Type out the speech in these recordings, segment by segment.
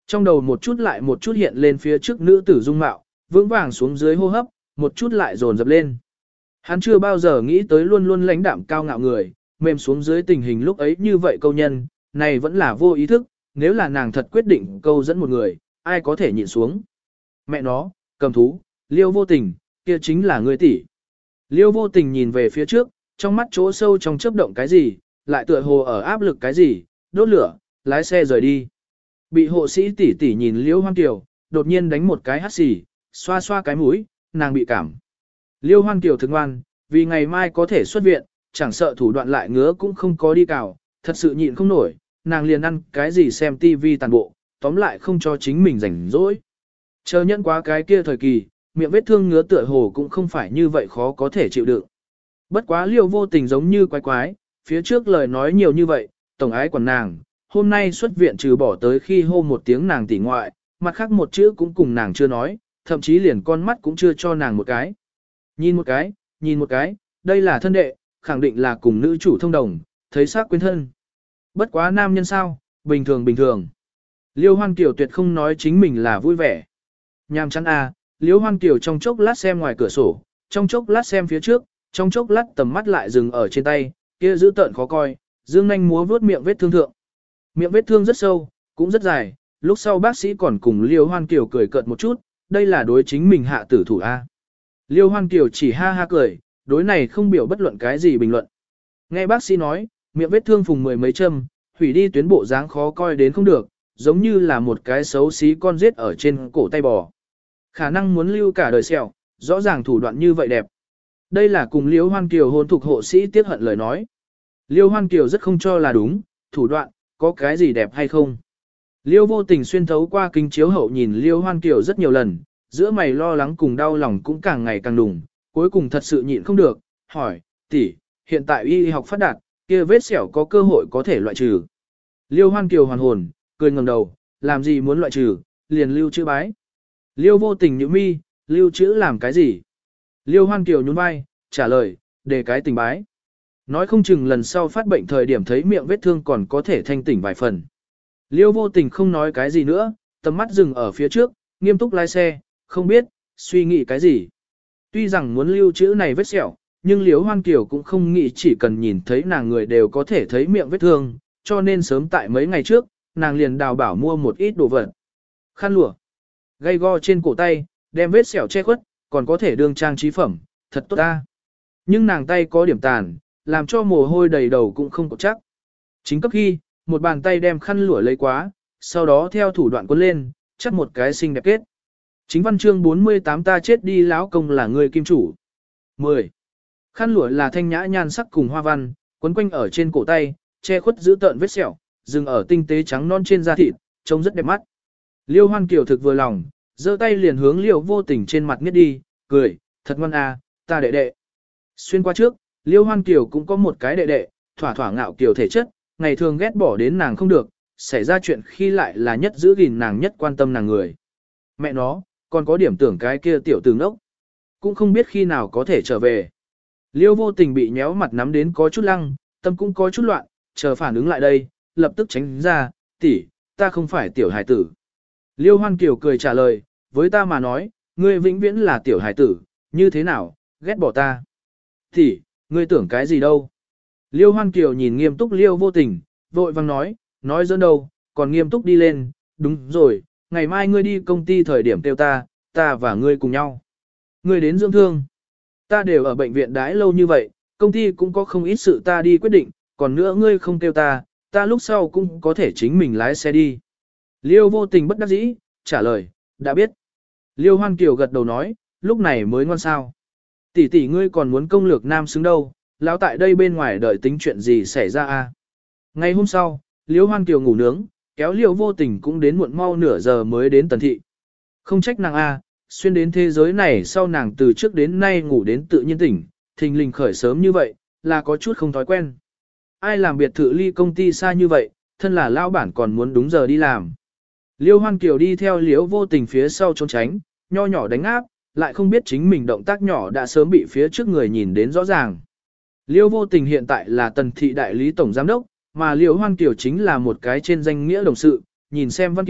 Trong đầu một chút lại một chút hiện lên phía trước nữ tử dung mạo, vững vàng xuống dưới hô hấp, một chút lại dồn dập lên. Hắn chưa bao giờ nghĩ tới luôn luôn lãnh đạm cao ngạo người, mềm xuống dưới tình hình lúc ấy như vậy câu nhân, này vẫn là vô ý thức, nếu là nàng thật quyết định câu dẫn một người, ai có thể nhịn xuống. Mẹ nó, cầm thú, Liêu Vô Tình, kia chính là người tỷ. Liêu Vô Tình nhìn về phía trước, trong mắt chỗ sâu trong chớp động cái gì, lại tựa hồ ở áp lực cái gì, đốt lửa, lái xe rời đi. Bị hộ sĩ tỷ tỷ nhìn Liêu Hoan Kiều, đột nhiên đánh một cái hắt xì, xoa xoa cái mũi, nàng bị cảm. Liêu Hoan Kiều thức ngoan, vì ngày mai có thể xuất viện, chẳng sợ thủ đoạn lại ngứa cũng không có đi cào, thật sự nhịn không nổi, nàng liền ăn cái gì xem tivi tàn bộ, tóm lại không cho chính mình rảnh rỗi. Chờ nhận quá cái kia thời kỳ, miệng vết thương ngứa tựa hồ cũng không phải như vậy khó có thể chịu đựng. Bất quá Liêu Vô Tình giống như quái quái, phía trước lời nói nhiều như vậy, tổng ái quản nàng, hôm nay xuất viện trừ bỏ tới khi hô một tiếng nàng tỉ ngoại, mặt khác một chữ cũng cùng nàng chưa nói, thậm chí liền con mắt cũng chưa cho nàng một cái. Nhìn một cái, đây là thân đệ, khẳng định là cùng nữ chủ thông đồng, thấy xác quyến thân. Bất quá nam nhân sao, bình thường. Liêu Hoan Kiều tuyệt không nói chính mình là vui vẻ. Nhàm chán à, Liêu Hoan Kiều trong chốc lát xem ngoài cửa sổ, trong chốc lát xem phía trước, trong chốc lát tầm mắt lại dừng ở trên tay, kia giữ tợn khó coi, dương nhanh múa vuốt miệng vết thương thượng. Miệng vết thương rất sâu, cũng rất dài, lúc sau bác sĩ còn cùng Liêu Hoan Kiều cười cợt một chút, đây là đối chính mình hạ tử thủ A. Liêu Hoan Kiều chỉ ha ha cười, đối này không biểu bất luận cái gì bình luận. Nghe bác sĩ nói, miệng vết thương phùng mười mấy châm, hủy đi tuyến bộ dáng khó coi đến không được, giống như là một cái xấu xí con rết ở trên cổ tay bò. Khả năng muốn lưu cả đời sẹo, rõ ràng thủ đoạn như vậy đẹp. Đây là cùng Liêu Hoan Kiều hôn thuộc hộ sĩ tiếc hận lời nói. Liêu Hoan Kiều rất không cho là đúng, thủ đoạn, có cái gì đẹp hay không. Liêu Vô Tình xuyên thấu qua kính chiếu hậu nhìn Liêu Hoan Kiều rất nhiều lần, giữa mày lo lắng cùng đau lòng cũng càng ngày càng đùng, cuối cùng thật sự nhịn không được, hỏi, tỷ, hiện tại y học phát đạt, kia vết sẹo có cơ hội có thể loại trừ. Liêu Hoan Kiều hoàn hồn, cười ngẩng đầu, làm gì muốn loại trừ, liền lưu chữ bái. Liêu Vô Tình nhíu mi, lưu chữ làm cái gì? Liêu Hoan Kiều nhún vai, trả lời, để cái tình bái. Nói không chừng lần sau phát bệnh thời điểm thấy miệng vết thương còn có thể thanh tỉnh vài phần. Liêu Vô Tình không nói cái gì nữa, tầm mắt dừng ở phía trước, nghiêm túc lái xe, không biết, suy nghĩ cái gì. Tuy rằng muốn lưu trữ này vết sẹo, nhưng Liêu Hoan Kiều cũng không nghĩ chỉ cần nhìn thấy nàng người đều có thể thấy miệng vết thương, cho nên sớm tại mấy ngày trước, nàng liền đào bảo mua một ít đồ vật. Khăn lụa, gay go trên cổ tay, đem vết sẹo che khuất, còn có thể đương trang trí phẩm, thật tốt ta. Nhưng nàng tay có điểm tàn, làm cho mồ hôi đầy đầu cũng không có chắc. Chính cấp khi, một bàn tay đem khăn lụa lấy quá, sau đó theo thủ đoạn quấn lên, chắc một cái xinh đẹp kết. Chính văn chương 48 ta chết đi lão công là người kim chủ. 10. Khăn lụa là thanh nhã nhan sắc cùng hoa văn, quấn quanh ở trên cổ tay, che khuất giữ tợn vết sẹo, dừng ở tinh tế trắng non trên da thịt, trông rất đẹp mắt. Liêu Hoan Kiều thực vừa lòng, giơ tay liền hướng Liêu Vô Tình trên mặt nghiết đi, cười, thật ngoan à, ta đệ đệ. Xuyên qua trước, Liêu Hoan Kiều cũng có một cái đệ đệ, thỏa thỏa ngạo kiều thể chất, ngày thường ghét bỏ đến nàng không được, xảy ra chuyện khi lại là nhất giữ gìn nàng nhất quan tâm nàng người. Mẹ nó, còn có điểm tưởng cái kia tiểu tử ngốc, cũng không biết khi nào có thể trở về. Liêu Vô Tình bị nhéo mặt nắm đến có chút lăng, tâm cũng có chút loạn, chờ phản ứng lại đây, lập tức tránh ra, tỷ, ta không phải tiểu hài tử. Liêu Hoan Kiều cười trả lời, với ta mà nói, ngươi vĩnh viễn là tiểu hài tử, như thế nào, ghét bỏ ta. Tỷ, ngươi tưởng cái gì đâu. Liêu Hoan Kiều nhìn nghiêm túc Liêu Vô Tình, vội vang nói dẫn đâu, còn nghiêm túc đi lên, đúng rồi, ngày mai ngươi đi công ty thời điểm kêu ta và ngươi cùng nhau. Ngươi đến dưỡng thương. Ta đều ở bệnh viện đãi lâu như vậy, công ty cũng có không ít sự ta đi quyết định, còn nữa ngươi không kêu ta lúc sau cũng có thể chính mình lái xe đi. Liêu Vô Tình bất đắc dĩ, trả lời, đã biết. Liêu Hoan Kiều gật đầu nói, lúc này mới ngoan sao. Tỷ tỷ ngươi còn muốn công lược nam xứng đâu, lão tại đây bên ngoài đợi tính chuyện gì xảy ra a? Ngày hôm sau, Liêu Hoan Kiều ngủ nướng, kéo Liêu Vô Tình cũng đến muộn mau nửa giờ mới đến Tần Thị. Không trách nàng a, xuyên đến thế giới này sau nàng từ trước đến nay ngủ đến tự nhiên tỉnh, thình lình khởi sớm như vậy, là có chút không thói quen. Ai làm biệt thự ly công ty xa như vậy, thân là lão bản còn muốn đúng giờ đi làm. Liêu Hoan Kiều đi theo Liêu Vô Tình phía sau trốn tránh, nho nhỏ đánh áp, lại không biết chính mình động tác nhỏ đã sớm bị phía trước người nhìn đến rõ ràng. Liêu Vô Tình hiện tại là Tần Thị đại lý tổng giám đốc, mà Liêu Hoan Kiều chính là một cái trên danh nghĩa đồng sự, nhìn xem văn kiện,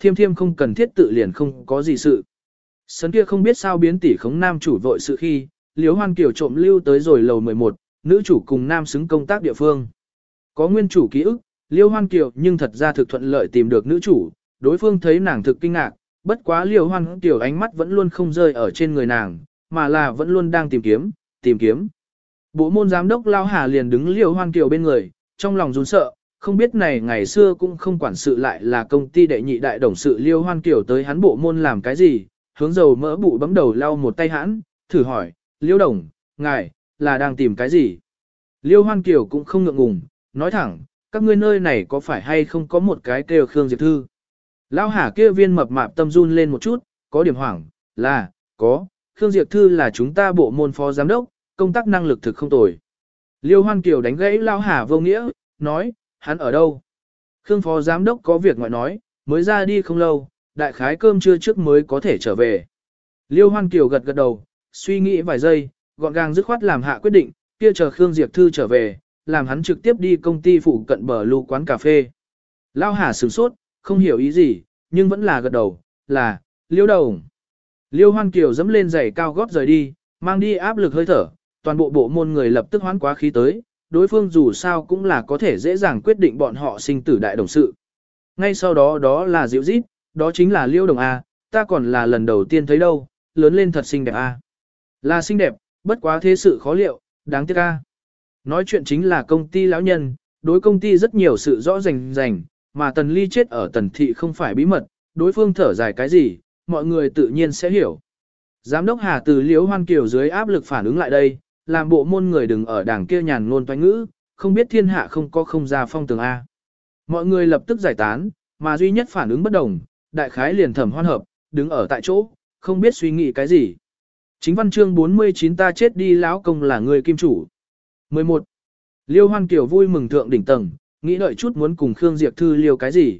thiêm thiêm không cần thiết tự liền không có gì sự. Sấn kia không biết sao biến tỷ khống nam chủ vội sự khi, Liễu Hoan Kiều trộm lưu tới rồi lầu 11, nữ chủ cùng nam xứng công tác địa phương. Có nguyên chủ ký ức, Liễu Hoan Kiều nhưng thật ra thực thuận lợi tìm được nữ chủ, đối phương thấy nàng thực kinh ngạc, bất quá Liễu Hoan Kiều ánh mắt vẫn luôn không rơi ở trên người nàng, mà là vẫn luôn đang tìm kiếm. Bộ môn giám đốc Lao Hà liền đứng Liễu Hoan Kiều bên người, trong lòng run sợ, không biết này ngày xưa cũng không quản sự lại là công ty đệ nhị đại đồng sự Liễu Hoan Kiều tới hắn bộ môn làm cái gì, hướng dầu mỡ bụi bấm đầu lau một tay hãn, thử hỏi, Liễu đồng, ngài, là đang tìm cái gì? Liễu Hoan Kiều cũng không ngượng ngùng, nói thẳng, các ngươi nơi này có phải hay không có một cái kêu Khương Diệp Thư? Lao Hà kia viên mập mạp tâm run lên một chút, có điểm hoảng, là, có, Khương Diệp Thư là chúng ta bộ môn phó giám đốc, công tác năng lực thực không tồi. Liêu Hoan Kiều đánh gãy Lao Hà vô nghĩa, nói, hắn ở đâu? Khương phó giám đốc có việc ngoại nói, mới ra đi không lâu, đại khái cơm trưa trước mới có thể trở về. Liêu Hoan Kiều gật gật đầu, suy nghĩ vài giây, gọn gàng dứt khoát làm hạ quyết định, kia chờ Khương Diệp Thư trở về, làm hắn trực tiếp đi công ty phụ cận bờ lưu quán cà phê. Lao Hà sửng sốt, không hiểu ý gì, nhưng vẫn là gật đầu, là, Liêu đồng. Liêu Hoan Kiều dẫm lên giày cao gót rời đi, mang đi áp lực hơi thở, toàn bộ bộ môn người lập tức hoán quá khí tới, đối phương dù sao cũng là có thể dễ dàng quyết định bọn họ sinh tử đại đồng sự. Ngay sau đó đó là Diệu Dít, đó chính là Liêu đồng A, ta còn là lần đầu tiên thấy đâu, lớn lên thật xinh đẹp A. Là xinh đẹp, bất quá thế sự khó liệu, đáng tiếc A. Nói chuyện chính là công ty lão nhân, đối công ty rất nhiều sự rõ rành, mà Tần Ly chết ở Tần Thị không phải bí mật, đối phương thở dài cái gì, mọi người tự nhiên sẽ hiểu. Giám đốc Hà từ Liễu Hoan Kiều dưới áp lực phản ứng lại đây, làm bộ môn người đừng ở đảng kia nhàn ngôn toanh ngữ, không biết thiên hạ không có không ra phong tường A. Mọi người lập tức giải tán, mà duy nhất phản ứng bất đồng, đại khái liền Thẩm Hoan Hợp, đứng ở tại chỗ, không biết suy nghĩ cái gì. Chính văn chương 49 ta chết đi lão công là người kim chủ. 11. Liêu Hoan Kiều vui mừng thượng đỉnh tầng, nghĩ đợi chút muốn cùng Khương Diệp Thư liêu cái gì.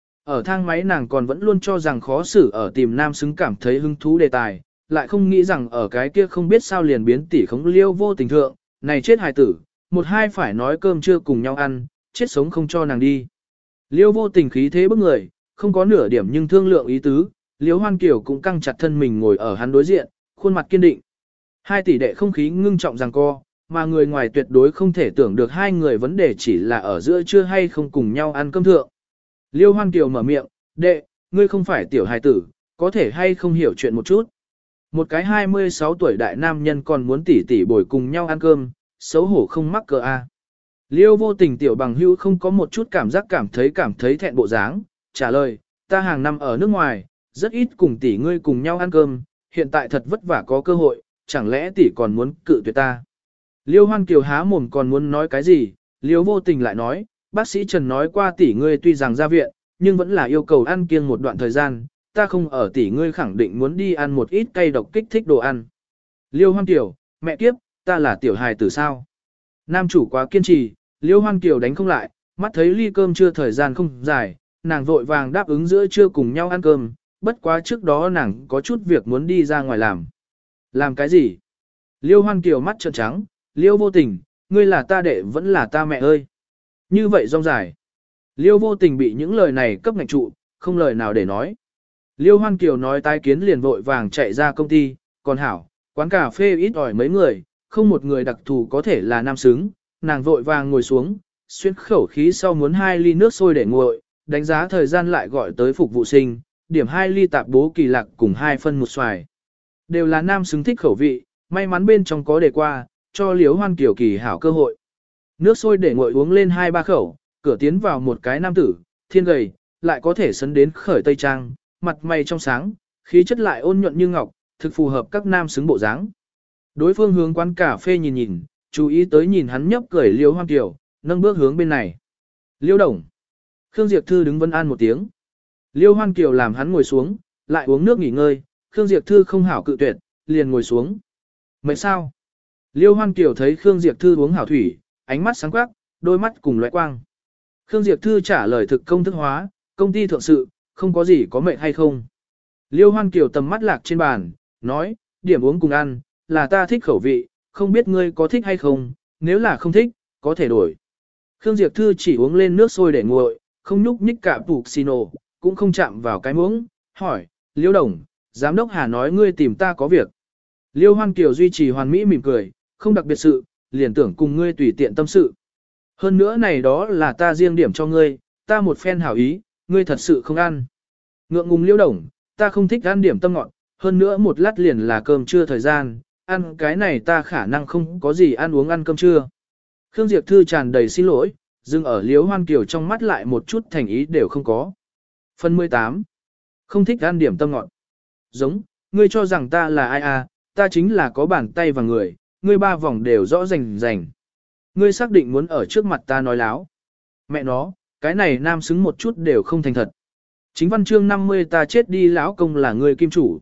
Ở thang máy nàng còn vẫn luôn cho rằng khó xử ở tìm nam xứng cảm thấy hứng thú đề tài, lại không nghĩ rằng ở cái kia không biết sao liền biến tỷ khống Liêu vô tình thượng, này chết hài tử, một hai phải nói cơm trưa cùng nhau ăn, chết sống không cho nàng đi. Liêu vô tình khí thế bức người, không có nửa điểm nhưng thương lượng ý tứ, Liêu Hoan Kiều cũng căng chặt thân mình ngồi ở hắn đối diện, khuôn mặt kiên định. Hai tỷ đệ không khí ngưng trọng giằng co, mà người ngoài tuyệt đối không thể tưởng được hai người vấn đề chỉ là ở giữa trưa hay không cùng nhau ăn cơm thượng. Liêu Hoan Kiều mở miệng, đệ, ngươi không phải tiểu hài tử, có thể hay không hiểu chuyện một chút. Một cái 26 tuổi đại nam nhân còn muốn tỷ tỷ bồi cùng nhau ăn cơm, xấu hổ không mắc cỡ a. Liêu vô tình tiểu bằng hữu không có một chút cảm giác cảm thấy thẹn bộ dáng, trả lời, ta hàng năm ở nước ngoài, rất ít cùng tỷ ngươi cùng nhau ăn cơm, hiện tại thật vất vả có cơ hội, chẳng lẽ tỷ còn muốn cự tuyệt ta. Liêu Hoan Kiều há mồm còn muốn nói cái gì, Liêu vô tình lại nói, bác sĩ Trần nói qua tỷ ngươi tuy rằng ra viện, nhưng vẫn là yêu cầu ăn kiêng một đoạn thời gian, ta không ở tỷ ngươi khẳng định muốn đi ăn một ít cay độc kích thích đồ ăn. Liêu Hoan Kiều, mẹ kiếp, ta là tiểu hài tử sao? Nam chủ quá kiên trì, Liêu Hoan Kiều đánh không lại, mắt thấy ly cơm chưa thời gian không dài, nàng vội vàng đáp ứng giữa trưa cùng nhau ăn cơm, bất quá trước đó nàng có chút việc muốn đi ra ngoài làm. Làm cái gì? Liêu Hoan Kiều mắt trợn trắng, Liêu vô tình, ngươi là ta đệ vẫn là ta mẹ ơi. Như vậy rong dài. Liêu vô tình bị những lời này cấp ngạch trụ, không lời nào để nói. Liêu Hoan Kiều nói tái kiến liền vội vàng chạy ra công ty, còn hảo, quán cà phê ít ỏi mấy người, không một người đặc thù có thể là nam xứng, nàng vội vàng ngồi xuống, xuyên khẩu khí sau muốn 2 ly nước sôi để nguội, đánh giá thời gian lại gọi tới phục vụ sinh, điểm 2 ly tạp bố kỳ lạc cùng 2 phân một xoài. Đều là nam xứng thích khẩu vị, may mắn bên trong có đề qua, cho Liêu Hoan Kiều kỳ hảo cơ hội. Nước sôi để nguội uống lên 2-3 khẩu, cửa tiến vào một cái nam tử, thiên gầy, lại có thể sấn đến khởi tây trang, mặt mày trong sáng, khí chất lại ôn nhuận như ngọc, thực phù hợp các nam xứng bộ dáng. Đối phương hướng quán cà phê nhìn nhìn, chú ý tới nhìn hắn nhấp cười Liêu Hoan Kiều, nâng bước hướng bên này. Liêu đồng. Khương Diệp Thư đứng vân an một tiếng. Liêu Hoan Kiều làm hắn ngồi xuống, lại uống nước nghỉ ngơi, Khương Diệp Thư không hảo cự tuyệt, liền ngồi xuống. Mệt sao? Liêu Hoan Kiều thấy Khương Diệp Thư uống hảo thủy, ánh mắt sáng quắc, đôi mắt cùng lóe quang. Khương Diệp Thư trả lời thực công thức hóa, công ty thượng sự, không có gì có mệt hay không. Liêu Hoan Kiều tầm mắt lạc trên bàn, nói, điểm uống cùng ăn, là ta thích khẩu vị, không biết ngươi có thích hay không, nếu là không thích, có thể đổi. Khương Diệp Thư chỉ uống lên nước sôi để nguội, không nhúc nhích cả phụ xino, cũng không chạm vào cái muỗng, hỏi, Liêu Đồng, giám đốc Hà nói ngươi tìm ta có việc. Liêu Hoan Kiều duy trì hoàn mỹ mỉm cười, không đặc biệt sự, liền tưởng cùng ngươi tùy tiện tâm sự. Hơn nữa này đó là ta riêng điểm cho ngươi, ta một phen hảo ý, ngươi thật sự không ăn. Ngượng ngùng Liêu Đồng, ta không thích ăn điểm tâm ngọt, hơn nữa một lát liền là cơm trưa thời gian, ăn cái này ta khả năng không có gì ăn uống ăn cơm trưa. Khương Diệp Thư tràn đầy xin lỗi, dừng ở Liêu Hoan Kiều trong mắt lại một chút thành ý đều không có. Phần 18. Không thích ăn điểm tâm ngọt. Giống, ngươi cho rằng ta là ai à, ta chính là có bàn tay và người, ngươi ba vòng đều rõ rành rành. Ngươi xác định muốn ở trước mặt ta nói láo. Mẹ nó, cái này nam xứng một chút đều không thành thật. Chính văn chương 50 ta chết đi lão công là người kim chủ.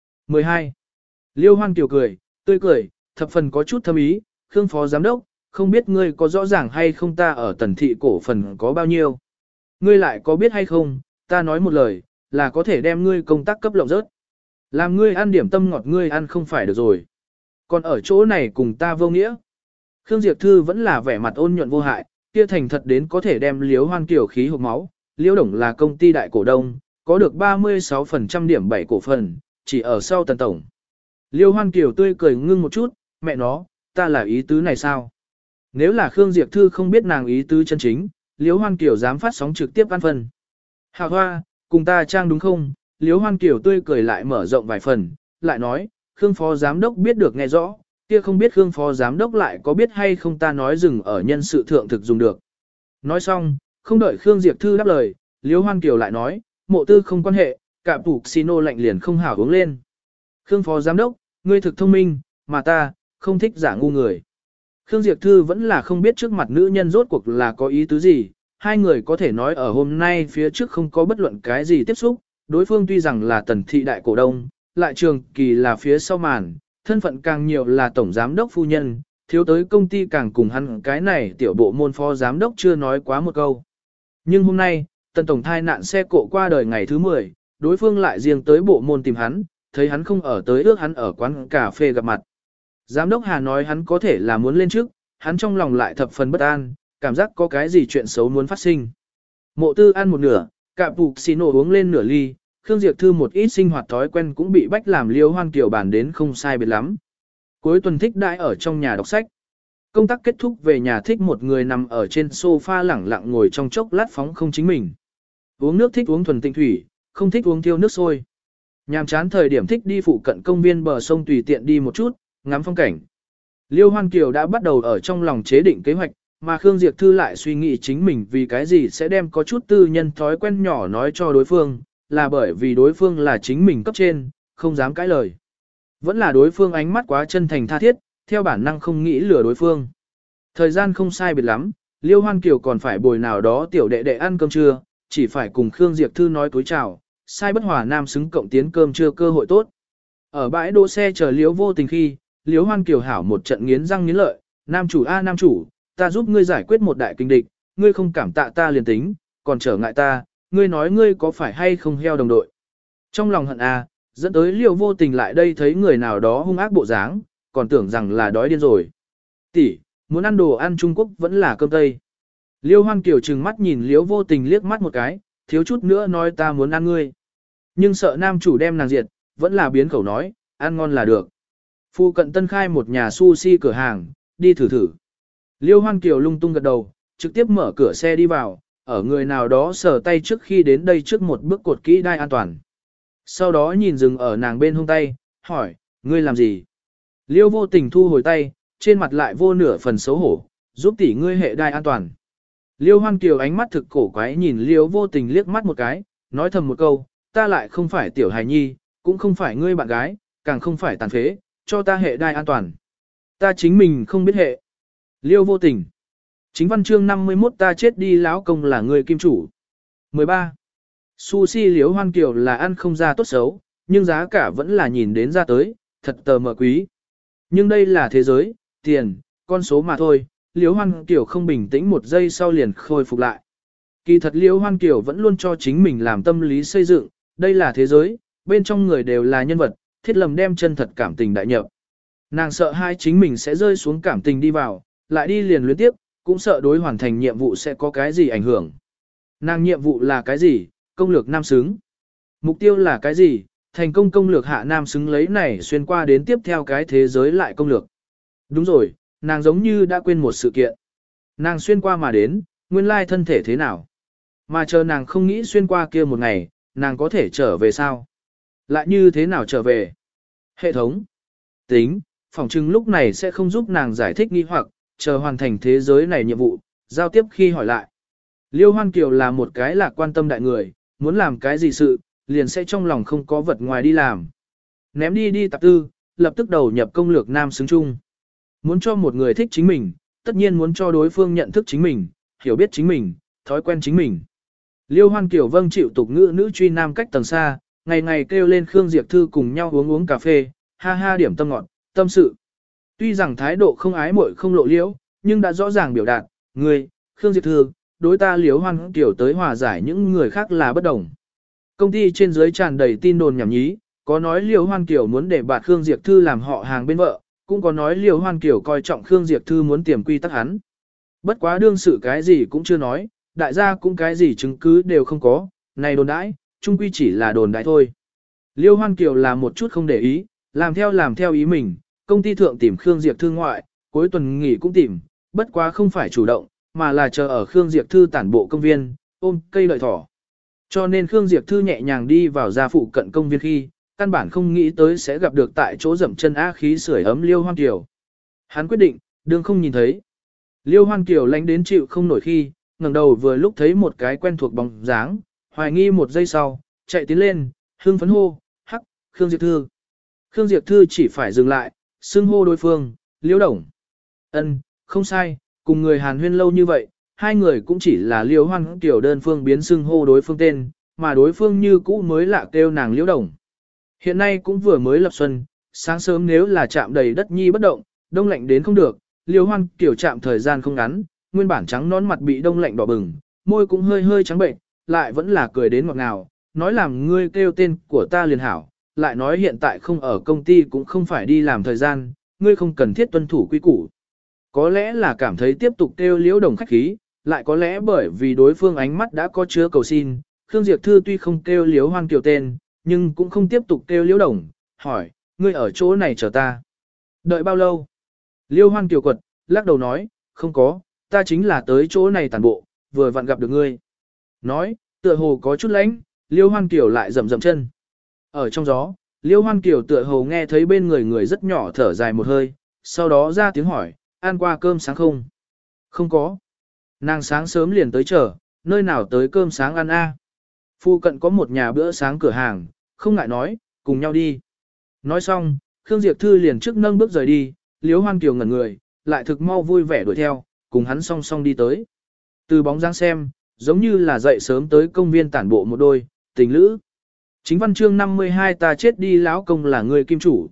12. Liêu Hoan Kiều cười, tươi cười, thập phần có chút thâm ý, Khương phó giám đốc, không biết ngươi có rõ ràng hay không ta ở tần thị cổ phần có bao nhiêu. Ngươi lại có biết hay không, ta nói một lời, là có thể đem ngươi công tác cấp lộng rớt. Làm ngươi ăn điểm tâm ngọt ngươi ăn không phải được rồi. Còn ở chỗ này cùng ta vô nghĩa. Khương Diệp Thư vẫn là vẻ mặt ôn nhuận vô hại, kia thành thật đến có thể đem Liêu Hoan Kiều khí hộc máu. Liêu Đồng là công ty đại cổ đông, có được 36% điểm 7 cổ phần, chỉ ở sau tần tổng. Liêu Hoan Kiều tươi cười ngưng một chút, mẹ nó, ta là ý tứ này sao? Nếu là Khương Diệp Thư không biết nàng ý tứ chân chính, Liêu Hoan Kiều dám phát sóng trực tiếp ăn phần. Hào hoa, cùng ta trang đúng không? Liêu Hoan Kiều tươi cười lại mở rộng vài phần, lại nói, Khương phó giám đốc biết được nghe rõ, kia không biết Khương phó giám đốc lại có biết hay không ta nói dừng ở nhân sự thượng thực dùng được. Nói xong, không đợi Khương Diệp Thư đáp lời, Liêu Hoan Kiều lại nói, mộ tư không quan hệ, cả tủ xino lạnh liền không hảo uống lên. Khương phó giám đốc, ngươi thực thông minh, mà ta, không thích giả ngu người. Khương Diệp Thư vẫn là không biết trước mặt nữ nhân rốt cuộc là có ý tứ gì, hai người có thể nói ở hôm nay phía trước không có bất luận cái gì tiếp xúc, đối phương tuy rằng là tần thị đại cổ đông, lại trường kỳ là phía sau màn, thân phận càng nhiều là tổng giám đốc phu nhân, thiếu tới công ty càng cùng hắn cái này tiểu bộ môn phó giám đốc chưa nói quá một câu. Nhưng hôm nay, tần tổng thai nạn xe cộ qua đời ngày thứ 10, đối phương lại riêng tới bộ môn tìm hắn, thấy hắn không ở tới ước hắn ở quán cà phê gặp mặt. Giám đốc Hà nói hắn có thể là muốn lên trước, hắn trong lòng lại thập phần bất an, cảm giác có cái gì chuyện xấu muốn phát sinh. Mộ tư ăn một nửa, cạm phục xì nổ uống lên nửa ly, Khương Diệp Thư một ít sinh hoạt thói quen cũng bị bách làm Liêu Hoan Kiều bàn đến không sai biệt lắm. Cuối tuần thích đãi ở trong nhà đọc sách. Công tác kết thúc về nhà thích một người nằm ở trên sofa lẳng lặng ngồi trong chốc lát phóng không chính mình. Uống nước thích uống thuần tịnh thủy, không thích uống thiêu nước sôi. Nhàm chán thời điểm thích đi phụ cận công viên bờ sông tùy tiện đi một chút, ngắm phong cảnh. Liêu Hoan Kiều đã bắt đầu ở trong lòng chế định kế hoạch, mà Khương Diệp Thư lại suy nghĩ chính mình vì cái gì sẽ đem có chút tư nhân thói quen nhỏ nói cho đối phương, là bởi vì đối phương là chính mình cấp trên, không dám cãi lời. Vẫn là đối phương ánh mắt quá chân thành tha thiết, theo bản năng không nghĩ lừa đối phương. Thời gian không sai biệt lắm, Liêu Hoan Kiều còn phải bồi nào đó tiểu đệ đệ ăn cơm trưa, chỉ phải cùng Khương Diệp Thư nói túi chào, sai bất hòa nam xứng cộng tiến cơm trưa cơ hội tốt. Ở bãi đỗ xe chờ Liêu Vô Tình khi, Liêu Hoan Kiều hảo một trận nghiến răng nghiến lợi, nam chủ a nam chủ, ta giúp ngươi giải quyết một đại kinh địch, ngươi không cảm tạ ta liền tính, còn trở ngại ta, ngươi nói ngươi có phải hay không heo đồng đội. Trong lòng hận a, dẫn tới Liêu Vô Tình lại đây thấy người nào đó hung ác bộ dáng, còn tưởng rằng là đói điên rồi. Tỷ, muốn ăn đồ ăn Trung Quốc vẫn là cơm Tây. Liêu Hoan Kiều trừng mắt nhìn Liêu Vô Tình liếc mắt một cái, thiếu chút nữa nói ta muốn ăn ngươi. Nhưng sợ nam chủ đem nàng diệt, vẫn là biến khẩu nói, ăn ngon là được. Phu cận tân khai một nhà sushi cửa hàng, đi thử thử. Liêu Hoan Kiều lung tung gật đầu, trực tiếp mở cửa xe đi vào, ở người nào đó sờ tay trước khi đến đây trước một bước cột kỹ đai an toàn. Sau đó nhìn dừng ở nàng bên hông tay, hỏi, ngươi làm gì? Liêu Vô Tình thu hồi tay, trên mặt lại vô nửa phần xấu hổ, giúp tỷ ngươi hệ đai an toàn. Liêu Hoan Kiều ánh mắt thực cổ quái nhìn Liêu Vô Tình liếc mắt một cái, nói thầm một câu, ta lại không phải tiểu hài nhi, cũng không phải ngươi bạn gái, càng không phải tàn phế, cho ta hệ đai an toàn. Ta chính mình không biết hệ. Liêu Vô Tình. Chính văn chương 51 ta chết đi lão công là người kim chủ. 13. Sushi Liêu Hoan Kiều là ăn không ra tốt xấu, nhưng giá cả vẫn là nhìn đến ra tới, thật tờ mờ quý. Nhưng đây là thế giới, tiền, con số mà thôi, Liêu Hoan Kiều không bình tĩnh một giây sau liền khôi phục lại. Kỳ thật Liêu Hoan Kiều vẫn luôn cho chính mình làm tâm lý xây dựng, đây là thế giới, bên trong người đều là nhân vật, thiết lầm đem chân thật cảm tình đại nhập. Nàng sợ hai chính mình sẽ rơi xuống cảm tình đi vào, lại đi liền luyến tiếp, cũng sợ đối hoàn thành nhiệm vụ sẽ có cái gì ảnh hưởng. Nàng nhiệm vụ là cái gì, công lược nam xứng. Mục tiêu là cái gì? Thành công công lược hạ nam xứng lấy này xuyên qua đến tiếp theo cái thế giới lại công lược. Đúng rồi, nàng giống như đã quên một sự kiện. Nàng xuyên qua mà đến, nguyên lai thân thể thế nào? Mà chờ nàng không nghĩ xuyên qua kia một ngày, nàng có thể trở về sao? Lại như thế nào trở về? Hệ thống. Tính, phỏng chừng lúc này sẽ không giúp nàng giải thích nghi hoặc, chờ hoàn thành thế giới này nhiệm vụ, giao tiếp khi hỏi lại. Liêu Hoan Kiều là một cái lạc quan tâm đại người, muốn làm cái gì sự, liền sẽ trong lòng không có vật ngoài đi làm. Ném đi tạp tư, lập tức đầu nhập công lược nam xứng chung. Muốn cho một người thích chính mình, tất nhiên muốn cho đối phương nhận thức chính mình, hiểu biết chính mình, thói quen chính mình. Liêu Hoan Kiều vâng chịu tục ngữ nữ truy nam cách tầng xa, ngày ngày kêu lên Khương Diệp Thư cùng nhau uống cà phê, ha ha điểm tâm ngọt, tâm sự. Tuy rằng thái độ không ái muội không lộ liễu, nhưng đã rõ ràng biểu đạt, người, Khương Diệp Thư, đối ta Liêu Hoan Kiều tới hòa giải những người khác là bất đồng. Công ty trên dưới tràn đầy tin đồn nhảm nhí, có nói Liêu Hoan Kiều muốn để bạt Khương Diệp Thư làm họ hàng bên vợ, cũng có nói Liêu Hoan Kiều coi trọng Khương Diệp Thư muốn tiềm quy tắc hắn. Bất quá đương sự cái gì cũng chưa nói, đại gia cũng cái gì chứng cứ đều không có, này đồn đãi, chung quy chỉ là đồn đãi thôi. Liêu Hoan Kiều là một chút không để ý, làm theo ý mình, công ty thượng tìm Khương Diệp Thư ngoại, cuối tuần nghỉ cũng tìm, bất quá không phải chủ động, mà là chờ ở Khương Diệp Thư tản bộ công viên, ôm cây lợi thỏ. Cho nên Khương Diệp Thư nhẹ nhàng đi vào gia phụ cận công viên khi, căn bản không nghĩ tới sẽ gặp được tại chỗ dậm chân á khí sưởi ấm Liêu Hoan Kiều. Hắn quyết định, đương không nhìn thấy. Liêu Hoan Kiều lánh đến chịu không nổi khi, ngẩng đầu vừa lúc thấy một cái quen thuộc bóng dáng, hoài nghi một giây sau, chạy tiến lên, hưng phấn hô, hắc, Khương Diệp Thư. Khương Diệp Thư chỉ phải dừng lại, xưng hô đối phương, Liêu Đồng. Ân, không sai, cùng người Hàn huyên lâu như vậy, hai người cũng chỉ là Liêu Hoan Kiều đơn phương biến xưng hô đối phương tên, mà đối phương như cũ mới lạ kêu nàng Liêu Đồng. Hiện nay cũng vừa mới lập xuân, sáng sớm nếu là chạm đầy đất nhi bất động, đông lạnh đến không được, Liêu Hoan Kiều chạm thời gian không ngắn, nguyên bản trắng nón mặt bị đông lạnh đỏ bừng, môi cũng hơi hơi trắng bệnh, lại vẫn là cười đến ngọt ngào, nói làm ngươi kêu tên của ta liền hảo, lại nói hiện tại không ở công ty cũng không phải đi làm thời gian, ngươi không cần thiết tuân thủ quy củ. Có lẽ là cảm thấy tiếp tục kêu Liễu Đồng khách khí, lại có lẽ bởi vì đối phương ánh mắt đã có chứa cầu xin, Khương Diệp Thư tuy không kêu Liễu Hoan Kiều tên, nhưng cũng không tiếp tục kêu Liễu Đồng, hỏi, ngươi ở chỗ này chờ ta. Đợi bao lâu? Liễu Hoan Kiều quật, lắc đầu nói, không có, ta chính là tới chỗ này tàn bộ, vừa vặn gặp được ngươi. Nói, tựa hồ có chút lánh, Liễu Hoan Kiều lại rầm rầm chân. Ở trong gió, Liễu Hoan Kiều tựa hồ nghe thấy bên người người rất nhỏ thở dài một hơi, sau đó ra tiếng hỏi, ăn qua cơm sáng không? Không có. Nàng sáng sớm liền tới chờ, nơi nào tới cơm sáng ăn a? Phu cận có một nhà bữa sáng cửa hàng, không ngại nói, cùng nhau đi. Nói xong, Khương Diệp Thư liền trước nâng bước rời đi, Liễu Hoan Kiều ngẩn người, lại thực mau vui vẻ đuổi theo, cùng hắn song song đi tới. Từ bóng dáng xem, giống như là dậy sớm tới công viên tản bộ một đôi, tình lữ. Chính văn chương 52 ta chết đi lão công là người kim chủ.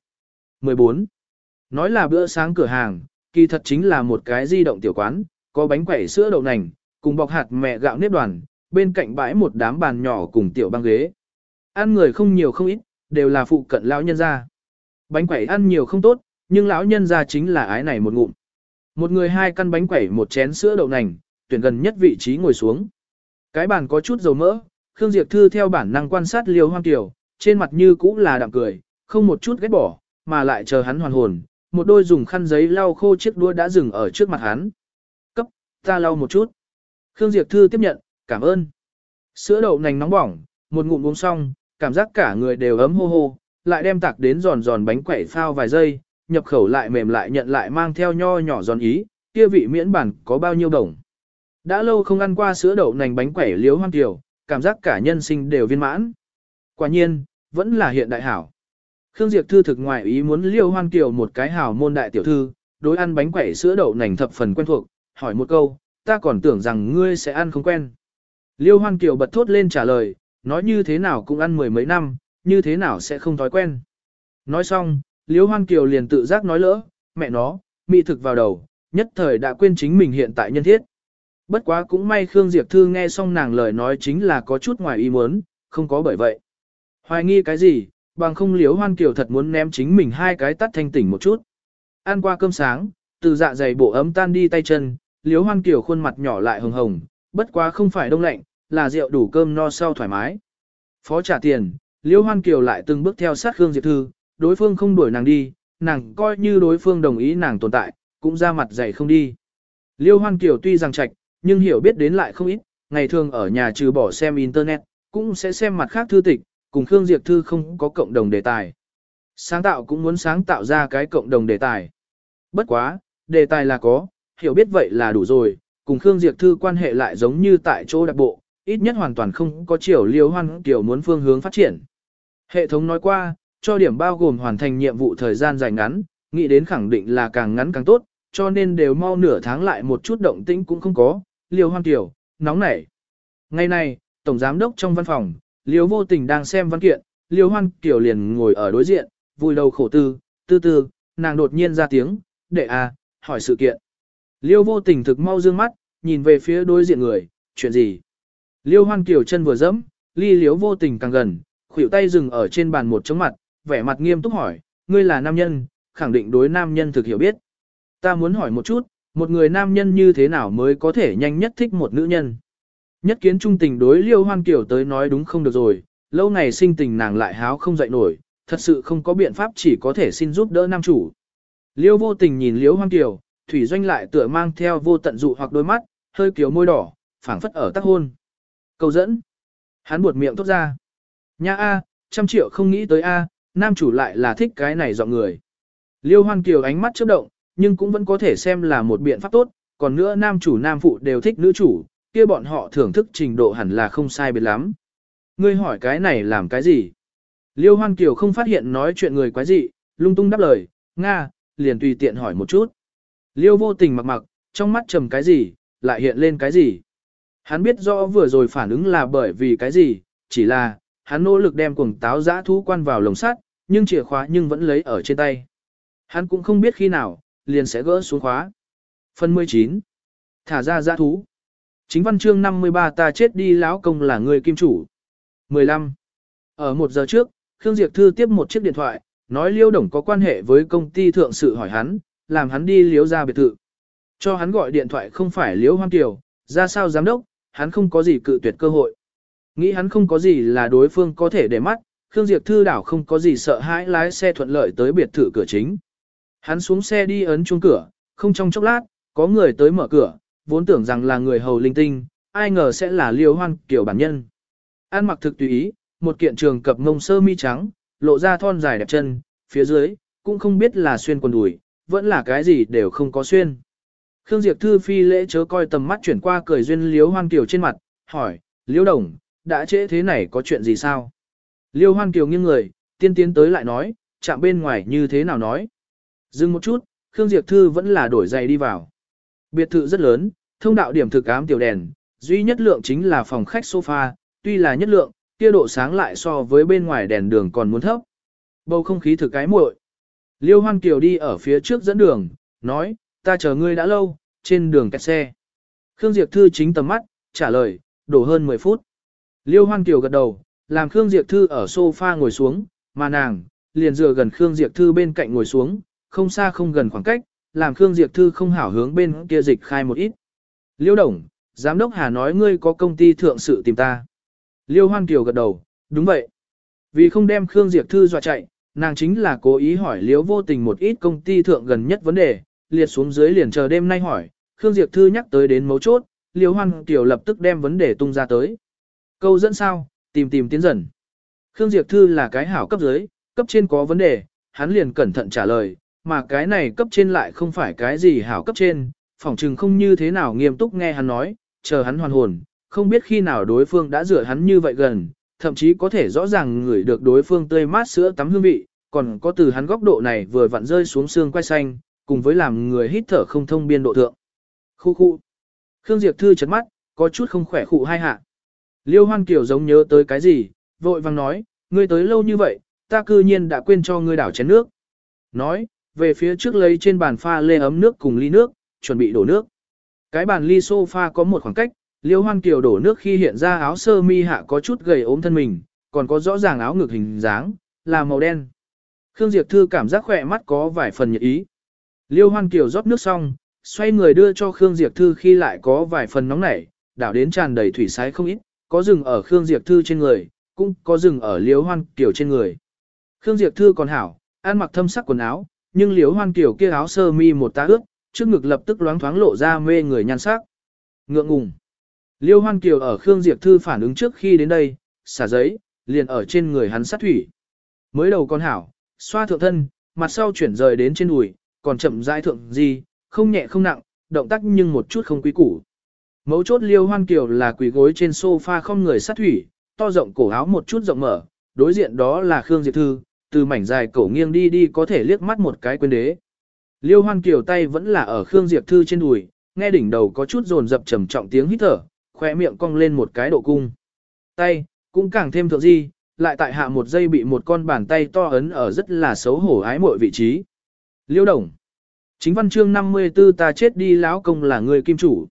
14. Nói là bữa sáng cửa hàng, kỳ thật chính là một cái di động tiểu quán, có bánh quẩy sữa đậu nành, cùng bọc hạt mẹ gạo nếp đoàn, bên cạnh bãi một đám bàn nhỏ cùng tiểu băng ghế. Ăn người không nhiều không ít, đều là phụ cận lão nhân gia. Bánh quẩy ăn nhiều không tốt, nhưng lão nhân gia chính là ái này một ngụm. Một người hai căn bánh quẩy một chén sữa đậu nành, tuyển gần nhất vị trí ngồi xuống. Cái bàn có chút dầu mỡ, Khương Diệp Thư theo bản năng quan sát Liêu Hoan Kiều, trên mặt như cũ là đạm cười, không một chút ghét bỏ, mà lại chờ hắn hoàn hồn, một đôi dùng khăn giấy lau khô chiếc đũa đã dừng ở trước mặt hắn. Cấp, ta lau một chút. Khương Diệp Thư tiếp nhận, cảm ơn. Sữa đậu nành nóng bỏng, một ngụm uống xong, cảm giác cả người đều ấm hô hô, lại đem tạc đến giòn giòn bánh quẩy phao vài giây, nhập khẩu lại mềm lại nhận lại mang theo nho nhỏ giòn ý, kia vị miễn bản có bao nhiêu đồng. Đã lâu không ăn qua sữa đậu nành bánh quẩy Liêu Hoan Kiều, cảm giác cả nhân sinh đều viên mãn. Quả nhiên, vẫn là hiện đại hảo. Khương Diệp Thư thực ngoài ý muốn Liêu Hoan Kiều một cái hảo môn đại tiểu thư, đối ăn bánh quẩy sữa đậu nành thập phần quen thuộc, hỏi một câu, ta còn tưởng rằng ngươi sẽ ăn không quen. Liêu Hoan Kiều bật thốt lên trả lời, nói như thế nào cũng ăn mười mấy năm, như thế nào sẽ không thói quen. Nói xong, Liêu Hoan Kiều liền tự giác nói lỡ, mẹ nó, mỹ thực vào đầu, nhất thời đã quên chính mình hiện tại nhân thiết. Bất quá cũng may Khương Diệp Thư nghe xong nàng lời nói chính là có chút ngoài ý muốn, không có bởi vậy. Hoài nghi cái gì, bằng không Liêu Hoan Kiều thật muốn ném chính mình hai cái tắt thanh tỉnh một chút. Ăn qua cơm sáng, từ dạ dày bộ ấm tan đi tay chân, Liêu Hoan Kiều khuôn mặt nhỏ lại hồng hồng, bất quá không phải đông lạnh, là rượu đủ cơm no sau thoải mái. Phó trả tiền, Liêu Hoan Kiều lại từng bước theo sát Khương Diệp Thư, đối phương không đuổi nàng đi, nàng coi như đối phương đồng ý nàng tồn tại, cũng ra mặt dày không đi. Liêu Hoan Kiều tuy rằng trạch, nhưng hiểu biết đến lại không ít, ngày thường ở nhà trừ bỏ xem internet, cũng sẽ xem mặt khác thư tịch, cùng Khương Diệp Thư không có cộng đồng đề tài. Sáng tạo cũng muốn sáng tạo ra cái cộng đồng đề tài. Bất quá, đề tài là có, hiểu biết vậy là đủ rồi, cùng Khương Diệp Thư quan hệ lại giống như tại chỗ đặc bộ, ít nhất hoàn toàn không có chiều Liêu Hoan Kiều muốn phương hướng phát triển. Hệ thống nói qua, cho điểm bao gồm hoàn thành nhiệm vụ thời gian dài ngắn, nghĩ đến khẳng định là càng ngắn càng tốt, cho nên đều mau nửa tháng lại một chút động tĩnh cũng không có, Liêu Hoan Kiều, nóng nảy. Ngày nay, Tổng Giám đốc trong văn phòng, Liêu Vô Tình đang xem văn kiện, Liêu Hoan Kiều liền ngồi ở đối diện, vui đầu khổ tư, nàng đột nhiên ra tiếng, đệ à, hỏi sự kiện. Liêu Vô Tình thực mau dương mắt, nhìn về phía đối diện người, chuyện gì? Liêu Hoan Kiều chân vừa dẫm, ly Liêu Vô Tình càng gần, khuỷu tay dừng ở trên bàn một chống mặt, vẻ mặt nghiêm túc hỏi, ngươi là nam nhân, khẳng định đối nam nhân thực hiểu biết. Ta muốn hỏi một chút, một người nam nhân như thế nào mới có thể nhanh nhất thích một nữ nhân? Nhất kiến trung tình đối Liêu Hoan Kiều tới nói đúng không được rồi, lâu ngày sinh tình nàng lại háo không dậy nổi, thật sự không có biện pháp chỉ có thể xin giúp đỡ nam chủ. Liêu Vô Tình nhìn Liêu Hoan Kiều, thủy doanh lại tựa mang theo vô tận dụ hoặc đôi mắt, hơi kiều môi đỏ, phảng phất ở tác hôn. Cầu dẫn. Hắn buột miệng thốt ra. Nha a, 100 triệu không nghĩ tới a, nam chủ lại là thích cái này dọn người. Liêu Hoan Kiều ánh mắt chớp động, nhưng cũng vẫn có thể xem là một biện pháp tốt, còn nữa nam chủ nam phụ đều thích nữ chủ, kia bọn họ thưởng thức trình độ hẳn là không sai biệt lắm. Ngươi hỏi cái này làm cái gì? Liêu Hoan Kiều không phát hiện nói chuyện người quái gì, lung tung đáp lời, Nga, liền tùy tiện hỏi một chút. Liêu Vô Tình mặc mặc, trong mắt trầm cái gì, lại hiện lên cái gì. Hắn biết rõ vừa rồi phản ứng là bởi vì cái gì, chỉ là, hắn nỗ lực đem cuồng táo dã thú quan vào lồng sắt, nhưng chìa khóa nhưng vẫn lấy ở trên tay. Hắn cũng không biết khi nào, liền sẽ gỡ xuống khóa. Phần 19. Thả ra dã thú. Chính văn chương 53 ta chết đi lão công là người kim chủ. 15. Ở 1 giờ trước, Khương Diệp Thư tiếp một chiếc điện thoại, nói Liêu Đồng có quan hệ với công ty thượng sự hỏi hắn, làm hắn đi Liêu ra biệt thự. Cho hắn gọi điện thoại không phải Liêu Hoan Kiều, ra sao giám đốc, hắn không có gì cự tuyệt cơ hội. Nghĩ hắn không có gì là đối phương có thể để mắt, Khương Diệp Thư đảo không có gì sợ hãi lái xe thuận lợi tới biệt thự cửa chính. Hắn xuống xe đi ấn chuông cửa, không trong chốc lát, có người tới mở cửa, vốn tưởng rằng là người hầu linh tinh, ai ngờ sẽ là Liêu Hoan Kiều bản nhân. Ăn mặc thực tùy ý, một kiện trường cập mông sơ mi trắng, lộ ra thon dài đẹp chân, phía dưới, cũng không biết là xuyên quần đùi, vẫn là cái gì đều không có xuyên. Khương Diệp Thư phi lễ chớ coi tầm mắt chuyển qua cười duyên Liêu Hoan Kiều trên mặt, hỏi, Liêu Đồng, đã trễ thế này có chuyện gì sao? Liêu Hoan Kiều nghiêng người, tiến tới lại nói, chạm bên ngoài như thế nào nói. Dừng một chút, Khương Diệp Thư vẫn là đổi giày đi vào. Biệt thự rất lớn, thông đạo điểm thực ám tiểu đèn, duy nhất lượng chính là phòng khách sofa, tuy là nhất lượng, kia độ sáng lại so với bên ngoài đèn đường còn muốn thấp. Bầu không khí thực cái muội. Liêu Hoan Kiều đi ở phía trước dẫn đường, nói, ta chờ ngươi đã lâu, trên đường kẹt xe. Khương Diệp Thư chính tầm mắt, trả lời, đổ hơn 10 phút. Liêu Hoan Kiều gật đầu, làm Khương Diệp Thư ở sofa ngồi xuống, mà nàng, liền dựa gần Khương Diệp Thư bên cạnh ngồi xuống, không xa không gần khoảng cách, làm Khương Diệp Thư không hảo hướng bên kia dịch khai một ít. Liêu Đồng, Giám đốc Hà nói ngươi có công ty thượng sự tìm ta. Liêu Hoan Kiều gật đầu, đúng vậy. Vì không đem Khương Diệp Thư dọa chạy, nàng chính là cố ý hỏi Liêu Vô Tình một ít công ty thượng gần nhất vấn đề, liệt xuống dưới liền chờ đêm nay hỏi, Khương Diệp Thư nhắc tới đến mấu chốt, Liêu Hoan Kiều lập tức đem vấn đề tung ra tới. Câu dẫn sao, tìm tiến dần. Khương Diệp Thư là cái hảo cấp dưới, cấp trên có vấn đề, hắn liền cẩn thận trả lời, mà cái này cấp trên lại không phải cái gì hảo cấp trên, phỏng chừng không như thế nào nghiêm túc nghe hắn nói, chờ hắn hoàn hồn, không biết khi nào đối phương đã rửa hắn như vậy gần, thậm chí có thể rõ ràng ngửi được đối phương tươi mát sữa tắm hương vị, còn có từ hắn góc độ này vừa vặn rơi xuống xương quai xanh, cùng với làm người hít thở không thông biên độ thượng. Khu. Khương Diệp Thư chấn mắt, có chút không khỏe khụ hai hạ. Liêu Hoan Kiều giống nhớ tới cái gì, vội vàng nói, ngươi tới lâu như vậy, ta cư nhiên đã quên cho ngươi đảo chén nước. Nói, về phía trước lấy trên bàn pha lê ấm nước cùng ly nước, chuẩn bị đổ nước. Cái bàn ly sofa có một khoảng cách, Liêu Hoan Kiều đổ nước khi hiện ra áo sơ mi hạ có chút gầy ốm thân mình, còn có rõ ràng áo ngực hình dáng, là màu đen. Khương Diệp Thư cảm giác khỏe mắt có vài phần nhiệt ý. Liêu Hoan Kiều rót nước xong, xoay người đưa cho Khương Diệp Thư khi lại có vài phần nóng nảy, đảo đến tràn đầy thủy sái không ít, có rừng ở Khương Diệp Thư trên người, cũng có dừng ở Liễu Hoan Kiều trên người. Khương Diệp Thư còn hảo, ăn mặc thâm sắc quần áo, nhưng Liễu Hoan Kiều kia áo sơ mi một tá ướt, trước ngực lập tức loáng thoáng lộ ra mê người nhan sắc. Ngượng ngùng. Liễu Hoan Kiều ở Khương Diệp Thư phản ứng trước khi đến đây, xả giấy, liền ở trên người hắn sát thủy. Mới đầu còn hảo, xoa thượng thân, mặt sau chuyển rời đến trên đùi, còn chậm rãi thượng gì, không nhẹ không nặng, động tác nhưng một chút không quý củ. Mấu chốt Liêu Hoan Kiều là quỳ gối trên sofa không người sát thủy, to rộng cổ áo một chút rộng mở, đối diện đó là Khương Diệp Thư, từ mảnh dài cổ nghiêng đi đi có thể liếc mắt một cái quên đế. Liêu Hoan Kiều tay vẫn là ở Khương Diệp Thư trên đùi, nghe đỉnh đầu có chút dồn dập trầm trọng tiếng hít thở, khóe miệng cong lên một cái độ cung. Tay, cũng càng thêm thượng di, lại tại hạ một giây bị một con bàn tay to ấn ở rất là xấu hổ ái mội vị trí. Liêu Đồng. Chính văn chương 54 ta chết đi lão công là người kim chủ.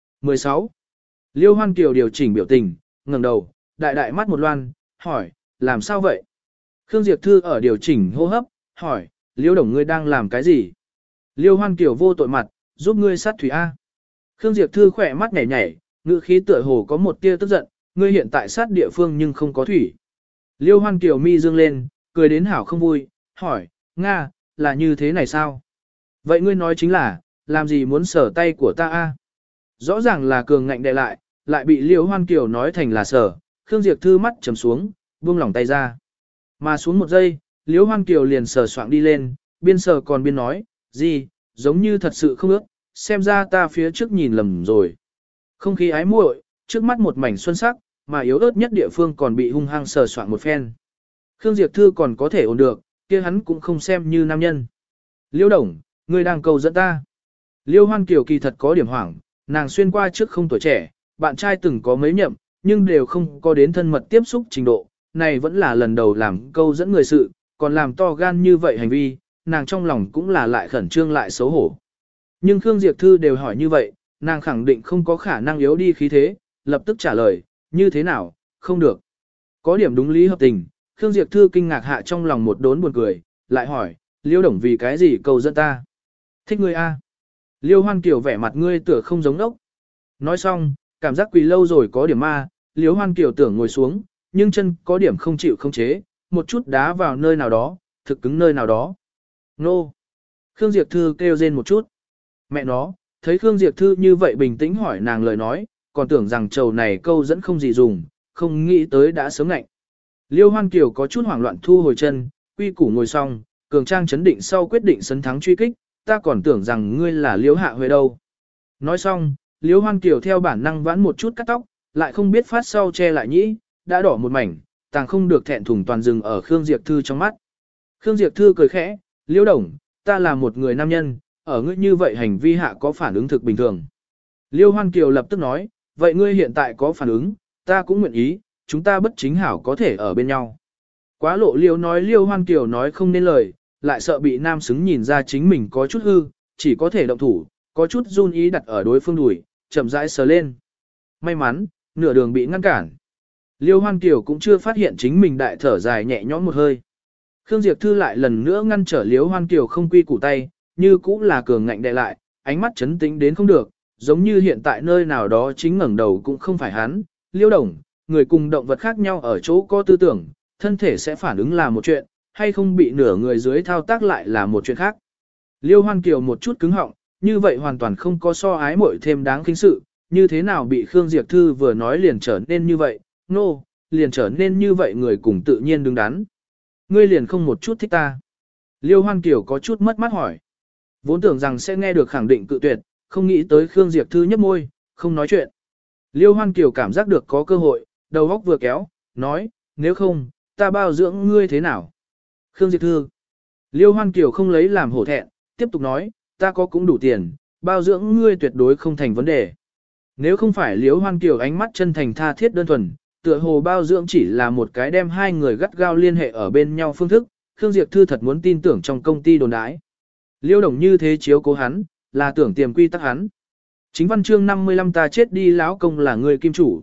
16. Liêu Hoan Kiều điều chỉnh biểu tình, ngẩng đầu, đại đại mắt một loan, hỏi, làm sao vậy? Khương Diệp Thư ở điều chỉnh hô hấp, hỏi, Liêu Đồng ngươi đang làm cái gì? Liêu Hoan Kiều vô tội mặt, giúp ngươi sát thủy A. Khương Diệp Thư khỏe mắt nhảy nhảy, ngữ khí tựa hồ có một tia tức giận, ngươi hiện tại sát địa phương nhưng không có thủy. Liêu Hoan Kiều mi dương lên, cười đến hảo không vui, hỏi, Nga, là như thế này sao? Vậy ngươi nói chính là, làm gì muốn sở tay của ta A? Rõ ràng là cường ngạnh đè lại bị Liêu Hoan Kiều nói thành là sở, Khương Diệp Thư mắt trầm xuống, buông lỏng tay ra. Mà xuống một giây, Liêu Hoan Kiều liền sờ soạng đi lên, biên sờ còn biên nói, gì, giống như thật sự không ước, xem ra ta phía trước nhìn lầm rồi. Không khí ái muội, trước mắt một mảnh xuân sắc, mà yếu ớt nhất địa phương còn bị hung hăng sờ soạng một phen. Khương Diệp Thư còn có thể ổn được, kia hắn cũng không xem như nam nhân. Liêu Đồng, ngươi đang cầu dẫn ta. Liêu Hoan Kiều kỳ thật có điểm hoảng, nàng xuyên qua trước không tuổi trẻ, bạn trai từng có mấy nhậm, nhưng đều không có đến thân mật tiếp xúc trình độ, này vẫn là lần đầu làm câu dẫn người sự, còn làm to gan như vậy hành vi, nàng trong lòng cũng là lại khẩn trương lại xấu hổ. Nhưng Khương Diệp Thư đều hỏi như vậy, nàng khẳng định không có khả năng yếu đi khí thế, lập tức trả lời, như thế nào, không được. Có điểm đúng lý hợp tình, Khương Diệp Thư kinh ngạc hạ trong lòng một đốn buồn cười, lại hỏi, Liêu Đồng vì cái gì cầu dẫn ta? Thích ngươi a? Liêu Hoan Kiều vẻ mặt ngươi tựa không giống ốc. Nói xong, cảm giác quỳ lâu rồi có điểm ma, Liêu Hoan Kiều tưởng ngồi xuống, nhưng chân có điểm không chịu không chế, một chút đá vào nơi nào đó, thực cứng nơi nào đó. Nô! Khương Diệp Thư kêu rên một chút. Mẹ nó, thấy Khương Diệp Thư như vậy bình tĩnh hỏi nàng lời nói, còn tưởng rằng trầu này câu dẫn không gì dùng, không nghĩ tới đã sớm ngạnh. Liêu Hoan Kiều có chút hoảng loạn thu hồi chân, quy củ ngồi xong, cường trang chấn định sau quyết định sấn thắng truy kích, ta còn tưởng rằng ngươi là Liêu Hạ Huệ đâu. Nói xong, Liêu Hoan Kiều theo bản năng vãn một chút cắt tóc, lại không biết phát sau che lại nhĩ, đã đỏ một mảnh, tàng không được thẹn thùng toàn rừng ở Khương Diệp Thư trong mắt. Khương Diệp Thư cười khẽ, Liêu Đồng, ta là một người nam nhân, ở ngươi như vậy hành vi hạ có phản ứng thực bình thường. Liêu Hoan Kiều lập tức nói, vậy ngươi hiện tại có phản ứng, ta cũng nguyện ý, chúng ta bất chính hảo có thể ở bên nhau. Quá lộ Liêu nói Liêu Hoan Kiều nói không nên lời, lại sợ bị nam xứng nhìn ra chính mình có chút hư, chỉ có thể động thủ, có chút run ý đặt ở đối phương đùi, chậm rãi sờ lên. May mắn, nửa đường bị ngăn cản. Liêu Hoan Kiều cũng chưa phát hiện chính mình đại thở dài nhẹ nhõm một hơi. Khương Diệp Thư lại lần nữa ngăn trở Liêu Hoan Kiều không quy củ tay, như cũng là cường ngạnh đè lại, ánh mắt chấn tĩnh đến không được, giống như hiện tại nơi nào đó chính ngẩng đầu cũng không phải hắn. Liêu Đồng, người cùng động vật khác nhau ở chỗ có tư tưởng, thân thể sẽ phản ứng là một chuyện, hay không bị nửa người dưới thao tác lại là một chuyện khác. Liêu Hoan Kiều một chút cứng họng, như vậy hoàn toàn không có so ái muội thêm đáng khinh sự, như thế nào bị Khương Diệp Thư vừa nói liền trở nên như vậy, liền trở nên như vậy người cùng tự nhiên đứng đắn. Ngươi liền không một chút thích ta. Liêu Hoan Kiều có chút mất mắt hỏi. Vốn tưởng rằng sẽ nghe được khẳng định cự tuyệt, không nghĩ tới Khương Diệp Thư nhấp môi, không nói chuyện. Liêu Hoan Kiều cảm giác được có cơ hội, đầu óc vừa kéo, nói, nếu không, ta bao dưỡng ngươi thế nào? Khương Diệp Thư. Liêu Hoan Kiều không lấy làm hổ thẹn, tiếp tục nói, ta có cũng đủ tiền, bao dưỡng ngươi tuyệt đối không thành vấn đề. Nếu không phải Liêu Hoan Kiều ánh mắt chân thành tha thiết đơn thuần, tựa hồ bao dưỡng chỉ là một cái đem hai người gắt gao liên hệ ở bên nhau phương thức, Khương Diệp Thư thật muốn tin tưởng trong công ty đồn đãi. Liêu Đồng như thế chiếu cố hắn, là tưởng tiềm quy tắc hắn. Chính văn chương 55 ta chết đi lão công là người kim chủ.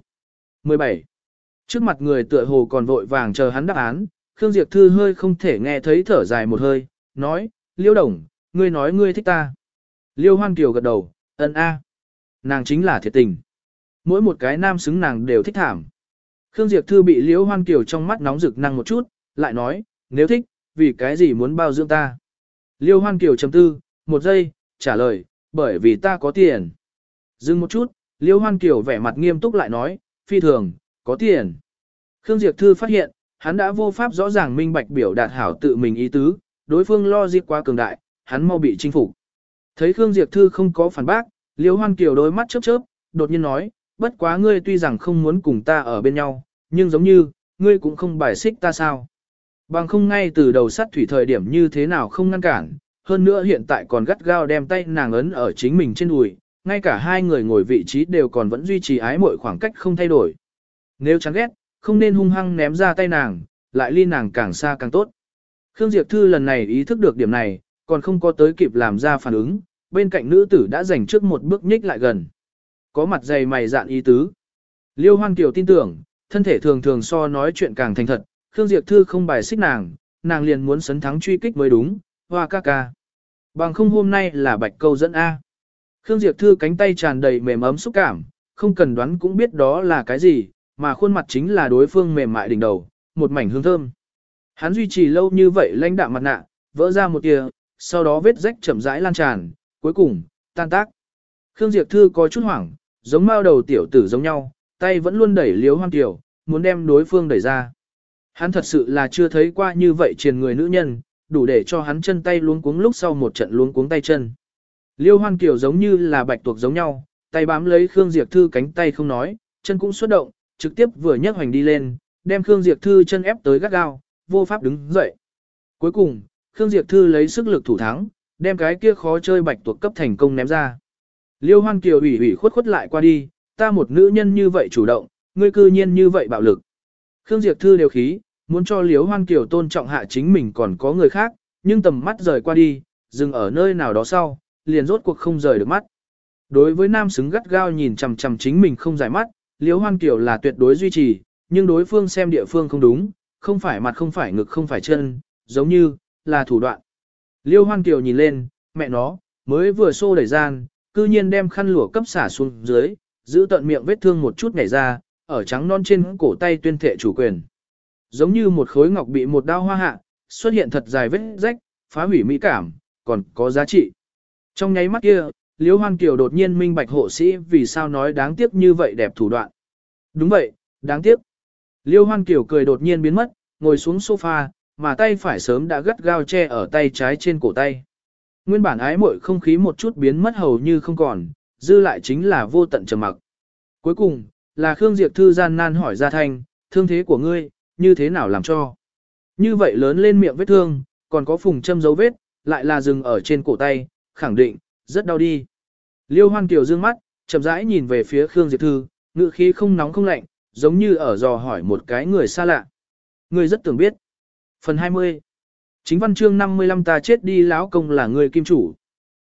17. Trước mặt người tựa hồ còn vội vàng chờ hắn đáp án, Khương Diệp Thư hơi không thể nghe thấy thở dài một hơi, nói, Liêu Đồng, ngươi nói ngươi thích ta. Liêu Hoan Kiều gật đầu, ân a. Nàng chính là thiệt tình. Mỗi một cái nam xứng nàng đều thích thảm. Khương Diệp Thư bị Liễu Hoan Kiều trong mắt nóng rực năng một chút, lại nói, nếu thích, vì cái gì muốn bao dưỡng ta? Liễu Hoan Kiều trầm tư, một giây, trả lời, bởi vì ta có tiền. Dừng một chút, Liễu Hoan Kiều vẻ mặt nghiêm túc lại nói, phi thường, có tiền. Khương Diệp Thư phát hiện, hắn đã vô pháp rõ ràng minh bạch biểu đạt hảo tự mình ý tứ, đối phương lo dịp quá cường đại, hắn mau bị chinh phục. Thấy Khương Diệp Thư không có phản bác, Liễu Hoan Kiều đôi mắt chớp chớp, đột nhiên nói, bất quá ngươi tuy rằng không muốn cùng ta ở bên nhau, nhưng giống như, ngươi cũng không bài xích ta sao. Bằng không ngay từ đầu sát thủy thời điểm như thế nào không ngăn cản, hơn nữa hiện tại còn gắt gao đem tay nàng ấn ở chính mình trên đùi, ngay cả hai người ngồi vị trí đều còn vẫn duy trì ái mọi khoảng cách không thay đổi. Nếu chán ghét, không nên hung hăng ném ra tay nàng, lại ly nàng càng xa càng tốt. Khương Diệp Thư lần này ý thức được điểm này, còn không có tới kịp làm ra phản ứng, bên cạnh nữ tử đã giành trước một bước nhích lại gần. Có mặt dày mày dạn ý tứ. Liêu Hoan Kiều tin tưởng, thân thể thường thường so nói chuyện càng thành thật, Khương Diệp Thư không bài xích nàng liền muốn sấn thắng truy kích mới đúng, hoa ca ca. Bằng không hôm nay là bạch câu dẫn A. Khương Diệp Thư cánh tay tràn đầy mềm ấm xúc cảm, không cần đoán cũng biết đó là cái gì, mà khuôn mặt chính là đối phương mềm mại đỉnh đầu, một mảnh hương thơm. Hắn duy trì lâu như vậy lãnh đạm mặt nạ, vỡ ra một tia, sau đó vết rách chậm rãi lan tràn, cuối cùng, tan tác. Khương Diệp Thư có chút hoảng, giống mao đầu tiểu tử giống nhau, tay vẫn luôn đẩy Liễu Hoan Kiều, muốn đem đối phương đẩy ra. Hắn thật sự là chưa thấy qua như vậy triền người nữ nhân, đủ để cho hắn chân tay luống cuống lúc sau một trận luống cuống tay chân. Liêu Hoan Kiều giống như là bạch tuộc giống nhau, tay bám lấy Khương Diệp Thư cánh tay không nói, chân cũng xuất động, trực tiếp vừa nhấc hoành đi lên, đem Khương Diệp Thư chân ép tới gắt gao, vô pháp đứng dậy. Cuối cùng, Khương Diệp Thư lấy sức lực thủ thắng, đem cái kia khó chơi bạch tuộc cấp thành công ném ra. Liêu Hoan Kiều ủy ủy khuất khuất lại qua đi, ta một nữ nhân như vậy chủ động, ngươi cư nhiên như vậy bạo lực. Khương Diệp Thư đều khí, muốn cho Liêu Hoan Kiều tôn trọng hạ chính mình còn có người khác, nhưng tầm mắt rời qua đi, dừng ở nơi nào đó sau, liền rốt cuộc không rời được mắt. Đối với nam xứng gắt gao nhìn chằm chằm chính mình không giải mắt, Liêu Hoan Kiều là tuyệt đối duy trì, nhưng đối phương xem địa phương không đúng, không phải mặt không phải ngực không phải chân, giống như là thủ đoạn. Liêu Hoan Kiều nhìn lên, mẹ nó, mới vừa xô đẩy gian, cư nhiên đem khăn lụa cấp xả xuống dưới, giữ tận miệng vết thương một chút nhảy ra, ở trắng non trên cổ tay tuyên thệ chủ quyền. Giống như một khối ngọc bị một đao hoa hạ, xuất hiện thật dài vết rách, phá hủy mỹ cảm, còn có giá trị. Trong nháy mắt kia, Liễu Hoan Kiều đột nhiên minh bạch hộ sĩ vì sao nói đáng tiếc như vậy đẹp thủ đoạn. Đúng vậy, đáng tiếc. Liễu Hoan Kiều cười đột nhiên biến mất, ngồi xuống sofa, mà tay phải sớm đã gắt gao che ở tay trái trên cổ tay. Nguyên bản ái muội không khí một chút biến mất hầu như không còn, dư lại chính là vô tận trầm mặc. Cuối cùng, là Khương Diệp Thư gian nan hỏi ra thanh, thương thế của ngươi, như thế nào làm cho? Như vậy lớn lên miệng vết thương, còn có phùng châm dấu vết, lại là dừng ở trên cổ tay, khẳng định, rất đau đi. Liêu Hoan Kiều dương mắt, chậm rãi nhìn về phía Khương Diệp Thư, ngữ khí không nóng không lạnh, giống như ở dò hỏi một cái người xa lạ. Ngươi rất tưởng biết. Phần 20. Chính văn chương 55 ta chết đi lão công là người kim chủ.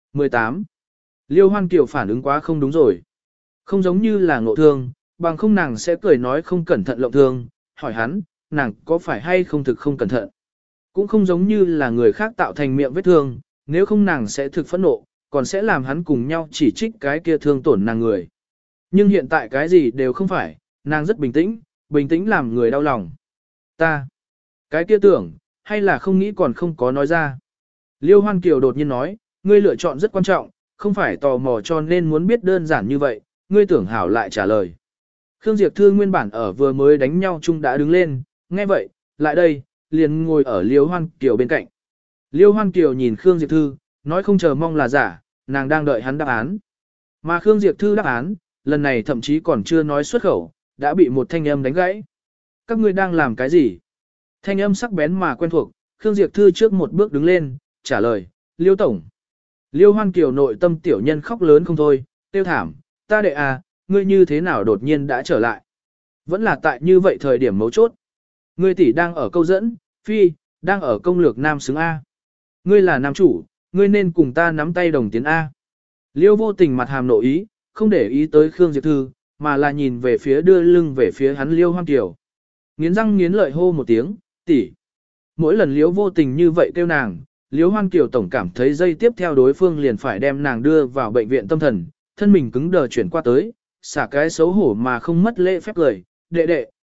18. Liêu Hoan Kiều phản ứng quá không đúng rồi. Không giống như là ngộ thương, bằng không nàng sẽ cười nói không cẩn thận lộng thương, hỏi hắn, nàng có phải hay không thực không cẩn thận. Cũng không giống như là người khác tạo thành miệng vết thương, nếu không nàng sẽ thực phẫn nộ, còn sẽ làm hắn cùng nhau chỉ trích cái kia thương tổn nàng người. Nhưng hiện tại cái gì đều không phải, nàng rất bình tĩnh làm người đau lòng. Ta, cái kia tưởng, hay là không nghĩ còn không có nói ra. Liêu Hoan Kiều đột nhiên nói, ngươi lựa chọn rất quan trọng, không phải tò mò cho nên muốn biết đơn giản như vậy, ngươi tưởng hảo lại trả lời. Khương Diệp Thư nguyên bản ở vừa mới đánh nhau chung đã đứng lên, nghe vậy, lại đây, liền ngồi ở Liêu Hoan Kiều bên cạnh. Liêu Hoan Kiều nhìn Khương Diệp Thư, nói không chờ mong là giả, nàng đang đợi hắn đáp án. Mà Khương Diệp Thư đáp án, lần này thậm chí còn chưa nói xuất khẩu, đã bị một thanh âm đánh gãy. Các ngươi đang làm cái gì? Thanh âm sắc bén mà quen thuộc, Khương Diệp Thư trước một bước đứng lên, trả lời, Liêu Tổng. Liêu Hoan Kiều nội tâm tiểu nhân khóc lớn không thôi, tiêu thảm, ta đệ à, ngươi như thế nào đột nhiên đã trở lại? Vẫn là tại như vậy thời điểm mấu chốt. Ngươi tỷ đang ở câu dẫn, phi, đang ở công lược nam xứng A. Ngươi là nam chủ, ngươi nên cùng ta nắm tay đồng tiến A. Liêu vô tình mặt hàm nội ý, không để ý tới Khương Diệp Thư, mà là nhìn về phía đưa lưng về phía hắn Liêu Hoan Kiều. Nghiến răng nghiến lợi hô một tiếng, tỷ. Mỗi lần Liêu vô tình như vậy kêu nàng, Liêu Hoan Kiều tổng cảm thấy dây tiếp theo đối phương liền phải đem nàng đưa vào bệnh viện tâm thần, thân mình cứng đờ chuyển qua tới, xả cái xấu hổ mà không mất lễ phép lời, đệ đệ,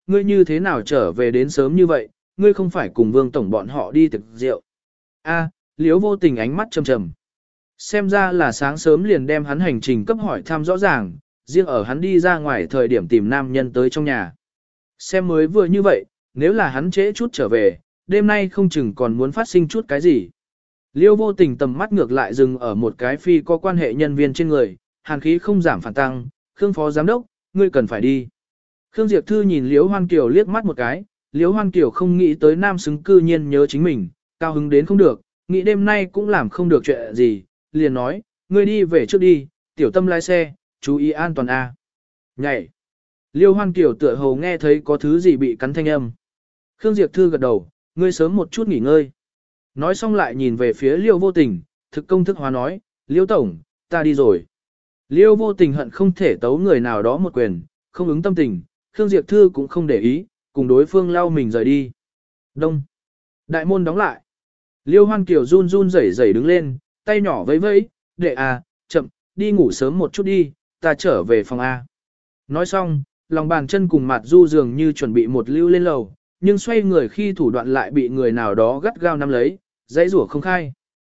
ngươi như thế nào trở về đến sớm như vậy, ngươi không phải cùng Vương tổng bọn họ đi tiệc rượu. A, Liễu Vô Tình ánh mắt trầm trầm. Xem ra là sáng sớm liền đem hắn hành trình cấp hỏi thăm rõ ràng, riêng ở hắn đi ra ngoài thời điểm tìm nam nhân tới trong nhà. Xem mới vừa như vậy, nếu là hắn trễ chút trở về, đêm nay không chừng còn muốn phát sinh chút cái gì. Liêu Vô Tình tầm mắt ngược lại dừng ở một cái phi có quan hệ nhân viên trên người, hàn khí không giảm phản tăng, Khương phó giám đốc, ngươi cần phải đi. Khương Diệp Thư nhìn Liễu Hoan Kiều liếc mắt một cái, Liễu Hoan Kiều không nghĩ tới nam xứng cư nhiên nhớ chính mình, cao hứng đến không được, nghĩ đêm nay cũng làm không được chuyện gì, liền nói, ngươi đi về trước đi, tiểu tâm lái xe, chú ý an toàn a. Nhảy. Liêu Hoan Kiều tựa hồ nghe thấy có thứ gì bị cắn thanh âm. Khương Diệp Thư gật đầu, ngươi sớm một chút nghỉ ngơi. Nói xong lại nhìn về phía Liêu Vô Tình, thực công thức hóa nói, Liêu Tổng, ta đi rồi. Liêu Vô Tình hận không thể tấu người nào đó một quyền, không ứng tâm tình, Khương Diệp Thư cũng không để ý, cùng đối phương lau mình rời đi. Đông. Đại môn đóng lại. Liêu Hoan Kiều run run rẩy rẩy đứng lên, tay nhỏ vẫy vẫy, đệ à, chậm, đi ngủ sớm một chút đi, ta trở về phòng A. Nói xong, lòng bàn chân cùng mặt du dường như chuẩn bị một lưu lên lầu, nhưng xoay người khi thủ đoạn lại bị người nào đó gắt gao nắm lấy, dãy rủa không khai.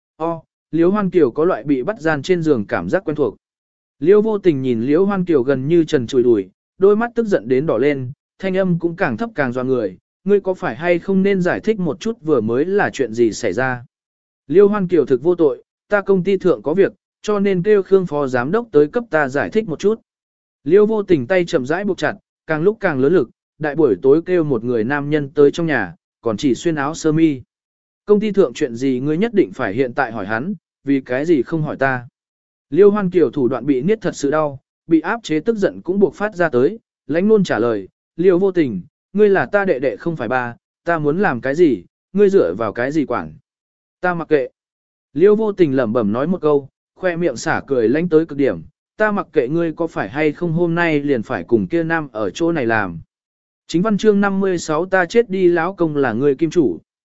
Liễu Hoan Kiều có loại bị bắt gian trên giường cảm giác quen thuộc. Liễu Vô Tình nhìn Liễu Hoan Kiều gần như trần trụi đùi, đôi mắt tức giận đến đỏ lên, thanh âm cũng càng thấp càng doa người, ngươi có phải hay không nên giải thích một chút vừa mới là chuyện gì xảy ra. Liễu Hoan Kiều thực vô tội, ta công ty thượng có việc, cho nên kêu Khương phó giám đốc tới cấp ta giải thích một chút. Liễu Vô Tình tay chậm rãi buộc chặt, càng lúc càng lớn lực, đại buổi tối kêu một người nam nhân tới trong nhà, còn chỉ xuyên áo sơ mi. Công ty thượng chuyện gì ngươi nhất định phải hiện tại hỏi hắn, vì cái gì không hỏi ta. Liêu Hoan Kiều thủ đoạn bị niết thật sự đau, bị áp chế tức giận cũng buộc phát ra tới, lãnh nôn trả lời, Liêu Vô Tình, ngươi là ta đệ đệ không phải ba, ta muốn làm cái gì, ngươi dựa vào cái gì quản. Ta mặc kệ. Liêu Vô Tình lẩm bẩm nói một câu, khoe miệng xả cười lãnh tới cực điểm, ta mặc kệ ngươi có phải hay không hôm nay liền phải cùng kia nam ở chỗ này làm. Chính văn chương 56 ta chết đi lão công là người kim chủ.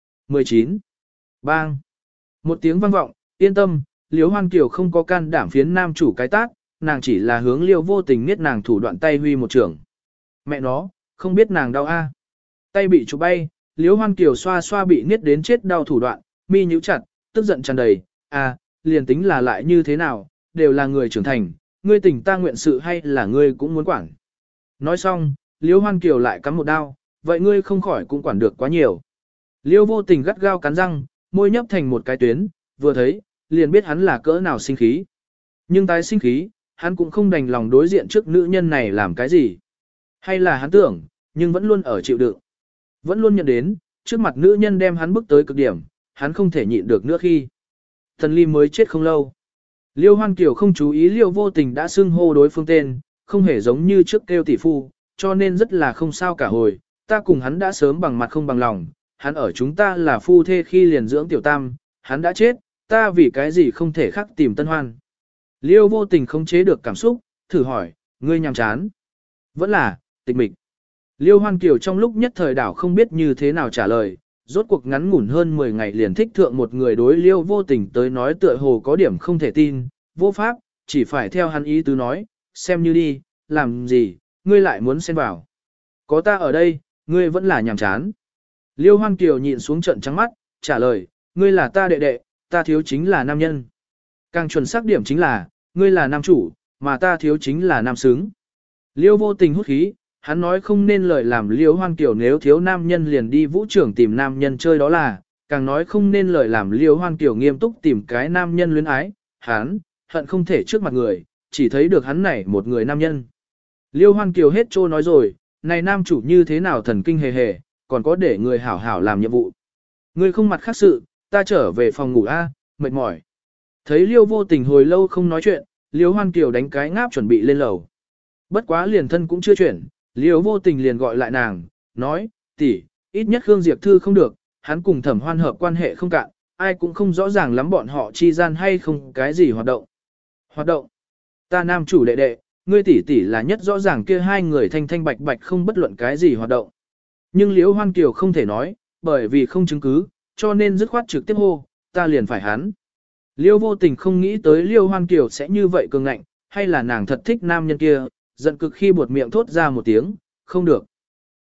19. Bang. Một tiếng vang vọng, yên tâm, Liễu Hoan Kiều không có can đảm phiến nam chủ cái tát, nàng chỉ là hướng Liêu Vô Tình niết nàng thủ đoạn tay huy một trường. Mẹ nó, không biết nàng đau a. Tay bị chụp bay, Liễu Hoan Kiều xoa xoa bị niết đến chết đau thủ đoạn, mi nhíu chặt, tức giận tràn đầy, liền tính là lại như thế nào, đều là người trưởng thành, ngươi tình ta nguyện sự hay là ngươi cũng muốn quản. Nói xong, Liêu Hoan Kiều lại cắm một đao, vậy ngươi không khỏi cũng quản được quá nhiều. Liêu Vô Tình gắt gao cắn răng, môi nhấp thành một cái tuyến, vừa thấy, liền biết hắn là cỡ nào sinh khí. Nhưng tái sinh khí, hắn cũng không đành lòng đối diện trước nữ nhân này làm cái gì. Hay là hắn tưởng, nhưng vẫn luôn ở chịu đựng. Vẫn luôn nhận đến, trước mặt nữ nhân đem hắn bước tới cực điểm, hắn không thể nhịn được nữa khi. Thần Ly mới chết không lâu. Liêu Hoan Kiều không chú ý Liêu Vô Tình đã xưng hô đối phương tên, không hề giống như trước kêu tỷ phu, cho nên rất là không sao cả hồi, ta cùng hắn đã sớm bằng mặt không bằng lòng, hắn ở chúng ta là phu thê khi liền dưỡng tiểu tam, hắn đã chết, ta vì cái gì không thể khắc tìm tân hoan. Liêu Vô Tình không chế được cảm xúc, thử hỏi, ngươi nhàm chán. Vẫn là, tịch mịch. Liêu Hoan Kiều trong lúc nhất thời đảo không biết như thế nào trả lời, rốt cuộc ngắn ngủn hơn 10 ngày liền thích thượng một người đối Liêu Vô Tình tới nói tựa hồ có điểm không thể tin, vô pháp, chỉ phải theo hắn ý tứ nói, xem như đi, làm gì, ngươi lại muốn xen vào. Có ta ở đây, ngươi vẫn là nhàm chán. Liêu Hoan Kiều nhịn xuống trận trắng mắt, trả lời, ngươi là ta đệ đệ, ta thiếu chính là nam nhân. Càng chuẩn xác điểm chính là, ngươi là nam chủ, mà ta thiếu chính là nam xứng. Liêu Vô Tình hút khí, hắn nói không nên lời làm Liêu Hoan Kiều nếu thiếu nam nhân liền đi vũ trưởng tìm nam nhân chơi đó là, càng nói không nên lời làm Liêu Hoan Kiều nghiêm túc tìm cái nam nhân luyến ái, hắn, hận không thể trước mặt người, chỉ thấy được hắn này một người nam nhân. Liêu Hoan Kiều hết trô nói rồi, này nam chủ như thế nào thần kinh hề hề, còn có để người hảo hảo làm nhiệm vụ. Ngươi không mặt khác sự, ta trở về phòng ngủ mệt mỏi. Thấy Liêu Vô Tình hồi lâu không nói chuyện, Liêu Hoan Kiều đánh cái ngáp chuẩn bị lên lầu. Bất quá liền thân cũng chưa chuyển, Liêu Vô Tình liền gọi lại nàng, nói, tỷ, ít nhất Khương Diệp Thư không được, hắn cùng Thẩm Hoan hợp quan hệ không cạn, ai cũng không rõ ràng lắm bọn họ chi gian hay không cái gì hoạt động. Hoạt động? Ta nam chủ đệ đệ, ngươi tỷ tỷ là nhất rõ ràng kia hai người thanh thanh bạch bạch không bất luận cái gì hoạt động. Nhưng Liễu Hoan Kiều không thể nói, bởi vì không chứng cứ, cho nên dứt khoát trực tiếp hô, ta liền phải hắn. Liêu Vô Tình không nghĩ tới Liêu Hoan Kiều sẽ như vậy cường ngạnh, hay là nàng thật thích nam nhân kia, giận cực khi buột miệng thốt ra một tiếng, không được.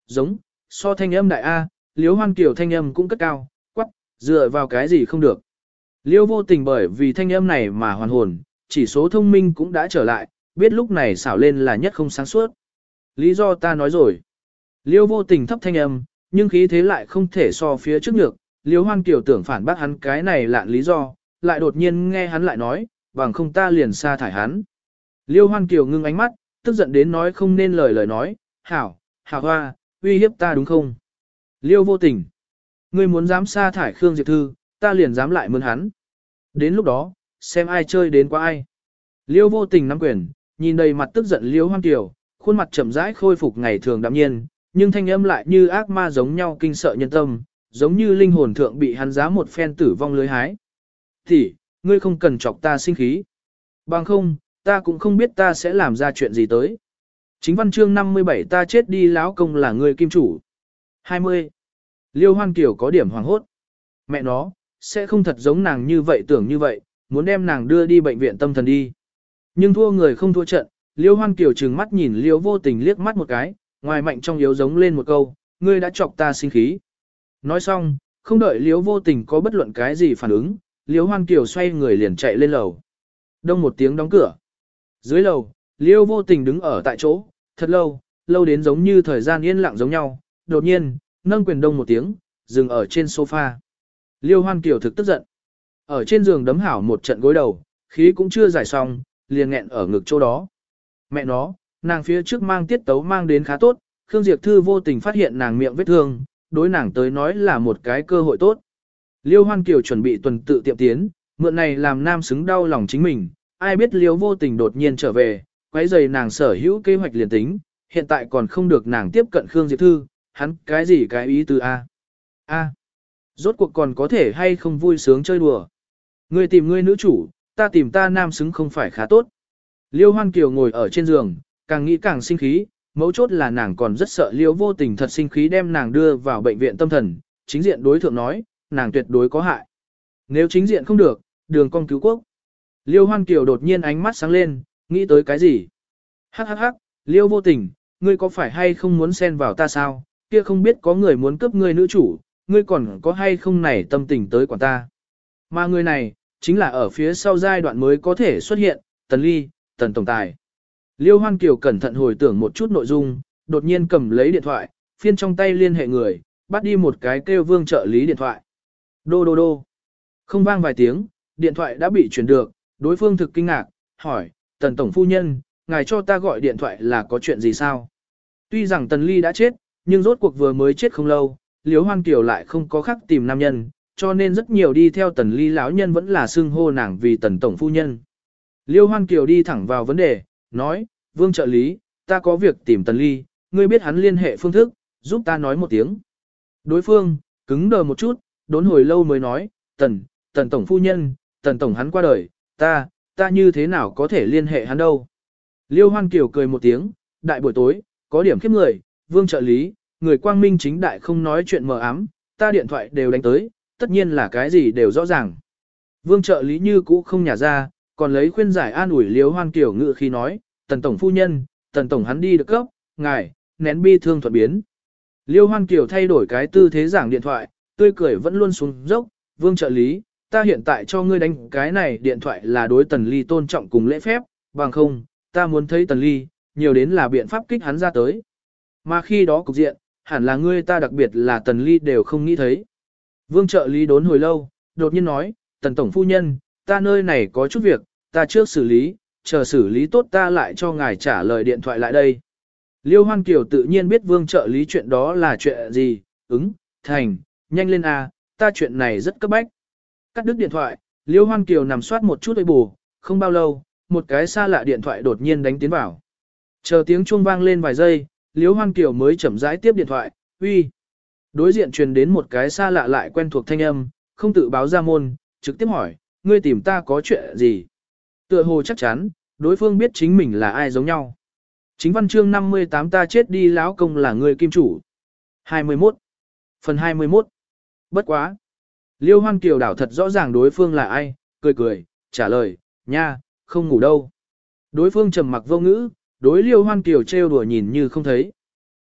giống, so thanh âm đại A, Liêu Hoan Kiều thanh âm cũng cất cao, quắc, dựa vào cái gì không được. Liêu Vô Tình bởi vì thanh âm này mà hoàn hồn, chỉ số thông minh cũng đã trở lại, biết lúc này xảo lên là nhất không sáng suốt. Lý do ta nói rồi. Liêu Vô Tình thấp thanh âm, nhưng khí thế lại không thể so phía trước nhược. Liêu Hoan Kiều tưởng phản bác hắn cái này lạn lý do, lại đột nhiên nghe hắn lại nói, bằng không ta liền sa thải hắn. Liêu Hoan Kiều ngưng ánh mắt, tức giận đến nói không nên lời nói, hảo, hảo hoa, uy hiếp ta đúng không? Liêu Vô Tình, ngươi muốn dám sa thải Khương Diệp Thư, ta liền dám lại mơn hắn. Đến lúc đó, xem ai chơi đến qua ai. Liêu Vô Tình nắm quyền, nhìn đầy mặt tức giận Liêu Hoan Kiều, khuôn mặt chậm rãi khôi phục ngày thường đạm nhiên, nhưng thanh âm lại như ác ma giống nhau kinh sợ nhân tâm, giống như linh hồn thượng bị hắn giá một phen tử vong lưới hái. Thì, ngươi không cần chọc ta sinh khí. Bằng không, ta cũng không biết ta sẽ làm ra chuyện gì tới. Chính văn chương 57 ta chết đi lão công là người kim chủ. 20. Liêu Hoan Kiều có điểm hoàng hốt. Mẹ nó, sẽ không thật giống nàng như vậy tưởng như vậy, muốn đem nàng đưa đi bệnh viện tâm thần đi. Nhưng thua người không thua trận, Liêu Hoan Kiều trừng mắt nhìn Liêu Vô Tình liếc mắt một cái, ngoài mạnh trong yếu giống lên một câu, ngươi đã chọc ta sinh khí. Nói xong, không đợi Liêu Vô Tình có bất luận cái gì phản ứng, Liêu Hoan Kiều xoay người liền chạy lên lầu. Đông một tiếng đóng cửa. Dưới lầu, Liêu Vô Tình đứng ở tại chỗ, thật lâu, lâu đến giống như thời gian yên lặng giống nhau, đột nhiên, nâng quyền đông một tiếng, dừng ở trên sofa. Liêu Hoan Kiều thực tức giận. Ở trên giường đấm hảo một trận gối đầu, khí cũng chưa giải xong, liền nghẹn ở ngực chỗ đó. Mẹ nó, nàng phía trước mang tiết tấu mang đến khá tốt, Khương Diệp Thư vô tình phát hiện nàng miệng vết thương, đối nàng tới nói là một cái cơ hội tốt. Liêu Hoan Kiều chuẩn bị tuần tự tiệm tiến, mượn này làm nam xứng đau lòng chính mình, ai biết Liêu Vô Tình đột nhiên trở về, quấy rầy nàng sở hữu kế hoạch liền tính, hiện tại còn không được nàng tiếp cận Khương Diệp Thư, hắn cái gì cái ý từ A. A. Rốt cuộc còn có thể hay không vui sướng chơi đùa. Ngươi tìm ngươi nữ chủ, ta tìm ta nam xứng không phải khá tốt. Liêu Hoan Kiều ngồi ở trên giường, càng nghĩ càng sinh khí, mấu chốt là nàng còn rất sợ Liêu Vô Tình thật sinh khí đem nàng đưa vào bệnh viện tâm thần, chính diện đối thượng nói, nàng tuyệt đối có hại. Nếu chính diện không được, đường con cứu quốc. Liêu Hoan Kiều đột nhiên ánh mắt sáng lên, nghĩ tới cái gì? Hắc hắc hắc, Liêu Vô Tình, ngươi có phải hay không muốn xen vào ta sao? Kia không biết có người muốn cướp ngươi nữ chủ, ngươi còn có hay không này tâm tình tới quản ta? Mà người này, chính là ở phía sau giai đoạn mới có thể xuất hiện, Tần Ly, Tần Tổng Tài. Liêu Hoan Kiều cẩn thận hồi tưởng một chút nội dung, đột nhiên cầm lấy điện thoại, phiên trong tay liên hệ người, bắt đi một cái kêu Vương trợ lý điện thoại. Đô đô đô. Không vang vài tiếng, điện thoại đã bị chuyển được, đối phương thực kinh ngạc, hỏi, Tần Tổng Phu Nhân, ngài cho ta gọi điện thoại là có chuyện gì sao? Tuy rằng Tần Ly đã chết, nhưng rốt cuộc vừa mới chết không lâu, Liêu Hoan Kiều lại không có khắc tìm nam nhân, cho nên rất nhiều đi theo Tần Ly lão nhân vẫn là xưng hô nàng vì Tần Tổng Phu Nhân. Liêu Hoan Kiều đi thẳng vào vấn đề, nói, Vương trợ lý, ta có việc tìm Tần Ly, ngươi biết hắn liên hệ phương thức, giúp ta nói một tiếng. Đối phương, cứng đờ một chút, đốn hồi lâu mới nói, Tần Tổng Phu Nhân, Tần Tổng hắn qua đời, ta như thế nào có thể liên hệ hắn đâu. Liêu Hoan Kiều cười một tiếng, đại buổi tối, có điểm khiếp người, Vương trợ lý, người quang minh chính đại không nói chuyện mờ ám, ta điện thoại đều đánh tới, tất nhiên là cái gì đều rõ ràng. Vương trợ lý như cũ không nhả ra, còn lấy khuyên giải an ủi Liêu Hoan Kiều ngự khi nói, Tần Tổng Phu Nhân, Tần Tổng hắn đi được cấp, ngài, nén bi thương thuận biến. Liêu Hoan Kiều thay đổi cái tư thế giảng điện thoại, tươi cười vẫn luôn xuống dốc, Vương trợ lý, ta hiện tại cho ngươi đánh cái này điện thoại là đối Tần Ly tôn trọng cùng lễ phép, bằng không, ta muốn thấy Tần Ly, nhiều đến là biện pháp kích hắn ra tới. Mà khi đó cục diện, hẳn là ngươi ta đặc biệt là Tần Ly đều không nghĩ thấy. Vương trợ lý đốn hồi lâu, đột nhiên nói, Tần Tổng Phu Nhân, ta nơi này có chút việc, ta trước xử lý, chờ xử lý tốt ta lại cho ngài trả lời điện thoại lại đây. Liêu Hoan Kiều tự nhiên biết Vương trợ lý chuyện đó là chuyện gì, thành, nhanh lên a, ta chuyện này rất cấp bách. Cắt đứt điện thoại, Liêu Hoan Kiều nằm soát một chút ấy bù, không bao lâu, một cái xa lạ điện thoại đột nhiên đánh tiến vào. Chờ tiếng chuông vang lên vài giây, Liêu Hoan Kiều mới chậm rãi tiếp điện thoại, uy. Đối diện truyền đến một cái xa lạ lại quen thuộc thanh âm, không tự báo ra môn, trực tiếp hỏi, ngươi tìm ta có chuyện gì? Tựa hồ chắc chắn, đối phương biết chính mình là ai giống nhau. Chính văn chương 58 ta chết đi lão công là người kim chủ. 21. Phần 21. Bất quá. Liêu Hoan Kiều đảo thật rõ ràng đối phương là ai, cười cười, trả lời, nha, không ngủ đâu. Đối phương trầm mặc vô ngữ, đối Liêu Hoan Kiều trêu đùa nhìn như không thấy.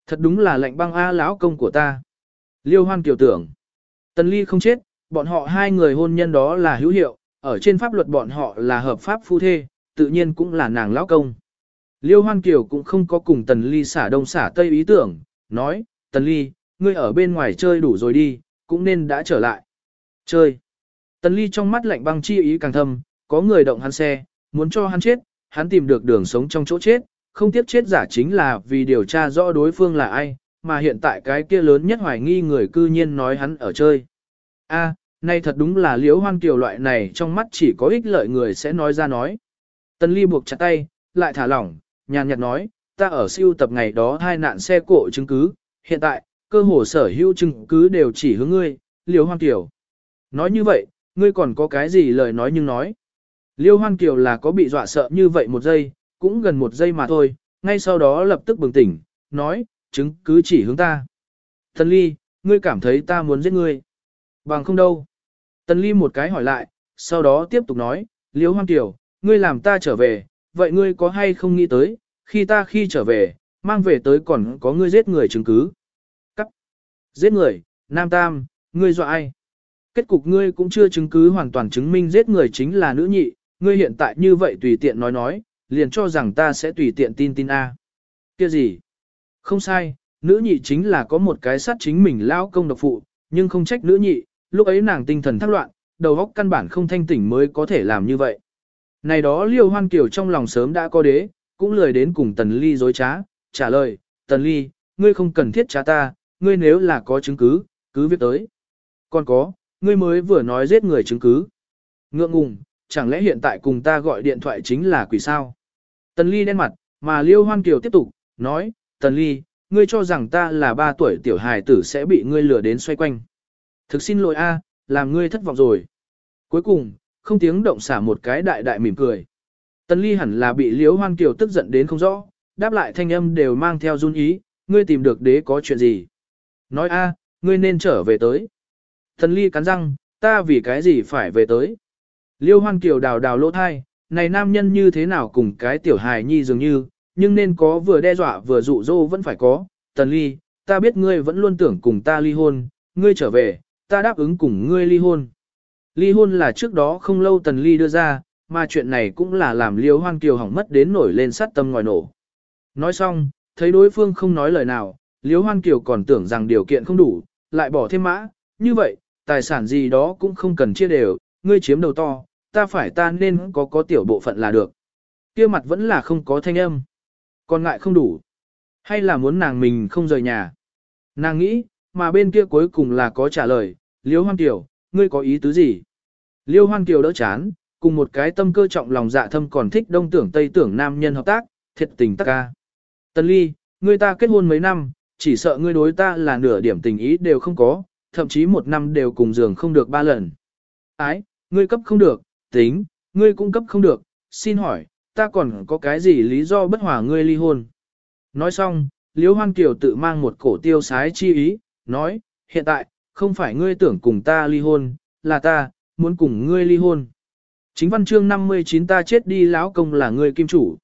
Thật đúng là lạnh băng a lão công của ta. Liêu Hoan Kiều tưởng. Tần Ly không chết, bọn họ hai người hôn nhân đó là hữu hiệu, ở trên pháp luật bọn họ là hợp pháp phu thê, tự nhiên cũng là nàng lão công. Liêu Hoan Kiều cũng không có cùng Tần Ly xả đông xả tây ý tưởng, nói, Tần Ly, ngươi ở bên ngoài chơi đủ rồi đi, cũng nên đã trở lại. Chơi. Tần Ly trong mắt lạnh băng chi ý càng thâm, có người động hắn xe, muốn cho hắn chết, hắn tìm được đường sống trong chỗ chết, không tiếp chết giả chính là vì điều tra rõ đối phương là ai, mà hiện tại cái kia lớn nhất hoài nghi người cư nhiên nói hắn ở chơi. A, nay thật đúng là Liễu Hoan Kiều loại này trong mắt chỉ có ích lợi người sẽ nói ra nói. Tần Ly buộc chặt tay, lại thả lỏng, nhàn nhạt nói, ta ở siêu tập ngày đó hai nạn xe cộ chứng cứ, hiện tại, cơ hồ sở hữu chứng cứ đều chỉ hướng ngươi, Liễu Hoan Kiều. Nói như vậy, ngươi còn có cái gì lời nói nhưng nói. Liêu Hoan Kiều là có bị dọa sợ như vậy một giây, cũng gần một giây mà thôi, ngay sau đó lập tức bừng tỉnh, nói, chứng cứ chỉ hướng ta. Tần Ly, ngươi cảm thấy ta muốn giết ngươi. Bằng không đâu. Tần Ly một cái hỏi lại, sau đó tiếp tục nói, Liêu Hoan Kiều, ngươi làm ta trở về, vậy ngươi có hay không nghĩ tới, khi trở về, mang về tới còn có ngươi giết người chứng cứ. Cắt. Giết người, Nam Tam, ngươi dọa ai? Kết cục ngươi cũng chưa chứng cứ hoàn toàn chứng minh giết người chính là nữ nhị, ngươi hiện tại như vậy tùy tiện nói, liền cho rằng ta sẽ tùy tiện tin A. Kia gì? Không sai, nữ nhị chính là có một cái sát chính mình lao công độc phụ, nhưng không trách nữ nhị, lúc ấy nàng tinh thần thác loạn, đầu óc căn bản không thanh tỉnh mới có thể làm như vậy. Này đó Liêu Hoan Kiều trong lòng sớm đã có đế, cũng lười đến cùng Tần Ly dối trá, trả lời, Tần Ly, ngươi không cần thiết trá ta, ngươi nếu là có chứng cứ, cứ việc tới. Còn có, ngươi mới vừa nói giết người chứng cứ. Ngượng ngùng, chẳng lẽ hiện tại cùng ta gọi điện thoại chính là quỷ sao? Tần Ly đen mặt, mà Liêu Hoan Kiều tiếp tục, nói, Tần Ly, ngươi cho rằng ta là 3 tuổi tiểu hài tử sẽ bị ngươi lừa đến xoay quanh. Thực xin lỗi a, làm ngươi thất vọng rồi. Cuối cùng, không tiếng động xả một cái đại đại mỉm cười. Tần Ly hẳn là bị Liêu Hoan Kiều tức giận đến không rõ, đáp lại thanh âm đều mang theo run ý, ngươi tìm được đế có chuyện gì? Nói a, ngươi nên trở về tới. Tần Ly cắn răng, ta vì cái gì phải về tới? Liêu Hoan Kiều đào đào lỗ thai, này nam nhân như thế nào cùng cái tiểu hài nhi dường như, nhưng nên có vừa đe dọa vừa dụ dỗ vẫn phải có. Tần Ly, ta biết ngươi vẫn luôn tưởng cùng ta ly hôn, ngươi trở về, ta đáp ứng cùng ngươi ly hôn. Ly hôn là trước đó không lâu Tần Ly đưa ra, mà chuyện này cũng là làm Liêu Hoan Kiều hỏng mất đến nổi lên sát tâm ngòi nổ. Nói xong, thấy đối phương không nói lời nào, Liêu Hoan Kiều còn tưởng rằng điều kiện không đủ, lại bỏ thêm mã, như vậy, tài sản gì đó cũng không cần chia đều, ngươi chiếm đầu to, ta nên có tiểu bộ phận là được. Kia mặt vẫn là không có thanh âm. Còn ngại không đủ. Hay là muốn nàng mình không rời nhà. Nàng nghĩ, mà bên kia cuối cùng là có trả lời, Liêu Hoan Kiều, ngươi có ý tứ gì? Liêu Hoan Kiều đỡ chán, cùng một cái tâm cơ trọng lòng dạ thâm còn thích đông tưởng tây tưởng nam nhân hợp tác, thiệt tình tắc ca. Tần Ly, ngươi ta kết hôn mấy năm, chỉ sợ ngươi đối ta là nửa điểm tình ý đều không có, thậm chí một năm đều cùng giường không được 3 lần. Ái, ngươi cấp không được, tính, ngươi cũng cấp không được, xin hỏi, ta còn có cái gì lý do bất hòa ngươi ly hôn? Nói xong, Liêu Hoan Kiều tự mang một cổ tiêu sái chi ý, nói, hiện tại, không phải ngươi tưởng cùng ta ly hôn, là ta, muốn cùng ngươi ly hôn. Chính văn chương 59 ta chết đi lão công là ngươi kim chủ.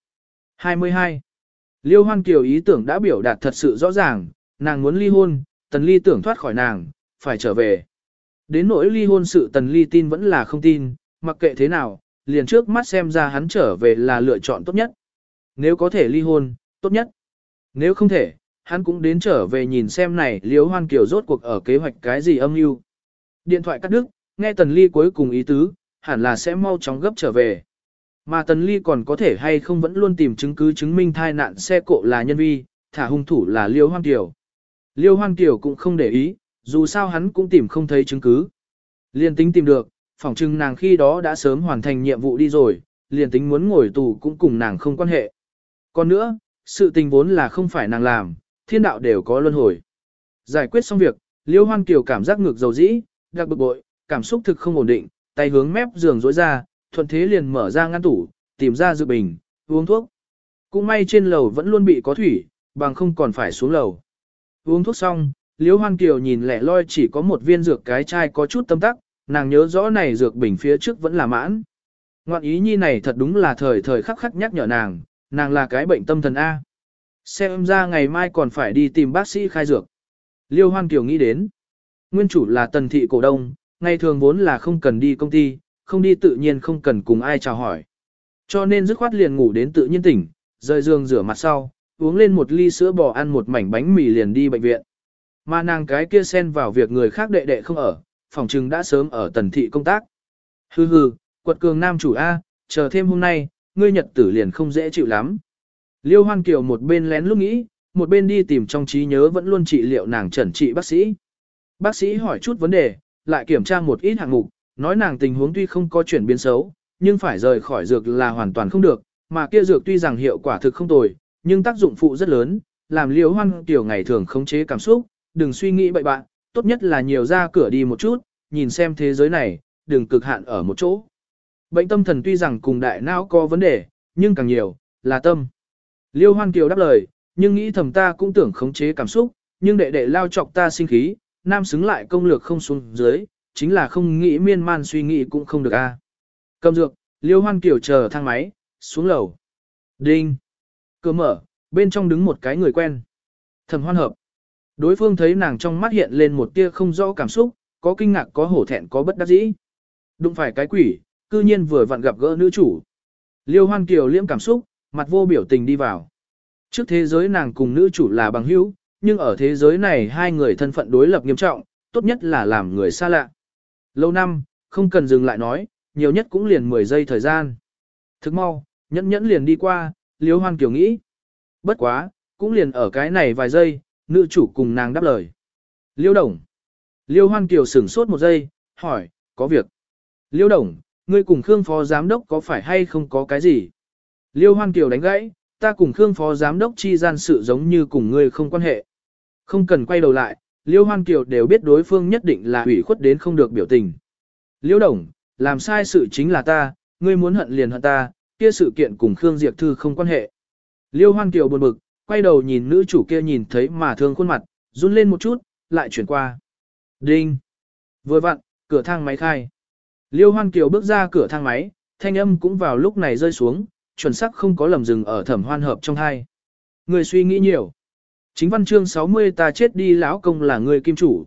22. Liêu Hoan Kiều ý tưởng đã biểu đạt thật sự rõ ràng, nàng muốn ly hôn, Tần Ly tưởng thoát khỏi nàng, phải trở về. Đến nỗi ly hôn sự Tần Ly tin vẫn là không tin, mặc kệ thế nào, liền trước mắt xem ra hắn trở về là lựa chọn tốt nhất. Nếu có thể ly hôn, tốt nhất. Nếu không thể, hắn cũng đến trở về nhìn xem này Liêu Hoan Kiều rốt cuộc ở kế hoạch cái gì âm mưu. Điện thoại cắt đứt, nghe Tần Ly cuối cùng ý tứ, hẳn là sẽ mau chóng gấp trở về. Mà Tần Ly còn có thể hay không vẫn luôn tìm chứng cứ chứng minh thai nạn xe cộ là nhân vi, thả hung thủ là Liêu Hoan Kiều. Liêu Hoan Kiều cũng không để ý, dù sao hắn cũng tìm không thấy chứng cứ. Liên tính tìm được, phỏng chừng nàng khi đó đã sớm hoàn thành nhiệm vụ đi rồi, liền tính muốn ngồi tù cũng cùng nàng không quan hệ. Còn nữa, sự tình vốn là không phải nàng làm, thiên đạo đều có luân hồi. Giải quyết xong việc, Liêu Hoan Kiều cảm giác ngược dầu dĩ, đặc bực bội, cảm xúc thực không ổn định, tay hướng mép giường rối ra, thuận thế liền mở ra ngăn tủ, tìm ra dược bình, uống thuốc. Cũng may trên lầu vẫn luôn bị có thủy, bằng không còn phải xuống lầu. Uống thuốc xong, Liêu Hoan Kiều nhìn lẻ loi chỉ có một viên dược cái chai có chút tâm tắc, nàng nhớ rõ này dược bình phía trước vẫn là mãn. Ngoạn ý nhi này thật đúng là thời thời khắc khắc nhắc nhở nàng là cái bệnh tâm thần A. Xem ra ngày mai còn phải đi tìm bác sĩ khai dược. Liêu Hoan Kiều nghĩ đến. Nguyên chủ là Tần thị cổ đông, ngày thường vốn là không cần đi công ty, không đi tự nhiên không cần cùng ai chào hỏi. Cho nên dứt khoát liền ngủ đến tự nhiên tỉnh, rời giường rửa mặt sau, uống lên một ly sữa bò ăn một mảnh bánh mì liền đi bệnh viện. Mà nàng cái kia xen vào việc người khác đệ đệ không ở, phòng trừng đã sớm ở Tần thị công tác. Hừ hừ, quật cường nam chủ A, chờ thêm hôm nay, ngươi nhật tử liền không dễ chịu lắm. Liêu Hoan Kiều một bên lén lúc nghĩ, một bên đi tìm trong trí nhớ vẫn luôn trị liệu nàng chẩn trị bác sĩ. Bác sĩ hỏi chút vấn đề, lại kiểm tra một ít hạng mục, nói nàng tình huống tuy không có chuyển biến xấu, nhưng phải rời khỏi dược là hoàn toàn không được, mà kia dược tuy rằng hiệu quả thực không tồi, nhưng tác dụng phụ rất lớn, làm Liêu Hoan Kiều ngày thường khống chế cảm xúc, đừng suy nghĩ bậy bạn, tốt nhất là nhiều ra cửa đi một chút, nhìn xem thế giới này, đừng cực hạn ở một chỗ. Bệnh tâm thần tuy rằng cùng đại não có vấn đề, nhưng càng nhiều, là tâm. Liêu Hoan Kiều đáp lời, nhưng nghĩ thầm ta cũng tưởng khống chế cảm xúc, nhưng đệ đệ lao chọc ta sinh khí, nam xứng lại công lược không xuống dưới, chính là không nghĩ miên man suy nghĩ cũng không được a. Cầm dược, Liêu Hoan Kiều chờ thang máy, xuống lầu. Đinh. Cửa mở, bên trong đứng một cái người quen. Thẩm Hoan Hợp. Đối phương thấy nàng trong mắt hiện lên một tia không rõ cảm xúc, có kinh ngạc có hổ thẹn có bất đắc dĩ. Đụng phải cái quỷ, cư nhiên vừa vặn gặp gỡ nữ chủ. Liêu Hoan Kiều liễm cảm xúc, mặt vô biểu tình đi vào. Trước thế giới nàng cùng nữ chủ là bằng hữu, nhưng ở thế giới này hai người thân phận đối lập nghiêm trọng, tốt nhất là làm người xa lạ. Lâu năm, không cần dừng lại nói, nhiều nhất cũng liền 10 giây thời gian. Thức mau, nhẫn nhẫn liền đi qua, Liêu Hoan Kiều nghĩ. Bất quá, cũng liền ở cái này vài giây, nữ chủ cùng nàng đáp lời. Liêu Đồng. Liêu Hoan Kiều sửng sốt một giây, hỏi, có việc. Liêu Đồng, ngươi cùng Khương Phó Giám Đốc có phải hay không có cái gì? Liêu Hoan Kiều đánh gãy, ta cùng Khương Phó Giám Đốc chi gian sự giống như cùng ngươi không quan hệ. Không cần quay đầu lại, Liêu Hoan Kiều đều biết đối phương nhất định là ủy khuất đến không được biểu tình. Liêu Đồng, làm sai sự chính là ta, ngươi muốn hận liền hận ta, kia sự kiện cùng Khương Diệp Thư không quan hệ. Liêu Hoan Kiều buồn bực, quay đầu nhìn nữ chủ kia nhìn thấy mà thương khuôn mặt, run lên một chút, lại chuyển qua. Đinh. Vừa vặn, cửa thang máy khai. Liêu Hoan Kiều bước ra cửa thang máy, thanh âm cũng vào lúc này rơi xuống, chuẩn xác không có lầm dừng ở Thẩm Hoan Hợp trong hai. Người suy nghĩ nhiều. Chính văn chương 60 ta chết đi lão công là người kim chủ.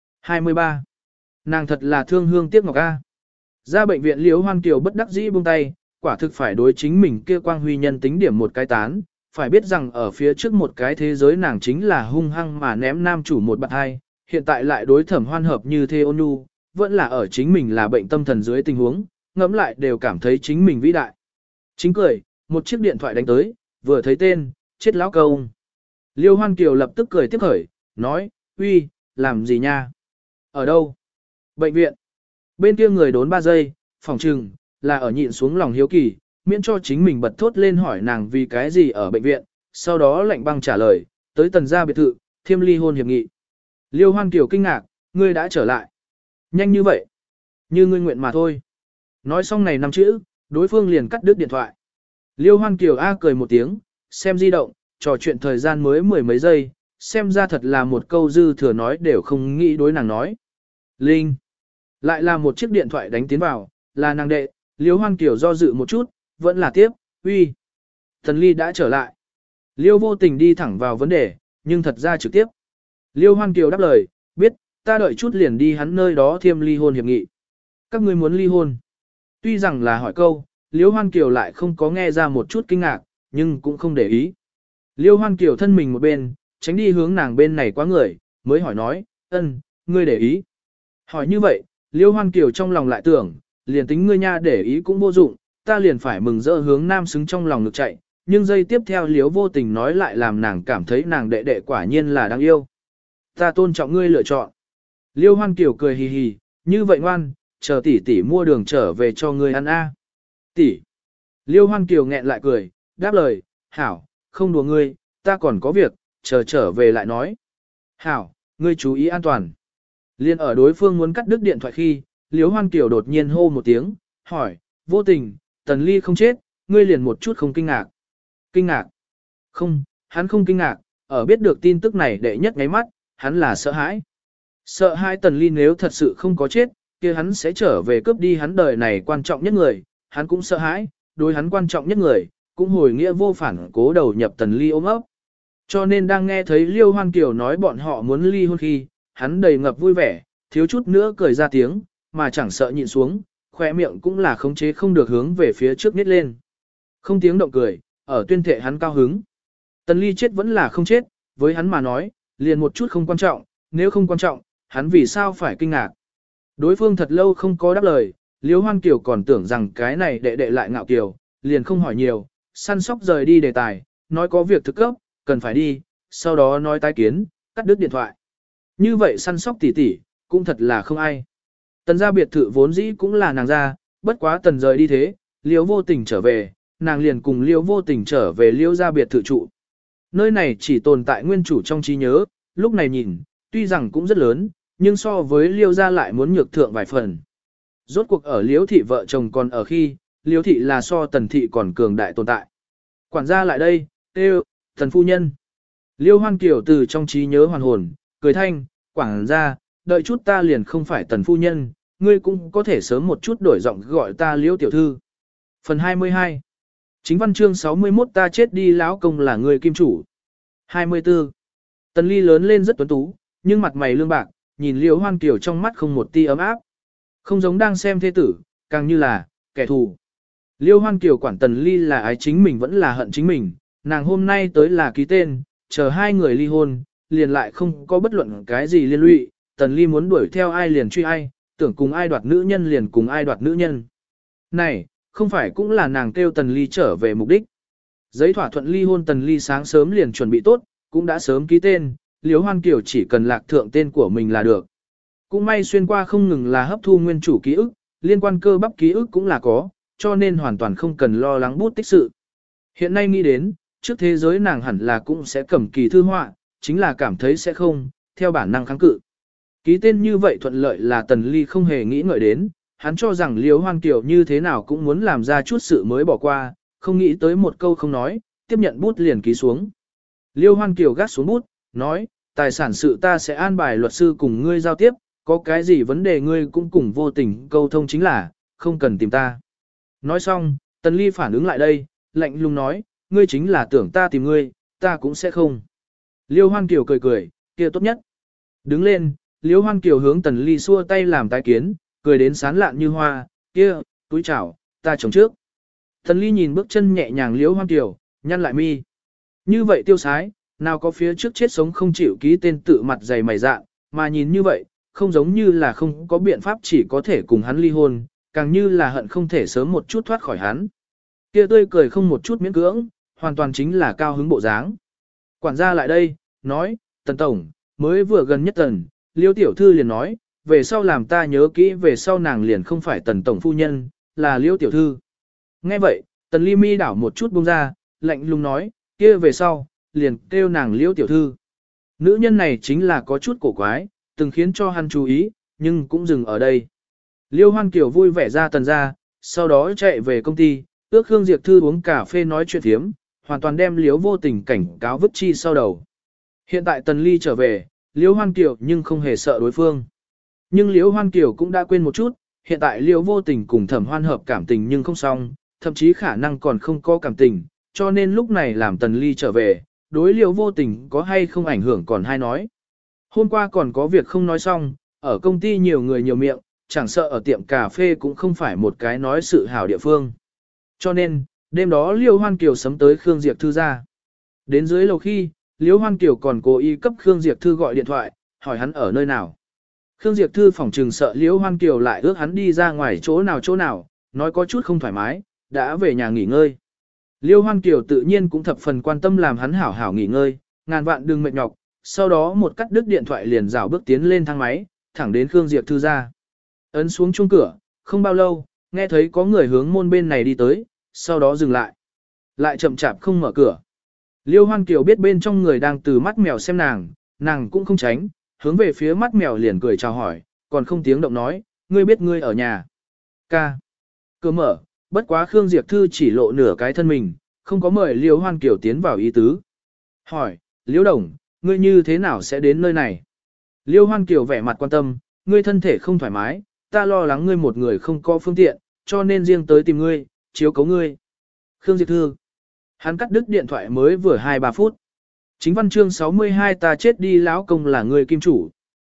23. Nàng thật là thương hương tiếc ngọc a. Ra bệnh viện Liêu Hoan Kiều bất đắc dĩ buông tay, quả thực phải đối chính mình kia quang huy nhân tính điểm một cái tán, phải biết rằng ở phía trước một cái thế giới nàng chính là hung hăng mà ném nam chủ một bạn hai, hiện tại lại đối Thẩm Hoan Hợp như thế ôn nhu, vẫn là ở chính mình là bệnh tâm thần dưới tình huống, ngẫm lại đều cảm thấy chính mình vĩ đại. Chính cười, một chiếc điện thoại đánh tới, vừa thấy tên, chết lão công. Liêu Hoan Kiều lập tức cười tiếp khởi, nói, uy, làm gì nha? Ở đâu? Bệnh viện. Bên kia người đốn 3 giây, phòng trừng, là ở nhịn xuống lòng hiếu kỳ, miễn cho chính mình bật thốt lên hỏi nàng vì cái gì ở bệnh viện, sau đó lạnh băng trả lời, tới Tần gia biệt thự, thiêm ly hôn hiệp nghị. Liêu Hoan Kiều kinh ngạc, ngươi đã trở lại. Nhanh như vậy. Như ngươi nguyện mà thôi. Nói xong này 5 chữ, đối phương liền cắt đứt điện thoại. Liêu Hoan Kiều A cười một tiếng, xem di động, trò chuyện thời gian mới 10 mấy giây, xem ra thật là một câu dư thừa nói đều không nghĩ đối nàng nói. Linh. Lại là một chiếc điện thoại đánh tiến vào, là nàng đệ, Liêu Hoan Kiều do dự một chút, vẫn là tiếp, uy. Tần Ly đã trở lại. Liêu vô tình đi thẳng vào vấn đề, nhưng thật ra trực tiếp. Liêu Hoan Kiều đáp lời, biết, ta đợi chút liền đi hắn nơi đó thiêm ly hôn hiệp nghị. Các ngươi muốn ly hôn. Tuy rằng là hỏi câu, Liêu Hoan Kiều lại không có nghe ra một chút kinh ngạc, nhưng cũng không để ý. Liêu Hoan Kiều thân mình một bên, tránh đi hướng nàng bên này quá người, mới hỏi nói, ngươi để ý. Hỏi như vậy, Liêu Hoan Kiều trong lòng lại tưởng, liền tính ngươi nha để ý cũng vô dụng, ta liền phải mừng rỡ hướng nam xứng trong lòng ngực chạy, nhưng giây tiếp theo Liêu vô tình nói lại làm nàng cảm thấy nàng đệ đệ quả nhiên là đáng yêu. Ta tôn trọng ngươi lựa chọn. Liêu Hoan Kiều cười hì hì, như vậy ngoan, chờ tỷ tỷ mua đường trở về cho ngươi ăn a. Tỷ. Liêu Hoan Kiều nghẹn lại cười, đáp lời, hảo, không đùa ngươi, ta còn có việc, chờ trở về lại nói. Hảo, ngươi chú ý an toàn. Liên ở đối phương muốn cắt đứt điện thoại khi, Liêu Hoan Kiều đột nhiên hô một tiếng, hỏi, vô tình, Tần Ly không chết, ngươi liền một chút không kinh ngạc. Kinh ngạc? Không, hắn không kinh ngạc, ở biết được tin tức này đệ nhất ngáy mắt, hắn là sợ hãi. Sợ hãi Tần Ly nếu thật sự không có chết, kia hắn sẽ trở về cướp đi hắn đời này quan trọng nhất người, hắn cũng sợ hãi, đối hắn quan trọng nhất người, cũng hồi nghĩa vô phản cố đầu nhập Tần Ly ôm ấp. Cho nên đang nghe thấy Liêu Hoan Kiều nói bọn họ muốn ly hôn khi, hắn đầy ngập vui vẻ, thiếu chút nữa cười ra tiếng, mà chẳng sợ nhịn xuống, khỏe miệng cũng là khống chế không được hướng về phía trước nít lên. Không tiếng động cười, ở tuyên thệ hắn cao hứng. Tần Ly chết vẫn là không chết, với hắn mà nói, liền một chút không quan trọng, nếu không quan trọng, hắn vì sao phải kinh ngạc. Đối phương thật lâu không có đáp lời, Liêu Hoan Kiều còn tưởng rằng cái này đệ đệ lại ngạo kiều, liền không hỏi nhiều, săn sóc rời đi đề tài, nói có việc thực cấp, cần phải đi, sau đó nói tái kiến, cắt đứt điện thoại. Như vậy săn sóc tỉ tỉ, cũng thật là không ai. Tần gia biệt thự vốn dĩ cũng là nàng ra, bất quá tần rời đi thế, Liêu vô tình trở về, nàng liền cùng Liêu vô tình trở về Liêu gia biệt thự trụ. Nơi này chỉ tồn tại nguyên chủ trong trí nhớ, lúc này nhìn, tuy rằng cũng rất lớn, nhưng so với Liêu gia lại muốn nhược thượng vài phần. Rốt cuộc ở Liêu thị vợ chồng còn ở khi, Liêu thị là so tần thị còn cường đại tồn tại. Quản gia lại đây, kêu, thần phu nhân. Liêu Hoan Kiều từ trong trí nhớ hoàn hồn, cười thanh, quản gia, đợi chút ta liền không phải tần phu nhân, ngươi cũng có thể sớm một chút đổi giọng gọi ta Liêu tiểu thư. Phần 22 Chính văn chương 61 ta chết đi lão công là người kim chủ. 24 Tần Ly lớn lên rất tuấn tú, nhưng mặt mày lương bạc, nhìn Liêu Hoan Kiều trong mắt không một tia ấm áp. Không giống đang xem thế tử, càng như là kẻ thù. Liêu Hoan Kiều quản Tần Ly là ái chính mình vẫn là hận chính mình, nàng hôm nay tới là ký tên, chờ hai người ly hôn, liền lại không có bất luận cái gì liên lụy, Tần Ly muốn đuổi theo ai liền truy ai, tưởng cùng ai đoạt nữ nhân liền cùng ai đoạt nữ nhân. Này, không phải cũng là nàng kêu Tần Ly trở về mục đích. Giấy thỏa thuận ly hôn Tần Ly sáng sớm liền chuẩn bị tốt, cũng đã sớm ký tên, Liêu Hoan Kiều chỉ cần lạc thượng tên của mình là được. Cũng may xuyên qua không ngừng là hấp thu nguyên chủ ký ức, liên quan cơ bắp ký ức cũng là có, cho nên hoàn toàn không cần lo lắng bút tích sự. Hiện nay nghĩ đến, trước thế giới nàng hẳn là cũng sẽ cầm kỳ thư họa, chính là cảm thấy sẽ không, theo bản năng kháng cự. Ký tên như vậy thuận lợi là Tần Ly không hề nghĩ ngợi đến, hắn cho rằng Liêu Hoan Kiều như thế nào cũng muốn làm ra chút sự mới bỏ qua, không nghĩ tới một câu không nói, tiếp nhận bút liền ký xuống. Liêu Hoan Kiều gác xuống bút, nói, tài sản sự ta sẽ an bài luật sư cùng ngươi giao tiếp, có cái gì vấn đề ngươi cũng cùng vô tình câu thông chính là, không cần tìm ta. Nói xong, Tần Ly phản ứng lại đây, lạnh lùng nói, ngươi chính là tưởng ta tìm ngươi, ta cũng sẽ không. Liêu Hoan Kiều cười cười, kia tốt nhất. Đứng lên, Liêu Hoan Kiều hướng Tần Ly xua tay làm tái kiến, cười đến sán lạn như hoa, kia, túi chảo, ta chống trước. Tần Ly nhìn bước chân nhẹ nhàng Liêu Hoan Kiều, nhăn lại mi. Như vậy tiêu sái, nào có phía trước chết sống không chịu ký tên tự mặt dày mày dạ, mà nhìn như vậy, không giống như là không có biện pháp chỉ có thể cùng hắn ly hôn, càng như là hận không thể sớm một chút thoát khỏi hắn. Kia tươi cười không một chút miễn cưỡng, hoàn toàn chính là cao hứng bộ dáng. Quản gia lại đây, nói, Tần Tổng, mới vừa gần nhất Tần, Liêu Tiểu Thư liền nói, về sau làm ta nhớ kỹ về sau nàng liền không phải Tần Tổng phu nhân, là Liêu Tiểu Thư. Nghe vậy, Tần Ly mi đảo một chút buông ra, lạnh lùng nói, kia về sau, liền kêu nàng Liêu Tiểu Thư. Nữ nhân này chính là có chút cổ quái, từng khiến cho hắn chú ý, nhưng cũng dừng ở đây. Liêu Hoan Kiều vui vẻ ra Tần ra, sau đó chạy về công ty, ước Khương Diệp Thư uống cà phê nói chuyện thiếm, hoàn toàn đem Liêu vô tình cảnh cáo vứt chi sau đầu. Hiện tại Tần Ly trở về, Liêu Hoan Kiều nhưng không hề sợ đối phương. Nhưng Liêu Hoan Kiều cũng đã quên một chút, hiện tại Liêu vô tình cùng Thẩm Hoan hợp cảm tình nhưng không xong, thậm chí khả năng còn không có cảm tình, cho nên lúc này làm Tần Ly trở về, đối Liêu vô tình có hay không ảnh hưởng còn hay nói. Hôm qua còn có việc không nói xong, ở công ty nhiều người nhiều miệng, chẳng sợ ở tiệm cà phê cũng không phải một cái nói sự hảo địa phương. Cho nên, đêm đó Liêu Hoan Kiều sớm tới Khương Diệp Thư ra. Đến dưới lầu khi, Liêu Hoan Kiều còn cố ý cấp Khương Diệp Thư gọi điện thoại, hỏi hắn ở nơi nào. Khương Diệp Thư phỏng trừng sợ Liêu Hoan Kiều lại ước hắn đi ra ngoài chỗ nào, nói có chút không thoải mái, đã về nhà nghỉ ngơi. Liêu Hoan Kiều tự nhiên cũng thập phần quan tâm làm hắn hảo hảo nghỉ ngơi, ngàn vạn đừng mệt nhọc, sau đó một cắt đứt điện thoại liền rảo bước tiến lên thang máy, thẳng đến Khương Diệp Thư ra. Ấn xuống chuông cửa, không bao lâu, nghe thấy có người hướng môn bên này đi tới, sau đó dừng lại. Lại chậm chạp không mở cửa. Liêu Hoan Kiều biết bên trong người đang từ mắt mèo xem nàng cũng không tránh, hướng về phía mắt mèo liền cười chào hỏi, còn không tiếng động nói, ngươi biết ngươi ở nhà. Ca. Cửa mở, bất quá Khương Diệp Thư chỉ lộ nửa cái thân mình, không có mời Liêu Hoan Kiều tiến vào ý tứ. Hỏi, Liêu Đồng, ngươi như thế nào sẽ đến nơi này? Liêu Hoan Kiều vẻ mặt quan tâm, ngươi thân thể không thoải mái, ta lo lắng ngươi một người không có phương tiện, cho nên riêng tới tìm ngươi, chiếu cấu ngươi. Khương Diệp Thư. Hắn cắt đứt điện thoại mới vừa 2-3 phút. Chính văn chương 62 ta chết đi lão công là người kim chủ.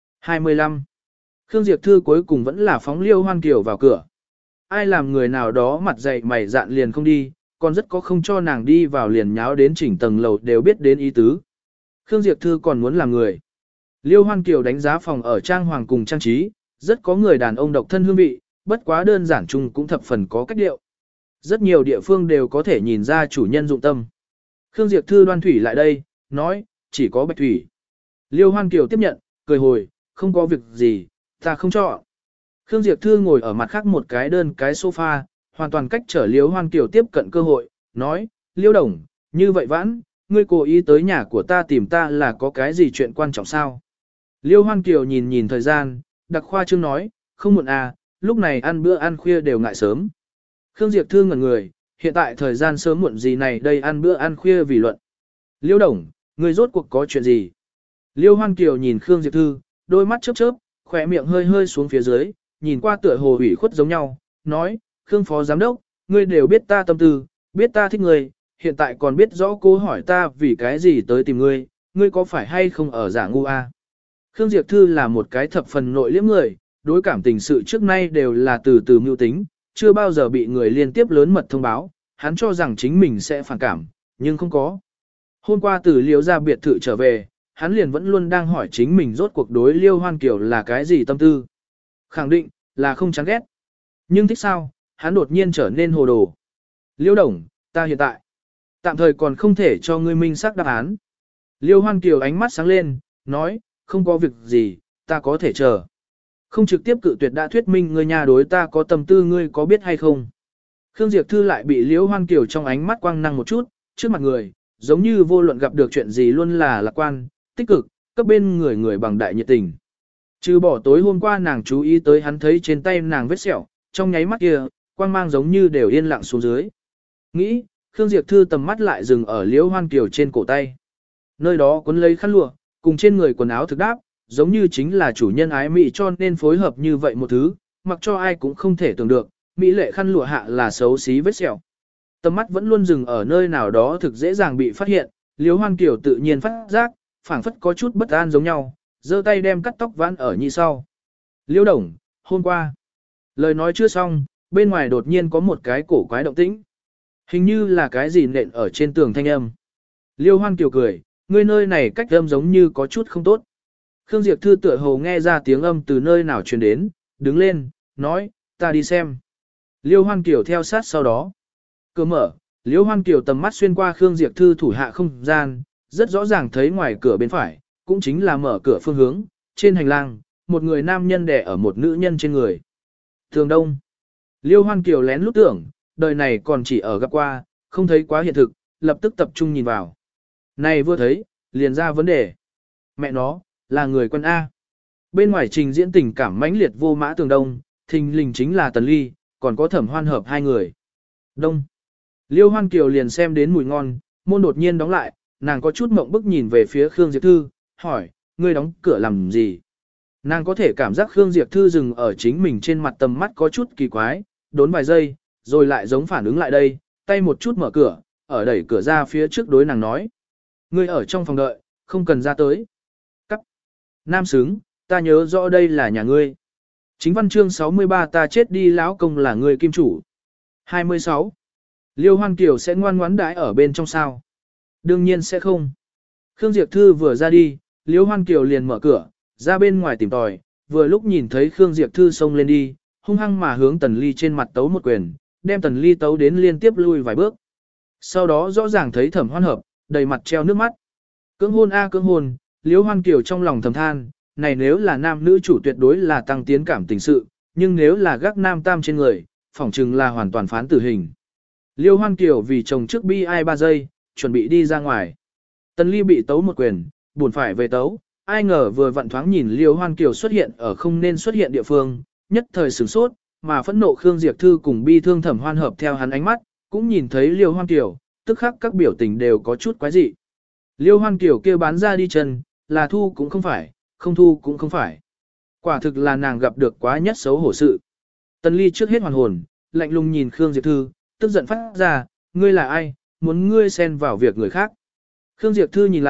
25. Khương Diệp Thư cuối cùng vẫn là phóng Liêu Hoan Kiều vào cửa. Ai làm người nào đó mặt dày mày dạn liền không đi, còn rất có không cho nàng đi vào liền nháo đến chỉnh tầng lầu đều biết đến ý tứ. Khương Diệp Thư còn muốn làm người. Liêu Hoan Kiều đánh giá phòng ở trang hoàng cùng trang trí, rất có người đàn ông độc thân hương vị, bất quá đơn giản chung cũng thập phần có cách điệu. Rất nhiều địa phương đều có thể nhìn ra chủ nhân dụng tâm. Khương Diệp Thư đoan thủy lại đây, nói, chỉ có bạch thủy. Liêu Hoan Kiều tiếp nhận, cười hồi, không có việc gì, ta không cho. Khương Diệp Thư ngồi ở mặt khác một cái đơn cái sofa, hoàn toàn cách trở Liêu Hoan Kiều tiếp cận cơ hội, nói, Liêu Đồng, như vậy vãn, ngươi cố ý tới nhà của ta tìm ta là có cái gì chuyện quan trọng sao? Liêu Hoan Kiều nhìn nhìn thời gian, đặc khoa trương nói, không muộn à, lúc này ăn bữa ăn khuya đều ngại sớm. Khương Diệp Thư ngẩn người, hiện tại thời gian sớm muộn gì này đây ăn bữa ăn khuya vì luận. Liêu Đồng, ngươi rốt cuộc có chuyện gì? Liêu Hoan Kiều nhìn Khương Diệp Thư, đôi mắt chớp chớp, khỏe miệng hơi hơi xuống phía dưới, nhìn qua tựa hồ ủy khuất giống nhau, nói, Khương Phó Giám Đốc, ngươi đều biết ta tâm tư, biết ta thích ngươi, hiện tại còn biết rõ cô hỏi ta vì cái gì tới tìm ngươi, ngươi có phải hay không ở giả ngu a? Khương Diệp Thư là một cái thập phần nội liễm người, đối cảm tình sự trước nay đều là từ từ mưu tính, chưa bao giờ bị người liên tiếp lớn mật thông báo, hắn cho rằng chính mình sẽ phản cảm, nhưng không có. Hôm qua từ Liêu ra biệt thự trở về, hắn liền vẫn luôn đang hỏi chính mình rốt cuộc đối Liêu Hoan Kiều là cái gì tâm tư. Khẳng định, là không chán ghét. Nhưng thích sao, hắn đột nhiên trở nên hồ đồ. Liêu Đồng, ta hiện tại, tạm thời còn không thể cho ngươi minh xác đáp án. Liêu Hoan Kiều ánh mắt sáng lên, nói, không có việc gì, ta có thể chờ. Không trực tiếp cự tuyệt đã thuyết minh ngươi nhà đối ta có tâm tư ngươi có biết hay không. Khương Diệp Thư lại bị Liêu Hoan Kiều trong ánh mắt quang năng một chút, trước mặt người, giống như vô luận gặp được chuyện gì luôn là lạc quan, tích cực, cấp bên người người bằng đại nhiệt tình. Trừ bỏ tối hôm qua nàng chú ý tới hắn thấy trên tay nàng vết sẹo, trong nháy mắt kia, quang mang giống như đều yên lặng xuống dưới. Nghĩ, Khương Diệp Thư tầm mắt lại dừng ở Liễu Hoan Kiều trên cổ tay. Nơi đó quấn lấy khăn lụa, cùng trên người quần áo thực đáp, giống như chính là chủ nhân ái mỹ cho nên phối hợp như vậy một thứ, mặc cho ai cũng không thể tưởng được, mỹ lệ khăn lụa hạ là xấu xí vết sẹo. Tầm mắt vẫn luôn dừng ở nơi nào đó thực dễ dàng bị phát hiện, Liễu Hoan Kiều tự nhiên phát giác, phảng phất có chút bất an giống nhau, giơ tay đem cắt tóc vãn ở nhị sau. Liễu Đồng, hôm qua. Lời nói chưa xong, bên ngoài đột nhiên có một cái cổ quái động tĩnh. Hình như là cái gì nện ở trên tường thanh âm. Liêu Hoan Kiều cười, ngươi nơi này cách âm giống như có chút không tốt. Khương Diệp Thư tựa hồ nghe ra tiếng âm từ nơi nào truyền đến, đứng lên, nói, ta đi xem. Liêu Hoan Kiều theo sát sau đó. Cửa mở, Liêu Hoan Kiều tầm mắt xuyên qua Khương Diệp Thư thủ hạ không gian, rất rõ ràng thấy ngoài cửa bên phải, cũng chính là mở cửa phương hướng, trên hành lang, một người nam nhân đè ở một nữ nhân trên người. Thường Đông. Liêu Hoan Kiều lén lút tưởng, đời này còn chỉ ở gặp qua, không thấy quá hiện thực, lập tức tập trung nhìn vào. Này vừa thấy, liền ra vấn đề. Mẹ nó, là người quân A. Bên ngoài trình diễn tình cảm mãnh liệt vô mã Tường Đông, thình lình chính là Tần Ly, còn có Thẩm Hoan hợp hai người. Đông. Liêu Hoan Kiều liền xem đến mùi ngon, môn đột nhiên đóng lại, nàng có chút mộng bức nhìn về phía Khương Diệp Thư, hỏi, ngươi đóng cửa làm gì? Nàng có thể cảm giác Khương Diệp Thư dừng ở chính mình trên mặt tầm mắt có chút kỳ quái, đốn vài giây, rồi lại giống phản ứng lại đây, tay một chút mở cửa, ở đẩy cửa ra phía trước đối nàng nói. Ngươi ở trong phòng đợi, không cần ra tới. Cắt. Nam xứng, ta nhớ rõ đây là nhà ngươi. Chính văn chương 63 ta chết đi lão công là ngươi kim chủ. 26. Liêu Hoan Kiều sẽ ngoan ngoãn đãi ở bên trong sao? Đương nhiên sẽ không. Khương Diệp Thư vừa ra đi, Liêu Hoan Kiều liền mở cửa, ra bên ngoài tìm tòi, vừa lúc nhìn thấy Khương Diệp Thư xông lên đi, hung hăng mà hướng Tần Ly trên mặt tấu một quyền, đem Tần Ly tấu đến liên tiếp lui vài bước. Sau đó rõ ràng thấy Thẩm Hoan hợp, đầy mặt treo nước mắt. Cưỡng hôn a cưỡng hôn, Liêu Hoan Kiều trong lòng thầm than, này nếu là nam nữ chủ tuyệt đối là tăng tiến cảm tình sự, nhưng nếu là gác nam tam trên người, phỏng chừng là hoàn toàn phán tử hình. Liêu Hoan Kiều vì chồng trước bi ai 3 giây, chuẩn bị đi ra ngoài. Tần Ly bị tấu một quyền, buồn phải về tấu, ai ngờ vừa vặn thoáng nhìn Liêu Hoan Kiều xuất hiện ở không nên xuất hiện địa phương, nhất thời sửng sốt, mà phẫn nộ Khương Diệp Thư cùng bi thương Thẩm Hoan hợp theo hắn ánh mắt, cũng nhìn thấy Liêu Hoan Kiều, tức khắc các biểu tình đều có chút quái dị. Liêu Hoan Kiều kêu bán ra đi chân, là thu cũng không phải, không thu cũng không phải. Quả thực là nàng gặp được quá nhất xấu hổ sự. Tần Ly trước hết hoàn hồn, lạnh lùng nhìn Khương Diệp Thư, tức giận phát ra, ngươi là ai, muốn ngươi xen vào việc người khác. Khương Diệp Thư nhìn lại,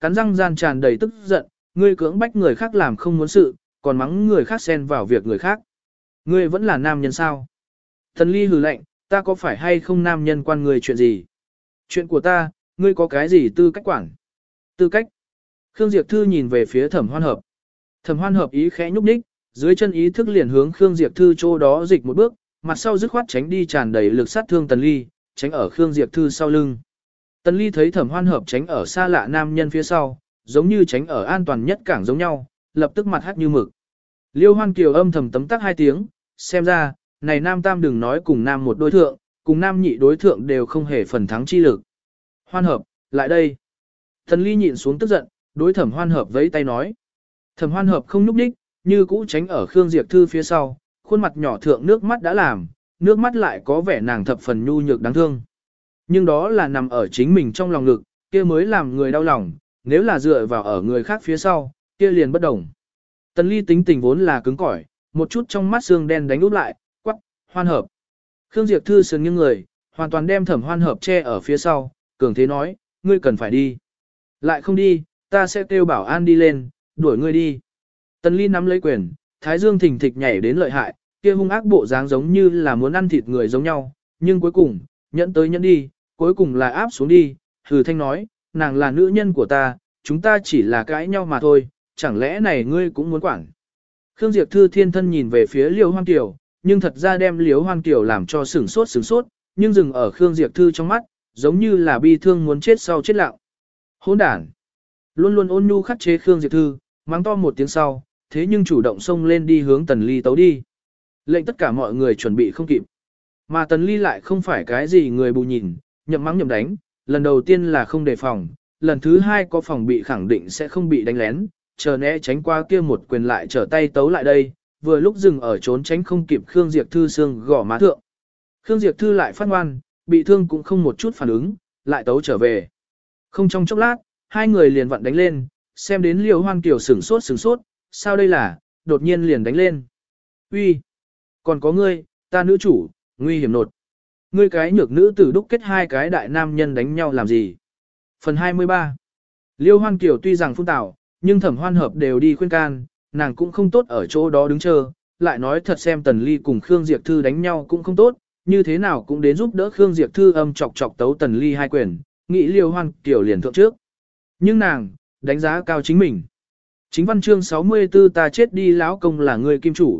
cắn răng gian tràn đầy tức giận, ngươi cưỡng bách người khác làm không muốn sự, còn mắng người khác xen vào việc người khác. Ngươi vẫn là nam nhân sao? Tần Ly hừ lạnh, ta có phải hay không nam nhân quan ngươi chuyện gì? Chuyện của ta, ngươi có cái gì tư cách quản? Tư cách? Khương Diệp Thư nhìn về phía Thẩm Hoan Hợp. Thẩm Hoan Hợp ý khẽ nhúc nhích, dưới chân ý thức liền hướng Khương Diệp Thư chỗ đó dịch một bước, mặt sau dứt khoát tránh đi tràn đầy lực sát thương Tần Ly, tránh ở Khương Diệp Thư sau lưng. Tần Ly thấy Thẩm Hoan Hợp tránh ở xa lạ nam nhân phía sau, giống như tránh ở an toàn nhất cảng giống nhau, lập tức mặt hắt như mực. Liêu Hoan Kiều âm thầm tấm tắc 2 tiếng, xem ra, này nam tam đừng nói cùng nam một đối thượng, cùng nam nhị đối thượng đều không hề phần thắng chi lực. Hoan Hợp, lại đây. Tần Ly nhịn xuống tức giận, đối Thẩm Hoan Hợp vẫy tay nói. Thẩm Hoan Hợp không nhúc đích, như cũ tránh ở Khương Diệp Thư phía sau, khuôn mặt nhỏ thượng nước mắt đã làm, nước mắt lại có vẻ nàng thập phần nhu nhược đáng thương. Nhưng đó là nằm ở chính mình trong lòng ngực, kia mới làm người đau lòng, nếu là dựa vào ở người khác phía sau, kia liền bất đồng. Tần Ly tính tình vốn là cứng cỏi, một chút trong mắt xương đen đánh úp lại, quắc, Hoan Hợp. Khương Diệp Thư sườn nghiêng người, hoàn toàn đem Thẩm Hoan Hợp che ở phía sau, cường thế nói, ngươi cần phải đi. Lại không đi, ta sẽ kêu bảo an đi lên, đuổi ngươi đi. Tần Ly nắm lấy quyền, thái dương thình thịch nhảy đến lợi hại, kia hung ác bộ dáng giống như là muốn ăn thịt người giống nhau, nhưng cuối cùng, nhẫn tới nhẫn đi, cuối cùng là áp xuống đi, hừ thanh nói, nàng là nữ nhân của ta, chúng ta chỉ là cãi nhau mà thôi, chẳng lẽ này ngươi cũng muốn quản. Khương Diệp Thư thiên thân nhìn về phía Liễu Hoan Kiều, nhưng thật ra đem Liễu Hoan Kiều làm cho sửng sốt, nhưng dừng ở Khương Diệp Thư trong mắt, giống như là bi thương muốn chết sau chết lặng. Hỗn đản. Luôn luôn ôn nhu khắc chế Khương Diệp Thư, mắng to một tiếng sau, thế nhưng chủ động xông lên đi hướng Tần Ly tấu đi. Lệnh tất cả mọi người chuẩn bị không kịp. Mà Tần Ly lại không phải cái gì người bù nhìn, nhậm mắng nhậm đánh, lần đầu tiên là không đề phòng, lần thứ hai có phòng bị khẳng định sẽ không bị đánh lén, chờ né tránh qua kia một quyền lại trở tay tấu lại đây, vừa lúc dừng ở trốn tránh không kịp Khương Diệp Thư xương gõ má thượng. Khương Diệp Thư lại phát ngoan, bị thương cũng không một chút phản ứng, lại tấu trở về. Không trong chốc lát, hai người liền vặn đánh lên, xem đến Liễu Hoan Kiều sửng sốt, sao đây là, đột nhiên liền đánh lên. Uy, còn có ngươi, ta nữ chủ, nguy hiểm nột. Ngươi cái nhược nữ tử đúc kết hai cái đại nam nhân đánh nhau làm gì? Phần 23. Liễu Hoan Kiều tuy rằng phun tảo, nhưng Thẩm Hoan Hợp đều đi khuyên can, nàng cũng không tốt ở chỗ đó đứng chờ, lại nói thật xem Tần Ly cùng Khương Diệp Thư đánh nhau cũng không tốt, như thế nào cũng đến giúp đỡ Khương Diệp Thư âm chọc tấu Tần Ly hai quyền, nghĩ Liễu Hoan Kiều liền thượng trước. Nhưng nàng, đánh giá cao chính mình. Chính văn chương 64 ta chết đi lão công là người kim chủ.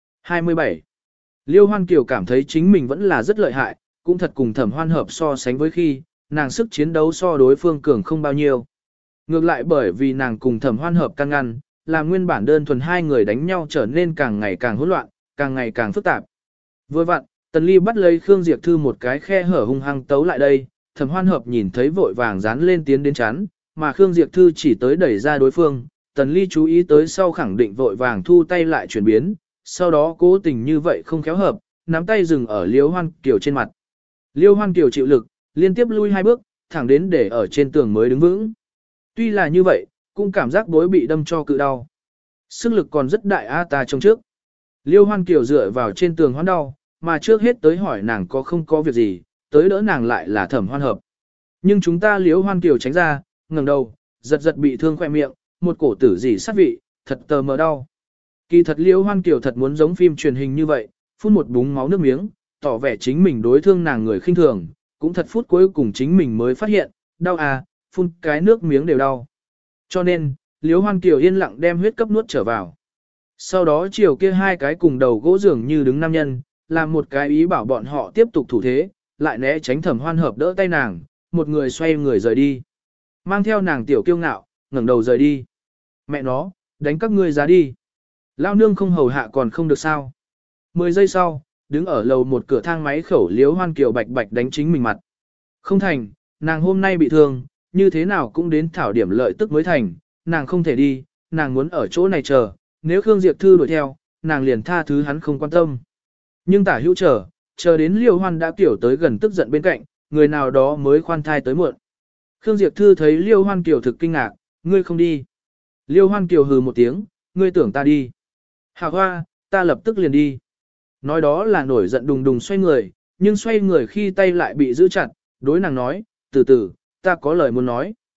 27. Liêu Hoan Kiều cảm thấy chính mình vẫn là rất lợi hại, cũng thật cùng Thẩm Hoan Hợp so sánh với khi, nàng sức chiến đấu so đối phương cường không bao nhiêu. Ngược lại bởi vì nàng cùng Thẩm Hoan Hợp can ngăn, làm nguyên bản đơn thuần hai người đánh nhau trở nên càng ngày càng hỗn loạn, càng ngày càng phức tạp. Vừa vặn, Tần Ly bắt lấy Khương Diệp Thư một cái khe hở hung hăng tấu lại đây, Thẩm Hoan Hợp nhìn thấy vội vàng dán lên tiến đến chán, mà Khương Diệp Thư chỉ tới đẩy ra đối phương, Tần Ly chú ý tới sau khẳng định vội vàng thu tay lại chuyển biến, sau đó cố tình như vậy không khéo hợp, nắm tay dừng ở Liêu Hoan Kiều trên mặt. Liêu Hoan Kiều chịu lực, liên tiếp lui hai bước, thẳng đến để ở trên tường mới đứng vững. Tuy là như vậy, cũng cảm giác bối bị đâm cho cự đau. Sức lực còn rất đại a ta trong trước. Liêu Hoan Kiều dựa vào trên tường hoán đau, mà trước hết tới hỏi nàng có không có việc gì, tới đỡ nàng lại là Thẩm Hoan Hợp. Nhưng chúng ta Liêu Hoan Kiều tránh ra, ngẩng đầu, giật bị thương khoe miệng, một cổ tử gì sát vị, thật tờ mờ đau. Kỳ thật Liễu Hoan Kiều thật muốn giống phim truyền hình như vậy, phun một búng máu nước miếng, tỏ vẻ chính mình đối thương nàng người khinh thường, cũng thật phút cuối cùng chính mình mới phát hiện, đau à, phun cái nước miếng đều đau. Cho nên, Liễu Hoan Kiều yên lặng đem huyết cấp nuốt trở vào. Sau đó chiều kia hai cái cùng đầu gỗ dường như đứng nam nhân, làm một cái ý bảo bọn họ tiếp tục thủ thế, lại né tránh Thẩm Hoan Hợp đỡ tay nàng, một người xoay người rời đi. Mang theo nàng tiểu kiêu ngạo, ngẩng đầu rời đi. Mẹ nó, đánh các ngươi ra đi. Lao nương không hầu hạ còn không được sao. 10 giây sau, đứng ở lầu một cửa thang máy khẩu Liễu Hoan Kiều bạch bạch đánh chính mình mặt. Không thành, nàng hôm nay bị thương, như thế nào cũng đến thảo điểm lợi tức mới thành, nàng không thể đi, nàng muốn ở chỗ này chờ, nếu Khương Diệp Thư đuổi theo, nàng liền tha thứ hắn không quan tâm. Nhưng tả hữu chờ đến Liễu Hoan đã kiểu tới gần tức giận bên cạnh, người nào đó mới khoan thai tới muộn. Khương Diệp Thư thấy Liêu Hoan Kiều thực kinh ngạc, ngươi không đi. Liêu Hoan Kiều hừ một tiếng, ngươi tưởng ta đi. Hảo hoa, ta lập tức liền đi. Nói đó là nổi giận đùng đùng xoay người, nhưng xoay người khi tay lại bị giữ chặt, đối nàng nói, từ từ, ta có lời muốn nói.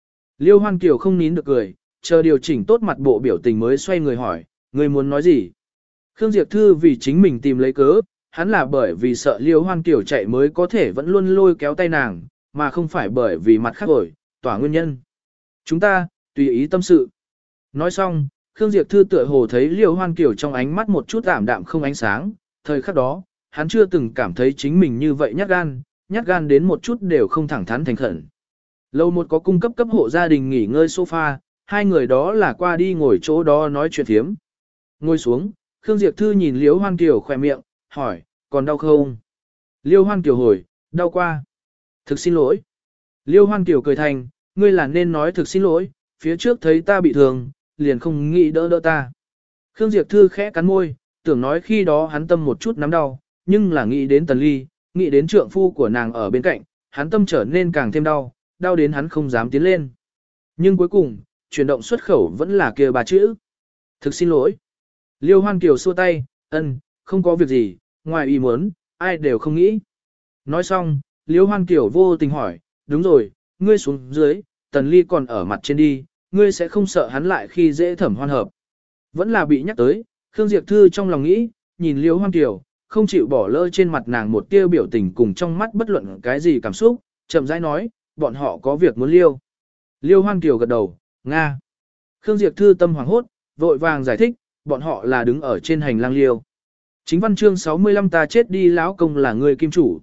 Liêu Hoan Kiều không nín được cười, chờ điều chỉnh tốt mặt bộ biểu tình mới xoay người hỏi, ngươi muốn nói gì? Khương Diệp Thư vì chính mình tìm lấy cớ, hắn là bởi vì sợ Liêu Hoan Kiều chạy mới có thể vẫn luôn lôi kéo tay nàng, mà không phải bởi vì mặt khác ổi, tỏa nguyên nhân. Chúng ta, tùy ý tâm sự. Nói xong, Khương Diệp Thư tựa hồ thấy Liêu Hoan Kiều trong ánh mắt một chút ảm đạm không ánh sáng, thời khắc đó, hắn chưa từng cảm thấy chính mình như vậy nhát gan đến một chút đều không thẳng thắn thành khẩn. Lầu một có cung cấp hộ gia đình nghỉ ngơi sofa, hai người đó là qua đi ngồi chỗ đó nói chuyện thiếm. Ngồi xuống, Khương Diệp Thư nhìn Liêu Hoan Kiều khỏe miệng, hỏi, còn đau không? Liêu Hoan Kiều hồi, đau qua. Thực xin lỗi. Liêu Hoan Kiều cười thành, ngươi là nên nói thực xin lỗi, phía trước thấy ta bị thương, liền không nghĩ đỡ ta. Khương Diệp Thư khẽ cắn môi, tưởng nói khi đó hắn tâm một chút nắm đau, nhưng là nghĩ đến Tần Ly, nghĩ đến trượng phu của nàng ở bên cạnh, hắn tâm trở nên càng thêm đau, đau đến hắn không dám tiến lên. Nhưng cuối cùng, chuyển động xuất khẩu vẫn là kia ba chữ. Thực xin lỗi. Liêu Hoan Kiều xua tay, không có việc gì, ngoài ý muốn, ai đều không nghĩ. Nói xong, Liêu Hoan Kiều vô tình hỏi, đúng rồi, ngươi xuống dưới, Tần Ly còn ở mặt trên đi, ngươi sẽ không sợ hắn lại khi dễ Thẩm Hoan hợp. Vẫn là bị nhắc tới, Khương Diệp Thư trong lòng nghĩ, nhìn Liêu Hoan Kiều, không chịu bỏ lỡ trên mặt nàng một tia biểu tình cùng trong mắt bất luận cái gì cảm xúc, chậm rãi nói, bọn họ có việc muốn liêu. Liêu Hoan Kiều gật đầu, Nga. Khương Diệp Thư tâm hoảng hốt, vội vàng giải thích, bọn họ là đứng ở trên hành lang liêu. Chính văn chương 65 ta chết đi lão công là người kim chủ.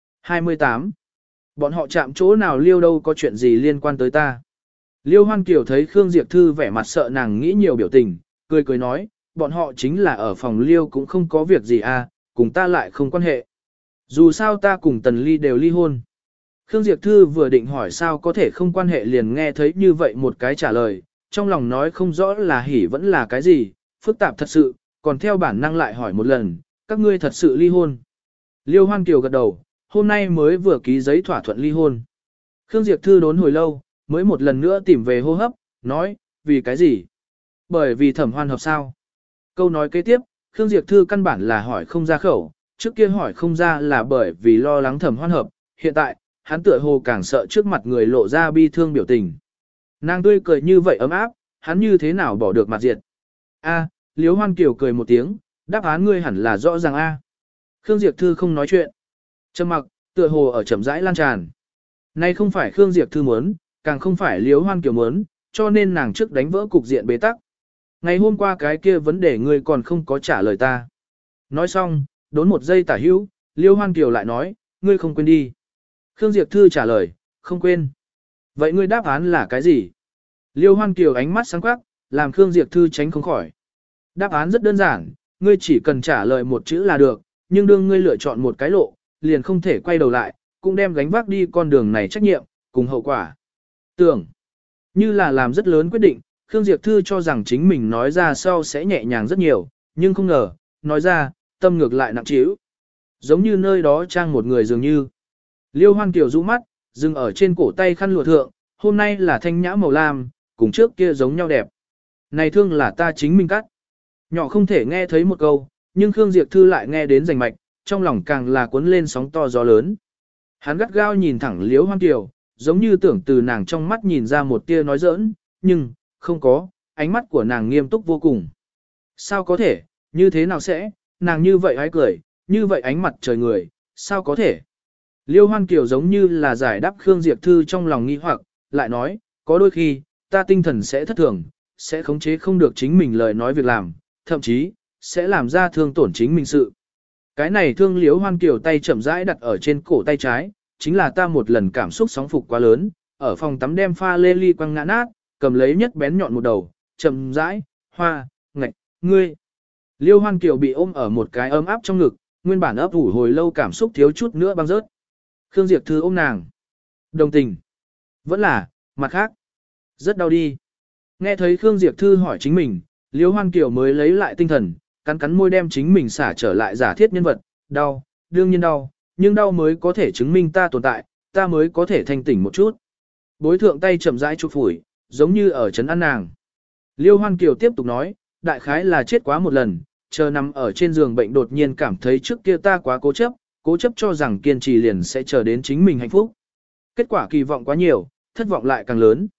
28. Bọn họ chạm chỗ nào liêu đâu có chuyện gì liên quan tới ta. Liêu Hoan Kiều thấy Khương Diệp Thư vẻ mặt sợ nàng nghĩ nhiều biểu tình, cười nói, bọn họ chính là ở phòng liêu cũng không có việc gì à, cùng ta lại không quan hệ. Dù sao ta cùng Tần Ly đều ly hôn. Khương Diệp Thư vừa định hỏi sao có thể không quan hệ liền nghe thấy như vậy một cái trả lời, trong lòng nói không rõ là hỉ vẫn là cái gì, phức tạp thật sự, còn theo bản năng lại hỏi một lần, các ngươi thật sự ly hôn. Liêu Hoan Kiều gật đầu, hôm nay mới vừa ký giấy thỏa thuận ly hôn. Khương Diệp Thư đốn hồi lâu, mới một lần nữa tìm về hô hấp, nói, vì cái gì? Bởi vì Thẩm Hoan hợp sao? Câu nói kế tiếp, Khương Diệp Thư căn bản là hỏi không ra khẩu, trước kia hỏi không ra là bởi vì lo lắng Thẩm Hoan hợp, hiện tại, hắn tựa hồ càng sợ trước mặt người lộ ra bi thương biểu tình. Nàng tươi cười như vậy ấm áp, hắn như thế nào bỏ được mặt diệt. A, Liêu Hoan Kiều cười một tiếng, đáp án ngươi hẳn là rõ ràng A. Khương Diệp Thư không nói chuyện. Trầm mặc, tựa hồ ở chậm rãi lan tràn. Nay không phải Khương Diệp Thư muốn, càng không phải Liêu Hoan Kiều muốn, cho nên nàng trước đánh vỡ cục diện bế tắc. Ngày hôm qua cái kia vấn đề ngươi còn không có trả lời ta. Nói xong, đốn một giây tả hữu, Liêu Hoan Kiều lại nói, ngươi không quên đi. Khương Diệp Thư trả lời, không quên. Vậy ngươi đáp án là cái gì? Liêu Hoan Kiều ánh mắt sáng quắc, làm Khương Diệp Thư tránh không khỏi. Đáp án rất đơn giản, ngươi chỉ cần trả lời một chữ là được, nhưng đương ngươi lựa chọn một cái lộ, liền không thể quay đầu lại, cũng đem gánh vác đi con đường này trách nhiệm, cùng hậu quả. Tưởng, như là làm rất lớn quyết định, Khương Diệp Thư cho rằng chính mình nói ra sau sẽ nhẹ nhàng rất nhiều, nhưng không ngờ, nói ra, tâm ngược lại nặng trĩu. Giống như nơi đó trang một người dường như. Liêu Hoan Kiều rũ mắt, dừng ở trên cổ tay khăn lụa thượng, hôm nay là thanh nhã màu lam, cùng trước kia giống nhau đẹp. Này thương là ta chính mình cắt. Nhỏ không thể nghe thấy một câu, nhưng Khương Diệp Thư lại nghe đến rành mạch, trong lòng càng là cuốn lên sóng to gió lớn. Hắn gắt gao nhìn thẳng Liêu Hoan Kiều, giống như tưởng từ nàng trong mắt nhìn ra một tia nói giỡn, nhưng, không có, ánh mắt của nàng nghiêm túc vô cùng. Sao có thể, như thế nào sẽ, nàng như vậy hái cười, như vậy ánh mặt trời người, sao có thể? Liêu Hoan Kiều giống như là giải đáp Khương Diệp Thư trong lòng nghi hoặc, lại nói, có đôi khi, ta tinh thần sẽ thất thường, sẽ khống chế không được chính mình lời nói việc làm, thậm chí, sẽ làm ra thương tổn chính mình sự. Cái này thương Liêu Hoan Kiều tay chậm rãi đặt ở trên cổ tay trái, chính là ta một lần cảm xúc sóng phục quá lớn, ở phòng tắm đem pha lê ly quăng ngã nát, cầm lấy nhất bén nhọn một đầu, chậm rãi, hoa, ngạch, ngươi. Liêu Hoan Kiều bị ôm ở một cái ấm áp trong ngực, nguyên bản ấp ủ hồi lâu cảm xúc thiếu chút nữa băng rớt. Khương Diệp Thư ôm nàng. Đồng tình. Vẫn là, mặt khác. Rất đau đi. Nghe thấy Khương Diệp Thư hỏi chính mình, Liêu Hoan Kiều mới lấy lại tinh thần, cắn cắn môi đem chính mình xả trở lại giả thiết nhân vật. Đau, đương nhiên đau, nhưng đau mới có thể chứng minh ta tồn tại, ta mới có thể thanh tỉnh một chút. Bối thượng tay chậm rãi chụp phủi, giống như ở trấn an nàng. Liêu Hoan Kiều tiếp tục nói, đại khái là chết quá một lần, chờ nằm ở trên giường bệnh đột nhiên cảm thấy trước kia ta quá cố chấp cho rằng kiên trì liền sẽ chờ đến chính mình hạnh phúc. Kết quả kỳ vọng quá nhiều, thất vọng lại càng lớn.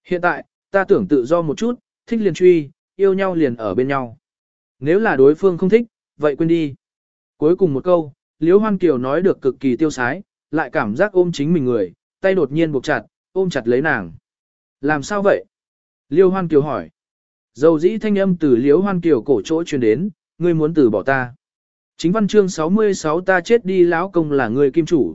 Hiện tại, ta tưởng tự do một chút, thích liền truy, yêu nhau liền ở bên nhau. Nếu là đối phương không thích, vậy quên đi. Cuối cùng một câu, Liễu Hoan Kiều nói được cực kỳ tiêu sái, lại cảm giác ôm chính mình người, tay đột nhiên buộc chặt, ôm chặt lấy nàng. Làm sao vậy? Liễu Hoan Kiều hỏi. Dầu dĩ thanh âm từ Liễu Hoan Kiều cổ chỗ truyền đến, ngươi muốn từ bỏ ta. Chính văn chương 66 ta chết đi lão công là người kim chủ.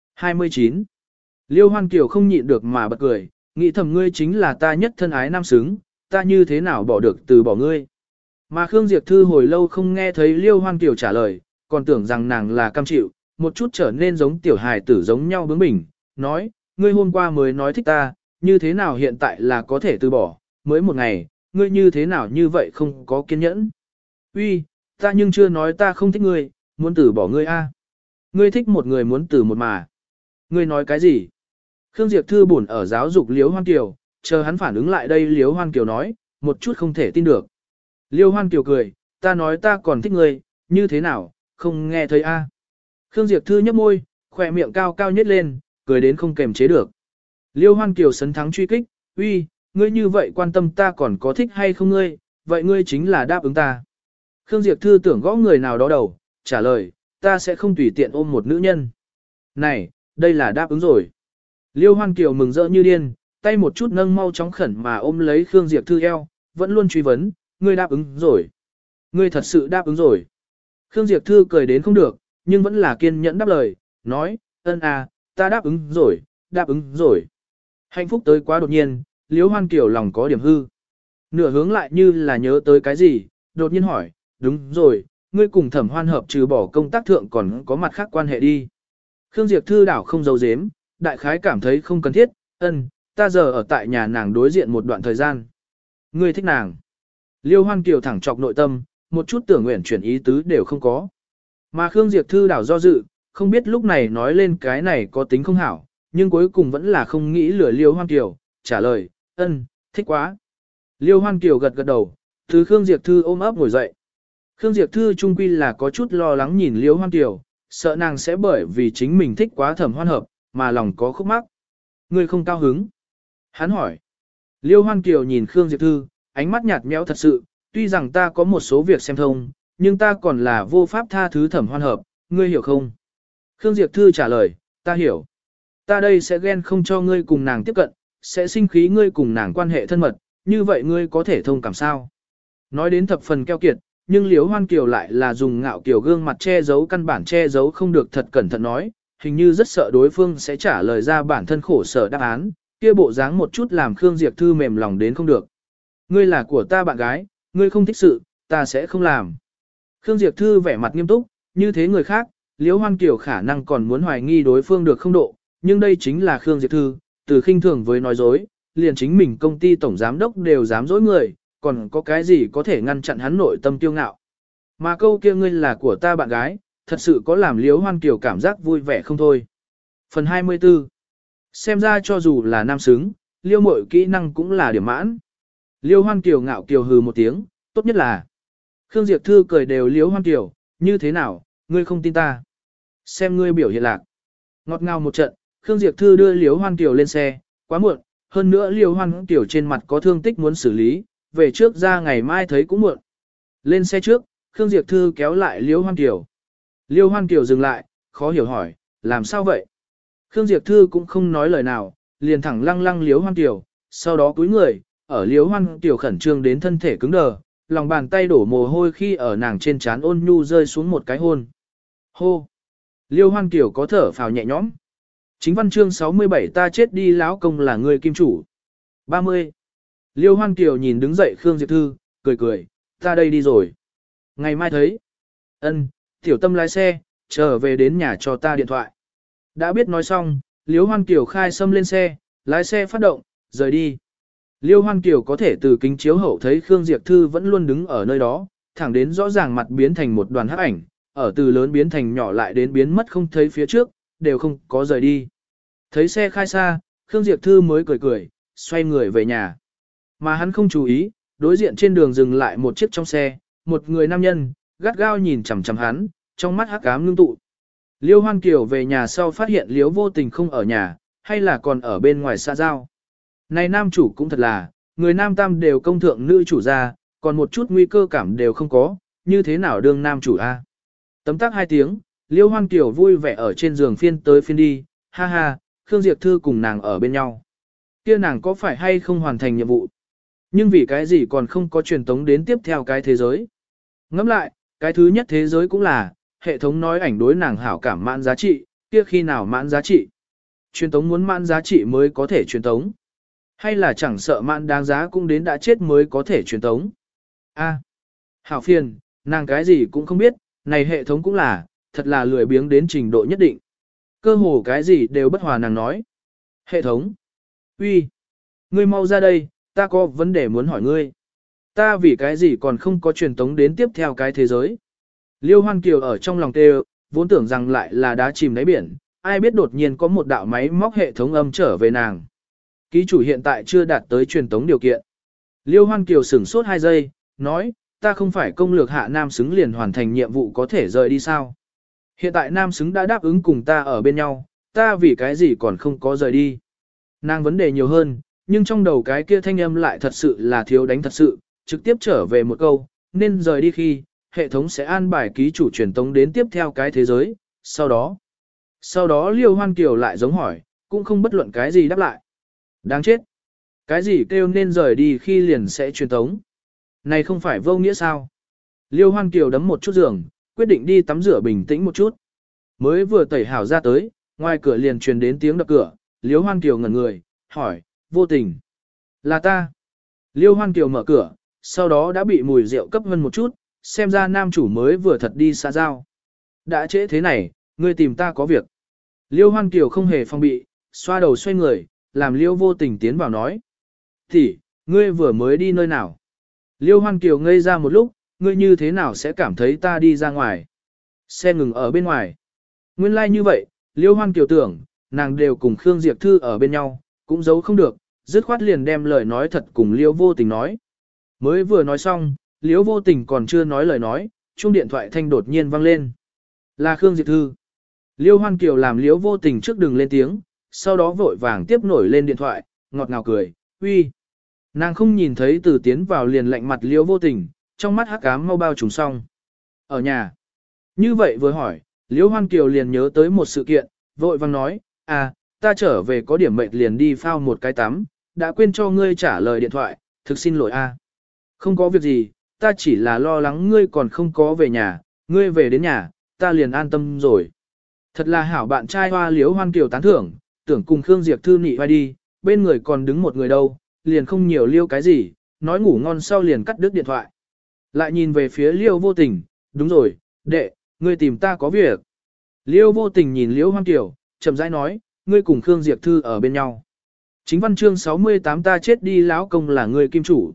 29. Liễu Hoan Kiều không nhịn được mà bật cười, nghĩ thầm ngươi chính là ta nhất thân ái nam xứng, ta như thế nào bỏ được từ bỏ ngươi. Mà Khương Diệp Thư hồi lâu không nghe thấy Liễu Hoan Kiều trả lời, còn tưởng rằng nàng là cam chịu, một chút trở nên giống tiểu hài tử giống nhau bướng bỉnh, nói, ngươi hôm qua mới nói thích ta, như thế nào hiện tại là có thể từ bỏ, mới một ngày, ngươi như thế nào như vậy không có kiên nhẫn. Uy, ta nhưng chưa nói ta không thích ngươi, muốn từ bỏ ngươi a. Ngươi thích một người muốn từ một mà. Ngươi nói cái gì? Khương Diệp Thư buồn ở giáo dục Liễu Hoan Kiều, chờ hắn phản ứng lại đây Liễu Hoan Kiều nói, một chút không thể tin được. Liễu Hoan Kiều cười, ta nói ta còn thích ngươi, như thế nào, không nghe thấy a? Khương Diệp Thư nhếch môi, khỏe miệng cao cao nhếch lên, cười đến không kềm chế được. Liễu Hoan Kiều sấn thắng truy kích, uy, ngươi như vậy quan tâm ta còn có thích hay không ngươi, vậy ngươi chính là đáp ứng ta. Khương Diệp Thư tưởng gõ người nào đó đầu, trả lời, ta sẽ không tùy tiện ôm một nữ nhân. Này, đây là đáp ứng rồi. Liêu Hoan Kiều mừng rỡ như điên, tay một chút nâng mau chóng khẩn mà ôm lấy Khương Diệp Thư eo, vẫn luôn truy vấn, ngươi đáp ứng rồi. Ngươi thật sự đáp ứng rồi. Khương Diệp Thư cười đến không được, nhưng vẫn là kiên nhẫn đáp lời, nói, ân à, ta đáp ứng rồi, đáp ứng rồi. Hạnh phúc tới quá đột nhiên, Liêu Hoan Kiều lòng có điểm hư. Nửa hướng lại như là nhớ tới cái gì, đột nhiên hỏi, đúng rồi, ngươi cùng Thẩm Hoan hợp trừ bỏ công tác thượng còn có mặt khác quan hệ đi. Khương Diệp Thư đảo không giấu giếm, đại khái cảm thấy không cần thiết, ta giờ ở tại nhà nàng đối diện một đoạn thời gian. Ngươi thích nàng. Liêu Hoan Kiều thẳng chọc nội tâm, một chút tưởng nguyện chuyển ý tứ đều không có. Mà Khương Diệp Thư đảo do dự, không biết lúc này nói lên cái này có tính không hảo, nhưng cuối cùng vẫn là không nghĩ lừa Liêu Hoan Kiều, trả lời, thích quá. Liêu Hoan Kiều gật gật đầu, từ Khương Diệp Thư ôm ấp ngồi dậy. Khương Diệp Thư trung quy là có chút lo lắng nhìn Liêu Hoan Kiều, sợ nàng sẽ bởi vì chính mình thích quá Thẩm Hoan hợp, mà lòng có khúc mắc. Ngươi không cao hứng. Hắn hỏi. Liêu Hoan Kiều nhìn Khương Diệp Thư, ánh mắt nhạt nhẽo thật sự, tuy rằng ta có một số việc xem thông, nhưng ta còn là vô pháp tha thứ Thẩm Hoan hợp, ngươi hiểu không? Khương Diệp Thư trả lời, ta hiểu. Ta đây sẽ ghen không cho ngươi cùng nàng tiếp cận, sẽ sinh khí ngươi cùng nàng quan hệ thân mật, như vậy ngươi có thể thông cảm sao? Nói đến thập phần keo kiệt, nhưng Liễu Hoan Kiều lại là dùng ngạo kiều gương mặt che giấu căn bản che giấu không được thật cẩn thận nói, hình như rất sợ đối phương sẽ trả lời ra bản thân khổ sở đáp án, kia bộ dáng một chút làm Khương Diệp Thư mềm lòng đến không được. Ngươi là của ta bạn gái, ngươi không thích sự, ta sẽ không làm. Khương Diệp Thư vẻ mặt nghiêm túc, như thế người khác, Liễu Hoan Kiều khả năng còn muốn hoài nghi đối phương được không độ, nhưng đây chính là Khương Diệp Thư, từ khinh thường với nói dối, liền chính mình công ty tổng giám đốc đều dám dối người, còn có cái gì có thể ngăn chặn hắn nội tâm kiêu ngạo. Mà câu kia ngươi là của ta bạn gái, thật sự có làm Liễu Hoan Kiều cảm giác vui vẻ không thôi. Phần 24. Xem ra cho dù là nam xứng, Liêu Mội kỹ năng cũng là điểm mãn. Liêu Hoan Kiều ngạo kiều hừ một tiếng, tốt nhất là. Khương Diệp Thư cười đều Liễu Hoan Kiều, như thế nào, ngươi không tin ta. Xem ngươi biểu hiện lạc. Ngọt ngào một trận, Khương Diệp Thư đưa Liễu Hoan Kiều lên xe, quá muộn, hơn nữa Liễu Hoan Kiều trên mặt có thương tích muốn xử lý, về trước ra ngày mai thấy cũng muộn. Lên xe trước, Khương Diệp Thư kéo lại Liễu Hoan Kiều. Liễu Hoan Kiều dừng lại, khó hiểu hỏi, làm sao vậy? Khương Diệp Thư cũng không nói lời nào, liền thẳng lăng lăng Liễu Hoan Kiều, sau đó cúi người, ở Liễu Hoan Kiều khẩn trương đến thân thể cứng đờ, lòng bàn tay đổ mồ hôi khi ở nàng trên trán ôn nhu rơi xuống một cái hôn. Hô! Liễu Hoan Kiều có thở phào nhẹ nhõm. Chính văn chương 67 ta chết đi lão công là người kim chủ. 30. Liêu Hoan Kiều nhìn đứng dậy Khương Diệp Thư, cười cười, ta đây đi rồi. Ngày mai thấy. Tiểu Tâm lái xe, trở về đến nhà cho ta điện thoại. Đã biết nói xong, Liêu Hoan Kiều khai xâm lên xe, lái xe phát động, rời đi. Liêu Hoan Kiều có thể từ kính chiếu hậu thấy Khương Diệp Thư vẫn luôn đứng ở nơi đó, thẳng đến rõ ràng mặt biến thành một đoàn hắc ảnh, ở từ lớn biến thành nhỏ lại đến biến mất không thấy phía trước, đều không có rời đi. Thấy xe khai xa, Khương Diệp Thư mới cười cười, xoay người về nhà. Mà hắn không chú ý, đối diện trên đường dừng lại một chiếc trong xe, một người nam nhân, gắt gao nhìn chằm chằm hắn, trong mắt hắc ám ngưng tụ. Liêu Hoan Kiều về nhà sau phát hiện Liễu Vô Tình không ở nhà, hay là còn ở bên ngoài xa giao. Này nam chủ cũng thật là, người nam tam đều công thượng nữ chủ ra, còn một chút nguy cơ cảm đều không có, như thế nào đương nam chủ a? Tấm tắc 2 tiếng, Liêu Hoan Kiều vui vẻ ở trên giường phiên tới phiên đi, ha ha, Khương Diệp Thư cùng nàng ở bên nhau. Kia nàng có phải hay không hoàn thành nhiệm vụ? Nhưng vì cái gì còn không có truyền tống đến tiếp theo cái thế giới? Ngẫm lại, cái thứ nhất thế giới cũng là, hệ thống nói ảnh đối nàng hảo cảm mãn giá trị, kia khi nào mãn giá trị? Truyền tống muốn mãn giá trị mới có thể truyền tống. Hay là chẳng sợ mãn đáng giá cũng đến đã chết mới có thể truyền tống? A, hảo phiền, nàng cái gì cũng không biết, này hệ thống cũng là, thật là lười biếng đến trình độ nhất định. Cơ hồ cái gì đều bất hòa nàng nói. Hệ thống. Uy, ngươi mau ra đây, ta có vấn đề muốn hỏi ngươi. Ta vì cái gì còn không có truyền tống đến tiếp theo cái thế giới. Liêu Hoan Kiều ở trong lòng tê, vốn tưởng rằng lại là đá chìm đáy biển, ai biết đột nhiên có một đạo máy móc hệ thống âm trở về nàng. Ký chủ hiện tại chưa đạt tới truyền tống điều kiện. Liêu Hoan Kiều sửng sốt 2 giây, nói, ta không phải công lược hạ nam xứng liền hoàn thành nhiệm vụ có thể rời đi sao. Hiện tại nam xứng đã đáp ứng cùng ta ở bên nhau, ta vì cái gì còn không có rời đi. Nàng vấn đề nhiều hơn, nhưng trong đầu cái kia thanh âm lại thật sự là thiếu đánh thật sự, trực tiếp trở về một câu, nên rời đi khi, hệ thống sẽ an bài ký chủ truyền tống đến tiếp theo cái thế giới, sau đó Liêu Hoan Kiều lại giống hỏi, cũng không bất luận cái gì đáp lại. Đáng chết. Cái gì kêu nên rời đi khi liền sẽ truyền tống. Này không phải vô nghĩa sao? Liêu Hoan Kiều đấm một chút giường, quyết định đi tắm rửa bình tĩnh một chút. Mới vừa tẩy hảo ra tới, ngoài cửa liền truyền đến tiếng đập cửa, Liêu Hoan Kiều ngẩn người, hỏi, vô tình. Là ta. Liêu Hoan Kiều mở cửa, sau đó đã bị mùi rượu cấp hơn một chút, xem ra nam chủ mới vừa thật đi xa giao. Đã trễ thế này, ngươi tìm ta có việc. Liêu Hoan Kiều không hề phong bị, xoa đầu xoay người, làm Liêu vô tình tiến vào nói. Thì, ngươi vừa mới đi nơi nào? Liêu Hoan Kiều ngây ra một lúc, ngươi như thế nào sẽ cảm thấy ta đi ra ngoài? Xe ngừng ở bên ngoài. Nguyên lai like như vậy, Liêu Hoan Kiều tưởng, nàng đều cùng Khương Diệp Thư ở bên nhau, cũng giấu không được, dứt khoát liền đem lời nói thật cùng Liêu vô tình nói. Mới vừa nói xong, Liêu vô tình còn chưa nói lời nói, chuông điện thoại thanh đột nhiên vang lên. Là Khương Diệp Thư. Liêu Hoan Kiều làm Liêu vô tình trước đừng lên tiếng, sau đó vội vàng tiếp nổi lên điện thoại, ngọt ngào cười, uy. Nàng không nhìn thấy từ tiến vào liền lạnh mặt Liêu vô tình, trong mắt hắc ám mau bao trùm xong. Ở nhà. Như vậy vừa hỏi, Liêu Hoan Kiều liền nhớ tới một sự kiện, vội vàng nói, à, ta trở về có điểm mệt liền đi phao một cái tắm, đã quên cho ngươi trả lời điện thoại, thực xin lỗi a. Không có việc gì, ta chỉ là lo lắng ngươi còn không có về nhà, ngươi về đến nhà, ta liền an tâm rồi. Thật là hảo bạn trai hoa Liêu Hoan Kiều tán thưởng, tưởng cùng Khương Diệp Thư nị vai đi, bên người còn đứng một người đâu, liền không nhiều liêu cái gì, nói ngủ ngon sau liền cắt đứt điện thoại. Lại nhìn về phía Liêu vô tình, đúng rồi, đệ, ngươi tìm ta có việc. Liêu vô tình nhìn Liêu Hoan Kiều, chậm rãi nói, ngươi cùng Khương Diệp Thư ở bên nhau. Chính văn chương 68 ta chết đi lão công là ngươi kim chủ.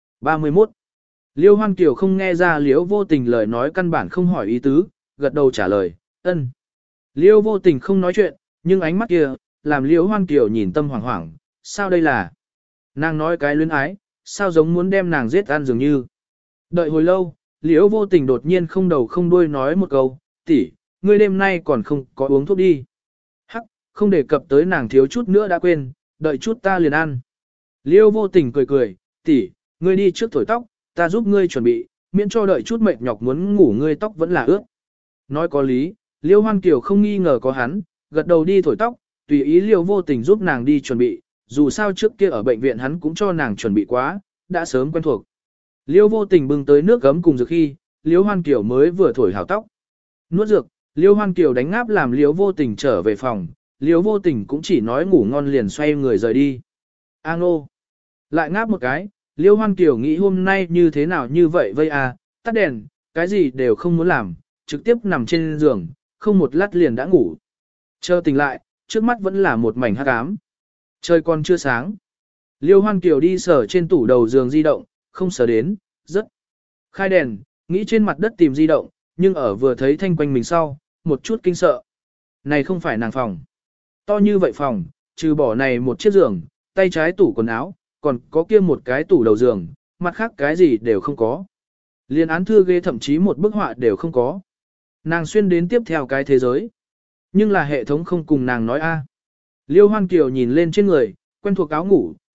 31. Liêu Hoan Kiều không nghe ra Liêu vô tình lời nói căn bản không hỏi ý tứ, gật đầu trả lời, ân. Liêu vô tình không nói chuyện, nhưng ánh mắt kia, làm Liêu Hoan Kiều nhìn tâm hoảng hoảng, sao đây là? Nàng nói cái luyến ái, sao giống muốn đem nàng giết ăn dường như. Đợi hồi lâu, Liêu vô tình đột nhiên không đầu không đuôi nói một câu, tỷ, ngươi đêm nay còn không có uống thuốc đi. Hắc, không đề cập tới nàng thiếu chút nữa đã quên, đợi chút ta liền ăn. Liêu vô tình cười cười, tỷ, ngươi đi trước thổi tóc, ta giúp ngươi chuẩn bị, miễn cho đợi chút mệt nhọc muốn ngủ ngươi tóc vẫn là ướt. Nói có lý, Liêu Hoan Kiều không nghi ngờ có hắn, gật đầu đi thổi tóc, tùy ý Liêu vô tình giúp nàng đi chuẩn bị, dù sao trước kia ở bệnh viện hắn cũng cho nàng chuẩn bị quá, đã sớm quen thuộc. Liêu vô tình bưng tới nước gấm cùng dược khi, Liêu Hoan Kiều mới vừa thổi hào tóc. Nuốt dược, Liêu Hoan Kiều đánh ngáp làm Liêu vô tình trở về phòng, Liêu vô tình cũng chỉ nói ngủ ngon liền xoay người rời đi. A ngô. Lại ngáp một cái, Liêu Hoan Kiều nghĩ hôm nay như thế nào như vậy vây à, tắt đèn, cái gì đều không muốn làm, trực tiếp nằm trên giường, không một lát liền đã ngủ. Chờ tỉnh lại, trước mắt vẫn là một mảnh hắc ám. Trời còn chưa sáng. Liêu Hoan Kiều đi sờ trên tủ đầu giường di động, không sờ đến, rất. Khai đèn, nghĩ trên mặt đất tìm di động, nhưng ở vừa thấy thanh quanh mình sau, một chút kinh sợ. Này không phải nàng phòng. To như vậy phòng, trừ bỏ này một chiếc giường, tay trái tủ quần áo, còn có kia một cái tủ đầu giường, mặt khác cái gì đều không có. Liên án thư ghế thậm chí một bức họa đều không có. Nàng xuyên đến tiếp theo cái thế giới. Nhưng là hệ thống không cùng nàng nói a. Liêu Hoan Kiều nhìn lên trên người, quen thuộc áo ngủ,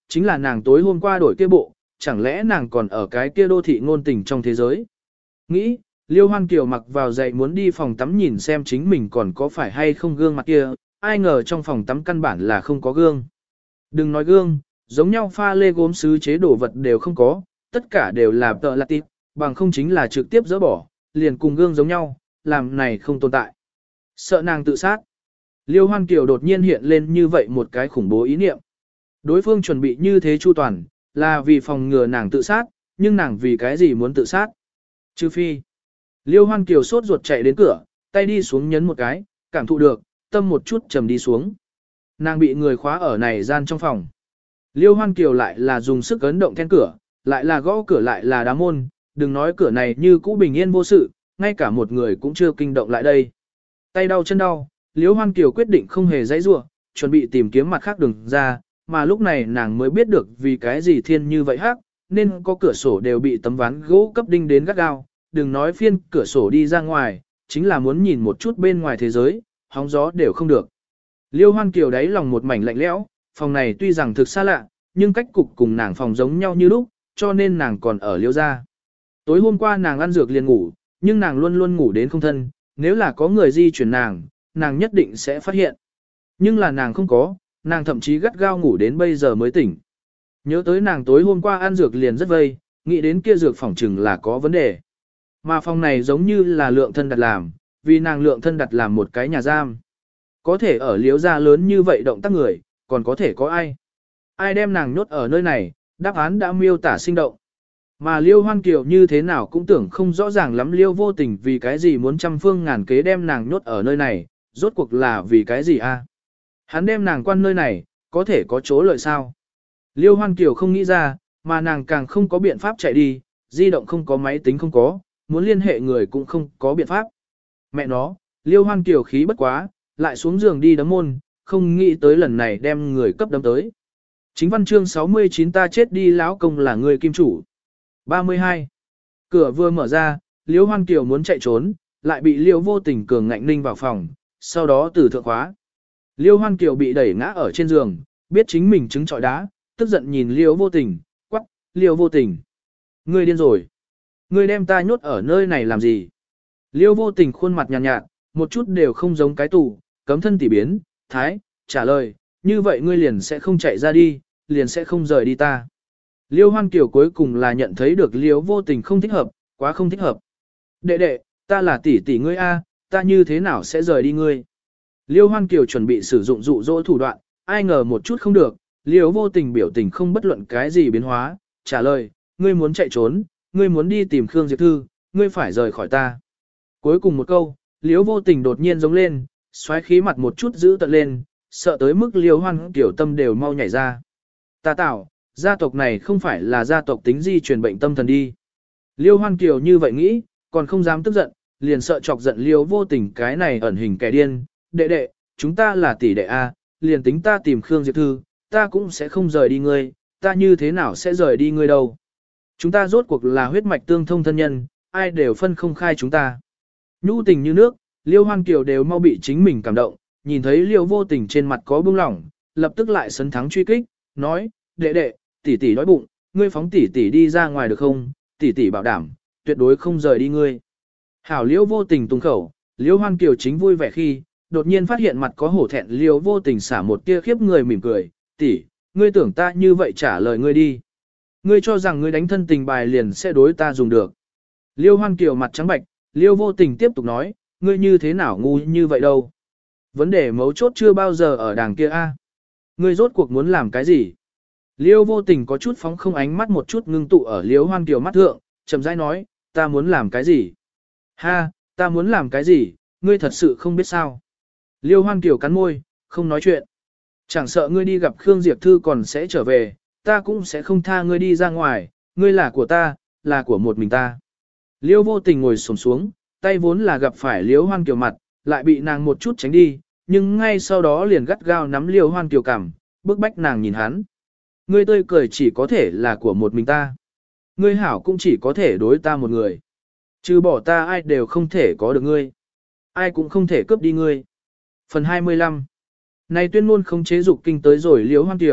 chính là nàng tối hôm qua đổi kia bộ, chẳng lẽ nàng còn ở cái kia đô thị ngôn tình trong thế giới. Nghĩ, Liêu Hoan Kiều mặc vào dậy muốn đi phòng tắm nhìn xem chính mình còn có phải hay không gương mặt kia, ai ngờ trong phòng tắm căn bản là không có gương. Đừng nói gương, giống nhau pha lê gốm sứ chế đồ vật đều không có, tất cả đều là tợ lạt tịp, bằng không chính là trực tiếp dỡ bỏ, liền cùng gương giống nhau, làm này không tồn tại. Sợ nàng tự sát. Liêu Hoan Kiều đột nhiên hiện lên như vậy một cái khủng bố ý niệm. Đối phương chuẩn bị như thế chu toàn, là vì phòng ngừa nàng tự sát, nhưng nàng vì cái gì muốn tự sát? Trừ phi. Liêu Hoan Kiều sốt ruột chạy đến cửa, tay đi xuống nhấn một cái, cảm thụ được, tâm một chút trầm đi xuống. Nàng bị người khóa ở này gian trong phòng. Liêu Hoan Kiều lại là dùng sức ấn động then cửa, lại là gõ cửa lại là đá môn, đừng nói cửa này như cũ bình yên vô sự, ngay cả một người cũng chưa kinh động lại đây. Tay đau chân đau, Liêu Hoan Kiều quyết định không hề dãy rủa, chuẩn bị tìm kiếm mặt khác đường ra, mà lúc này nàng mới biết được vì cái gì thiên như vậy hắc, nên có cửa sổ đều bị tấm ván gỗ cấp đinh đến gắt gao, đừng nói phiên cửa sổ đi ra ngoài, chính là muốn nhìn một chút bên ngoài thế giới, hóng gió đều không được. Liêu Hoan Kiều đáy lòng một mảnh lạnh lẽo, phòng này tuy rằng thực xa lạ, nhưng cách cục cùng nàng phòng giống nhau như lúc, cho nên nàng còn ở Liêu gia. Tối hôm qua nàng ăn dược liền ngủ, nhưng nàng luôn luôn ngủ đến không thân, nếu là có người di chuyển nàng nhất định sẽ phát hiện. Nhưng là nàng không có, nàng thậm chí gắt gao ngủ đến bây giờ mới tỉnh. Nhớ tới nàng tối hôm qua ăn dược liền rất vây, nghĩ đến kia dược phỏng chừng là có vấn đề. Mà phòng này giống như là lượng thân đặt làm, vì nàng lượng thân đặt làm một cái nhà giam. Có thể ở Liễu gia lớn như vậy động tác người, còn có thể có ai? Ai đem nàng nhốt ở nơi này, đáp án đã miêu tả sinh động. Mà Liêu Hoan Kiều như thế nào cũng tưởng không rõ ràng lắm Liêu vô tình vì cái gì muốn trăm phương ngàn kế đem nàng nhốt ở nơi này, rốt cuộc là vì cái gì a? Hắn đem nàng quan nơi này, có thể có chỗ lợi sao? Liêu Hoan Kiều không nghĩ ra, mà nàng càng không có biện pháp chạy đi, di động không có máy tính không có, muốn liên hệ người cũng không có biện pháp. Mẹ nó, Liêu Hoan Kiều khí bất quá, lại xuống giường đi đấm môn, không nghĩ tới lần này đem người cấp đấm tới. Chính văn chương 69 ta chết đi lão công là người kim chủ. 32. Cửa vừa mở ra, Liêu Hoan Kiều muốn chạy trốn, lại bị Liêu vô tình cường ngạnh ninh vào phòng, sau đó từ thượng khóa. Liêu Hoan Kiều bị đẩy ngã ở trên giường, biết chính mình trứng trọi đá, tức giận nhìn Liêu vô tình, quắc, Liêu vô tình. Ngươi điên rồi. Ngươi đem ta nhốt ở nơi này làm gì? Liêu vô tình khuôn mặt nhàn nhạt, một chút đều không giống cái tù, cấm thân tỉ biến, thái, trả lời, như vậy ngươi liền sẽ không chạy ra đi, liền sẽ không rời đi ta. Liêu Hoan Kiều cuối cùng là nhận thấy được Liêu vô tình không thích hợp, quá không thích hợp. Đệ đệ, ta là tỷ tỷ ngươi a, ta như thế nào sẽ rời đi ngươi? Liêu Hoan Kiều chuẩn bị sử dụng dụ dỗ thủ đoạn, ai ngờ một chút không được, Liêu vô tình biểu tình không bất luận cái gì biến hóa, trả lời, ngươi muốn chạy trốn, ngươi muốn đi tìm Khương Diệp Thư, ngươi phải rời khỏi ta. Cuối cùng một câu, Liêu vô tình đột nhiên giống lên, xoáy khí mặt một chút giữ tận lên, sợ tới mức Liêu Hoan Kiều tâm đều mau nhảy ra. Ta tạo, gia tộc này không phải là gia tộc tính di truyền bệnh tâm thần đi. Liêu Hoan Kiều như vậy nghĩ, còn không dám tức giận, liền sợ chọc giận Liêu vô tình cái này ẩn hình kẻ điên. Đệ đệ, chúng ta là tỷ đệ A, liền tính ta tìm Khương Diệp Thư, ta cũng sẽ không rời đi ngươi, ta như thế nào sẽ rời đi ngươi đâu. Chúng ta rốt cuộc là huyết mạch tương thông thân nhân, ai đều phân không khai chúng ta. Nhu tình như nước, Liêu Hoan Kiều đều mau bị chính mình cảm động, nhìn thấy Liêu vô tình trên mặt có bưng lỏng, lập tức lại sấn thắng truy kích, nói, đệ đệ, tỷ tỷ đói bụng, ngươi phóng tỷ tỷ đi ra ngoài được không, tỷ tỷ bảo đảm, tuyệt đối không rời đi ngươi. Hảo Liêu vô tình tung khẩu, Liêu Hoan Kiều chính vui vẻ khi, đột nhiên phát hiện mặt có hổ thẹn Liêu vô tình xả một tia khiếp người mỉm cười, tỷ, ngươi tưởng ta như vậy trả lời ngươi đi. Ngươi cho rằng ngươi đánh thân tình bài liền sẽ đối ta dùng được. Liêu Hoan Kiều mặt trắng bạch, Liêu vô tình tiếp tục nói, ngươi như thế nào ngu như vậy đâu. Vấn đề mấu chốt chưa bao giờ ở đàng kia a. Ngươi rốt cuộc muốn làm cái gì? Liêu vô tình có chút phóng không ánh mắt một chút ngưng tụ ở Liêu Hoan Kiều mắt thượng, chậm rãi nói, ta muốn làm cái gì? Ha, ta muốn làm cái gì, ngươi thật sự không biết sao. Liêu Hoan Kiều cắn môi, không nói chuyện. Chẳng sợ ngươi đi gặp Khương Diệp Thư còn sẽ trở về, ta cũng sẽ không tha ngươi đi ra ngoài, ngươi là của ta, là của một mình ta. Liêu vô tình ngồi xổm xuống, tay vốn là gặp phải Liêu Hoan Kiều mặt, lại bị nàng một chút tránh đi, nhưng ngay sau đó liền gắt gao nắm Liêu Hoan Kiều cằm, bức bách nàng nhìn hắn. Ngươi tươi cười chỉ có thể là của một mình ta. Ngươi hảo cũng chỉ có thể đối ta một người. Trừ bỏ ta ai đều không thể có được ngươi. Ai cũng không thể cướp đi ngươi. Phần 25. Này tuyên ngôn không chế dục kinh tới rồi Liêu Hoan Kiều,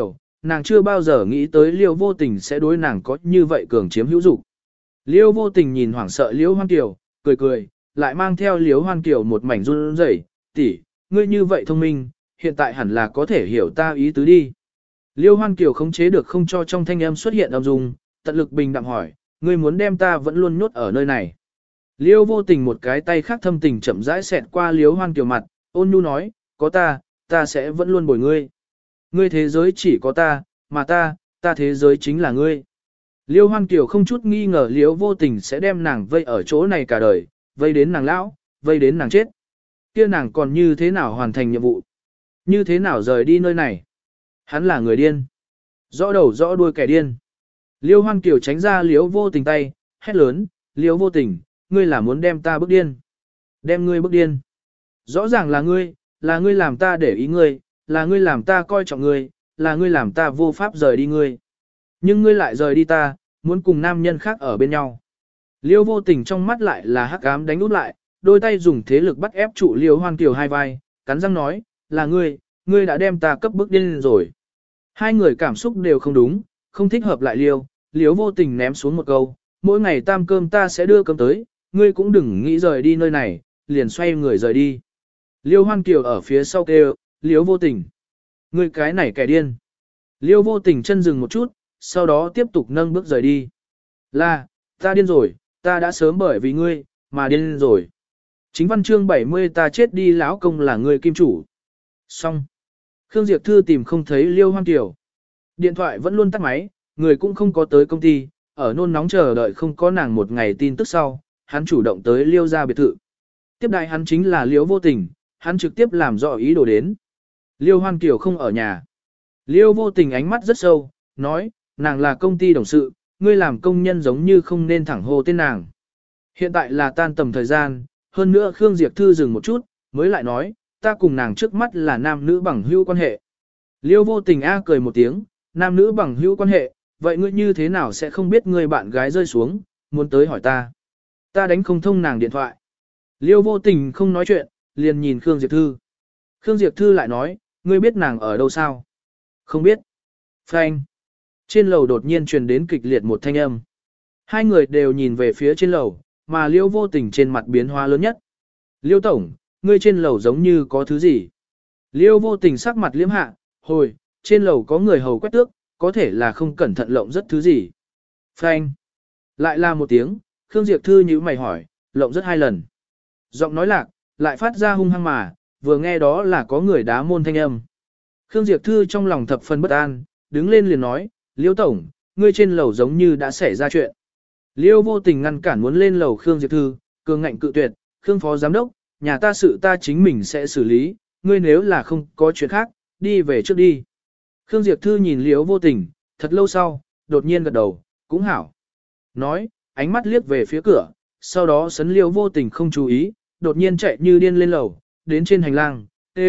nàng chưa bao giờ nghĩ tới Liêu Vô Tình sẽ đối nàng có như vậy cường chiếm hữu dục. Liêu Vô Tình nhìn hoảng sợ Liêu Hoan Kiều, cười cười, lại mang theo Liêu Hoan Kiều một mảnh run rẩy, tỷ, ngươi như vậy thông minh, hiện tại hẳn là có thể hiểu ta ý tứ đi. Liêu Hoan Kiều khống chế được không cho trong thanh âm xuất hiện âm dung, tận lực bình đạm hỏi, ngươi muốn đem ta vẫn luôn nhốt ở nơi này. Liêu Vô Tình một cái tay khác thâm tình chậm rãi xẹt qua Liêu Hoan Kiều mặt, ôn nhu nói, có ta sẽ vẫn luôn bồi ngươi. Ngươi thế giới chỉ có ta, mà ta thế giới chính là ngươi. Liêu Hoan Kiều không chút nghi ngờ Liêu Vô Tình sẽ đem nàng vây ở chỗ này cả đời, vây đến nàng lão, vây đến nàng chết. Kia nàng còn như thế nào hoàn thành nhiệm vụ? Như thế nào rời đi nơi này? Hắn là người điên. Rõ đầu rõ đuôi kẻ điên. Liêu Hoan Kiều tránh ra Liêu Vô Tình tay, hét lớn, Liêu Vô Tình, ngươi là muốn đem ta bức điên. Đem ngươi bức điên. Rõ ràng là ngươi làm ta để ý ngươi, là ngươi làm ta coi trọng ngươi, là ngươi làm ta vô pháp rời đi ngươi. Nhưng ngươi lại rời đi ta, muốn cùng nam nhân khác ở bên nhau. Liêu Vô Tình trong mắt lại là hắc ám đánh út lại, đôi tay dùng thế lực bắt ép trụ Liêu Hoan Kiều hai vai, cắn răng nói, là ngươi đã đem ta cấp bức điên rồi. Hai người cảm xúc đều không đúng, không thích hợp lại Liêu Vô Tình ném xuống một câu, mỗi ngày tam cơm ta sẽ đưa cơm tới, ngươi cũng đừng nghĩ rời đi nơi này, liền xoay người rời đi. Liêu Hoan Kiều ở phía sau kêu, Liêu Vô Tình. Ngươi cái này kẻ điên. Liêu Vô Tình chân dừng một chút, sau đó tiếp tục nâng bước rời đi. Là, ta điên rồi, ta đã sớm bởi vì ngươi, mà điên rồi. Chính văn chương 70 ta chết đi lão công là ngươi kim chủ. Xong. Khương Diệp Thư tìm không thấy Liêu Hoan Kiều. Điện thoại vẫn luôn tắt máy, người cũng không có tới công ty, ở nôn nóng chờ đợi không có nàng một ngày tin tức sau, hắn chủ động tới Liêu ra biệt thự. Tiếp đại hắn chính là Liêu Vô Tình, hắn trực tiếp làm rõ ý đồ đến. Liêu Hoan Kiều không ở nhà. Liêu Vô Tình ánh mắt rất sâu, nói, nàng là công ty đồng sự, ngươi làm công nhân giống như không nên thẳng hô tên nàng. Hiện tại là tan tầm thời gian, hơn nữa Khương Diệp Thư dừng một chút, mới lại nói, ta cùng nàng trước mắt là nam nữ bằng hữu quan hệ. Liêu Vô Tình cười một tiếng, nam nữ bằng hữu quan hệ, vậy ngươi như thế nào sẽ không biết người bạn gái rơi xuống, muốn tới hỏi ta. Ta đánh không thông nàng điện thoại. Liêu Vô Tình không nói chuyện, liền nhìn Khương Diệp Thư. Khương Diệp Thư lại nói, ngươi biết nàng ở đâu sao? Không biết. Phanh. Trên lầu đột nhiên truyền đến kịch liệt một thanh âm. Hai người đều nhìn về phía trên lầu, mà Liêu Vô Tình trên mặt biến hóa lớn nhất. Liêu Tổng, ngươi trên lầu giống như có thứ gì? Liêu Vô Tình sắc mặt liếm hạ, hồi, trên lầu có người hầu quét tước, có thể là không cẩn thận lộng rất thứ gì. Phanh. Lại là một tiếng, Khương Diệp Thư nhíu mày hỏi, lộng rất hai lần. Giọng nói lạc, lại phát ra hung hăng mà, vừa nghe đó là có người đá môn thanh âm. Khương Diệp Thư trong lòng thập phần bất an, đứng lên liền nói, Liêu Tổng, ngươi trên lầu giống như đã xảy ra chuyện. Liêu Vô Tình ngăn cản muốn lên lầu Khương Diệp Thư, cường ngạnh cự tuyệt, Khương Phó Giám đốc, nhà ta sự ta chính mình sẽ xử lý, ngươi nếu là không có chuyện khác, đi về trước đi. Khương Diệp Thư nhìn Liêu Vô Tình, thật lâu sau, đột nhiên gật đầu, cũng hảo. Nói, ánh mắt liếc về phía cửa, sau đó sấn Liêu Vô Tình không chú ý, đột nhiên chạy như điên lên lầu, đến trên hành lang,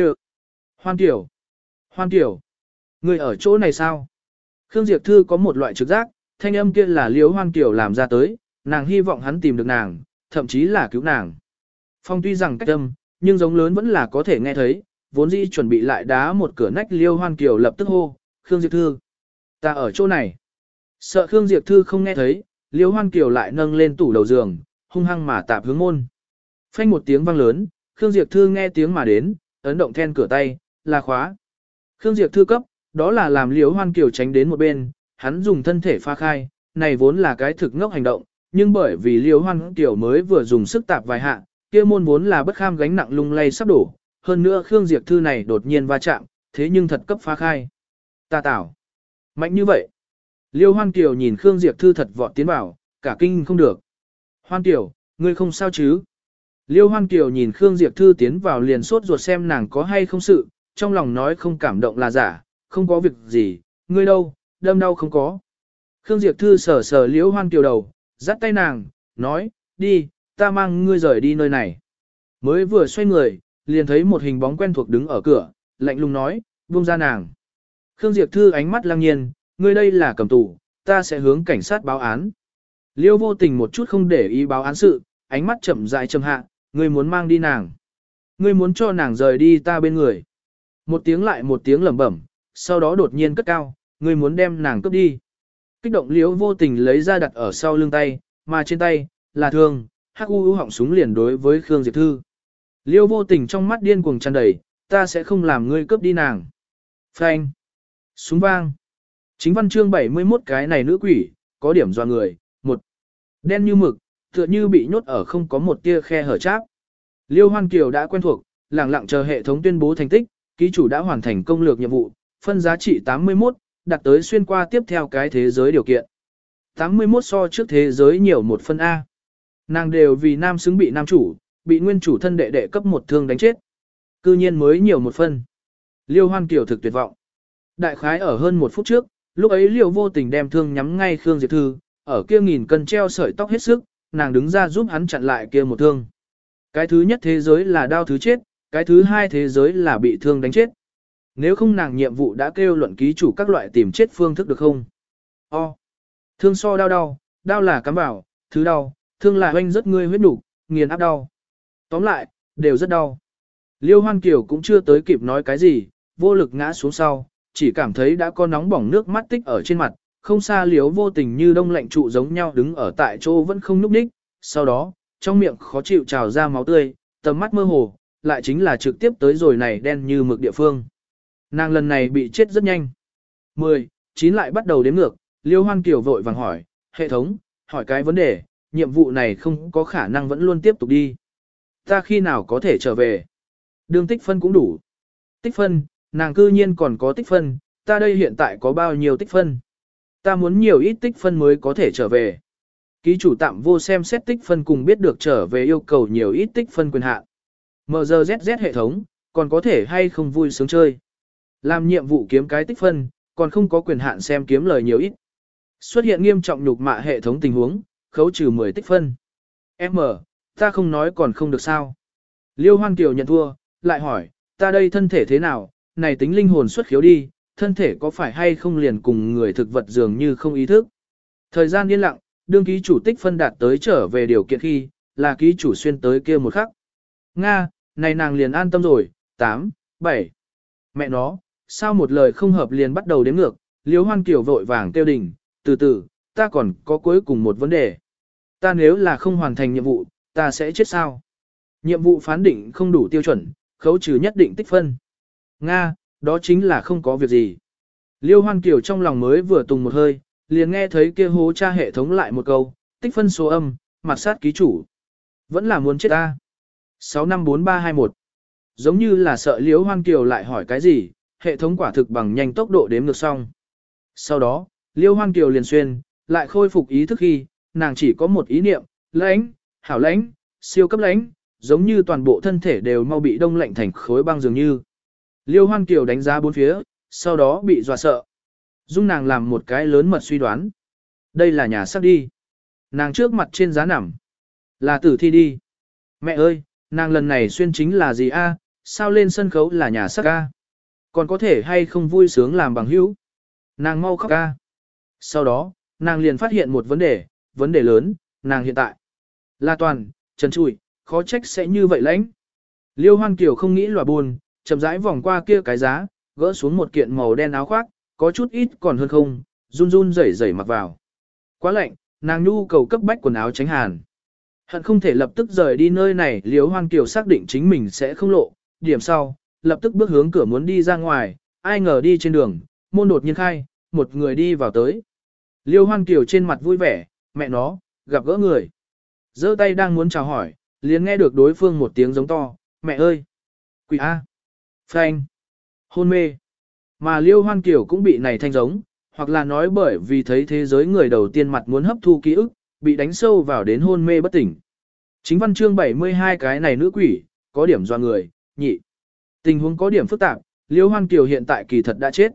Hoan Kiều, Hoan Kiều, ngươi ở chỗ này sao? Khương Diệp Thư có một loại trực giác, thanh âm kia là Liêu Hoan Kiều làm ra tới, nàng hy vọng hắn tìm được nàng, thậm chí là cứu nàng. Phong tuy rằng cách âm, nhưng giống lớn vẫn là có thể nghe thấy, vốn dĩ chuẩn bị lại đá một cửa nách Liêu Hoan Kiều lập tức hô, Khương Diệp Thư, ta ở chỗ này. Sợ Khương Diệp Thư không nghe thấy, Liêu Hoan Kiều lại nâng lên tủ đầu giường, hung hăng mà tạp hướng môn. Phanh một tiếng vang lớn, Khương Diệp Thư nghe tiếng mà đến, ấn động then cửa tay, là khóa. Khương Diệp Thư cấp, đó là làm Liêu Hoan Kiều tránh đến một bên, hắn dùng thân thể pha khai, này vốn là cái thực ngốc hành động, nhưng bởi vì Liêu Hoan Kiều mới vừa dùng sức tạp vài hạ, kia môn vốn là bất kham gánh nặng lung lay sắp đổ, hơn nữa Khương Diệp Thư này đột nhiên va chạm, thế nhưng thật cấp phá khai. Ta tảo. Mạnh như vậy. Liêu Hoan Kiều nhìn Khương Diệp Thư thật vọt tiến vào, cả kinh không được. Hoan Kiều, ngươi không sao chứ? Liêu Hoan Kiều nhìn Khương Diệp Thư tiến vào liền sốt ruột xem nàng có hay không sự, trong lòng nói không cảm động là giả, không có việc gì, ngươi đâu, đâm đau không có. Khương Diệp Thư sờ sờ Liêu Hoan Kiều đầu, dắt tay nàng, nói, đi, ta mang ngươi rời đi nơi này. Mới vừa xoay người, liền thấy một hình bóng quen thuộc đứng ở cửa, lạnh lùng nói, buông ra nàng. Khương Diệp Thư ánh mắt lăng nhiên, ngươi đây là cầm tù, ta sẽ hướng cảnh sát báo án. Liêu Vô Tình một chút không để ý báo án sự, ánh mắt chậm rãi trầm hạ, ngươi muốn mang đi nàng. Ngươi muốn cho nàng rời đi ta bên người. Một tiếng lại một tiếng lẩm bẩm, sau đó đột nhiên cất cao, ngươi muốn đem nàng cướp đi. Kích động Liễu Vô Tình lấy ra đặt ở sau lưng tay, mà trên tay là thương, hắc u họng súng liền đối với Khương Diệp Thư. Liễu Vô Tình trong mắt điên cuồng tràn đầy, ta sẽ không làm ngươi cướp đi nàng. Phanh. Súng vang. Chính văn chương 71 cái này nữ quỷ, có điểm dọa người. Một. Đen như mực, tựa như bị nhốt ở không có một tia khe hở cháp. Liêu Hoan Kiều đã quen thuộc, lặng lặng chờ hệ thống tuyên bố thành tích, ký chủ đã hoàn thành công lược nhiệm vụ, phân giá trị 81, đặt tới xuyên qua tiếp theo cái thế giới điều kiện. 81 so trước thế giới nhiều một phân A. Nàng đều vì nam xứng bị nam chủ, bị nguyên chủ thân đệ đệ cấp một thương đánh chết. Cư nhiên mới nhiều một phân. Liêu Hoan Kiều thực tuyệt vọng. Đại khái ở hơn một phút trước, lúc ấy Liêu Vô Tình đem thương nhắm ngay Khương Diệp Thư, ở kia nghìn cân treo sợi tóc hết sức, nàng đứng ra giúp hắn chặn lại kia một thương. Cái thứ nhất thế giới là đau thứ chết, cái thứ hai thế giới là bị thương đánh chết. Nếu không nàng nhiệm vụ đã kêu luận ký chủ các loại tìm chết phương thức được không? Thương so đau là cắm vào, thứ đau, thương là hoanh rất ngươi huyết nục, nghiền áp đau. Tóm lại, đều rất đau. Liêu Hoan Kiều cũng chưa tới kịp nói cái gì, vô lực ngã xuống sau, chỉ cảm thấy đã có nóng bỏng nước mắt tích ở trên mặt, không xa Liêu Vô Tình như đông lạnh trụ giống nhau đứng ở tại chỗ vẫn không nhúc nhích, sau đó, trong miệng khó chịu trào ra máu tươi, tầm mắt mơ hồ, lại chính là trực tiếp tới rồi này đen như mực địa phương. Nàng lần này bị chết rất nhanh. 10, 9 lại bắt đầu đếm ngược, Liêu Hoan Kiều vội vàng hỏi, hệ thống, hỏi cái vấn đề, nhiệm vụ này không có khả năng vẫn luôn tiếp tục đi. Ta khi nào có thể trở về? Đường tích phân cũng đủ. Tích phân, nàng cư nhiên còn có tích phân, ta đây hiện tại có bao nhiêu tích phân? Ta muốn nhiều ít tích phân mới có thể trở về. Ký chủ tạm vô xem xét tích phân cùng biết được trở về yêu cầu nhiều ít tích phân quyền hạn. MGZZ hệ thống, còn có thể hay không vui sướng chơi. Làm nhiệm vụ kiếm cái tích phân, còn không có quyền hạn xem kiếm lời nhiều ít. Xuất hiện nghiêm trọng nhục mạ hệ thống tình huống, khấu trừ 10 tích phân. Ta không nói còn không được sao. Liêu Hoan Kiều nhận thua, lại hỏi, ta đây thân thể thế nào, này tính linh hồn xuất khiếu đi, thân thể có phải hay không liền cùng người thực vật dường như không ý thức. Thời gian yên lặng, đương ký chủ tích phân đạt tới trở về điều kiện khi, là ký chủ xuyên tới kia một khắc. Nga, này nàng liền an tâm rồi, 8, 7. Mẹ nó, sao một lời không hợp liền bắt đầu đếm ngược, Liêu Hoan Kiều vội vàng kêu đỉnh, từ từ, ta còn có cuối cùng một vấn đề. Ta nếu là không hoàn thành nhiệm vụ, ta sẽ chết sao? Nhiệm vụ phán định không đủ tiêu chuẩn, khấu trừ nhất định tích phân. Nga, đó chính là không có việc gì. Liêu Hoan Kiều trong lòng mới vừa tùng một hơi, liền nghe thấy kia hố tra hệ thống lại một câu, tích phân số âm, mặt sát ký chủ. Vẫn là muốn chết ta. 654321. Giống như là sợ Liêu Hoan Kiều lại hỏi cái gì, hệ thống quả thực bằng nhanh tốc độ đếm ngược xong. Sau đó, Liêu Hoan Kiều liền xuyên, lại khôi phục ý thức khi, nàng chỉ có một ý niệm, lãnh, hảo lãnh, siêu cấp lãnh, giống như toàn bộ thân thể đều mau bị đông lạnh thành khối băng dường như. Liêu Hoan Kiều đánh giá bốn phía, sau đó bị dọa sợ. Dung nàng làm một cái lớn mật suy đoán. Đây là nhà xác đi. Nàng trước mặt trên giá nằm. Là tử thi đi. Mẹ ơi, nàng lần này xuyên chính là gì a? Sao lên sân khấu là nhà xác a? Còn có thể hay không vui sướng làm bằng hữu? Nàng mau khóc a. Sau đó, nàng liền phát hiện một vấn đề lớn, nàng hiện tại. La toàn, trần trụi, khó trách sẽ như vậy lãnh. Liêu Hoan Kiều không nghĩ lòa buồn, chậm rãi vòng qua kia cái giá, gỡ xuống một kiện màu đen áo khoác, có chút ít còn hơn không, run run rẩy rẩy mặc vào. Quá lạnh, nàng nhu cầu cấp bách quần áo tránh hàn. Hận không thể lập tức rời đi nơi này, Liêu Hoan Kiều xác định chính mình sẽ không lộ, điểm sau, lập tức bước hướng cửa muốn đi ra ngoài, ai ngờ đi trên đường, môn đột nhiên khai, một người đi vào tới. Liêu Hoan Kiều trên mặt vui vẻ, mẹ nó, gặp gỡ người. Giơ tay đang muốn chào hỏi, liền nghe được đối phương một tiếng giống to, mẹ ơi! Quỷ A! Phanh! Hôn mê! Mà Liêu Hoan Kiều cũng bị này thanh giống, hoặc là nói bởi vì thấy thế giới người đầu tiên mặt muốn hấp thu ký ức, bị đánh sâu vào đến hôn mê bất tỉnh. Chính văn chương 72 cái này nữ quỷ, có điểm doa người, nhị. Tình huống có điểm phức tạp, Liêu Hoan Kiều hiện tại kỳ thật đã chết.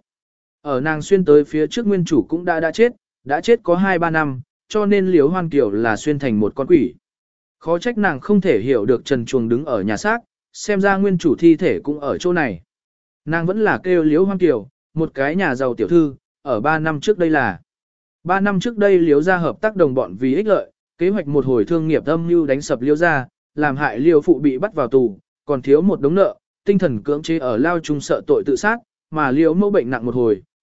Ở nàng xuyên tới phía trước nguyên chủ cũng đã chết có 2-3 năm, cho nên Liêu Hoan Kiều là xuyên thành một con quỷ. Khó trách nàng không thể hiểu được Trần Chuồng đứng ở nhà xác, xem ra nguyên chủ thi thể cũng ở chỗ này. Nàng vẫn là kêu Liêu Hoan Kiều, một cái nhà giàu tiểu thư, ở 3 năm trước đây là. 3 năm trước đây Liêu gia hợp tác đồng bọn vì ích lợi, kế hoạch một hồi thương nghiệp âm mưu đánh sập Liêu gia, làm hại Liêu phụ bị bắt vào tù, còn thiếu một đống nợ, tinh thần cưỡng chế ở lao trung sợ tội tự sát, mà Liêu mẫu bệnh nặng một hồi,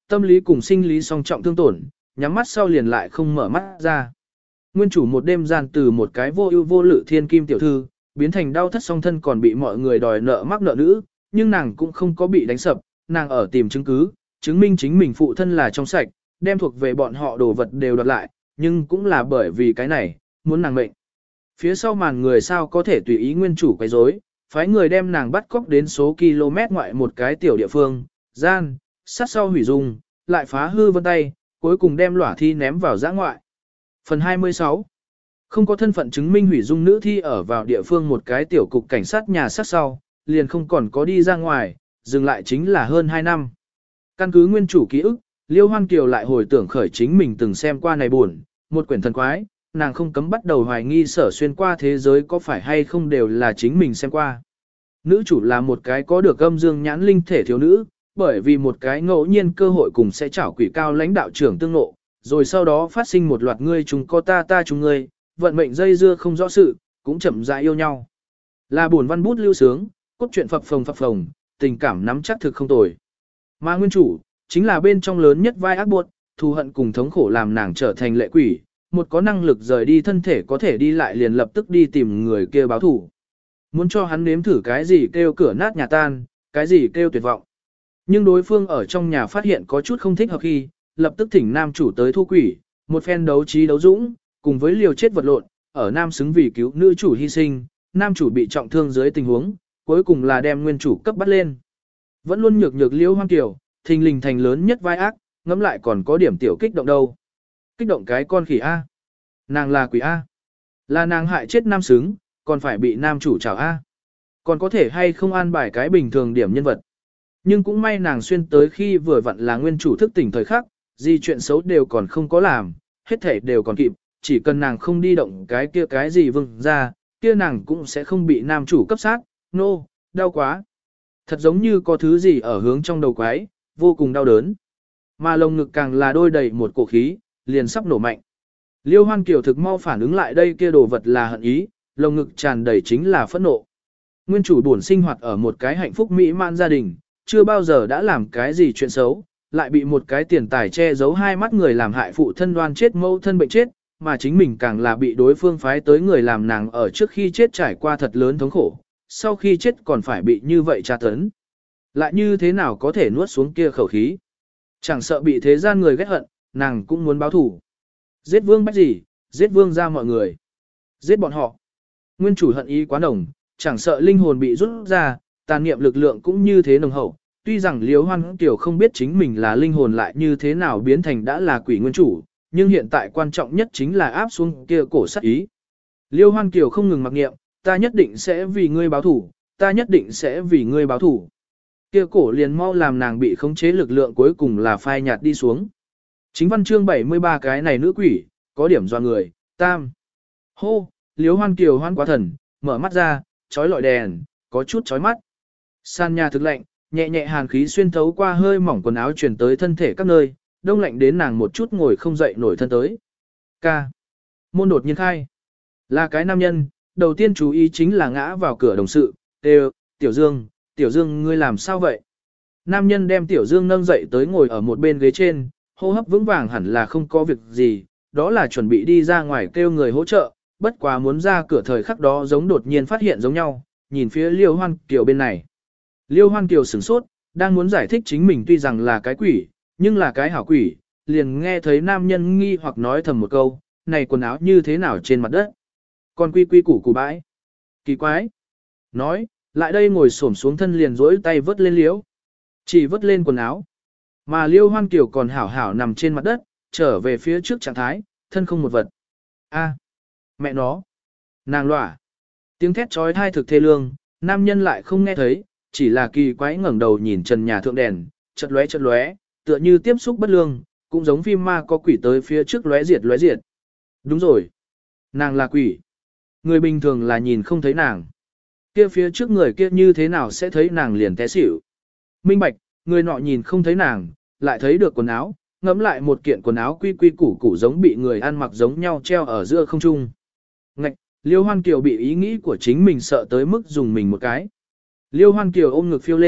tâm lý cùng sinh lý song trọng thương tổn, nhắm mắt sau liền lại không mở mắt ra. Nguyên chủ một đêm gian từ một cái vô ưu vô lự thiên kim tiểu thư, biến thành đau thất song thân còn bị mọi người đòi nợ mắc nợ nữ, nhưng nàng cũng không có bị đánh sập, nàng ở tìm chứng cứ, chứng minh chính mình phụ thân là trong sạch, đem thuộc về bọn họ đồ vật đều đoạt lại, nhưng cũng là bởi vì cái này, muốn nàng mệnh. Phía sau màn người sao có thể tùy ý nguyên chủ quấy rối, phái người đem nàng bắt cóc đến số km ngoại một cái tiểu địa phương, gian, sát sau hủy dung, lại phá hư vân tay, cuối cùng đem lỏa thi ném vào giã ngoại. Phần 26. Không có thân phận chứng minh hủy dung nữ thi ở vào địa phương một cái tiểu cục cảnh sát nhà sát sau, liền không còn có đi ra ngoài, dừng lại chính là hơn 2 năm. Căn cứ nguyên chủ ký ức, Liêu Hoan Kiều lại hồi tưởng khởi chính mình từng xem qua này buồn, một quyển thần quái, nàng không cấm bắt đầu hoài nghi Sở Xuyên qua thế giới có phải hay không đều là chính mình xem qua. Nữ chủ là một cái có được âm dương nhãn linh thể thiếu nữ, bởi vì một cái ngẫu nhiên cơ hội cùng sẽ chảo quỷ cao lãnh đạo trưởng tương ngộ, rồi sau đó phát sinh một loạt ngươi chúng có ta ta chúng ngươi, vận mệnh dây dưa không rõ sự, cũng chậm rãi yêu nhau. Là buồn văn bút lưu sướng, cốt truyện phập phồng, tình cảm nắm chắc thực không tồi. Mà nguyên chủ, chính là bên trong lớn nhất vai ác buộc, thù hận cùng thống khổ làm nàng trở thành lệ quỷ, một có năng lực rời đi thân thể có thể đi lại liền lập tức đi tìm người kia báo thù. Muốn cho hắn nếm thử cái gì kêu cửa nát nhà tan, cái gì kêu tuyệt vọng. Nhưng đối phương ở trong nhà phát hiện có chút không thích hợp khi, lập tức thỉnh nam chủ tới thu quỷ, một phen đấu trí đấu dũng, cùng với liều chết vật lộn, ở nam xứng vì cứu nữ chủ hy sinh, nam chủ bị trọng thương dưới tình huống, cuối cùng là đem nguyên chủ cấp bắt lên. Vẫn luôn nhược Liêu Hoan Kiều, thình lình thành lớn nhất vai ác, ngẫm lại còn có điểm tiểu kích động đâu. Kích động cái con khỉ A. Nàng là quỷ A. Là nàng hại chết nam xứng, còn phải bị nam chủ chào A. Còn có thể hay không an bài cái bình thường điểm nhân vật. Nhưng cũng may nàng xuyên tới khi vừa vặn là nguyên chủ thức tỉnh thời khắc, gì chuyện xấu đều còn không có làm, hết thể đều còn kịp, chỉ cần nàng không đi động cái kia cái gì vừng ra, kia nàng cũng sẽ không bị nam chủ cấp sát, đau quá. Thật giống như có thứ gì ở hướng trong đầu quái, vô cùng đau đớn. Mà lồng ngực càng là đôi đầy một cổ khí, liền sắp nổ mạnh. Liêu Hoan Kiều thực mau phản ứng lại đây kia đồ vật là hận ý, lồng ngực tràn đầy chính là phẫn nộ. Nguyên chủ buồn sinh hoạt ở một cái hạnh phúc mỹ mãn gia đình, chưa bao giờ đã làm cái gì chuyện xấu, lại bị một cái tiền tài che giấu hai mắt người làm hại phụ thân đoan chết mâu thân bệnh chết, mà chính mình càng là bị đối phương phái tới người làm nàng ở trước khi chết trải qua thật lớn thống khổ, sau khi chết còn phải bị như vậy tra tấn. Lại như thế nào có thể nuốt xuống kia khẩu khí? Chẳng sợ bị thế gian người ghét hận, nàng cũng muốn báo thù. Giết vương bách gì, giết vương ra mọi người. Giết bọn họ. Nguyên chủ hận ý quá nồng, chẳng sợ linh hồn bị rút ra, tàn niệm lực lượng cũng như thế nồng hậu. Tuy rằng Liêu Hoan Kiều không biết chính mình là linh hồn lại như thế nào biến thành đã là quỷ nguyên chủ, nhưng hiện tại quan trọng nhất chính là áp xuống kia cổ sát ý. Liêu Hoan Kiều không ngừng mặc niệm, ta nhất định sẽ vì ngươi báo thủ, ta nhất định sẽ vì ngươi báo thủ. Kia cổ liền mau làm nàng bị khống chế lực lượng cuối cùng là phai nhạt đi xuống. Chính văn chương 73 cái này nữ quỷ, có điểm doa người, tam. Hô, Liêu Hoan Kiều hoan quá thần, mở mắt ra, chói lọi đèn, có chút chói mắt. Sàn nhà thực lạnh, nhẹ nhẹ hàn khí xuyên thấu qua hơi mỏng quần áo truyền tới thân thể các nơi, đông lạnh đến nàng một chút ngồi không dậy nổi thân tới. Ca. Môn đột nhiên khai. Là cái nam nhân, đầu tiên chú ý chính là ngã vào cửa đồng sự, Tiểu Dương ngươi làm sao vậy? Nam nhân đem Tiểu Dương nâng dậy tới ngồi ở một bên ghế trên, hô hấp vững vàng hẳn là không có việc gì, đó là chuẩn bị đi ra ngoài kêu người hỗ trợ, bất quá muốn ra cửa thời khắc đó giống đột nhiên phát hiện giống nhau, nhìn phía Liêu Hoan Kiều bên này. Liêu Hoan Kiều sửng sốt, đang muốn giải thích chính mình tuy rằng là cái quỷ, nhưng là cái hảo quỷ, liền nghe thấy nam nhân nghi hoặc nói thầm một câu, này quần áo như thế nào trên mặt đất? Còn quy củ bãi. Kỳ quái. Nói, lại đây ngồi xổm xuống thân liền rỗi tay vớt lên liễu. Chỉ vớt lên quần áo. Mà Liêu Hoan Kiều còn hảo hảo nằm trên mặt đất, trở về phía trước trạng thái, thân không một vật. A, mẹ nó. Nàng lỏa. Tiếng thét trói thai thực thê lương, nam nhân lại không nghe thấy, chỉ là kỳ quái ngẩng đầu nhìn trần nhà thượng đèn, chợt lóe, tựa như tiếp xúc bất lương, cũng giống phim ma có quỷ tới phía trước lóe diệt. Đúng rồi. Nàng là quỷ. Người bình thường là nhìn không thấy nàng. Kia phía trước người kia như thế nào sẽ thấy nàng liền té xỉu. Minh bạch, người nọ nhìn không thấy nàng, lại thấy được quần áo, ngẫm lại một kiện quần áo quy củ giống bị người ăn mặc giống nhau treo ở giữa không trung. Ngạch, Liêu Hoan Kiều bị ý nghĩ của chính mình sợ tới mức dùng mình một cái. Liêu Hoan Kiều ôm ngực phiêu lên,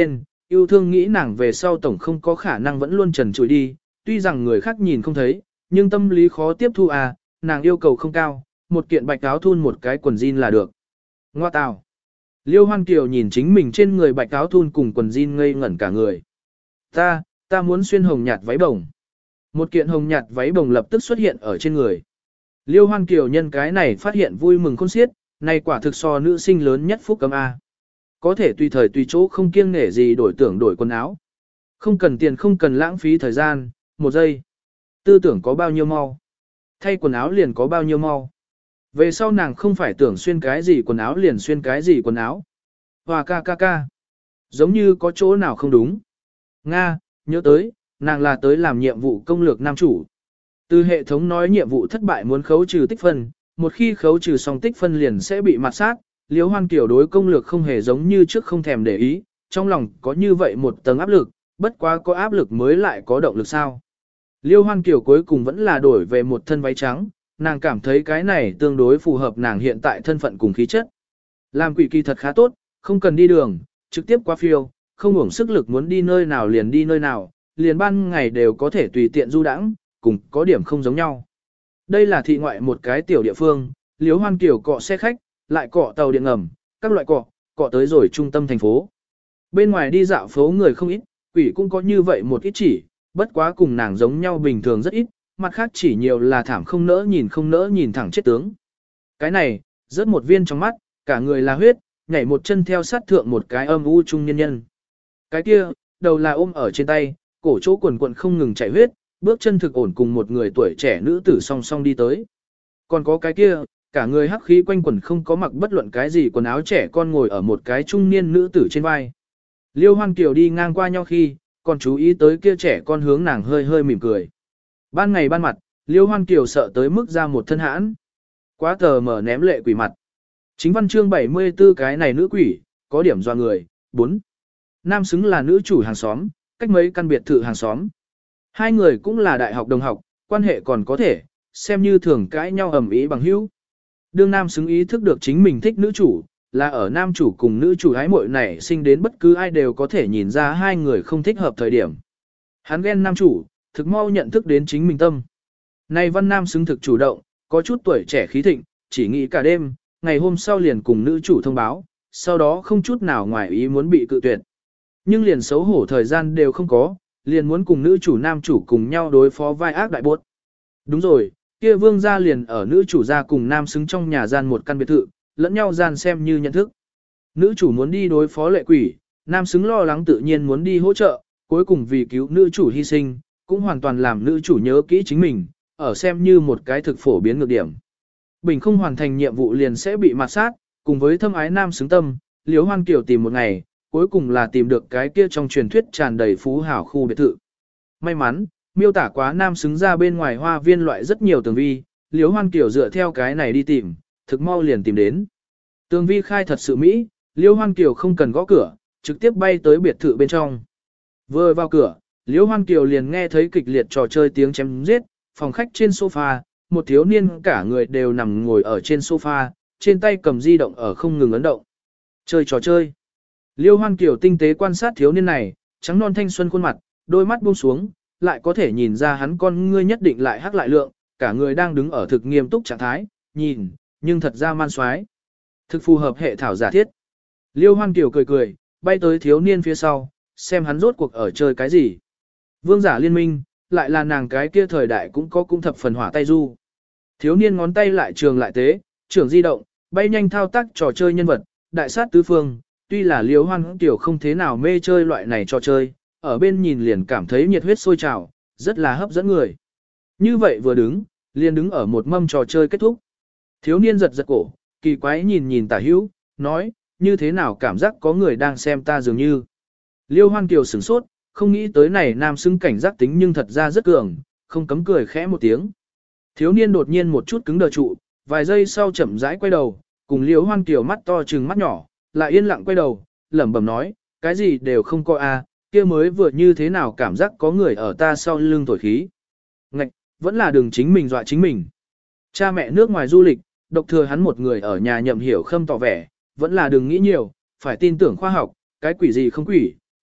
yêu thương nghĩ nàng về sau tổng không có khả năng vẫn luôn trần trụi đi, tuy rằng người khác nhìn không thấy, nhưng tâm lý khó tiếp thu à, nàng yêu cầu không cao, một kiện bạch áo thun một cái quần jean là được. Ngoa tào. Liêu Hoan Kiều nhìn chính mình trên người bạch áo thun cùng quần jean ngây ngẩn cả người. Ta muốn xuyên hồng nhạt váy bồng. Một kiện hồng nhạt váy bồng lập tức xuất hiện ở trên người. Liêu Hoan Kiều nhân cái này phát hiện vui mừng khôn xiết, này quả thực so nữ sinh lớn nhất phúc cấm A. Có thể tùy thời tùy chỗ không kiêng nể gì đổi tưởng đổi quần áo. Không cần tiền không cần lãng phí thời gian, một giây. Tư tưởng có bao nhiêu mau. Thay quần áo liền có bao nhiêu mau. Về sau nàng không phải tưởng xuyên cái gì quần áo liền xuyên cái gì quần áo. Hòa ca. Giống như có chỗ nào không đúng. Nga, nhớ tới, nàng là tới làm nhiệm vụ công lược nam chủ. Từ hệ thống nói nhiệm vụ thất bại muốn khấu trừ tích phân, một khi khấu trừ xong tích phân liền sẽ bị mặt sát. Liễu Hoan Kiều đối công lược không hề giống như trước không thèm để ý, trong lòng có như vậy một tầng áp lực, bất quá có áp lực mới lại có động lực sao. Liễu Hoan Kiều cuối cùng vẫn là đổi về một thân váy trắng, nàng cảm thấy cái này tương đối phù hợp nàng hiện tại thân phận cùng khí chất. Làm quỷ kỳ thật khá tốt, không cần đi đường, trực tiếp qua phiêu, không uổng sức lực muốn đi nơi nào liền đi nơi nào, liền ban ngày đều có thể tùy tiện du đãng, cùng có điểm không giống nhau. Đây là thị ngoại một cái tiểu địa phương, Liễu Hoan Kiều cọ xe khách, lại cọ tàu điện ngầm, các loại cọ tới rồi trung tâm thành phố. Bên ngoài đi dạo phố người không ít, quỷ cũng có như vậy một ít chỉ, bất quá cùng nàng giống nhau bình thường rất ít, mặt khác chỉ nhiều là thảm không nỡ nhìn thẳng chết tướng. Cái này, rớt một viên trong mắt, cả người là huyết, nhảy một chân theo sát thượng một cái âm u trung nhân nhân. Cái kia, đầu là ôm ở trên tay, cổ chỗ quần quần không ngừng chảy huyết, bước chân thực ổn cùng một người tuổi trẻ nữ tử song song đi tới. Còn có cái kia, cả người hắc khí quanh quần không có mặc bất luận cái gì quần áo trẻ con ngồi ở một cái trung niên nữ tử trên vai. Liêu Hoan Kiều đi ngang qua nhau khi, còn chú ý tới kia trẻ con hướng nàng hơi hơi mỉm cười. Ban ngày ban mặt, Liêu Hoan Kiều sợ tới mức ra một thân hãn. Quá tờ mở ném lệ quỷ mặt. Chính văn chương 74 cái này nữ quỷ, có điểm doa người. 4. Nam xứng là nữ chủ hàng xóm, cách mấy căn biệt thự hàng xóm. Hai người cũng là đại học đồng học, quan hệ còn có thể, xem như thường cãi nhau ầm ĩ bằng hữu. Đương nam xứng ý thức được chính mình thích nữ chủ, là ở nam chủ cùng nữ chủ ái muội này sinh đến bất cứ ai đều có thể nhìn ra hai người không thích hợp thời điểm. Hắn ghen nam chủ, thực mau nhận thức đến chính mình tâm. Này văn nam xứng thực chủ động, có chút tuổi trẻ khí thịnh, chỉ nghĩ cả đêm, ngày hôm sau liền cùng nữ chủ thông báo, sau đó không chút nào ngoài ý muốn bị cự tuyệt. Nhưng liền xấu hổ thời gian đều không có, liền muốn cùng nữ chủ nam chủ cùng nhau đối phó vai ác đại bốt. Đúng rồi, kia vương gia liền ở nữ chủ gia cùng nam xứng trong nhà gian một căn biệt thự, lẫn nhau gian xem như nhận thức. Nữ chủ muốn đi đối phó lệ quỷ, nam xứng lo lắng tự nhiên muốn đi hỗ trợ, cuối cùng vì cứu nữ chủ hy sinh, cũng hoàn toàn làm nữ chủ nhớ kỹ chính mình, ở xem như một cái thực phổ biến ngược điểm. Bình không hoàn thành nhiệm vụ liền sẽ bị mạt sát, cùng với thâm ái nam xứng tâm, Liễu Hoan Kiều tìm một ngày, cuối cùng là tìm được cái kia trong truyền thuyết tràn đầy phú hảo khu biệt thự. May mắn, miêu tả quá nam xứng ra bên ngoài hoa viên loại rất nhiều tường vi, Liễu Hoan Kiều dựa theo cái này đi tìm, thực mau liền tìm đến. Tường vi khai thật sự mỹ, Liễu Hoan Kiều không cần gõ cửa, trực tiếp bay tới biệt thự bên trong. Vừa vào cửa, Liễu Hoan Kiều liền nghe thấy kịch liệt trò chơi tiếng chém giết, phòng khách trên sofa, một thiếu niên cả người đều nằm ngồi ở trên sofa, trên tay cầm di động ở không ngừng ấn động. Chơi trò chơi. Liêu Hoan Kiều tinh tế quan sát thiếu niên này, trắng non thanh xuân khuôn mặt, đôi mắt buông xuống, lại có thể nhìn ra hắn con ngươi nhất định lại hắc lại lượng, cả người đang đứng ở thực nghiêm túc trạng thái, nhìn, nhưng thật ra man soái, thực phù hợp hệ thảo giả thiết. Liêu Hoan Kiều cười cười, bay tới thiếu niên phía sau, xem hắn rốt cuộc ở chơi cái gì. Vương giả liên minh, lại là nàng cái kia thời đại cũng thập phần hỏa tay du. Thiếu niên ngón tay lại trường lại tế, trưởng di động, bay nhanh thao tác trò chơi nhân vật, đại sát tứ phương, tuy là Liễu Hoan Kiều không thế nào mê chơi loại này trò chơi, ở bên nhìn liền cảm thấy nhiệt huyết sôi trào, rất là hấp dẫn người. Như vậy vừa đứng, liền đứng ở một mâm trò chơi kết thúc. Thiếu niên giật giật cổ, kỳ quái nhìn tả hữu, nói, như thế nào cảm giác có người đang xem ta dường như. Liêu Hoan Kiều sửng sốt, không nghĩ tới này nam xứng cảnh giác tính nhưng thật ra rất cường, không cấm cười khẽ một tiếng. Thiếu niên đột nhiên một chút cứng đờ trụ, vài giây sau chậm rãi quay đầu, cùng Liêu Hoan Kiều mắt to trừng mắt nhỏ, lại yên lặng quay đầu, lẩm bẩm nói, cái gì đều không có a, kia mới vừa như thế nào cảm giác có người ở ta sau lưng thổi khí. Ngạch, vẫn là đường chính mình dọa chính mình. Cha mẹ nước ngoài du lịch, độc thừa hắn một người ở nhà nhậm hiểu khâm tỏ vẻ, vẫn là đừng nghĩ nhiều, phải tin tưởng khoa học, cái quỷ gì không quỷ,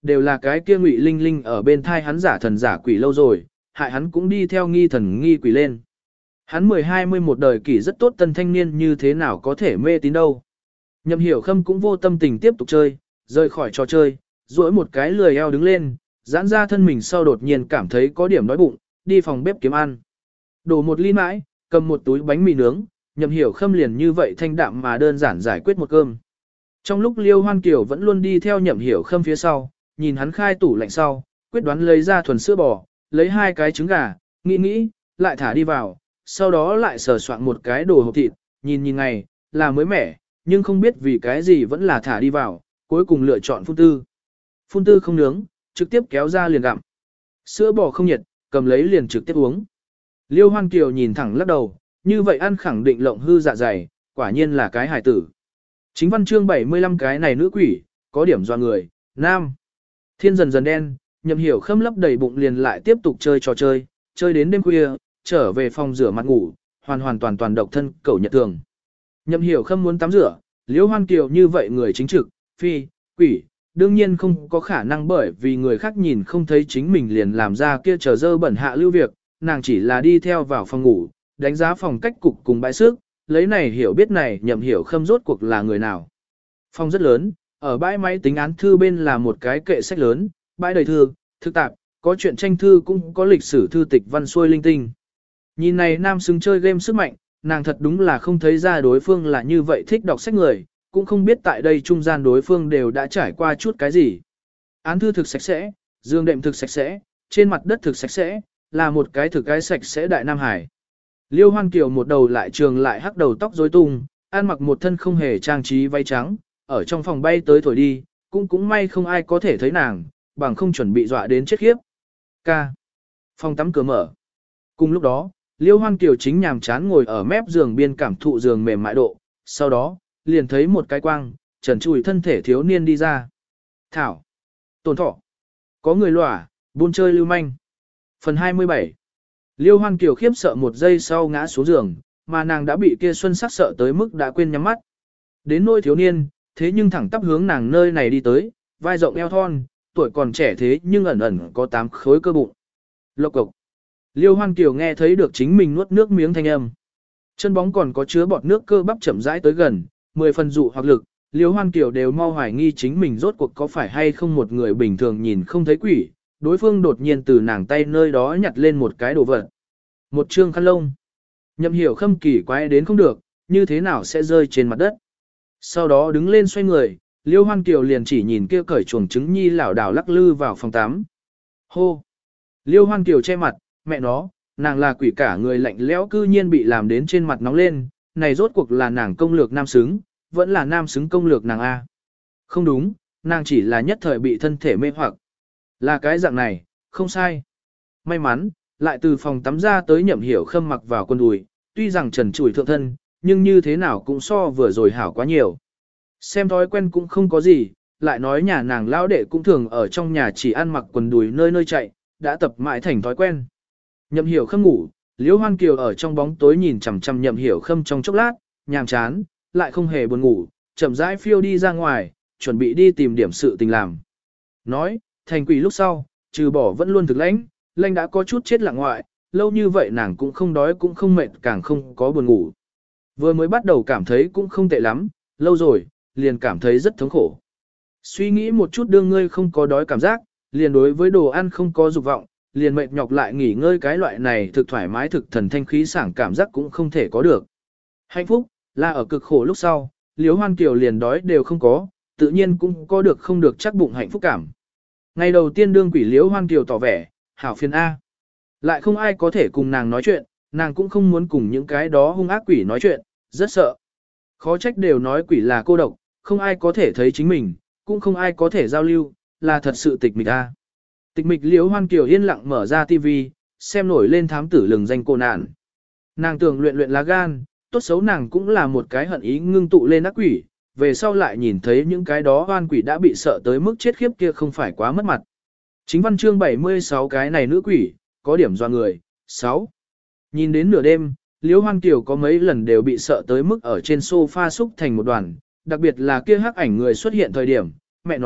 đều là cái kia Ngụy Linh Linh ở bên thai hắn giả thần giả quỷ lâu rồi, hại hắn cũng đi theo nghi thần nghi quỷ lên. Hắn 10-21 đời kỷ rất tốt tân thanh niên như thế nào có thể mê tín đâu. Nhậm Hiểu Khâm cũng vô tâm tình tiếp tục chơi, rời khỏi trò chơi, duỗi một cái lười eo đứng lên, giãn ra thân mình sau đột nhiên cảm thấy có điểm đói bụng, đi phòng bếp kiếm ăn. Đổ một ly mãi, cầm một túi bánh mì nướng, Nhậm Hiểu Khâm liền như vậy thanh đạm mà đơn giản giải quyết một cơm. Trong lúc Liêu Hoan Kiều vẫn luôn đi theo Nhậm Hiểu Khâm phía sau, nhìn hắn khai tủ lạnh sau, quyết đoán lấy ra thuần sữa bò, lấy 2 cái trứng gà, nghĩ, lại thả đi vào, sau đó lại sờ soạn một cái đồ hộp thịt, nhìn ngày, là mới mẻ, nhưng không biết vì cái gì vẫn là thả đi vào, cuối cùng lựa chọn phun tư. Phun tư không nướng, trực tiếp kéo ra liền gặm. Sữa bò không nhiệt, cầm lấy liền trực tiếp uống. Liêu Hoan Kiều nhìn thẳng lắc đầu, như vậy ăn khẳng định lộng hư dạ dày, quả nhiên là cái hài tử. Chính văn chương 75 cái này nữ quỷ, có điểm doa người, nam. Thiên dần dần đen, Nhậm Hiểu Khâm lấp đầy bụng liền lại tiếp tục chơi trò chơi, chơi đến đêm khuya, trở về phòng rửa mặt ngủ, hoàn toàn độc thân cẩu nhật thường. Nhậm Hiểu Khâm muốn tắm rửa, Liêu Hoan Kiều như vậy người chính trực, phi, quỷ, đương nhiên không có khả năng bởi vì người khác nhìn không thấy chính mình liền làm ra kia trở dơ bẩn hạ lưu việc, nàng chỉ là đi theo vào phòng ngủ, đánh giá phòng cách cục cùng bãi sức, lấy này hiểu biết này Nhậm Hiểu Khâm rốt cuộc là người nào. Phòng rất lớn, ở bãi máy tính án thư bên là một cái kệ sách lớn, bãi đầy thư, thư tạp, có truyện tranh thư cũng có lịch sử thư tịch văn xuôi linh tinh. Nhìn này nam xứng chơi game sức mạnh, nàng thật đúng là không thấy ra đối phương là như vậy thích đọc sách người, cũng không biết tại đây trung gian đối phương đều đã trải qua chút cái gì. Án thư thực sạch sẽ, giường đệm thực sạch sẽ, trên mặt đất thực sạch sẽ, là một cái thực cái sạch sẽ đại Nam Hải. Liêu Hoan Kiều một đầu lại trường lại hắc đầu tóc rối tung, ăn mặc một thân không hề trang trí váy trắng, ở trong phòng bay tới thổi đi, cũng may không ai có thể thấy nàng, bằng không chuẩn bị dọa đến chết khiếp. Ca. Phòng tắm cửa mở. Cùng lúc đó, Liêu Hoan Kiều chính nhàm chán ngồi ở mép giường biên cảm thụ giường mềm mại độ, sau đó, liền thấy một cái quang, trần trụi thân thể thiếu niên đi ra. Thảo. Tồn thọ. Có người lỏa, buôn chơi lưu manh. Phần 27. Liêu Hoan Kiều khiếp sợ một giây sau ngã xuống giường, mà nàng đã bị kia xuân sắc sợ tới mức đã quên nhắm mắt. Đến nỗi thiếu niên, thế nhưng thẳng tắp hướng nàng nơi này đi tới, vai rộng eo thon, tuổi còn trẻ thế nhưng ẩn ẩn có 8 khối cơ bụng. Lộc cộc. Liêu Hoan Kiều nghe thấy được chính mình nuốt nước miếng thanh âm. Chân bóng còn có chứa bọt nước cơ bắp chậm rãi tới gần, 10 phần dụ hoặc lực, Liêu Hoan Kiều đều mau hoài nghi chính mình rốt cuộc có phải hay không một người bình thường nhìn không thấy quỷ, đối phương đột nhiên từ nàng tay nơi đó nhặt lên một cái đồ vật. Một trương khăn lông. Nhậm Hiểu Khâm kỳ quái đến không được, như thế nào sẽ rơi trên mặt đất. Sau đó đứng lên xoay người, Liêu Hoan Kiều liền chỉ nhìn kia cởi chuồng trứng nhi lảo đảo lắc lư vào phòng 8. Hô! Liêu Hoan Kiều che mặt, mẹ nó, nàng là quỷ cả người lạnh lẽo cư nhiên bị làm đến trên mặt nóng lên, này rốt cuộc là nàng công lược nam xứng, vẫn là nam xứng công lược nàng A. Không đúng, nàng chỉ là nhất thời bị thân thể mê hoặc. Là cái dạng này, không sai. May mắn, lại từ phòng tắm ra tới Nhậm Hiểu Khâm mặc vào quần đùi, tuy rằng trần trụi thượng thân, nhưng như thế nào cũng so vừa rồi hảo quá nhiều. Xem thói quen cũng không có gì, lại nói nhà nàng lão đệ cũng thường ở trong nhà chỉ ăn mặc quần đùi nơi nơi chạy, đã tập mãi thành thói quen. Nhậm Hiểu Khâm ngủ, Liễu Hoan Kiều ở trong bóng tối nhìn chằm chằm Nhậm Hiểu Khâm trong chốc lát, nhàm chán, lại không hề buồn ngủ, chậm rãi phiêu đi ra ngoài, chuẩn bị đi tìm điểm sự tình làm. Nói, thành quỷ lúc sau, trừ bỏ vẫn luôn thực lãnh, lãnh đã có chút chết lặng ngoại, lâu như vậy nàng cũng không đói cũng không mệt càng không có buồn ngủ. Vừa mới bắt đầu cảm thấy cũng không tệ lắm, lâu rồi, liền cảm thấy rất thống khổ. Suy nghĩ một chút đương ngươi không có đói cảm giác, liền đối với đồ ăn không có dục vọng, liền mệt nhọc lại nghỉ ngơi cái loại này thực thoải mái thực thần thanh khí sảng cảm giác cũng không thể có được. Hạnh phúc, là ở cực khổ lúc sau, Liễu Hoan Kiều liền đói đều không có, tự nhiên cũng có được không được chắc bụng hạnh phúc cảm. Ngày đầu tiên đương quỷ Liễu Hoan Kiều tỏ vẻ, hảo phiền A. Lại không ai có thể cùng nàng nói chuyện, nàng cũng không muốn cùng những cái đó hung ác quỷ nói chuyện, rất sợ. Khó trách đều nói quỷ là cô độc, không ai có thể thấy chính mình, cũng không ai có thể giao lưu, là thật sự tịch mịch A. Tịch mịch Liễu Hoan Kiều yên lặng mở ra tivi, xem nổi lên thám tử lừng danh cô nạn. Nàng tưởng luyện lá gan, tốt xấu nàng cũng là một cái hận ý ngưng tụ lên ác quỷ, về sau lại nhìn thấy những cái đó hoan quỷ đã bị sợ tới mức chết khiếp kia không phải quá mất mặt. Chính văn chương 76 cái này nữ quỷ, có điểm doa người. 6. Nhìn đến nửa đêm, Liễu Hoan Kiều có mấy lần đều bị sợ tới mức ở trên sofa xúc thành một đoàn, đặc biệt là kia hắc ảnh người xuất hiện thời điểm, mẹ nó,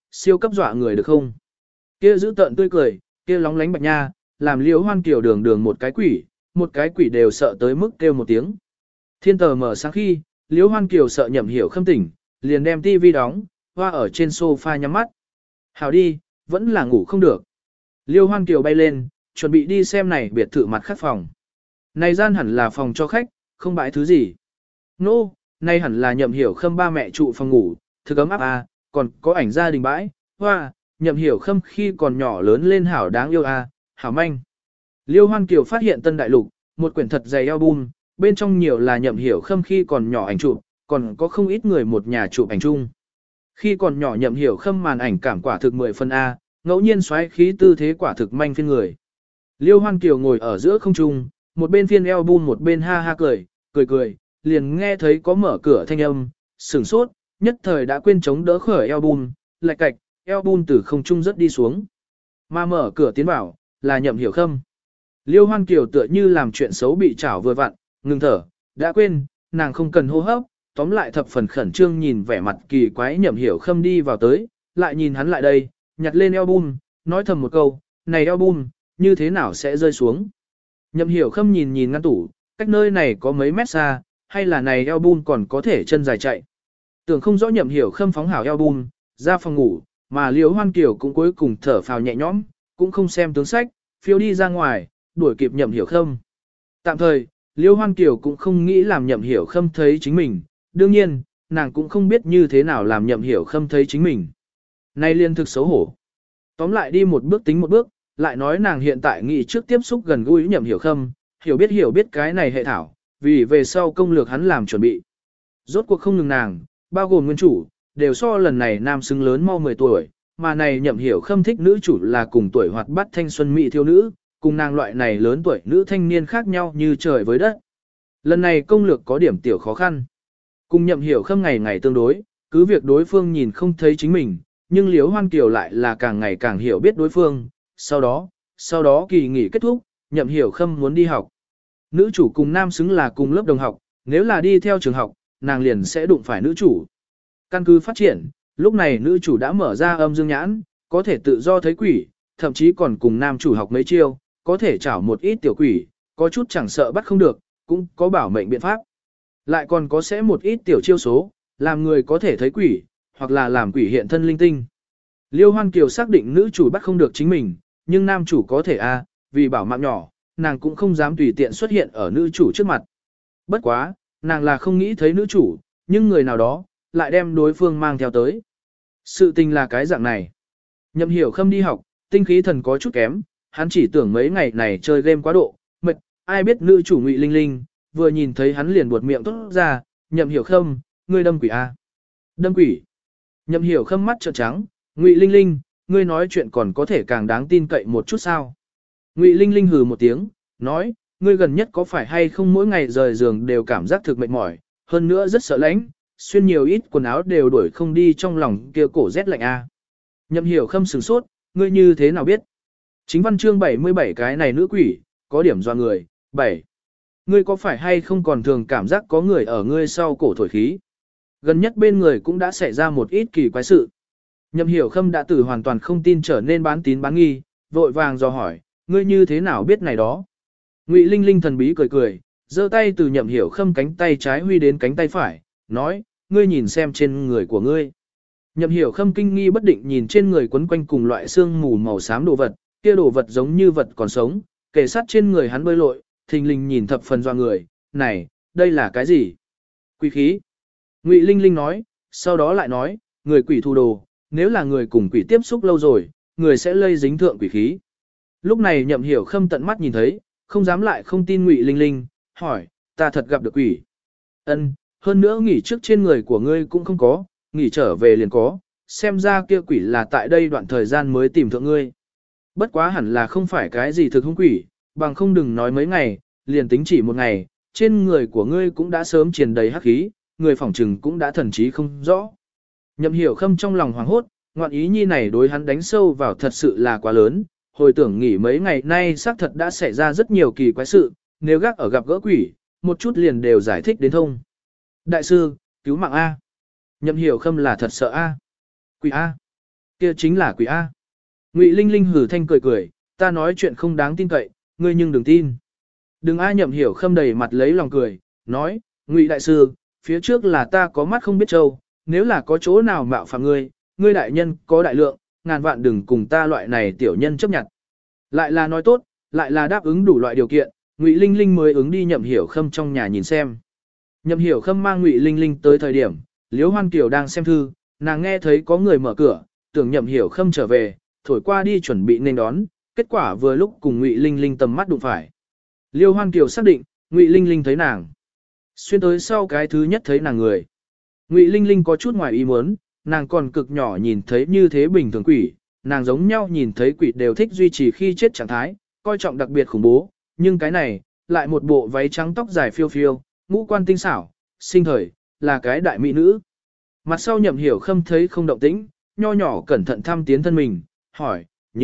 siêu cấp dọa người được không? Kia giữ tợn tươi cười, kia lóng lánh bạch nha, làm Liễu Hoan Kiều đường đường một cái quỷ đều sợ tới mức kêu một tiếng. Thiên tờ mở sáng khi, Liễu Hoan Kiều sợ Nhậm Hiểu Khâm tỉnh, liền đem tivi đóng, hoa ở trên sofa nhắm mắt. Hảo đi, vẫn là ngủ không được. Liễu Hoan Kiều bay lên, chuẩn bị đi xem này biệt thự mặt khác phòng. Này gian hẳn là phòng cho khách, không bãi thứ gì. Nô, nay hẳn là Nhậm Hiểu Khâm ba mẹ trụ phòng ngủ, thực ấm áp à, còn có ảnh gia đình bãi, hoa, Nhậm Hiểu Khâm khi còn nhỏ lớn lên hảo đáng yêu à, hảo manh. Liêu Hoan Kiều phát hiện tân đại lục, một quyển thật dày album, bên trong nhiều là Nhậm Hiểu Khâm khi còn nhỏ ảnh chụp, còn có không ít người một nhà chụp ảnh chung. Khi còn nhỏ Nhậm Hiểu Khâm màn ảnh cảm quả thực 10 phân A, ngẫu nhiên xoáy khí tư thế quả thực manh phiên người. Liêu Hoan Kiều ngồi ở giữa không trung, một bên phiên album một bên ha ha cười, liền nghe thấy có mở cửa thanh âm, sửng sốt, nhất thời đã quên chống đỡ khởi album, lạch cạch, album từ không trung rất đi xuống. Mà mở cửa tiến vào, là Nhậm Hiểu Khâm. Liêu Hoan Kiều tựa như làm chuyện xấu bị chảo vừa vặn, ngừng thở, đã quên, nàng không cần hô hấp, tóm lại thập phần khẩn trương nhìn vẻ mặt kỳ quái Nhậm Hiểu Khâm đi vào tới, lại nhìn hắn lại đây, nhặt lên album, nói thầm một câu, này album, như thế nào sẽ rơi xuống. Nhậm Hiểu Khâm nhìn ngăn tủ, cách nơi này có mấy mét xa, hay là này album còn có thể chân dài chạy. Tưởng không rõ Nhậm Hiểu Khâm phóng hảo album, ra phòng ngủ, mà Liêu Hoan Kiều cũng cuối cùng thở phào nhẹ nhõm, cũng không xem tướng sách, phiêu đi ra ngoài, đuổi kịp Nhậm Hiểu Khâm. Tạm thời, Liêu Hoan Kiều cũng không nghĩ làm Nhậm Hiểu Khâm thấy chính mình, đương nhiên, nàng cũng không biết như thế nào làm Nhậm Hiểu Khâm thấy chính mình. Nay liên thực xấu hổ. Tóm lại đi một bước tính một bước, lại nói nàng hiện tại nghĩ trước tiếp xúc gần gũi Nhậm Hiểu Khâm, hiểu biết cái này hệ thảo, vì về sau công lược hắn làm chuẩn bị. Rốt cuộc không ngừng nàng, bao gồm nguyên chủ, đều so lần này nam xứng lớn mau 10 tuổi, mà này Nhậm Hiểu Khâm thích nữ chủ là cùng tuổi hoạt bát thanh xuân mỹ thiếu nữ, cùng nàng loại này lớn tuổi nữ thanh niên khác nhau như trời với đất. Lần này công lược có điểm tiểu khó khăn. Cùng Nhậm Hiểu Khâm ngày ngày tương đối, cứ việc đối phương nhìn không thấy chính mình, nhưng Liễu Hoan Kiều lại là càng ngày càng hiểu biết đối phương. Sau đó kỳ nghỉ kết thúc, Nhậm Hiểu Khâm muốn đi học. Nữ chủ cùng nam xứng là cùng lớp đồng học, nếu là đi theo trường học, nàng liền sẽ đụng phải nữ chủ. Căn cứ phát triển, lúc này nữ chủ đã mở ra âm dương nhãn, có thể tự do thấy quỷ, thậm chí còn cùng nam chủ học mấy chiêu, có thể chảo một ít tiểu quỷ, có chút chẳng sợ bắt không được, cũng có bảo mệnh biện pháp. Lại còn có sẽ một ít tiểu chiêu số, làm người có thể thấy quỷ, hoặc là làm quỷ hiện thân linh tinh. Liêu Hoan Kiều xác định nữ chủ bắt không được chính mình, nhưng nam chủ có thể vì bảo mạng nhỏ, nàng cũng không dám tùy tiện xuất hiện ở nữ chủ trước mặt. Bất quá, nàng là không nghĩ thấy nữ chủ, nhưng người nào đó, lại đem đối phương mang theo tới. Sự tình là cái dạng này. Nhậm Hiểu Khâm đi học, tinh khí thần có chút kém, hắn chỉ tưởng mấy ngày này chơi game quá độ, mệt, ai biết nữ chủ Ngụy Linh Linh, vừa nhìn thấy hắn liền buột miệng tốt ra, Nhậm Hiểu Khâm, ngươi đâm quỷ a. Đâm quỷ. Nhậm Hiểu Khâm mắt trợn trắng, Ngụy Linh Linh, ngươi nói chuyện còn có thể càng đáng tin cậy một chút sao. Ngụy Linh Linh hừ một tiếng, nói, ngươi gần nhất có phải hay không mỗi ngày rời giường đều cảm giác thực mệt mỏi, hơn nữa rất sợ lạnh, xuyên nhiều ít quần áo đều đuổi không đi trong lòng kia cổ rét lạnh a. Nhậm Hiểu Khâm sửng sốt, ngươi như thế nào biết? Chính văn chương 77 cái này nữ quỷ, có điểm doa người, 7. Ngươi có phải hay không còn thường cảm giác có người ở ngươi sau cổ thổi khí? Gần nhất bên người cũng đã xảy ra một ít kỳ quái sự. Nhậm Hiểu Khâm đã từ hoàn toàn không tin trở nên bán tín bán nghi, vội vàng dò hỏi, ngươi như thế nào biết này đó? Ngụy Linh Linh thần bí cười, giơ tay từ Nhậm Hiểu Khâm cánh tay trái huy đến cánh tay phải, nói, ngươi nhìn xem trên người của ngươi. Nhậm Hiểu Khâm kinh nghi bất định nhìn trên người quấn quanh cùng loại xương mù màu xám đồ vật, kia đồ vật giống như vật còn sống, kề sát trên người hắn bơi lội, thình lình nhìn thập phần doa người, này, đây là cái gì? Quỷ khí. Ngụy Linh Linh nói, sau đó lại nói, người quỷ thu đồ, nếu là người cùng quỷ tiếp xúc lâu rồi, người sẽ lây dính thượng quỷ khí. Lúc này Nhậm Hiểu Khâm tận mắt nhìn thấy, không dám lại không tin Ngụy Linh Linh, hỏi, ta thật gặp được quỷ. Ân, hơn nữa nghỉ trước trên người của ngươi cũng không có, nghỉ trở về liền có, xem ra kia quỷ là tại đây đoạn thời gian mới tìm thượng ngươi. Bất quá hẳn là không phải cái gì thực hung quỷ, bằng không đừng nói mấy ngày, liền tính chỉ một ngày, trên người của ngươi cũng đã sớm triền đầy hắc khí, người phỏng trừng cũng đã thần trí không rõ. Nhậm Hiểu Khâm trong lòng hoảng hốt, ngoạn ý nhi này đối hắn đánh sâu vào thật sự là quá lớn, hồi tưởng nghỉ mấy ngày nay xác thật đã xảy ra rất nhiều kỳ quái sự, nếu gác ở gặp gỡ quỷ, một chút liền đều giải thích đến thông. Đại sư, cứu mạng A. Nhậm Hiểu Khâm là thật sợ A. Quỷ A. Kia chính là quỷ A. Ngụy Linh Linh hử thanh cười cười, ta nói chuyện không đáng tin cậy, ngươi nhưng đừng tin. Đừng ai Nhậm Hiểu Khâm đầy mặt lấy lòng cười, nói, Ngụy đại sư, phía trước là ta có mắt không biết trâu, nếu là có chỗ nào mạo phạm ngươi, ngươi đại nhân có đại lượng, ngàn vạn đừng cùng ta loại này tiểu nhân chấp nhận. Lại là nói tốt, lại là đáp ứng đủ loại điều kiện, Ngụy Linh Linh mới ứng đi Nhậm Hiểu Khâm trong nhà nhìn xem. Nhậm Hiểu Khâm mang Ngụy Linh Linh tới thời điểm, Liễu Hoan Kiều đang xem thư, nàng nghe thấy có người mở cửa, tưởng Nhậm Hiểu Khâm trở về, thổi qua đi chuẩn bị nên đón, kết quả vừa lúc cùng Ngụy Linh Linh tầm mắt đụng phải. Liễu Hoan Kiều xác định, Ngụy Linh Linh thấy nàng. Xuyên tới sau cái thứ nhất thấy nàng người. Ngụy Linh Linh có chút ngoài ý muốn, nàng còn cực nhỏ nhìn thấy như thế bình thường quỷ, nàng giống nhau nhìn thấy quỷ đều thích duy trì khi chết trạng thái, coi trọng đặc biệt khủng bố, nhưng cái này, lại một bộ váy trắng tóc dài phiêu phiêu, ngũ quan tinh xảo, sinh thời, là cái đại mỹ nữ. Mặt sau Nhậm Hiểu Khâm thấy không động tĩnh, nho nhỏ cẩn thận thăm tiến thân mình, hỏi,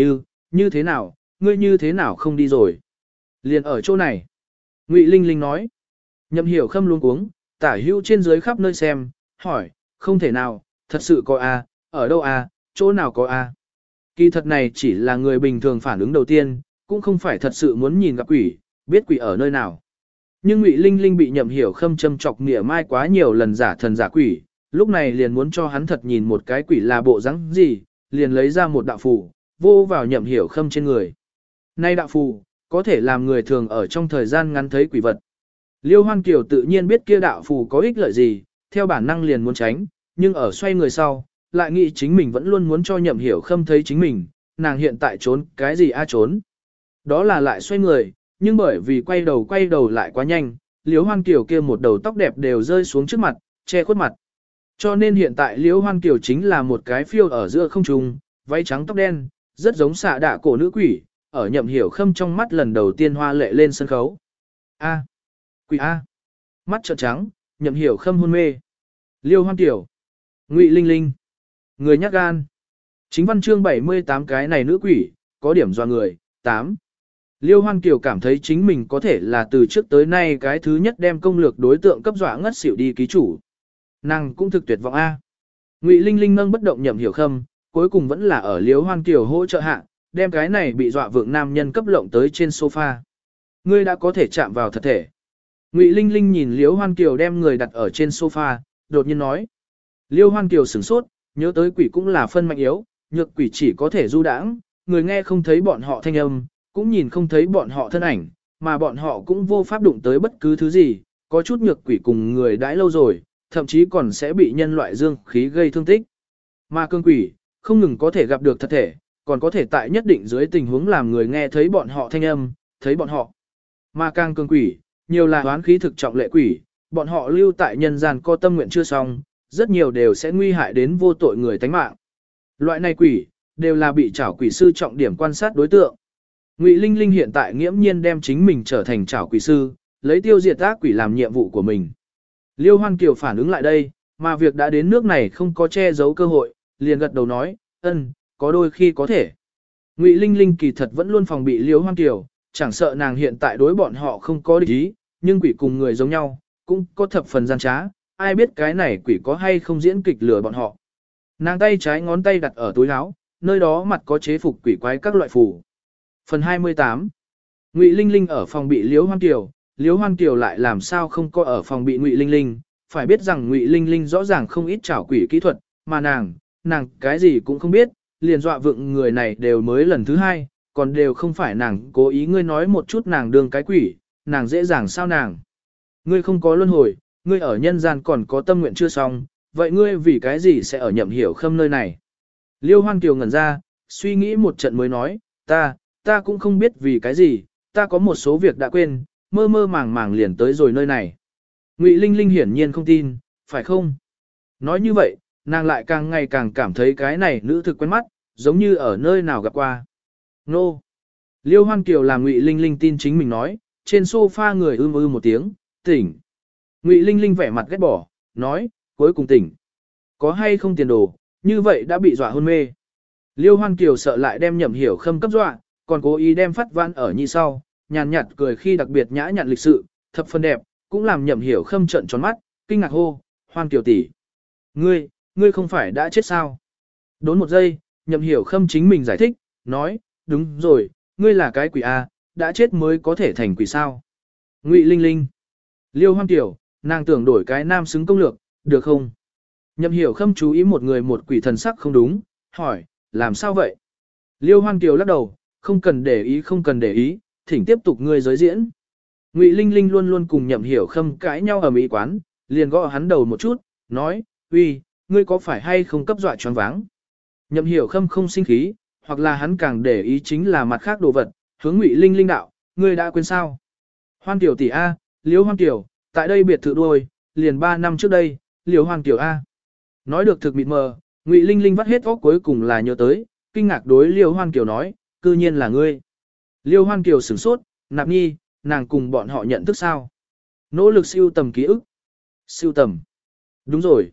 như thế nào, ngươi như thế nào không đi rồi? Liền ở chỗ này. Ngụy Linh Linh nói. Nhậm Hiểu Khâm luống cuống, tả hữu trên dưới khắp nơi xem, hỏi, không thể nào, thật sự có a, ở đâu a, chỗ nào có a? Kỳ thật này chỉ là người bình thường phản ứng đầu tiên, cũng không phải thật sự muốn nhìn gặp quỷ, biết quỷ ở nơi nào. Nhưng Ngụy Linh Linh bị Nhậm Hiểu Khâm châm chọc mỉa mai quá nhiều lần giả thần giả quỷ, lúc này liền muốn cho hắn thật nhìn một cái quỷ là bộ dáng gì, liền lấy ra một đạo phù, vô vào Nhậm Hiểu Khâm trên người. Nay đạo phù, có thể làm người thường ở trong thời gian ngắn thấy quỷ vật. Liêu Hoan Kiều tự nhiên biết kia đạo phù có ích lợi gì, theo bản năng liền muốn tránh, nhưng ở xoay người sau, lại nghĩ chính mình vẫn luôn muốn cho Nhậm Hiểu Khâm thấy chính mình, nàng hiện tại trốn cái gì trốn. Đó là lại xoay người, nhưng bởi vì quay đầu lại quá nhanh, Liêu Hoan Kiều kia một đầu tóc đẹp đều rơi xuống trước mặt, che khuất mặt. Cho nên hiện tại Liêu Hoan Kiều chính là một cái phiêu ở giữa không trung, váy trắng tóc đen, rất giống xạ đạ cổ nữ quỷ, ở Nhậm Hiểu Khâm trong mắt lần đầu tiên hoa lệ lên sân khấu. A. Quỷ A. Mắt trợn trắng, Nhậm Hiểu Khâm hôn mê. Liêu Hoan Kiều. Ngụy Linh Linh. Người nhát gan. Chính văn chương 78 cái này nữ quỷ, có điểm doa người. 8. Liêu Hoan Kiều cảm thấy chính mình có thể là từ trước tới nay cái thứ nhất đem công lược đối tượng cấp dọa ngất xỉu đi ký chủ. Nàng cũng thực tuyệt vọng A. Ngụy Linh Linh nâng bất động Nhậm Hiểu Khâm, cuối cùng vẫn là ở Liêu Hoan Kiều hỗ trợ hạ, đem cái này bị dọa vượng nam nhân cấp lộng tới trên sofa. Ngươi đã có thể chạm vào thật thể. Ngụy Linh Linh nhìn Liễu Hoan Kiều đem người đặt ở trên sofa, đột nhiên nói. Liễu Hoan Kiều sửng sốt, nhớ tới quỷ cũng là phân mạnh yếu, nhược quỷ chỉ có thể du đãng, người nghe không thấy bọn họ thanh âm, cũng nhìn không thấy bọn họ thân ảnh, mà bọn họ cũng vô pháp đụng tới bất cứ thứ gì, có chút nhược quỷ cùng người đãi lâu rồi, thậm chí còn sẽ bị nhân loại dương khí gây thương tích. Mà cương quỷ, không ngừng có thể gặp được thật thể, còn có thể tại nhất định dưới tình huống làm người nghe thấy bọn họ thanh âm, thấy bọn họ. Mà càng cương quỷ, nhiều là oán khí thực trọng lệ quỷ, bọn họ lưu tại nhân gian có tâm nguyện chưa xong, rất nhiều đều sẽ nguy hại đến vô tội người tánh mạng. Loại này quỷ, đều là bị trảo quỷ sư trọng điểm quan sát đối tượng. Ngụy Linh Linh hiện tại nghiễm nhiên đem chính mình trở thành trảo quỷ sư, lấy tiêu diệt ác quỷ làm nhiệm vụ của mình. Liêu Hoan Kiều phản ứng lại đây, mà việc đã đến nước này không có che giấu cơ hội, liền gật đầu nói, có đôi khi có thể. Ngụy Linh Linh kỳ thật vẫn luôn phòng bị Liêu Hoan Kiều, chẳng sợ nàng hiện tại đối bọn họ không có địch ý, nhưng quỷ cùng người giống nhau, cũng có thập phần gian trá, ai biết cái này quỷ có hay không diễn kịch lừa bọn họ. Nàng tay trái ngón tay đặt ở túi áo, nơi đó mặt có chế phục quỷ quái các loại phù. Phần 28. Ngụy Linh Linh ở phòng bị Liễu Hoan Kiều lại làm sao không có ở phòng bị Ngụy Linh Linh, phải biết rằng Ngụy Linh Linh rõ ràng không ít trảo quỷ kỹ thuật, mà nàng cái gì cũng không biết, liền dọa vượng người này đều mới lần thứ hai, còn đều không phải nàng cố ý ngươi nói một chút nàng đương cái quỷ, nàng dễ dàng sao nàng. Ngươi không có luân hồi, ngươi ở nhân gian còn có tâm nguyện chưa xong, vậy ngươi vì cái gì sẽ ở Nhậm Hiểu Khâm nơi này? Liêu Hoan Kiều ngẩn ra, suy nghĩ một trận mới nói, ta cũng không biết vì cái gì, ta có một số việc đã quên, mơ mơ màng màng liền tới rồi nơi này. Ngụy Linh Linh hiển nhiên không tin, phải không? Nói như vậy, nàng lại càng ngày càng cảm thấy cái này nữ thực quen mắt, giống như ở nơi nào gặp qua. Nô! Liêu Hoan Kiều làm Ngụy Linh Linh tin chính mình nói, trên sofa người một tiếng, tỉnh. Ngụy Linh Linh vẻ mặt ghét bỏ, nói, cuối cùng tỉnh. Có hay không tiền đồ, như vậy đã bị dọa hôn mê. Liêu Hoan Kiều sợ lại đem Nhậm Hiểu Khâm cấp dọa, còn cố ý đem phát văn ở như sau, nhàn nhạt cười khi đặc biệt nhã nhặn lịch sự, thập phần đẹp, cũng làm Nhậm Hiểu Khâm trợn tròn mắt, kinh ngạc hô, Hoan Kiều tỷ, ngươi không phải đã chết sao? Đốn một giây, Nhậm Hiểu Khâm chính mình giải thích, nói, đúng rồi, ngươi là cái quỷ A, đã chết mới có thể thành quỷ sao. Ngụy Linh Linh. Liêu Hoang Tiểu, nàng tưởng đổi cái nam xứng công lược, được không? Nhậm Hiểu Khâm chú ý một người một quỷ thần sắc không đúng, hỏi, làm sao vậy? Liêu Hoang Tiểu lắc đầu, không cần để ý không cần để ý, thỉnh tiếp tục ngươi giới diễn. Ngụy Linh Linh luôn luôn cùng Nhậm Hiểu Khâm cãi nhau ở mỹ quán, liền gõ hắn đầu một chút, nói, uy, ngươi có phải hay không cấp dọa choáng váng? Nhậm Hiểu Khâm không sinh khí, hoặc là hắn càng để ý chính là mặt khác đồ vật, hướng Ngụy Linh Linh đạo, ngươi đã quên sao? Hoang Tiểu tỷ A, Liêu Hoang Tiểu, tại đây biệt thự đuôi, liền 3 năm trước đây, Liêu Hoang Tiểu A. Nói được thực mịt mờ, Ngụy Linh Linh vắt hết óc cuối cùng là nhớ tới, kinh ngạc đối Liêu Hoang Tiểu nói, cư nhiên là ngươi. Liêu Hoang Tiểu sửng sốt, nạp nhi, nàng cùng bọn họ nhận thức sao? Nỗ lực siêu tầm ký ức. Siêu tầm. Đúng rồi.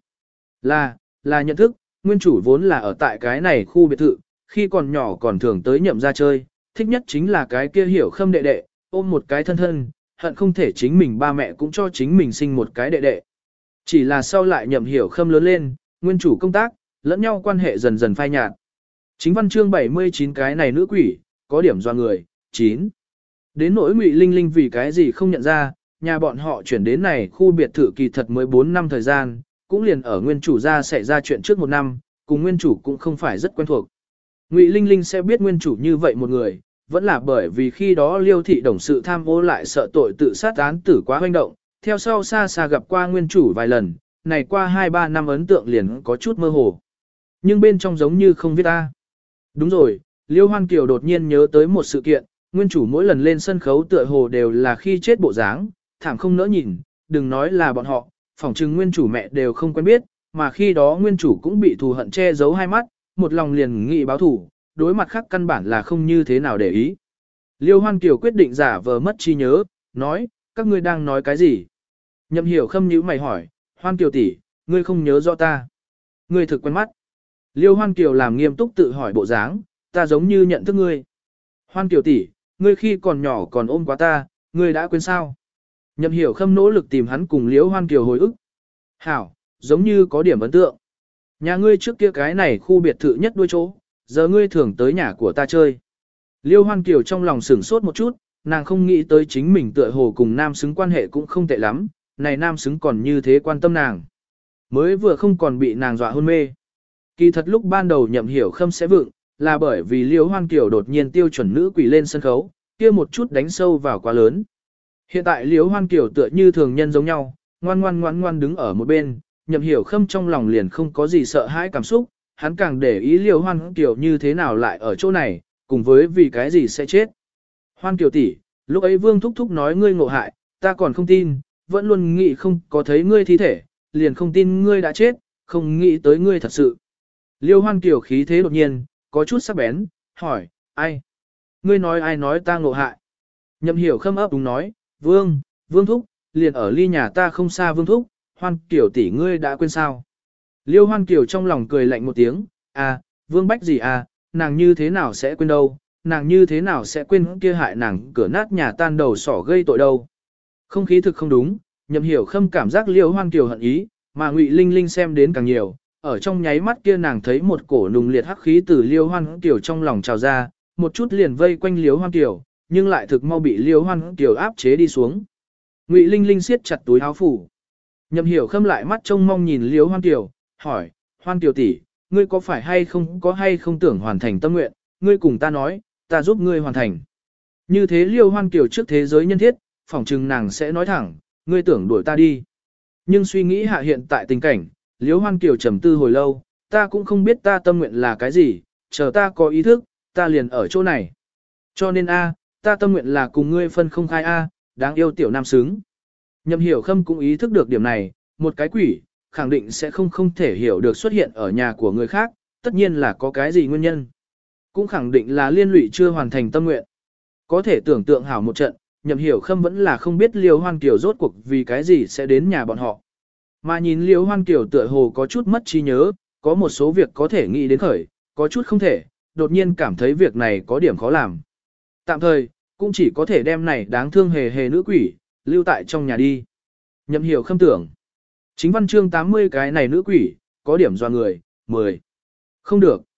Là nhận thức, nguyên chủ vốn là ở tại cái này khu biệt thự, khi còn nhỏ còn thường tới Nhậm ra chơi, thích nhất chính là cái kia Hiểu Khâm đệ đệ, ôm một cái thân thân, hận không thể chính mình ba mẹ cũng cho chính mình sinh một cái đệ đệ. Chỉ là sau lại Nhậm Hiểu Khâm lớn lên, nguyên chủ công tác, lẫn nhau quan hệ dần dần phai nhạt. Chính văn chương 79 cái này nữ quỷ, có điểm do người, 9. Đến nỗi Ngụy Linh Linh vì cái gì không nhận ra, nhà bọn họ chuyển đến này khu biệt thự kỳ thật mới 4 năm thời gian, cũng liền ở nguyên chủ ra xảy ra chuyện trước 1 năm, cùng nguyên chủ cũng không phải rất quen thuộc. Ngụy Linh Linh sẽ biết nguyên chủ như vậy một người, vẫn là bởi vì khi đó Liêu thị đồng sự tham ô lại sợ tội tự sát án tử quá hoành động, theo sau xa xa gặp qua nguyên chủ vài lần, này qua 2-3 năm ấn tượng liền có chút mơ hồ. Nhưng bên trong giống như không viết ta. Đúng rồi, Liêu Hoan Kiều đột nhiên nhớ tới một sự kiện, nguyên chủ mỗi lần lên sân khấu tựa hồ đều là khi chết bộ dáng, thảm không nỡ nhìn, đừng nói là bọn họ, phỏng chừng nguyên chủ mẹ đều không quen biết, mà khi đó nguyên chủ cũng bị thù hận che giấu hai mắt, một lòng liền nghị báo thù, đối mặt khác căn bản là không như thế nào để ý. Liêu Hoan Kiều quyết định giả vờ mất trí nhớ, nói, các ngươi đang nói cái gì? Nhậm Hiểu Khâm nhíu mày hỏi, Hoan Kiều tỷ, ngươi không nhớ rõ ta. Ngươi thực quen mắt. Liêu Hoan Kiều làm nghiêm túc tự hỏi bộ dáng, ta giống như nhận thức ngươi. Hoan Kiều tỷ, ngươi khi còn nhỏ còn ôm quá ta, ngươi đã quên sao? Nhậm Hiểu Khâm nỗ lực tìm hắn cùng Liêu Hoan Kiều hồi ức. Hảo, giống như có điểm ấn tượng. Nhà ngươi trước kia cái này khu biệt thự nhất đuôi chỗ, giờ ngươi thường tới nhà của ta chơi. Liêu Hoan Kiều trong lòng sửng sốt một chút, nàng không nghĩ tới chính mình tựa hồ cùng nam xứng quan hệ cũng không tệ lắm, này nam xứng còn như thế quan tâm nàng. Mới vừa không còn bị nàng dọa hôn mê. Kỳ thật lúc ban đầu Nhậm Hiểu Khâm sẽ vượng, là bởi vì Liêu Hoan Kiều đột nhiên tiêu chuẩn nữ quỷ lên sân khấu, kia một chút đánh sâu vào quá lớn. Hiện tại Liêu Hoan Kiều tựa như thường nhân giống nhau, ngoan đứng ở một bên, Nhậm Hiểu Khâm trong lòng liền không có gì sợ hãi cảm xúc, hắn càng để ý Liêu Hoan Kiều như thế nào lại ở chỗ này, cùng với vì cái gì sẽ chết. Hoan Kiều tỷ, lúc ấy Vương Thúc Thúc nói ngươi ngộ hại, ta còn không tin, vẫn luôn nghĩ không có thấy ngươi thi thể, liền không tin ngươi đã chết, không nghĩ tới ngươi thật sự. Liêu Hoan Kiều khí thế đột nhiên, có chút sắc bén, hỏi, ai? Ngươi nói ai nói ta ngộ hại? Nhậm Hiểu Khâm ấp đúng nói, Vương Thúc, liền ở ly nhà ta không xa Vương Thúc, Hoan Kiều tỷ ngươi đã quên sao? Liêu Hoan Kiều trong lòng cười lạnh một tiếng, Vương Bách gì nàng như thế nào sẽ quên đâu, nàng như thế nào sẽ quên kia hại nàng cửa nát nhà tan đầu sỏ gây tội đâu. Không khí thực không đúng, Nhậm Hiểu Khâm cảm giác Liêu Hoan Kiều hận ý, mà Ngụy Linh Linh xem đến càng nhiều, ở trong nháy mắt kia nàng thấy một cổ nùng liệt hắc khí từ Liêu Hoan Kiều trong lòng trào ra, một chút liền vây quanh Liêu Hoan Kiều, nhưng lại thực mau bị Liêu Hoan Kiều áp chế đi xuống. Ngụy Linh Linh siết chặt túi áo phủ. Nhậm Hiểu Khâm lại mắt trông mong nhìn Liêu Hoan Kiều, hỏi, Hoan Kiều tỷ, ngươi có phải hay không tưởng hoàn thành tâm nguyện, ngươi cùng ta nói, ta giúp ngươi hoàn thành. Như thế Liêu Hoan Kiều trước thế giới nhân thiết, phỏng chừng nàng sẽ nói thẳng, ngươi tưởng đuổi ta đi. Nhưng suy nghĩ hạ hiện tại tình cảnh, Liêu Hoan Kiều trầm tư hồi lâu, ta cũng không biết ta tâm nguyện là cái gì, chờ ta có ý thức, ta liền ở chỗ này. Cho nên ta tâm nguyện là cùng ngươi phân không khai đáng yêu tiểu nam xứng. Nhậm Hiểu Khâm cũng ý thức được điểm này, một cái quỷ, khẳng định sẽ không thể hiểu được xuất hiện ở nhà của người khác, tất nhiên là có cái gì nguyên nhân. Cũng khẳng định là liên lụy chưa hoàn thành tâm nguyện. Có thể tưởng tượng hảo một trận, Nhậm Hiểu Khâm vẫn là không biết Liêu Hoan Kiều rốt cuộc vì cái gì sẽ đến nhà bọn họ. Mà nhìn Liêu Hoan Kiều tựa hồ có chút mất trí nhớ, có một số việc có thể nghĩ đến khởi, có chút không thể, đột nhiên cảm thấy việc này có điểm khó làm. Tạm thời, cũng chỉ có thể đem này đáng thương hề nữ quỷ, lưu tại trong nhà đi. Nhậm Hiểu Khâm tưởng. Chính văn chương 80 cái này nữ quỷ, có điểm doa người, 10. Không được.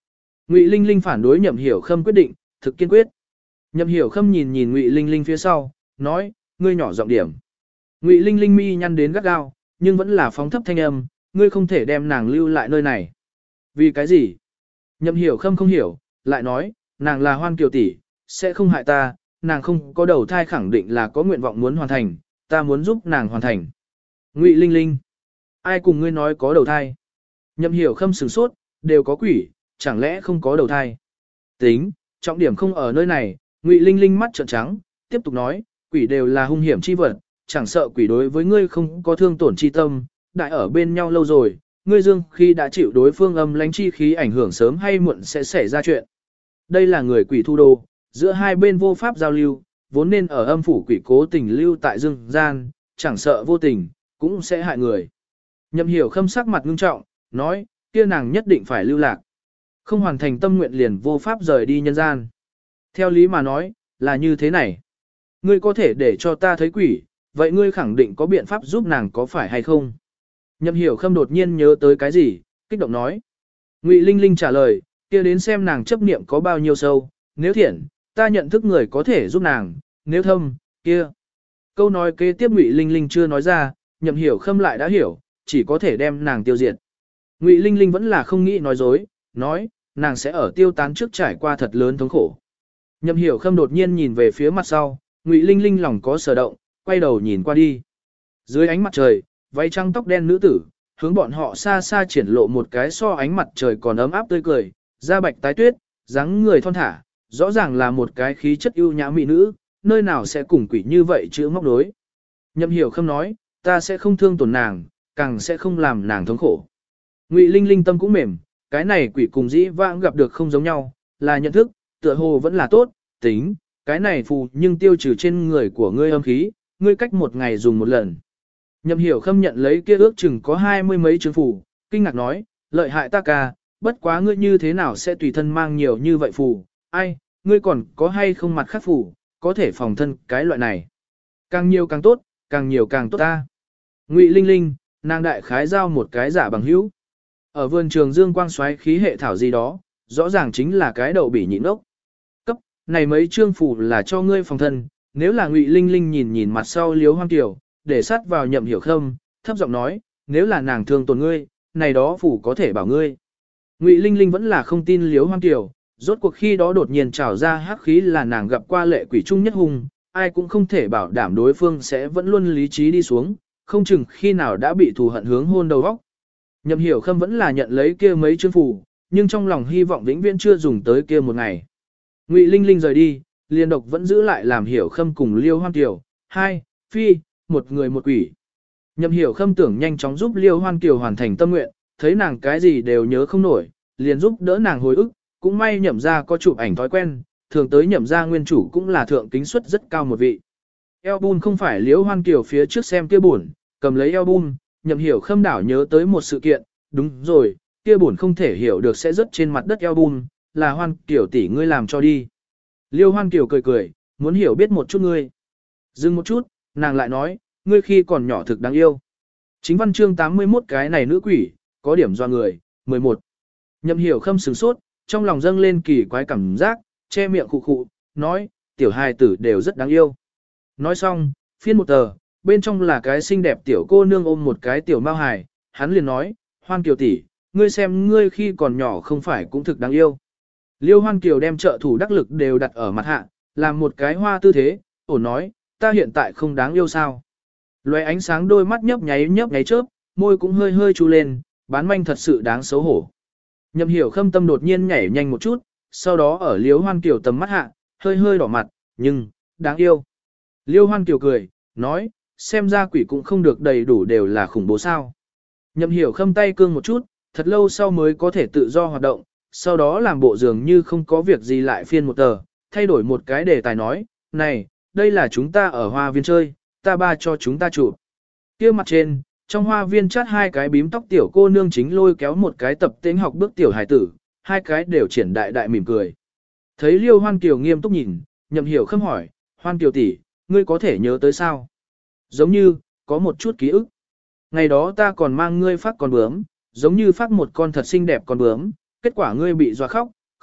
Ngụy Linh Linh phản đối Nhậm Hiểu Khâm quyết định, thực kiên quyết. Nhậm Hiểu Khâm nhìn nhìn Ngụy Linh Linh phía sau, nói, ngươi nhỏ giọng điểm. Ngụy Linh Linh mi nhăn đến gắt gao, nhưng vẫn là phóng thấp thanh âm, ngươi không thể đem nàng lưu lại nơi này. Vì cái gì? Nhậm Hiểu Khâm không hiểu, lại nói, nàng là Hoan Kiều tỷ, sẽ không hại ta, nàng không có đầu thai khẳng định là có nguyện vọng muốn hoàn thành, ta muốn giúp nàng hoàn thành. Ngụy Linh Linh, ai cùng ngươi nói có đầu thai? Nhậm Hiểu Khâm sửng sốt, đều có quỷ, chẳng lẽ không có đầu thai? Tính, trọng điểm không ở nơi này, Ngụy Linh Linh mắt trợn trắng, tiếp tục nói, quỷ đều là hung hiểm chi vật, chẳng sợ quỷ đối với ngươi không có thương tổn chi tâm, đại ở bên nhau lâu rồi, ngươi dương khi đã chịu đối phương âm lãnh chi khí ảnh hưởng sớm hay muộn sẽ xảy ra chuyện. Đây là người quỷ thu đồ, giữa hai bên vô pháp giao lưu, vốn nên ở âm phủ quỷ cố tình lưu tại dương gian, chẳng sợ vô tình, cũng sẽ hại người. Nhậm Hiểu Khâm sắc mặt ngưng trọng, nói, kia nàng nhất định phải lưu lạc. Không hoàn thành tâm nguyện liền vô pháp rời đi nhân gian. Theo lý mà nói, là như thế này. Ngươi có thể để cho ta thấy quỷ, vậy ngươi khẳng định có biện pháp giúp nàng có phải hay không? Nhậm Hiểu Khâm đột nhiên nhớ tới cái gì, kích động nói. Ngụy Linh Linh trả lời, kia đến xem nàng chấp niệm có bao nhiêu sâu, nếu thiện, ta nhận thức người có thể giúp nàng, nếu thâm, kia. Câu nói kế tiếp Ngụy Linh Linh chưa nói ra, Nhậm Hiểu Khâm lại đã hiểu, chỉ có thể đem nàng tiêu diệt. Ngụy Linh Linh vẫn là không nghĩ nói dối, nói, nàng sẽ ở tiêu tán trước trải qua thật lớn thống khổ. Nhậm Hiểu Khâm đột nhiên nhìn về phía mặt sau, Ngụy Linh Linh lòng có sở động, quay đầu nhìn qua đi. Dưới ánh mặt trời, váy trắng tóc đen nữ tử, hướng bọn họ xa xa triển lộ một cái so ánh mặt trời còn ấm áp tươi cười, da bạch tái tuyết, dáng người thon thả, rõ ràng là một cái khí chất ưu nhã mỹ nữ, nơi nào sẽ cùng quỷ như vậy chữ móc đối. Nhậm Hiểu Khâm nói, ta sẽ không thương tổn nàng, càng sẽ không làm nàng thống khổ. Ngụy Linh Linh tâm cũng mềm, cái này quỷ cùng dĩ vãng gặp được không giống nhau, là nhận thức, tựa hồ vẫn là tốt, tính, cái này phù nhưng tiêu trừ trên người của ngươi âm khí, ngươi cách một ngày dùng một lần. Nhậm Hiểu Khâm nhận lấy kia ước chừng có 20 mấy chứng phù, kinh ngạc nói, lợi hại ta ca, bất quá ngươi như thế nào sẽ tùy thân mang nhiều như vậy phù, ai, ngươi còn có hay không mặt khác phù, có thể phòng thân cái loại này. Càng nhiều càng tốt, càng nhiều càng tốt ta. Ngụy Linh Linh, nàng đại khái giao một cái giả bằng hữu. Ở vườn trường dương quang xoáy khí hệ thảo gì đó, rõ ràng chính là cái đậu bỉ nhịn ốc. Cấp, này mấy chương phù là cho ngươi phòng thân, nếu là Ngụy Linh Linh nhìn nhìn mặt sau Liếu Hoang Tiểu, để sát vào Nhậm Hiểu Khâm, thấp giọng nói, nếu là nàng thương tổn ngươi, này đó phù có thể bảo ngươi. Ngụy Linh Linh vẫn là không tin Liếu Hoang Tiểu, rốt cuộc khi đó đột nhiên trào ra hắc khí là nàng gặp qua lệ quỷ trung nhất hung, ai cũng không thể bảo đảm đối phương sẽ vẫn luôn lý trí đi xuống, không chừng khi nào đã bị thù hận hướng hôn đầu óc. Nhậm Hiểu Khâm vẫn là nhận lấy kia mấy chương phù, nhưng trong lòng hy vọng vĩnh viễn chưa dùng tới kia một ngày. Ngụy Linh Linh rời đi, Liên Độc vẫn giữ lại làm Hiểu Khâm cùng Liêu Hoan Kiều, hai phi, một người một quỷ. Nhậm Hiểu Khâm tưởng nhanh chóng giúp Liêu Hoan Kiều hoàn thành tâm nguyện, thấy nàng cái gì đều nhớ không nổi, liền giúp đỡ nàng hồi ức, cũng may Nhậm gia có chụp ảnh thói quen, thường tới Nhậm gia nguyên chủ cũng là thượng kính suất rất cao một vị. Album không phải Liêu Hoan Kiều phía trước xem kia buồn, cầm lấy album, Nhậm Hiểu Khâm đảo nhớ tới một sự kiện, đúng rồi, kia buồn không thể hiểu được sẽ rớt trên mặt đất album, là Hoan Kiều tỷ ngươi làm cho đi. Liêu Hoan Kiều cười cười, muốn hiểu biết một chút ngươi. Dừng một chút, nàng lại nói, ngươi khi còn nhỏ thực đáng yêu. Chính văn chương 81 cái này nữ quỷ, có điểm do người, 11. Nhậm Hiểu Khâm sửng sốt, trong lòng dâng lên kỳ quái cảm giác, che miệng khụ khụ, nói, tiểu hài tử đều rất đáng yêu. Nói xong, phiên một tờ, bên trong là cái xinh đẹp tiểu cô nương ôm một cái tiểu mao hài, hắn liền nói, Hoan Kiều tỷ, ngươi xem ngươi khi còn nhỏ không phải cũng thực đáng yêu. Liêu Hoan Kiều đem trợ thủ đắc lực đều đặt ở mặt hạ, làm một cái hoa tư thế, ổn nói, ta hiện tại không đáng yêu sao. Loé ánh sáng đôi mắt nhấp nháy chớp, môi cũng hơi hơi chu lên, bán manh thật sự đáng xấu hổ. Nhậm Hiểu Khâm tâm đột nhiên nhảy nhanh một chút, sau đó ở Liêu Hoan Kiều tầm mắt hạ, hơi hơi đỏ mặt, nhưng, đáng yêu. Liêu Hoan Kiều cười, nói, xem ra quỷ cũng không được đầy đủ đều là khủng bố sao. Nhậm Hiểu Khâm tay cương một chút, thật lâu sau mới có thể tự do hoạt động, sau đó làm bộ dường như không có việc gì lại phiên một tờ, thay đổi một cái đề tài nói, này, đây là chúng ta ở hoa viên chơi, ta ba cho chúng ta chụp. Kia mặt trên, trong hoa viên chát hai cái bím tóc tiểu cô nương chính lôi kéo một cái tập tễnh học bước tiểu hải tử, hai cái đều triển đại đại mỉm cười. Thấy Liêu Hoan Kiều nghiêm túc nhìn, Nhậm Hiểu Khâm hỏi, Hoan Kiều tỷ, ngươi có thể nhớ tới sao? Giống như, có một chút ký ức. Ngày đó ta còn mang ngươi phát con bướm, giống như phát một con thật xinh đẹp con bướm, kết quả ngươi bị dọa khóc,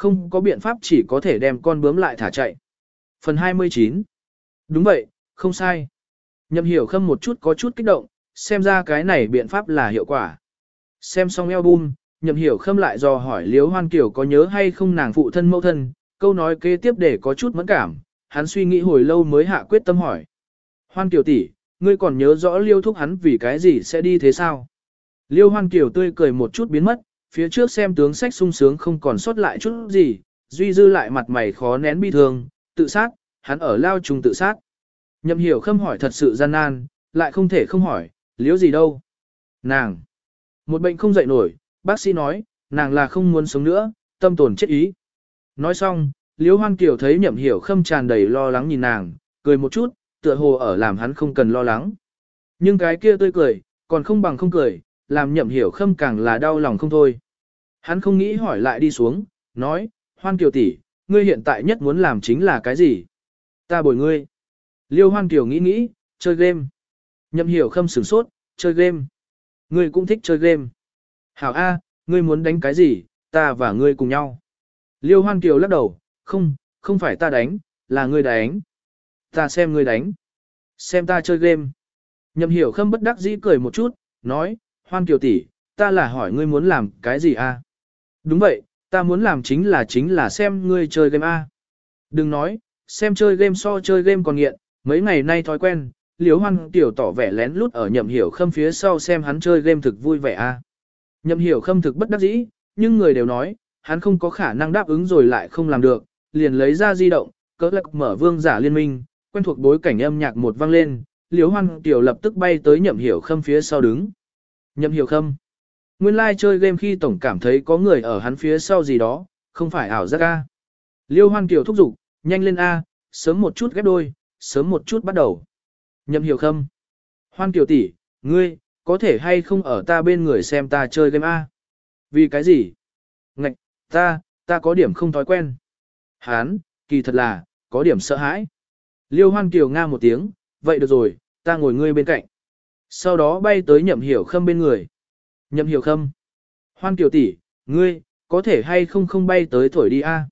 không có biện pháp chỉ có thể đem con bướm lại thả chạy. Phần 29. Đúng vậy, không sai. Nhậm Hiểu Khâm một chút có chút kích động, xem ra cái này biện pháp là hiệu quả. Xem xong album, Nhậm Hiểu Khâm lại dò hỏi Liễu Hoan Kiều có nhớ hay không nàng phụ thân mẫu thân, câu nói kế tiếp để có chút mẫn cảm, hắn suy nghĩ hồi lâu mới hạ quyết tâm hỏi. Hoan Kiều tỷ, ngươi còn nhớ rõ Liêu thúc hắn vì cái gì sẽ đi thế sao? Liêu Hoan Kiều tươi cười một chút biến mất, phía trước xem tướng sách sung sướng không còn sót lại chút gì, duy dư lại mặt mày khó nén bi thương, tự sát, hắn ở lao trùng tự sát. Nhậm Hiểu Khâm hỏi thật sự gian nan, lại không thể không hỏi, Liễu gì đâu? Nàng. Một bệnh không dậy nổi, bác sĩ nói, nàng là không muốn sống nữa, tâm tồn chết ý. Nói xong, Liễu Hoan Kiều thấy Nhậm Hiểu Khâm tràn đầy lo lắng nhìn nàng, cười một chút, tựa hồ ở làm hắn không cần lo lắng. Nhưng cái kia tươi cười, còn không bằng không cười, làm Nhậm Hiểu Khâm càng là đau lòng không thôi. Hắn không nghĩ hỏi lại đi xuống, nói, Hoan Kiều tỷ, ngươi hiện tại nhất muốn làm chính là cái gì? Ta bồi ngươi. Liêu Hoan Kiều nghĩ, chơi game. Nhậm Hiểu Khâm sửng sốt, chơi game. Ngươi cũng thích chơi game. Hảo A, ngươi muốn đánh cái gì, ta và ngươi cùng nhau. Liêu Hoan Kiều lắc đầu, không phải ta đánh, là ngươi đánh. Ta xem ngươi đánh. Xem ta chơi game. Nhậm Hiểu Khâm bất đắc dĩ cười một chút, nói, Hoan Kiều tỷ, ta là hỏi ngươi muốn làm cái gì a? Đúng vậy, ta muốn làm chính là xem ngươi chơi game a. Đừng nói, xem chơi game so chơi game còn nghiện, mấy ngày nay thói quen, Liễu Hoan Kiều tỏ vẻ lén lút ở Nhậm Hiểu Khâm phía sau xem hắn chơi game thực vui vẻ a. Nhậm Hiểu Khâm thực bất đắc dĩ, nhưng người đều nói, hắn không có khả năng đáp ứng rồi lại không làm được, liền lấy ra di động, cỡ lạc mở vương giả liên minh, quen thuộc bối cảnh âm nhạc một vang lên, Liễu Hoan Kiều lập tức bay tới Nhậm Hiểu Khâm phía sau đứng. Nhậm Hiểu Khâm. Nguyên lai chơi game khi tổng cảm thấy có người ở hắn phía sau gì đó, không phải ảo giác a. Liêu Hoan Kiều thúc giục, nhanh lên a, sớm một chút ghép đôi, sớm một chút bắt đầu. Nhậm Hiểu Khâm. Hoan Kiều tỷ, ngươi, có thể hay không ở ta bên người xem ta chơi game a? Vì cái gì? Ngạch, ta có điểm không thói quen. Hán, kỳ thật là, có điểm sợ hãi. Liêu Hoan Kiều nga một tiếng, vậy được rồi, ta ngồi ngươi bên cạnh. Sau đó bay tới Nhậm Hiểu Khâm bên người. Nhậm Hiểu Khâm. Hoan Kiều tỷ, ngươi, có thể hay không bay tới thổi đi a?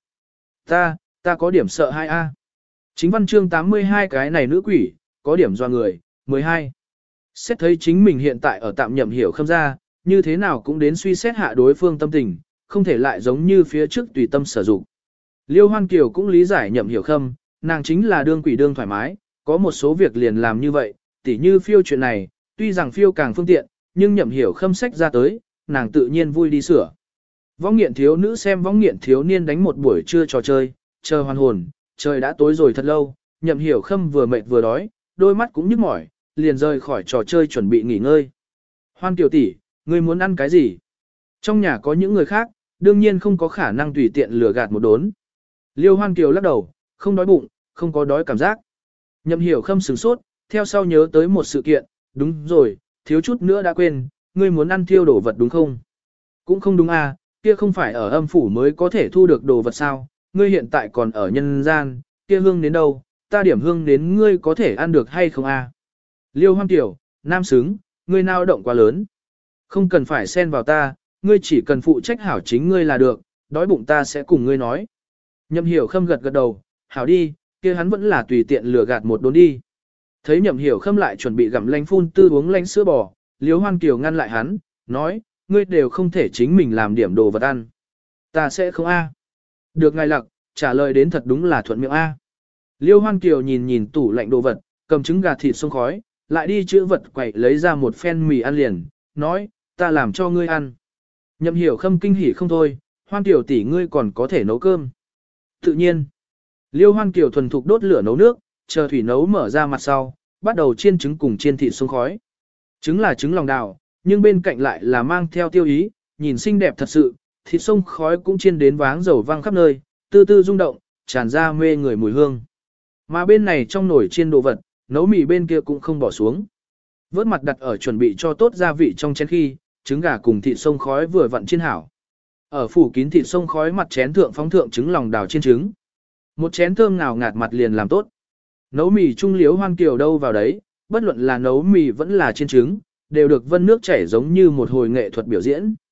Ta có điểm sợ hai a. Chính văn chương 82 cái này nữ quỷ, có điểm doa người, 12. Xét thấy chính mình hiện tại ở tạm Nhậm Hiểu Khâm ra, như thế nào cũng đến suy xét hạ đối phương tâm tình, không thể lại giống như phía trước tùy tâm sử dụng. Liêu Hoan Kiều cũng lý giải Nhậm Hiểu Khâm, nàng chính là đương quỷ đương thoải mái, có một số việc liền làm như vậy, tỉ như phiêu chuyện này, tuy rằng phiêu càng phương tiện, nhưng Nhậm Hiểu Khâm sách ra tới, nàng tự nhiên vui đi sửa. Võng nghiện thiếu nữ xem võng nghiện thiếu niên đánh một buổi trưa trò chơi, chờ hoàn hồn, trời đã tối rồi thật lâu, Nhậm Hiểu Khâm vừa mệt vừa đói, đôi mắt cũng nhức mỏi, liền rời khỏi trò chơi chuẩn bị nghỉ ngơi. Hoan Kiều tỷ, ngươi muốn ăn cái gì? Trong nhà có những người khác, đương nhiên không có khả năng tùy tiện lừa gạt một đốn. Liêu Hoan Kiều lắc đầu, không đói bụng, không có đói cảm giác. Nhậm Hiểu Khâm sửng sốt, theo sau nhớ tới một sự kiện, đúng rồi, thiếu chút nữa đã quên, ngươi muốn ăn thiêu đồ vật đúng không? Cũng không đúng à, kia không phải ở âm phủ mới có thể thu được đồ vật sao, ngươi hiện tại còn ở nhân gian, kia hương đến đâu, ta điểm hương đến ngươi có thể ăn được hay không à? Liêu Hoan Kiều, nam xứng, ngươi nào động quá lớn. Không cần phải xen vào ta, ngươi chỉ cần phụ trách hảo chính ngươi là được, đói bụng ta sẽ cùng ngươi nói. Nhậm Hiểu Khâm gật gật đầu, hảo đi, kia hắn vẫn là tùy tiện lừa gạt một đốn đi. Thấy Nhậm Hiểu Khâm lại chuẩn bị gặm lánh phun tư uống lánh sữa bò, Liêu Hoan Kiều ngăn lại hắn, nói, ngươi đều không thể chính mình làm điểm đồ vật ăn. Ta sẽ không a. Được ngài lặc, trả lời đến thật đúng là thuận miệng a. Liêu Hoan Kiều nhìn tủ lạnh đồ vật, cầm trứng gà thịt xông khói, lại đi chữ vật quậy lấy ra một phen mì ăn liền, nói, ta làm cho ngươi ăn. Nhậm Hiểu Khâm kinh hỉ không thôi, Hoan Kiều tỷ ngươi còn có thể nấu cơm. Tự nhiên, Liêu Hoan Kiều thuần thục đốt lửa nấu nước, chờ thủy nấu mở ra mặt sau, bắt đầu chiên trứng cùng chiên thịt xông khói. Trứng là trứng lòng đào, nhưng bên cạnh lại là mang theo tiêu ý, nhìn xinh đẹp thật sự, thịt xông khói cũng chiên đến váng dầu vang khắp nơi, tư tư rung động, tràn ra mê người mùi hương. Mà bên này trong nồi chiên đồ vật, nấu mì bên kia cũng không bỏ xuống. Vớt mặt đặt ở chuẩn bị cho tốt gia vị trong chén khi, trứng gà cùng thịt xông khói vừa vặn chiên hảo. Ở phủ kín thịt xông khói mặt chén thượng phóng thượng trứng lòng đào chiên trứng. Một chén thơm ngào ngạt mặt liền làm tốt. Nấu mì trung Liếu Hoan Kiều đâu vào đấy, bất luận là nấu mì vẫn là chiên trứng, đều được vân nước chảy giống như một hồi nghệ thuật biểu diễn.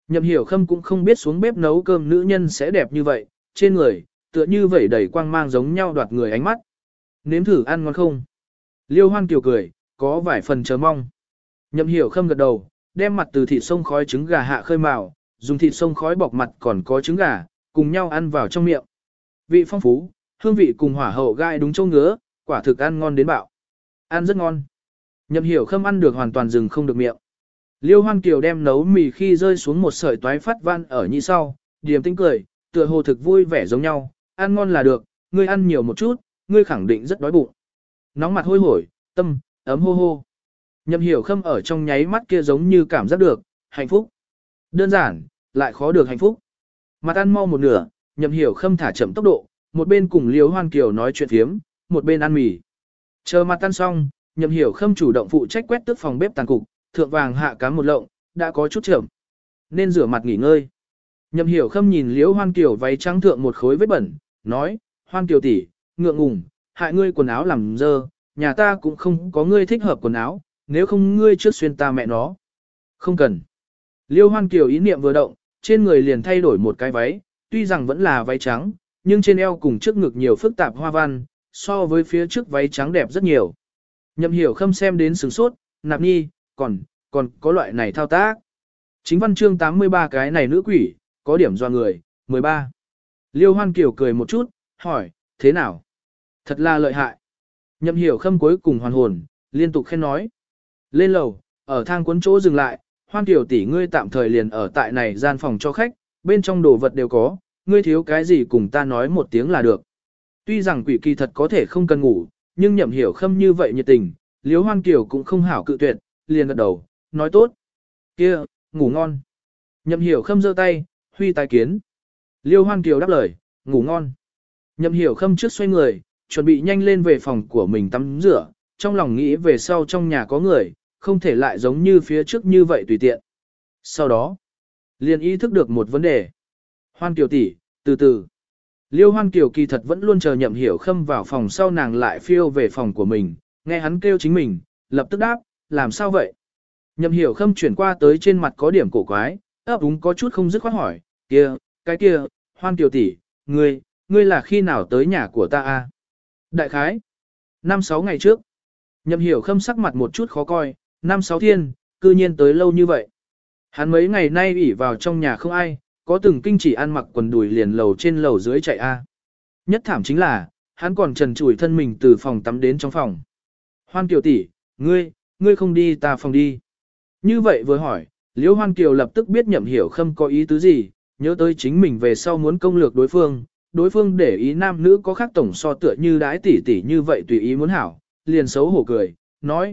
Nhậm Hiểu Khâm cũng không biết xuống bếp nấu cơm nữ nhân sẽ đẹp như vậy, trên người, tựa như vậy đầy quang mang giống nhau đoạt người ánh mắt. Nếm thử ăn ngon không? Liêu Hoan Kiều cười, có vài phần chờ mong. Nhậm Hiểu Khâm gật đầu, đem mặt từ thịt sông khói trứng gà hạ khơi mào, dùng thịt sông khói bọc mặt còn có trứng gà, cùng nhau ăn vào trong miệng. Vị phong phú, hương vị cùng hỏa hậu gai đúng chỗ ngứa, quả thực ăn ngon đến bạo. Ăn rất ngon. Nhậm Hiểu Khâm ăn được hoàn toàn dừng không được miệng. Liêu Hoan Kiều đem nấu mì khi rơi xuống một sợi toái phát van ở nhị sau, điềm tĩnh cười, tựa hồ thực vui vẻ giống nhau, ăn ngon là được, ngươi ăn nhiều một chút, ngươi khẳng định rất đói bụng. Nóng mặt hôi hổi, tâm, ấm hô hô. Nhậm Hiểu Khâm ở trong nháy mắt kia giống như cảm giác được, hạnh phúc. Đơn giản, lại khó được hạnh phúc. Mặt ăn mau một nửa, Nhậm Hiểu Khâm thả chậm tốc độ, một bên cùng Liêu Hoan Kiều nói chuyện phiếm, một bên ăn mì. Chờ mặt ăn xong, Nhậm Hiểu Khâm chủ động phụ trách quét tước phòng bếp tàn cục, thượng vàng hạ cám một lộng, đã có chút chậm. Nên rửa mặt nghỉ ngơi. Nhậm Hiểu Khâm nhìn Liêu Hoan Kiều váy trắng thượng một khối vết bẩn, nói, Hoan Kiều tỷ, ngượng ngùng, hại ngươi quần áo làm dơ, nhà ta cũng không có ngươi thích hợp quần áo, nếu không ngươi trước xuyên ta mẹ nó. Không cần. Liêu Hoan Kiều ý niệm vừa động, trên người liền thay đổi một cái váy, tuy rằng vẫn là váy trắng, nhưng trên eo cùng trước ngực nhiều phức tạp hoa văn, so với phía trước váy trắng đẹp rất nhiều. Nhậm Hiểu Khâm xem đến sửng sốt, nạp nhi, còn có loại này thao tác. Chính văn chương 83 cái này nữ quỷ, có điểm do người, 13. Liêu Hoan Kiều cười một chút, hỏi, thế nào? Thật là lợi hại. Nhậm Hiểu Khâm cuối cùng hoàn hồn, liên tục khen nói. Lên lầu, ở thang cuốn chỗ dừng lại, Hoan Kiều tỷ ngươi tạm thời liền ở tại này gian phòng cho khách, bên trong đồ vật đều có, ngươi thiếu cái gì cùng ta nói một tiếng là được. Tuy rằng quỷ kỳ thật có thể không cần ngủ, nhưng Nhậm Hiểu Khâm như vậy nhiệt tình, Liêu Hoan Kiều cũng không hảo cự tuyệt, liền gật đầu, nói tốt. Kia, ngủ ngon. Nhậm Hiểu Khâm giơ tay, huy tài kiến. Liêu Hoan Kiều đáp lời, ngủ ngon. Nhậm Hiểu Khâm trước xoay người, chuẩn bị nhanh lên về phòng của mình tắm rửa, trong lòng nghĩ về sau trong nhà có người, không thể lại giống như phía trước như vậy tùy tiện. Sau đó, liền ý thức được một vấn đề. Hoan Kiều tỷ, từ từ. Liêu Hoan Kiều kỳ thật vẫn luôn chờ Nhậm Hiểu Khâm vào phòng sau nàng lại phiêu về phòng của mình, nghe hắn kêu chính mình, lập tức đáp, làm sao vậy? Nhậm Hiểu Khâm chuyển qua tới trên mặt có điểm cổ quái, ấp úng có chút không dứt khoát hỏi, cái kia, Hoan Kiều tỷ, ngươi là khi nào tới nhà của ta a? Đại khái, 5-6 ngày trước. Nhậm Hiểu Khâm sắc mặt một chút khó coi, 5-6 thiên, cư nhiên tới lâu như vậy. Hắn mấy ngày nay ỉ vào trong nhà không ai, có từng kinh chỉ ăn mặc quần đùi liền lầu trên lầu dưới chạy a. Nhất thảm chính là, hắn còn trần trụi thân mình từ phòng tắm đến trong phòng. Hoan Kiều tỷ, ngươi không đi ta phòng đi. Như vậy vừa hỏi, Liễu Hoan Kiều lập tức biết Nhậm Hiểu Khâm có ý tứ gì, nhớ tới chính mình về sau muốn công lược đối phương để ý nam nữ có khác tổng so tựa như đái tỷ tỷ như vậy tùy ý muốn hảo, liền xấu hổ cười, nói,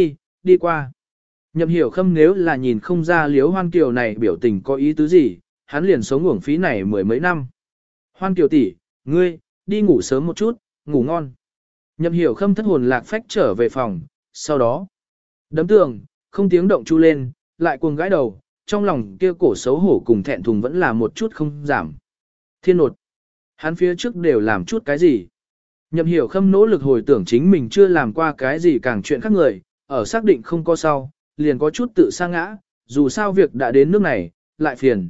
đi qua. Nhậm Hiểu Khâm nếu là nhìn không ra Liễu Hoan Kiều này biểu tình có ý tứ gì, hắn liền sống uổng phí này mười mấy năm. Hoan Kiều tỷ, ngươi, đi ngủ sớm một chút, ngủ ngon. Nhậm Hiểu Khâm thất hồn lạc phách trở về phòng, sau đó, đấm tường, không tiếng động chu lên, lại cuồng gãi đầu, trong lòng kia cổ xấu hổ cùng thẹn thùng vẫn là một chút không giảm. Thiên nột, hắn phía trước đều làm chút cái gì? Nhậm Hiểu Khâm nỗ lực hồi tưởng chính mình chưa làm qua cái gì càng chuyện khác người, ở xác định không có sau, liền có chút tự sa ngã, dù sao việc đã đến nước này, lại phiền,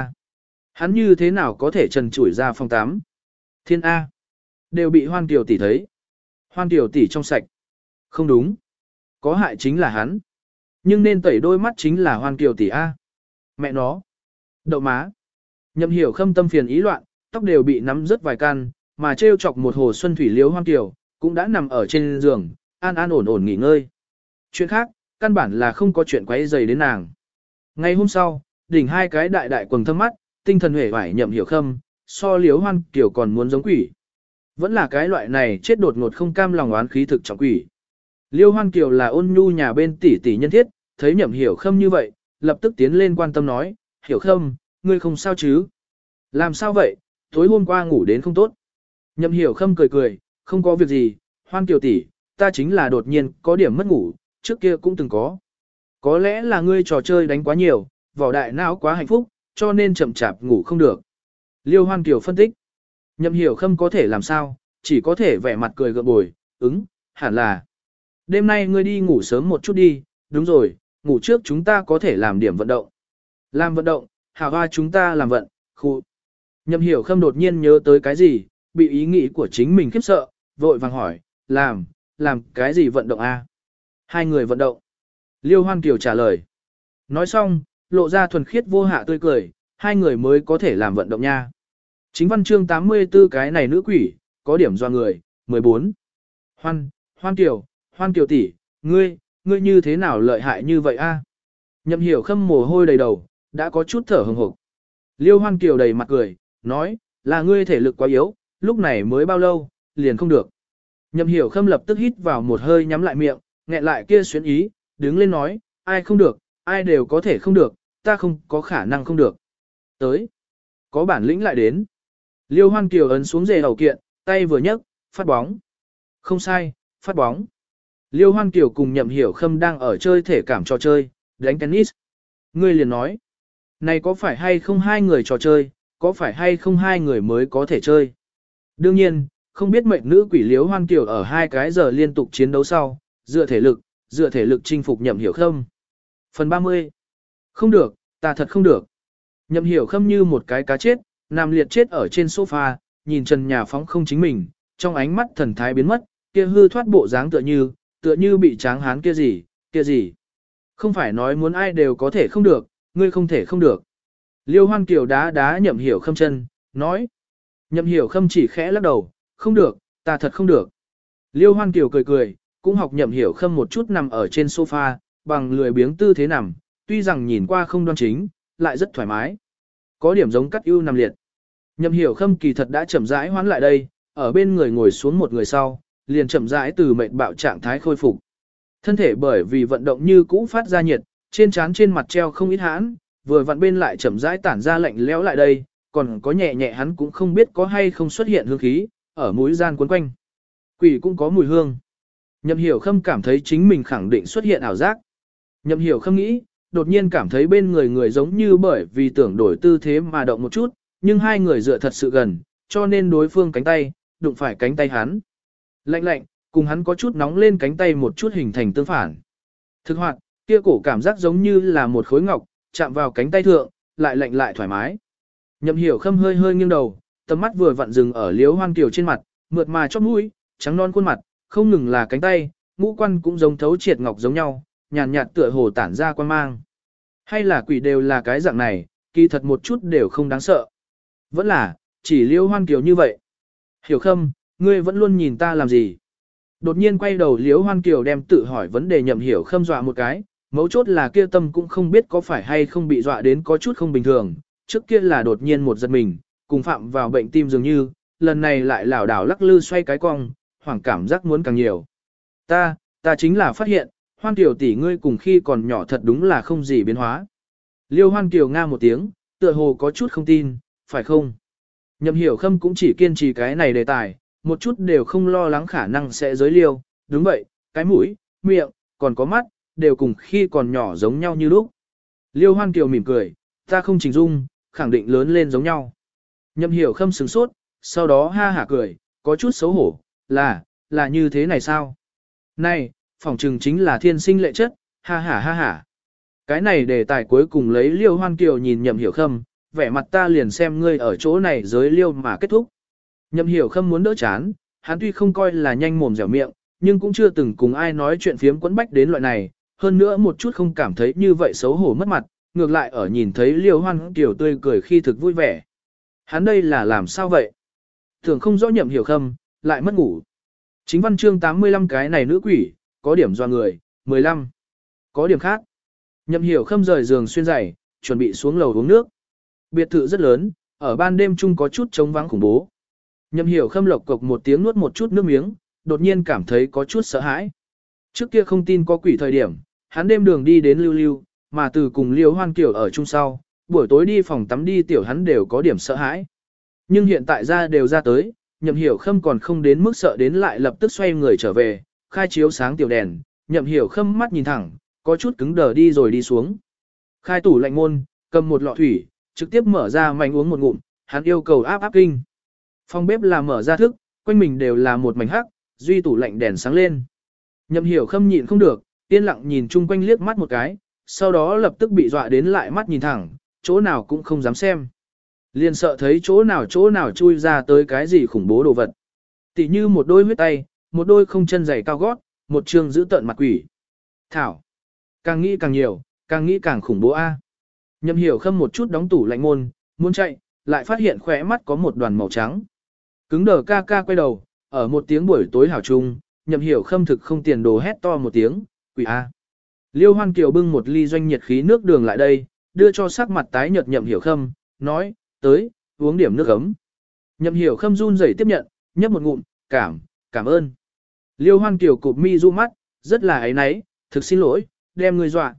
hắn như thế nào có thể trần trụi ra phòng 8? Thiên A, đều bị Hoan Kiều tỷ thấy. Hoan Kiều tỷ trong sạch. Không đúng. Có hại chính là hắn. Nhưng nên tẩy đôi mắt chính là Hoan Kiều tỷ A. Mẹ nó. Đậu má. Nhậm Hiểu Khâm tâm phiền ý loạn, tóc đều bị nắm rớt vài căn, mà trêu chọc một hồ xuân thủy Liễu Hoan Kiều, cũng đã nằm ở trên giường, an ổn ổn nghỉ ngơi. Chuyện khác, căn bản là không có chuyện quấy rầy đến nàng. Ngày hôm sau, đỉnh hai cái đại quầng thâm mắt, tinh thần hể vải Nhậm Hiểu Khâm, so Liễu Hoan Kiều còn muốn giống quỷ. Vẫn là cái loại này chết đột ngột không cam lòng oán khí thực trọng quỷ. Liêu Hoan Kiều là ôn nhu nhà bên tỷ tỷ nhân thiết, thấy Nhậm Hiểu Khâm như vậy, lập tức tiến lên quan tâm nói, Hiểu Khâm, ngươi không sao chứ? Làm sao vậy, tối hôm qua ngủ đến không tốt. Nhậm Hiểu Khâm cười, không có việc gì, Hoan Kiều tỷ, ta chính là đột nhiên có điểm mất ngủ, trước kia cũng từng có. Có lẽ là ngươi trò chơi đánh quá nhiều, vỏ đại não quá hạnh phúc, cho nên chậm chạp ngủ không được. Liêu Hoan Kiều phân tích. Nhậm Hiểu Khâm có thể làm sao, chỉ có thể vẻ mặt cười gượng bồi, hẳn là. Đêm nay ngươi đi ngủ sớm một chút đi, đúng rồi, ngủ trước chúng ta có thể làm điểm vận động. Làm vận động, Hảo hoa chúng ta làm vận, khu. Nhậm hiểu khâm đột nhiên nhớ tới cái gì, bị ý nghĩ của chính mình khiếp sợ, vội vàng hỏi, làm cái gì vận động a? Hai người vận động. Liêu Hoan Kiều trả lời. Nói xong, lộ ra thuần khiết vô hạ tươi cười, hai người mới có thể làm vận động nha. Chính văn chương 84 cái này nữ quỷ, có điểm do người, 14. Hoan Kiều tỷ, ngươi như thế nào lợi hại như vậy a? Nhậm hiểu khâm mồ hôi đầy đầu, đã có chút thở hừng hực. Liêu Hoan Kiều đầy mặt cười, nói, là ngươi thể lực quá yếu, lúc này mới bao lâu, liền không được. Nhậm hiểu khâm lập tức hít vào một hơi nhắm lại miệng, nghẹn lại kia xuyến ý, đứng lên nói, ai không được, ai đều có thể không được, ta không có khả năng không được. Tới, có bản lĩnh lại đến. Liêu Hoan Kiều ấn xuống rề đầu kiện, tay vừa nhấc, phát bóng. Không sai, phát bóng. Liêu Hoan Kiều cùng Nhậm hiểu khâm đang ở chơi thể cảm trò chơi, đánh tennis. Ngươi liền nói, này có phải hay không hai người trò chơi, có phải hay không hai người mới có thể chơi. Đương nhiên, không biết mệnh nữ quỷ Liêu Hoan Kiều ở 2 cái giờ liên tục chiến đấu sau, dựa thể lực chinh phục Nhậm hiểu khâm. Phần 30. Không được, ta thật không được. Nhậm hiểu khâm như một cái cá chết, nằm liệt chết ở trên sofa, nhìn trần nhà phóng không chính mình, trong ánh mắt thần thái biến mất, kia hư thoát bộ dáng tựa như bị tráng hán kia gì. Không phải nói muốn ai đều có thể không được, ngươi không thể không được. Liêu Hoan Kiều đá Nhậm hiểu khâm chân, nói. Nhậm hiểu khâm chỉ khẽ lắc đầu, không được, ta thật không được. Liêu Hoan Kiều cười, cũng học Nhậm hiểu khâm một chút nằm ở trên sofa, bằng lười biếng tư thế nằm, tuy rằng nhìn qua không đoan chính, lại rất thoải mái. Có điểm giống cắt ưu nằm liệt. Nhậm hiểu khâm kỳ thật đã chậm rãi hoán lại đây, ở bên người ngồi xuống một người sau, liền chậm rãi từ mệt bạo trạng thái khôi phục. Thân thể bởi vì vận động như cũ phát ra nhiệt, trên trán trên mặt treo không ít hãn, vừa vặn bên lại chậm rãi tản ra lạnh lẽo lại đây, còn có nhẹ nhẹ hắn cũng không biết có hay không xuất hiện hương khí, ở mũi gian quấn quanh. Quỷ cũng có mùi hương. Nhậm hiểu khâm cảm thấy chính mình khẳng định xuất hiện ảo giác. Nhậm hiểu khâm nghĩ, đột nhiên cảm thấy bên người giống như bởi vì tưởng đổi tư thế mà động một chút, nhưng hai người dựa thật sự gần, cho nên đối phương cánh tay, đụng phải cánh tay hắn. Lạnh, cùng hắn có chút nóng lên cánh tay một chút hình thành tương phản. Thực hoạt, kia cổ cảm giác giống như là một khối ngọc, chạm vào cánh tay thượng, lại lạnh lại thoải mái. Nhậm hiểu khâm hơi nghiêng đầu, tầm mắt vừa vặn dừng ở Liêu Hoan Kiều trên mặt, mượt mà chóp mũi, trắng non khuôn mặt, không ngừng là cánh tay, ngũ quan cũng giống thấu triệt ngọc giống nhau, nhàn nhạt tựa hồ tản ra quan mang. Hay là quỷ đều là cái dạng này, kỳ thật một chút đều không đáng sợ. Vẫn là, chỉ Liêu Hoan Kiều như vậy. Hiểu khâm, ngươi vẫn luôn nhìn ta làm gì? Đột nhiên quay đầu Liêu Hoan Kiều đem tự hỏi vấn đề Nhậm hiểu khâm dọa một cái, mấu chốt là kia tâm cũng không biết có phải hay không bị dọa đến có chút không bình thường, trước kia là đột nhiên một giật mình, cùng phạm vào bệnh tim dường như, lần này lại lảo đảo lắc lư xoay cái cong, hoảng cảm giác muốn càng nhiều. Ta chính là phát hiện, Hoan Kiều tỷ ngươi cùng khi còn nhỏ thật đúng là không gì biến hóa. Liêu Hoan Kiều nga một tiếng, tựa hồ có chút không tin, phải không? Nhậm hiểu khâm cũng chỉ kiên trì cái này đề tài, một chút đều không lo lắng khả năng sẽ giới liêu, đúng vậy, cái mũi, miệng, còn có mắt, đều cùng khi còn nhỏ giống nhau như lúc. Liêu Hoan Kiều mỉm cười, ta không chỉnh dung, khẳng định lớn lên giống nhau. Nhậm hiểu khâm sửng sốt, sau đó ha hả cười, có chút xấu hổ, là như thế này sao? Này, phỏng trừng chính là thiên sinh lệ chất, ha hả. Cái này đề tài cuối cùng lấy Liêu Hoan Kiều nhìn Nhậm hiểu khâm, vẻ mặt ta liền xem ngươi ở chỗ này giới liêu mà kết thúc. Nhậm hiểu khâm muốn đỡ chán, hắn tuy không coi là nhanh mồm dẻo miệng, nhưng cũng chưa từng cùng ai nói chuyện phiếm quấn bách đến loại này, hơn nữa một chút không cảm thấy như vậy xấu hổ mất mặt, ngược lại ở nhìn thấy Liêu Hoan Kiều tươi cười khi thực vui vẻ. Hắn đây là làm sao vậy? Thường không rõ Nhậm hiểu khâm, lại mất ngủ. Chính văn chương 85 cái này nữ quỷ, có điểm do người, 15. Có điểm khác. Nhậm hiểu khâm rời giường xuyên giày, chuẩn bị xuống lầu uống nước. Biệt thự rất lớn, ở ban đêm chung có chút trống vắng khủng bố. Nhậm hiểu khâm lộc cộc một tiếng nuốt một chút nước miếng, đột nhiên cảm thấy có chút sợ hãi. Trước kia không tin có quỷ thời điểm, hắn đêm đường đi đến lưu, mà từ cùng Liêu Hoan Kiều ở chung sau, buổi tối đi phòng tắm đi tiểu hắn đều có điểm sợ hãi. Nhưng hiện tại đều ra tới, Nhậm hiểu khâm còn không đến mức sợ đến lại lập tức xoay người trở về, khai chiếu sáng tiểu đèn, Nhậm hiểu khâm mắt nhìn thẳng, có chút cứng đờ đi rồi đi xuống. Khai tủ lạnh môn, cầm một lọ thủy, trực tiếp mở ra mạnh uống một ngụm, hắn yêu cầu áp kinh. Phòng bếp là mở ra thức, quanh mình đều là một mảnh hắc, duy tủ lạnh đèn sáng lên. Nhậm hiểu khâm nhịn không được, yên lặng nhìn chung quanh liếc mắt một cái, sau đó lập tức bị dọa đến lại mắt nhìn thẳng, chỗ nào cũng không dám xem. Liền sợ thấy chỗ nào chui ra tới cái gì khủng bố đồ vật. Tỉ như một đôi huyết tay, một đôi không chân giày cao gót, một trường giữ tận mặt quỷ. Thảo. Càng nghĩ càng nhiều, càng nghĩ càng khủng bố a. Nhậm Hiểu Khâm một chút đóng tủ lạnh môn, muốn chạy, lại phát hiện khỏe mắt có một đoàn màu trắng. Cứng đờ ca ca quay đầu, ở một tiếng buổi tối hảo chung, Nhậm Hiểu Khâm thực không tiền đồ hét to một tiếng, quỷ a. Liêu Hoan Kiều bưng một ly doanh nhiệt khí nước đường lại đây, đưa cho sắc mặt tái nhợt Nhậm Hiểu Khâm, nói, tới, uống điểm nước ấm. Nhậm Hiểu Khâm run rẩy tiếp nhận, nhấp một ngụm, cảm ơn. Liêu Hoan Kiều cụp mi du mắt, rất là ấy náy, thực xin lỗi, đem người dọa.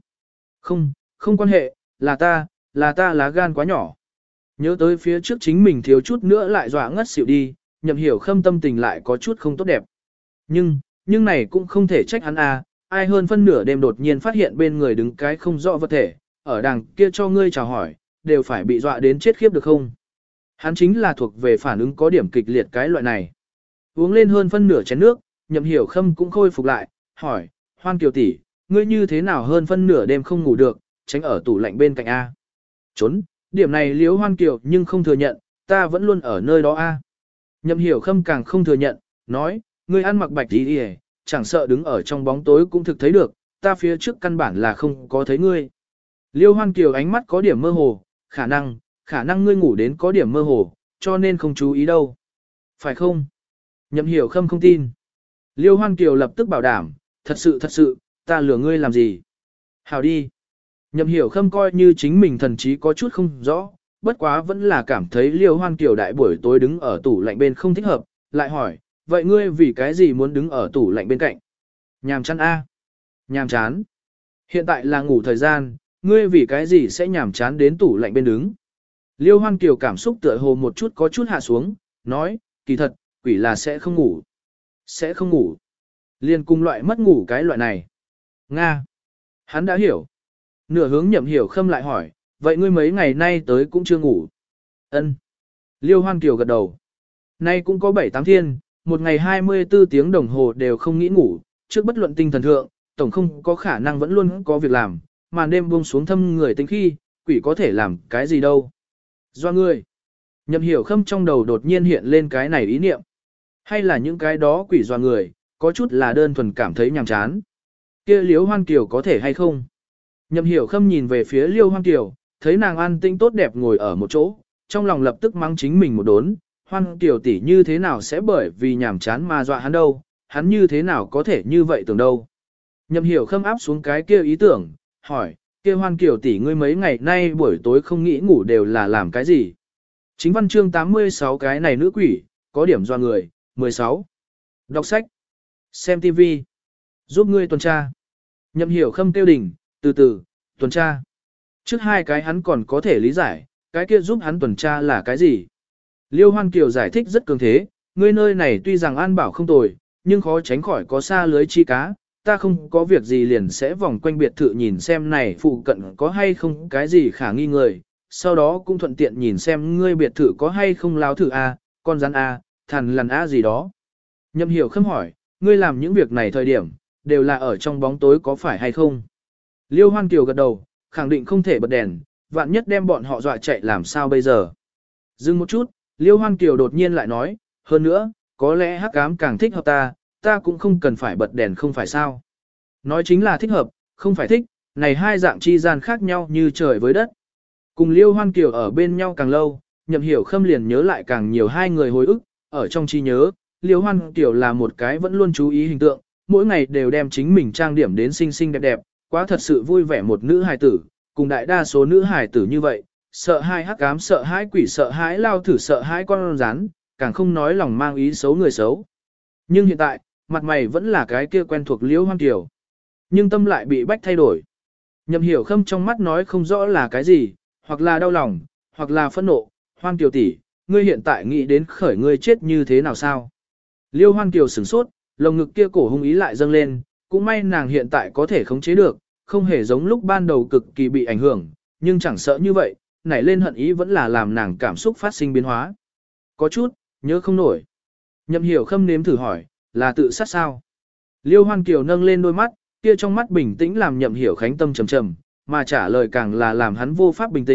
Không quan hệ, là ta lá gan quá nhỏ. Nhớ tới phía trước chính mình thiếu chút nữa lại dọa ngất xỉu đi, Nhậm Hiểu Khâm tâm tình lại có chút không tốt đẹp. Nhưng này cũng không thể trách hắn à, ai hơn phân nửa đêm đột nhiên phát hiện bên người đứng cái không rõ vật thể, ở đằng kia cho ngươi chào hỏi, đều phải bị dọa đến chết khiếp được không? Hắn chính là thuộc về phản ứng có điểm kịch liệt cái loại này. Uống lên hơn phân nửa chén nước, Nhậm Hiểu Khâm cũng khôi phục lại, hỏi, Hoan Kiều tỷ, ngươi như thế nào hơn phân nửa đêm không ngủ được, tránh ở tủ lạnh bên cạnh A. Trốn, điểm này Liễu Hoan Kiều nhưng không thừa nhận, ta vẫn luôn ở nơi đó A. Nhậm Hiểu Khâm càng không thừa nhận, nói, ngươi ăn mặc bạch đi đi, chẳng sợ đứng ở trong bóng tối cũng thực thấy được, ta phía trước căn bản là không có thấy ngươi. Liêu Hoan Kiều ánh mắt có điểm mơ hồ, khả năng ngươi ngủ đến có điểm mơ hồ, cho nên không chú ý đâu. Phải không? Nhậm Hiểu Khâm không tin. Liêu Hoan Kiều lập tức bảo đảm, thật sự, ta lừa ngươi làm gì? Hào đi. Nhậm Hiểu Khâm coi như chính mình thần trí có chút không rõ, bất quá vẫn là cảm thấy Liêu Hoan Kiều đại buổi tối đứng ở tủ lạnh bên không thích hợp, lại hỏi, vậy ngươi vì cái gì muốn đứng ở tủ lạnh bên cạnh? Nhàm chán a? Nhàm chán. Hiện tại là ngủ thời gian, ngươi vì cái gì sẽ nhàm chán đến tủ lạnh bên đứng? Liêu Hoan Kiều cảm xúc tựa hồ một chút có chút hạ xuống, nói, kỳ thật, quỷ là sẽ không ngủ. Sẽ không ngủ. Liên cùng loại mất ngủ cái loại này. Nga. Hắn đã hiểu. Nửa hướng Nhậm Hiểu Khâm lại hỏi, vậy ngươi mấy ngày nay tới cũng chưa ngủ? Ân. Liêu Hoan Kiều gật đầu. Nay cũng có 7-8 thiên, một ngày 24 tiếng đồng hồ đều không nghĩ ngủ, trước bất luận tinh thần thượng, tổng không có khả năng vẫn luôn có việc làm, màn đêm buông xuống thâm người tính khi, quỷ có thể làm cái gì đâu. Do ngươi. Nhậm Hiểu Khâm trong đầu đột nhiên hiện lên cái này ý niệm. Hay là những cái đó quỷ doa người, có chút là đơn thuần cảm thấy nhàm chán. Kia Liêu Hoan Kiều có thể hay không? Nhậm Hiểu Khâm nhìn về phía Liêu Hoan Kiều, thấy nàng an tĩnh tốt đẹp ngồi ở một chỗ, trong lòng lập tức mắng chính mình một đốn, Hoan Kiều tỷ như thế nào sẽ bởi vì nhàm chán mà dọa hắn đâu, hắn như thế nào có thể như vậy tưởng đâu. Nhậm Hiểu Khâm áp xuống cái kia ý tưởng, hỏi, kia Hoan Kiều tỷ ngươi mấy ngày nay buổi tối không nghĩ ngủ đều là làm cái gì? Chính văn chương 86 cái này nữ quỷ, có điểm doa người, 16. Đọc sách, xem TV, giúp ngươi tuần tra. Nhậm Hiểu Khâm tiêu đỉnh, từ, tuần tra. Trước hai cái hắn còn có thể lý giải, cái kia giúp hắn tuần tra là cái gì? Liêu Hoan Kiều giải thích rất cường thế, ngươi nơi này tuy rằng an bảo không tồi, nhưng khó tránh khỏi có xa lưới chi cá, ta không có việc gì liền sẽ vòng quanh biệt thự nhìn xem này phụ cận có hay không cái gì khả nghi người, sau đó cũng thuận tiện nhìn xem ngươi biệt thự có hay không láo thử A, con rắn A, thằn lằn A gì đó. Nhậm Hiểu Khâm hỏi, ngươi làm những việc này thời điểm, đều là ở trong bóng tối có phải hay không? Liêu Hoan Kiều gật đầu, khẳng định không thể bật đèn, vạn nhất đem bọn họ dọa chạy làm sao bây giờ. Dừng một chút, Liêu Hoan Kiều đột nhiên lại nói, hơn nữa, có lẽ hắc ám càng thích hợp ta cũng không cần phải bật đèn không phải sao. Nói chính là thích hợp, không phải thích, này hai dạng chi gian khác nhau như trời với đất. Cùng Liêu Hoan Kiều ở bên nhau càng lâu, Nhậm Hiểu Khâm liền nhớ lại càng nhiều hai người hồi ức, ở trong trí nhớ, Liêu Hoan Kiều là một cái vẫn luôn chú ý hình tượng, mỗi ngày đều đem chính mình trang điểm đến xinh xinh đẹp đẹp, quá thật sự vui vẻ một nữ hài tử, cùng đại đa số nữ hài tử như vậy, sợ hai hắc ám, sợ hai quỷ, sợ hãi lao thử, sợ hãi con rắn, càng không nói lòng mang ý xấu người xấu. Nhưng hiện tại, mặt mày vẫn là cái kia quen thuộc Liễu Hoan Kiều, nhưng tâm lại bị bách thay đổi. Nhậm Hiểu Khâm trong mắt nói không rõ là cái gì, hoặc là đau lòng, hoặc là phẫn nộ. Hoan Kiều tỷ, ngươi hiện tại nghĩ đến khởi ngươi chết như thế nào sao? Liêu Hoan Kiều sửng sốt, lồng ngực kia cổ hung ý lại dâng lên, cũng may nàng hiện tại có thể khống chế được, không hề giống lúc ban đầu cực kỳ bị ảnh hưởng, nhưng chẳng sợ như vậy, nảy lên hận ý vẫn là làm nàng cảm xúc phát sinh biến hóa. Có chút, nhớ không nổi. Nhậm Hiểu Khâm nếm thử hỏi, là tự sát sao? Liêu Hoan Kiều nâng lên đôi mắt, kia trong mắt bình tĩnh làm Nhậm Hiểu Khánh tâm trầm trầm, mà trả lời càng là làm hắn vô pháp bình tĩnh,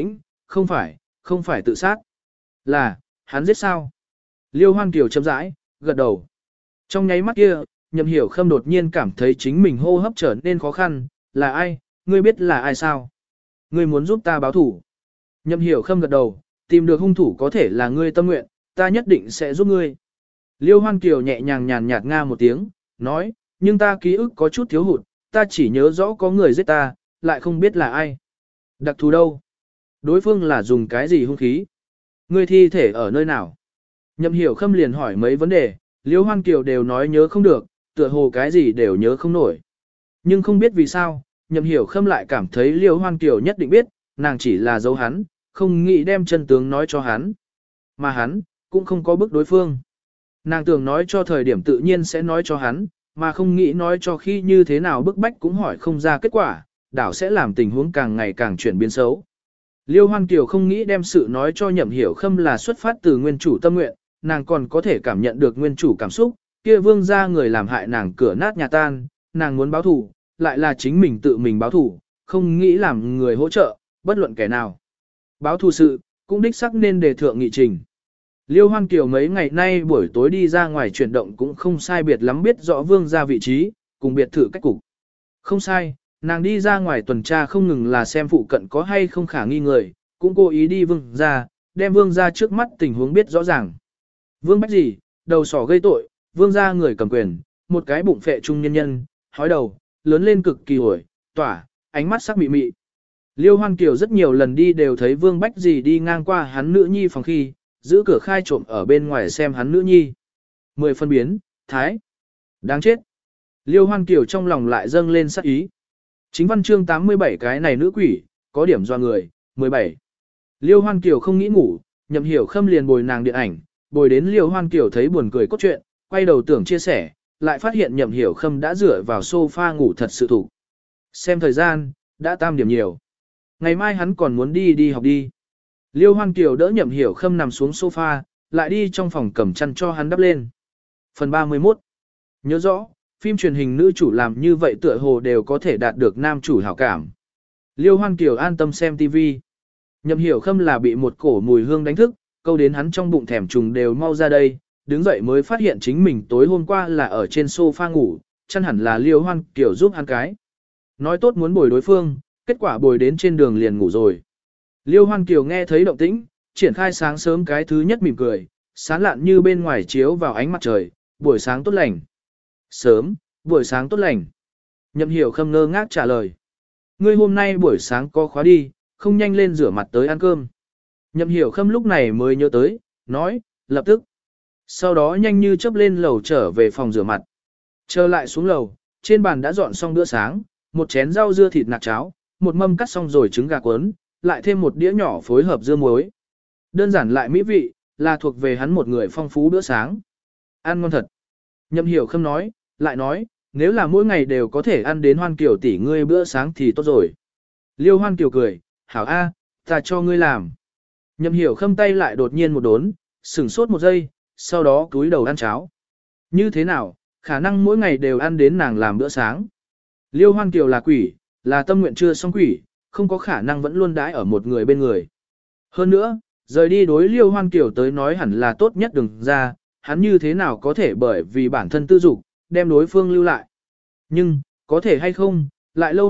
không phải tự sát. Là, hắn giết sao? Liêu Hoan Kiều chậm rãi, gật đầu. Trong nháy mắt kia, Nhậm Hiểu Khâm đột nhiên cảm thấy chính mình hô hấp trở nên khó khăn, là ai, ngươi biết là ai sao? Ngươi muốn giúp ta báo thủ. Nhậm Hiểu Khâm gật đầu, tìm được hung thủ có thể là ngươi tâm nguyện, ta nhất định sẽ giúp ngươi. Liêu Hoan Kiều nhẹ nhàng nhàn nhạt nga một tiếng, nói, nhưng ta ký ức có chút thiếu hụt, ta chỉ nhớ rõ có người giết ta, lại không biết là ai. Đặc thù đâu? Đối phương là dùng cái gì hung khí? Ngươi thi thể ở nơi nào? Nhậm Hiểu Khâm liền hỏi mấy vấn đề, Liêu Hoan Kiều đều nói nhớ không được, tựa hồ cái gì đều nhớ không nổi. Nhưng không biết vì sao, Nhậm Hiểu Khâm lại cảm thấy Liêu Hoan Kiều nhất định biết, nàng chỉ là giấu hắn, không nghĩ đem chân tướng nói cho hắn. Mà hắn, cũng không có bức đối phương. Nàng tưởng nói cho thời điểm tự nhiên sẽ nói cho hắn, mà không nghĩ nói cho khi như thế nào bức bách cũng hỏi không ra kết quả, đảo sẽ làm tình huống càng ngày càng chuyển biến xấu. Liêu Hoan Kiều không nghĩ đem sự nói cho Nhậm Hiểu Khâm là xuất phát từ nguyên chủ tâm nguyện, nàng còn có thể cảm nhận được nguyên chủ cảm xúc, kia vương gia người làm hại nàng cửa nát nhà tan, nàng muốn báo thù, lại là chính mình tự mình báo thù, không nghĩ làm người hỗ trợ, bất luận kẻ nào. Báo thù sự, cũng đích xác nên đề thượng nghị trình. Liêu Hoan Kiều mấy ngày nay buổi tối đi ra ngoài chuyển động cũng không sai biệt lắm biết rõ vương gia vị trí, cùng biệt thự cách cục. Không sai, nàng đi ra ngoài tuần tra không ngừng là xem phụ cận có hay không khả nghi người, cũng cố ý đi vương gia, đem vương gia trước mắt tình huống biết rõ ràng. Vương Bách gì, đầu sỏ gây tội, vương gia người cầm quyền, một cái bụng phệ trung nhân nhân, hói đầu, lớn lên cực kỳ hổi, tỏa, ánh mắt sắc mị mị. Liêu Hoan Kiều rất nhiều lần đi đều thấy Vương Bách gì đi ngang qua hắn nữ nhi phòng khi, giữ cửa khai trộm ở bên ngoài xem hắn nữ nhi. 10 phân biến, thái. Đáng chết. Liêu Hoan Kiều trong lòng lại dâng lên sắc ý. Chính văn chương 87 cái này nữ quỷ, có điểm do người, 17. Liêu Hoan Kiều không nghĩ ngủ, Nhậm Hiểu Khâm liền bồi nàng điện ảnh, bồi đến Liêu Hoan Kiều thấy buồn cười cốt truyện, quay đầu tưởng chia sẻ, lại phát hiện Nhậm Hiểu Khâm đã dựa vào sofa ngủ thật sự thủ. Xem thời gian, đã tam điểm nhiều. Ngày mai hắn còn muốn đi học đi. Liêu Hoan Kiều đỡ Nhậm Hiểu Khâm nằm xuống sofa, lại đi trong phòng cầm chăn cho hắn đắp lên. Phần 31. Nhớ rõ, phim truyền hình nữ chủ làm như vậy tựa hồ đều có thể đạt được nam chủ hảo cảm. Liêu Hoan Kiều an tâm xem TV. Nhậm Hiểu Khâm là bị một cổ mùi hương đánh thức, câu đến hắn trong bụng thèm trùng đều mau ra đây, đứng dậy mới phát hiện chính mình tối hôm qua là ở trên sofa ngủ, chăn hẳn là Liêu Hoan Kiều giúp hắn cái. Nói tốt muốn bồi đối phương, kết quả bồi đến trên đường liền ngủ rồi. Liêu Hoan Kiều nghe thấy động tĩnh, triển khai sáng sớm cái thứ nhất mỉm cười, sáng lạn như bên ngoài chiếu vào ánh mặt trời, buổi sáng tốt lành. Sớm, buổi sáng tốt lành. Nhậm Hiểu Khâm ngơ ngác trả lời. Ngươi hôm nay buổi sáng có khóa đi, không nhanh lên rửa mặt tới ăn cơm. Nhậm Hiểu Khâm lúc này mới nhớ tới, nói, lập tức. Sau đó nhanh như chớp lên lầu trở về phòng rửa mặt. Trở lại xuống lầu, trên bàn đã dọn xong bữa sáng, một chén rau dưa thịt nạc cháo, một mâm cắt xong rồi trứng gà cuốn, lại thêm một đĩa nhỏ phối hợp dưa muối. Đơn giản lại mỹ vị, là thuộc về hắn một người phong phú bữa sáng. Ăn ngon thật. Nhậm Hiểu Khâm nói, lại nói, nếu là mỗi ngày đều có thể ăn đến Hoan Kiều tỷ ngươi bữa sáng thì tốt rồi. Liêu Hoan Kiều cười, hảo a, ta cho ngươi làm. Nhậm Hiểu Khâm tay lại đột nhiên một đốn, sửng sốt một giây, sau đó cúi đầu ăn cháo. Như thế nào, khả năng mỗi ngày đều ăn đến nàng làm bữa sáng. Liêu Hoan Kiều là quỷ, là tâm nguyện chưa xong quỷ, không có khả năng vẫn luôn đãi ở một người bên người. Hơn nữa, rời đi đối Liêu Hoan Kiều tới nói hẳn là tốt nhất đừng ra, hắn như thế nào có thể bởi vì bản thân tư dục, đem đối phương lưu lại. Nhưng, có thể hay không, lại lâu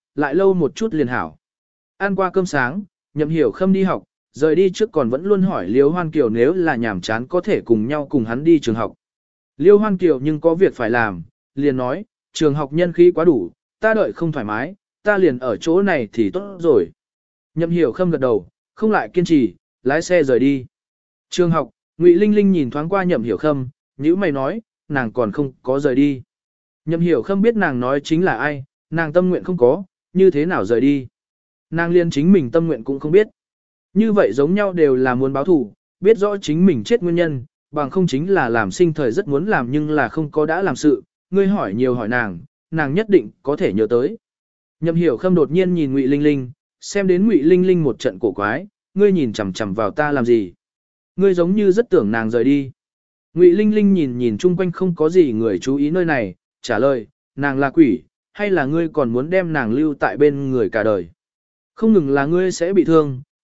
một chút liền hảo. Ăn qua cơm sáng, Nhậm Hiểu Khâm đi học, rời đi trước còn vẫn luôn hỏi Liêu Hoan Kiều nếu là nhàm chán có thể cùng nhau cùng hắn đi trường học. Liêu Hoan Kiều nhưng có việc phải làm, liền nói, trường học nhân khí quá đủ, ta đợi không thoải mái, ta liền ở chỗ này thì tốt rồi. Nhậm Hiểu Khâm gật đầu, không lại kiên trì, lái xe rời đi. Trường học, Ngụy Linh Linh nhìn thoáng qua Nhậm Hiểu Khâm, nhíu mày nói, nàng còn không có rời đi. Nhậm Hiểu Khâm biết nàng nói chính là ai, nàng tâm nguyện không có, như thế nào rời đi. Nàng liên chính mình tâm nguyện cũng không biết. Như vậy giống nhau đều là muốn báo thù, biết rõ chính mình chết nguyên nhân, bằng không chính là làm sinh thời rất muốn làm nhưng là không có đã làm sự, ngươi hỏi nhiều hỏi nàng nhất định có thể nhớ tới. Nhậm Hiểu Khâm đột nhiên nhìn Ngụy Linh Linh, xem đến Ngụy Linh Linh một trận cổ quái, ngươi nhìn chằm chằm vào ta làm gì? Ngươi giống như rất tưởng nàng rời đi. Ngụy Linh Linh nhìn chung quanh không có gì người chú ý nơi này, trả lời, nàng là quỷ, hay là ngươi còn muốn đem nàng lưu tại bên người cả đời? Không ngừng là ngươi sẽ bị thương,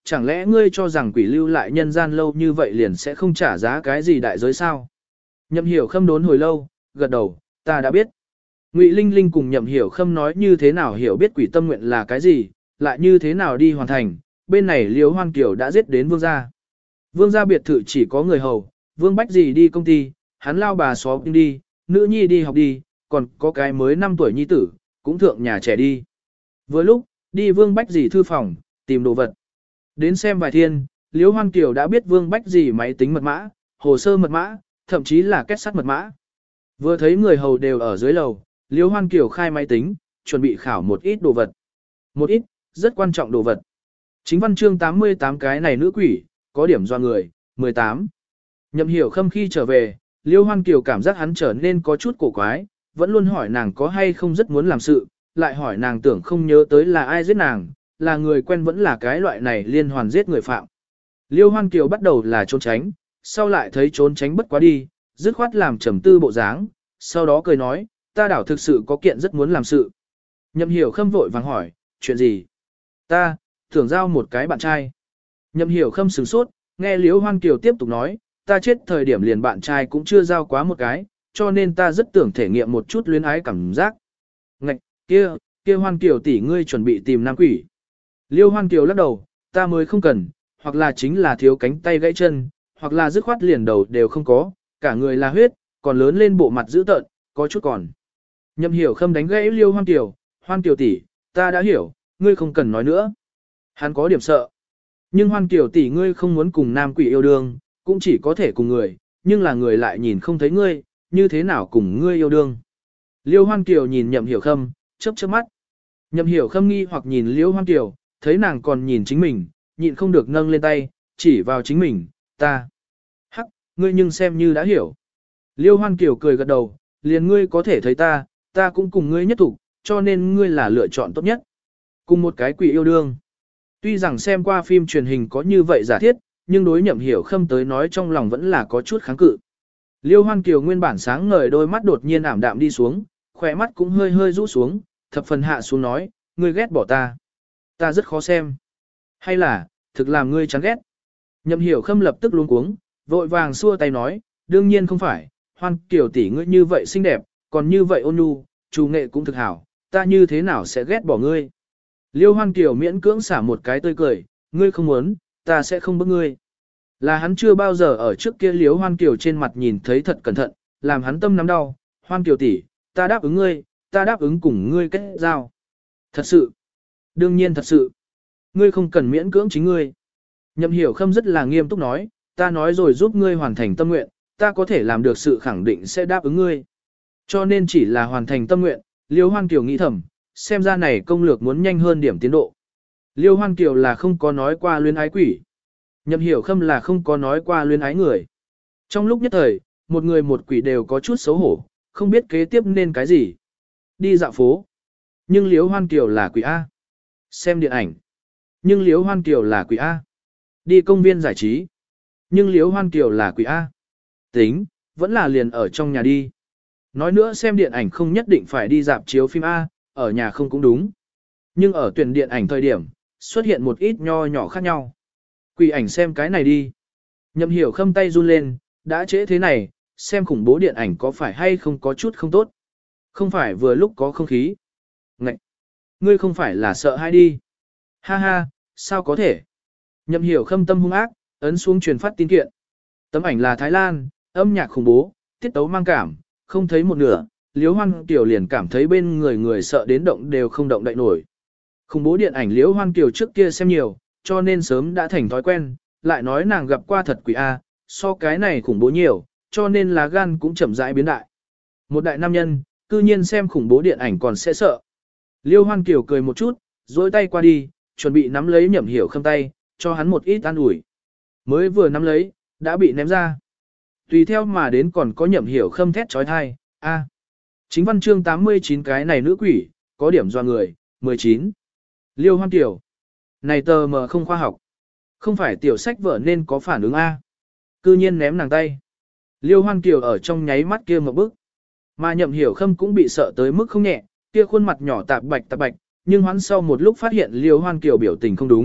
chẳng lẽ ngươi cho rằng quỷ lưu lại nhân gian lâu như vậy liền sẽ không trả giá cái gì đại giới sao? Nhậm Hiểu Khâm đốn hồi lâu, gật đầu, ta đã biết. Ngụy Linh Linh cùng Nhậm Hiểu Khâm nói như thế nào hiểu biết quỷ tâm nguyện là cái gì, lại như thế nào đi hoàn thành, bên này Liễu Hoan Kiều đã giết đến vương gia. Vương gia biệt thự chỉ có người hầu, Vương Bách gì đi công ty, hắn lao bà xóm đi, nữ nhi đi học đi, còn có cái mới 5 tuổi nhi tử, cũng thượng nhà trẻ đi. Vừa lúc, đi Vương Bách gì thư phòng, tìm đồ vật. Đến xem vài thiên, Liễu Hoan Kiều đã biết Vương Bách gì máy tính mật mã, hồ sơ mật mã, thậm chí là kết sắt mật mã. Vừa thấy người hầu đều ở dưới lầu, Liễu Hoan Kiều khai máy tính, chuẩn bị khảo một ít đồ vật. Một ít, rất quan trọng đồ vật. Chính văn chương 88 cái này nữ quỷ, có điểm do người, 18. Nhậm Hiểu Khâm khi trở về, Liễu Hoan Kiều cảm giác hắn trở nên có chút cổ quái, vẫn luôn hỏi nàng có hay không rất muốn làm sự, lại hỏi nàng tưởng không nhớ tới là ai giết nàng, là người quen vẫn là cái loại này liên hoàn giết người phạm. Liễu Hoan Kiều bắt đầu là trốn tránh, sau lại thấy trốn tránh bất quá đi, dứt khoát làm trầm tư bộ dáng, sau đó cười nói, ta đảo thực sự có kiện rất muốn làm sự. Nhậm Hiểu Khâm vội vàng hỏi, chuyện gì? Ta, tưởng giao một cái bạn trai. Nhậm Hiểu Khâm sửng sốt, nghe Liễu Hoan Kiều tiếp tục nói, ta chết thời điểm liền bạn trai cũng chưa giao quá một cái, cho nên ta rất tưởng thể nghiệm một chút luyến ái cảm giác. Ngạch, kia Hoan Kiều tỷ ngươi chuẩn bị tìm nam quỷ. Liễu Hoan Kiều lắc đầu, ta mới không cần, hoặc là chính là thiếu cánh tay gãy chân, hoặc là dứt khoát liền đầu đều không có, cả người là huyết, còn lớn lên bộ mặt dữ tợn, có chút còn. Nhậm Hiểu Khâm đánh gãy Liễu Hoan Kiều tỷ, ta đã hiểu, ngươi không cần nói nữa. Hắn có điểm sợ. Nhưng Hoan Kiều tỷ ngươi không muốn cùng nam quỷ yêu đương, cũng chỉ có thể cùng người, nhưng là người lại nhìn không thấy ngươi, như thế nào cùng ngươi yêu đương. Liễu Hoan Kiều nhìn Nhậm Hiểu Khâm, chớp chớp mắt. Nhậm Hiểu Khâm nghi hoặc nhìn Liễu Hoan Kiều, thấy nàng còn nhìn chính mình, nhịn không được nâng lên tay, chỉ vào chính mình, ta. Hắc, ngươi nhưng xem như đã hiểu. Liễu Hoan Kiều cười gật đầu, liền ngươi có thể thấy ta cũng cùng ngươi nhất thủ, cho nên ngươi là lựa chọn tốt nhất. Cùng một cái quỷ yêu đương. Tuy rằng xem qua phim truyền hình có như vậy giả thiết, nhưng đối Nhậm Hiểu Khâm tới nói trong lòng vẫn là có chút kháng cự. Liễu Hoan Kiều nguyên bản sáng ngời đôi mắt đột nhiên ảm đạm đi xuống, khỏe mắt cũng hơi hơi rũ xuống, thập phần hạ xuống nói, ngươi ghét bỏ ta. Ta rất khó xem. Hay là, thực làm ngươi chán ghét. Nhậm Hiểu Khâm lập tức luống cuống, vội vàng xua tay nói, đương nhiên không phải, Hoan Kiều tỷ ngươi như vậy xinh đẹp, còn như vậy ôn nhu, chủ nghệ cũng thực hảo, ta như thế nào sẽ ghét bỏ ngươi. Liễu Hoan Kiều miễn cưỡng xả một cái tươi cười, ngươi không muốn, ta sẽ không bức ngươi. Là hắn chưa bao giờ ở trước kia Liễu Hoan Kiều trên mặt nhìn thấy thật cẩn thận, làm hắn tâm nắm đau, Hoan Kiều tỷ, ta đáp ứng ngươi, ta đáp ứng cùng ngươi kết giao. Thật sự, đương nhiên thật sự, ngươi không cần miễn cưỡng chính ngươi. Nhậm Hiểu Khâm rất là nghiêm túc nói, ta nói rồi giúp ngươi hoàn thành tâm nguyện, ta có thể làm được sự khẳng định sẽ đáp ứng ngươi. Cho nên chỉ là hoàn thành tâm nguyện, Liễu Hoan Kiều nghĩ thầm, xem ra này công lược muốn nhanh hơn điểm tiến độ. Liễu Hoan Kiều là không có nói qua luyến ái quỷ. Nhậm Hiểu Khâm là không có nói qua luyến ái người. Trong lúc nhất thời, một người một quỷ đều có chút xấu hổ, không biết kế tiếp nên cái gì. Đi dạo phố. Nhưng Liễu Hoan Kiều là quỷ A. Xem điện ảnh. Nhưng Liễu Hoan Kiều là quỷ A. Đi công viên giải trí. Nhưng Liễu Hoan Kiều là quỷ A. Tính, vẫn là liền ở trong nhà đi. Nói nữa xem điện ảnh không nhất định phải đi dạp chiếu phim A, ở nhà không cũng đúng. Nhưng ở tuyển điện ảnh thời điểm, xuất hiện một ít nho nhỏ khác nhau. Quỷ ảnh xem cái này đi. Nhậm Hiểu Khâm tay run lên, đã trễ thế này, xem khủng bố điện ảnh có phải hay không có chút không tốt. Không phải vừa lúc có không khí. Ngậy! Ngươi không phải là sợ hay đi. Ha ha, sao có thể? Nhậm Hiểu Khâm tâm hung ác, ấn xuống truyền phát tin kiện. Tấm ảnh là Thái Lan, âm nhạc khủng bố, tiết tấu mang cảm, không thấy một nửa, Liễu Hoan Kiều liền cảm thấy bên người sợ đến động đều không động đậy nổi. Khủng bố điện ảnh Liễu Hoan Kiều trước kia xem nhiều, cho nên sớm đã thành thói quen, lại nói nàng gặp qua thật quỷ A, so cái này khủng bố nhiều, cho nên lá gan cũng chậm rãi biến đại. Một đại nam nhân, cư nhiên xem khủng bố điện ảnh còn sẽ sợ. Liễu Hoan Kiều cười một chút, dối tay qua đi, chuẩn bị nắm lấy Nhậm Hiểu Khâm tay, cho hắn một ít an ủi. Mới vừa nắm lấy, đã bị ném ra. Tùy theo mà đến còn có Nhậm Hiểu Khâm thét trói thai, A. Chính văn chương 89 cái này nữ quỷ, có điểm doa người, 19. Liễu Hoan Kiều. Này tờ mờ không khoa học. Không phải tiểu sách vở nên có phản ứng A. Cư nhiên ném nàng tay. Liễu Hoan Kiều ở trong nháy mắt kia một bức. Mà Nhậm Hiểu Khâm cũng bị sợ tới mức không nhẹ, kia khuôn mặt nhỏ tạp bạch, nhưng hoán sau một lúc phát hiện Liễu Hoan Kiều biểu tình không đúng,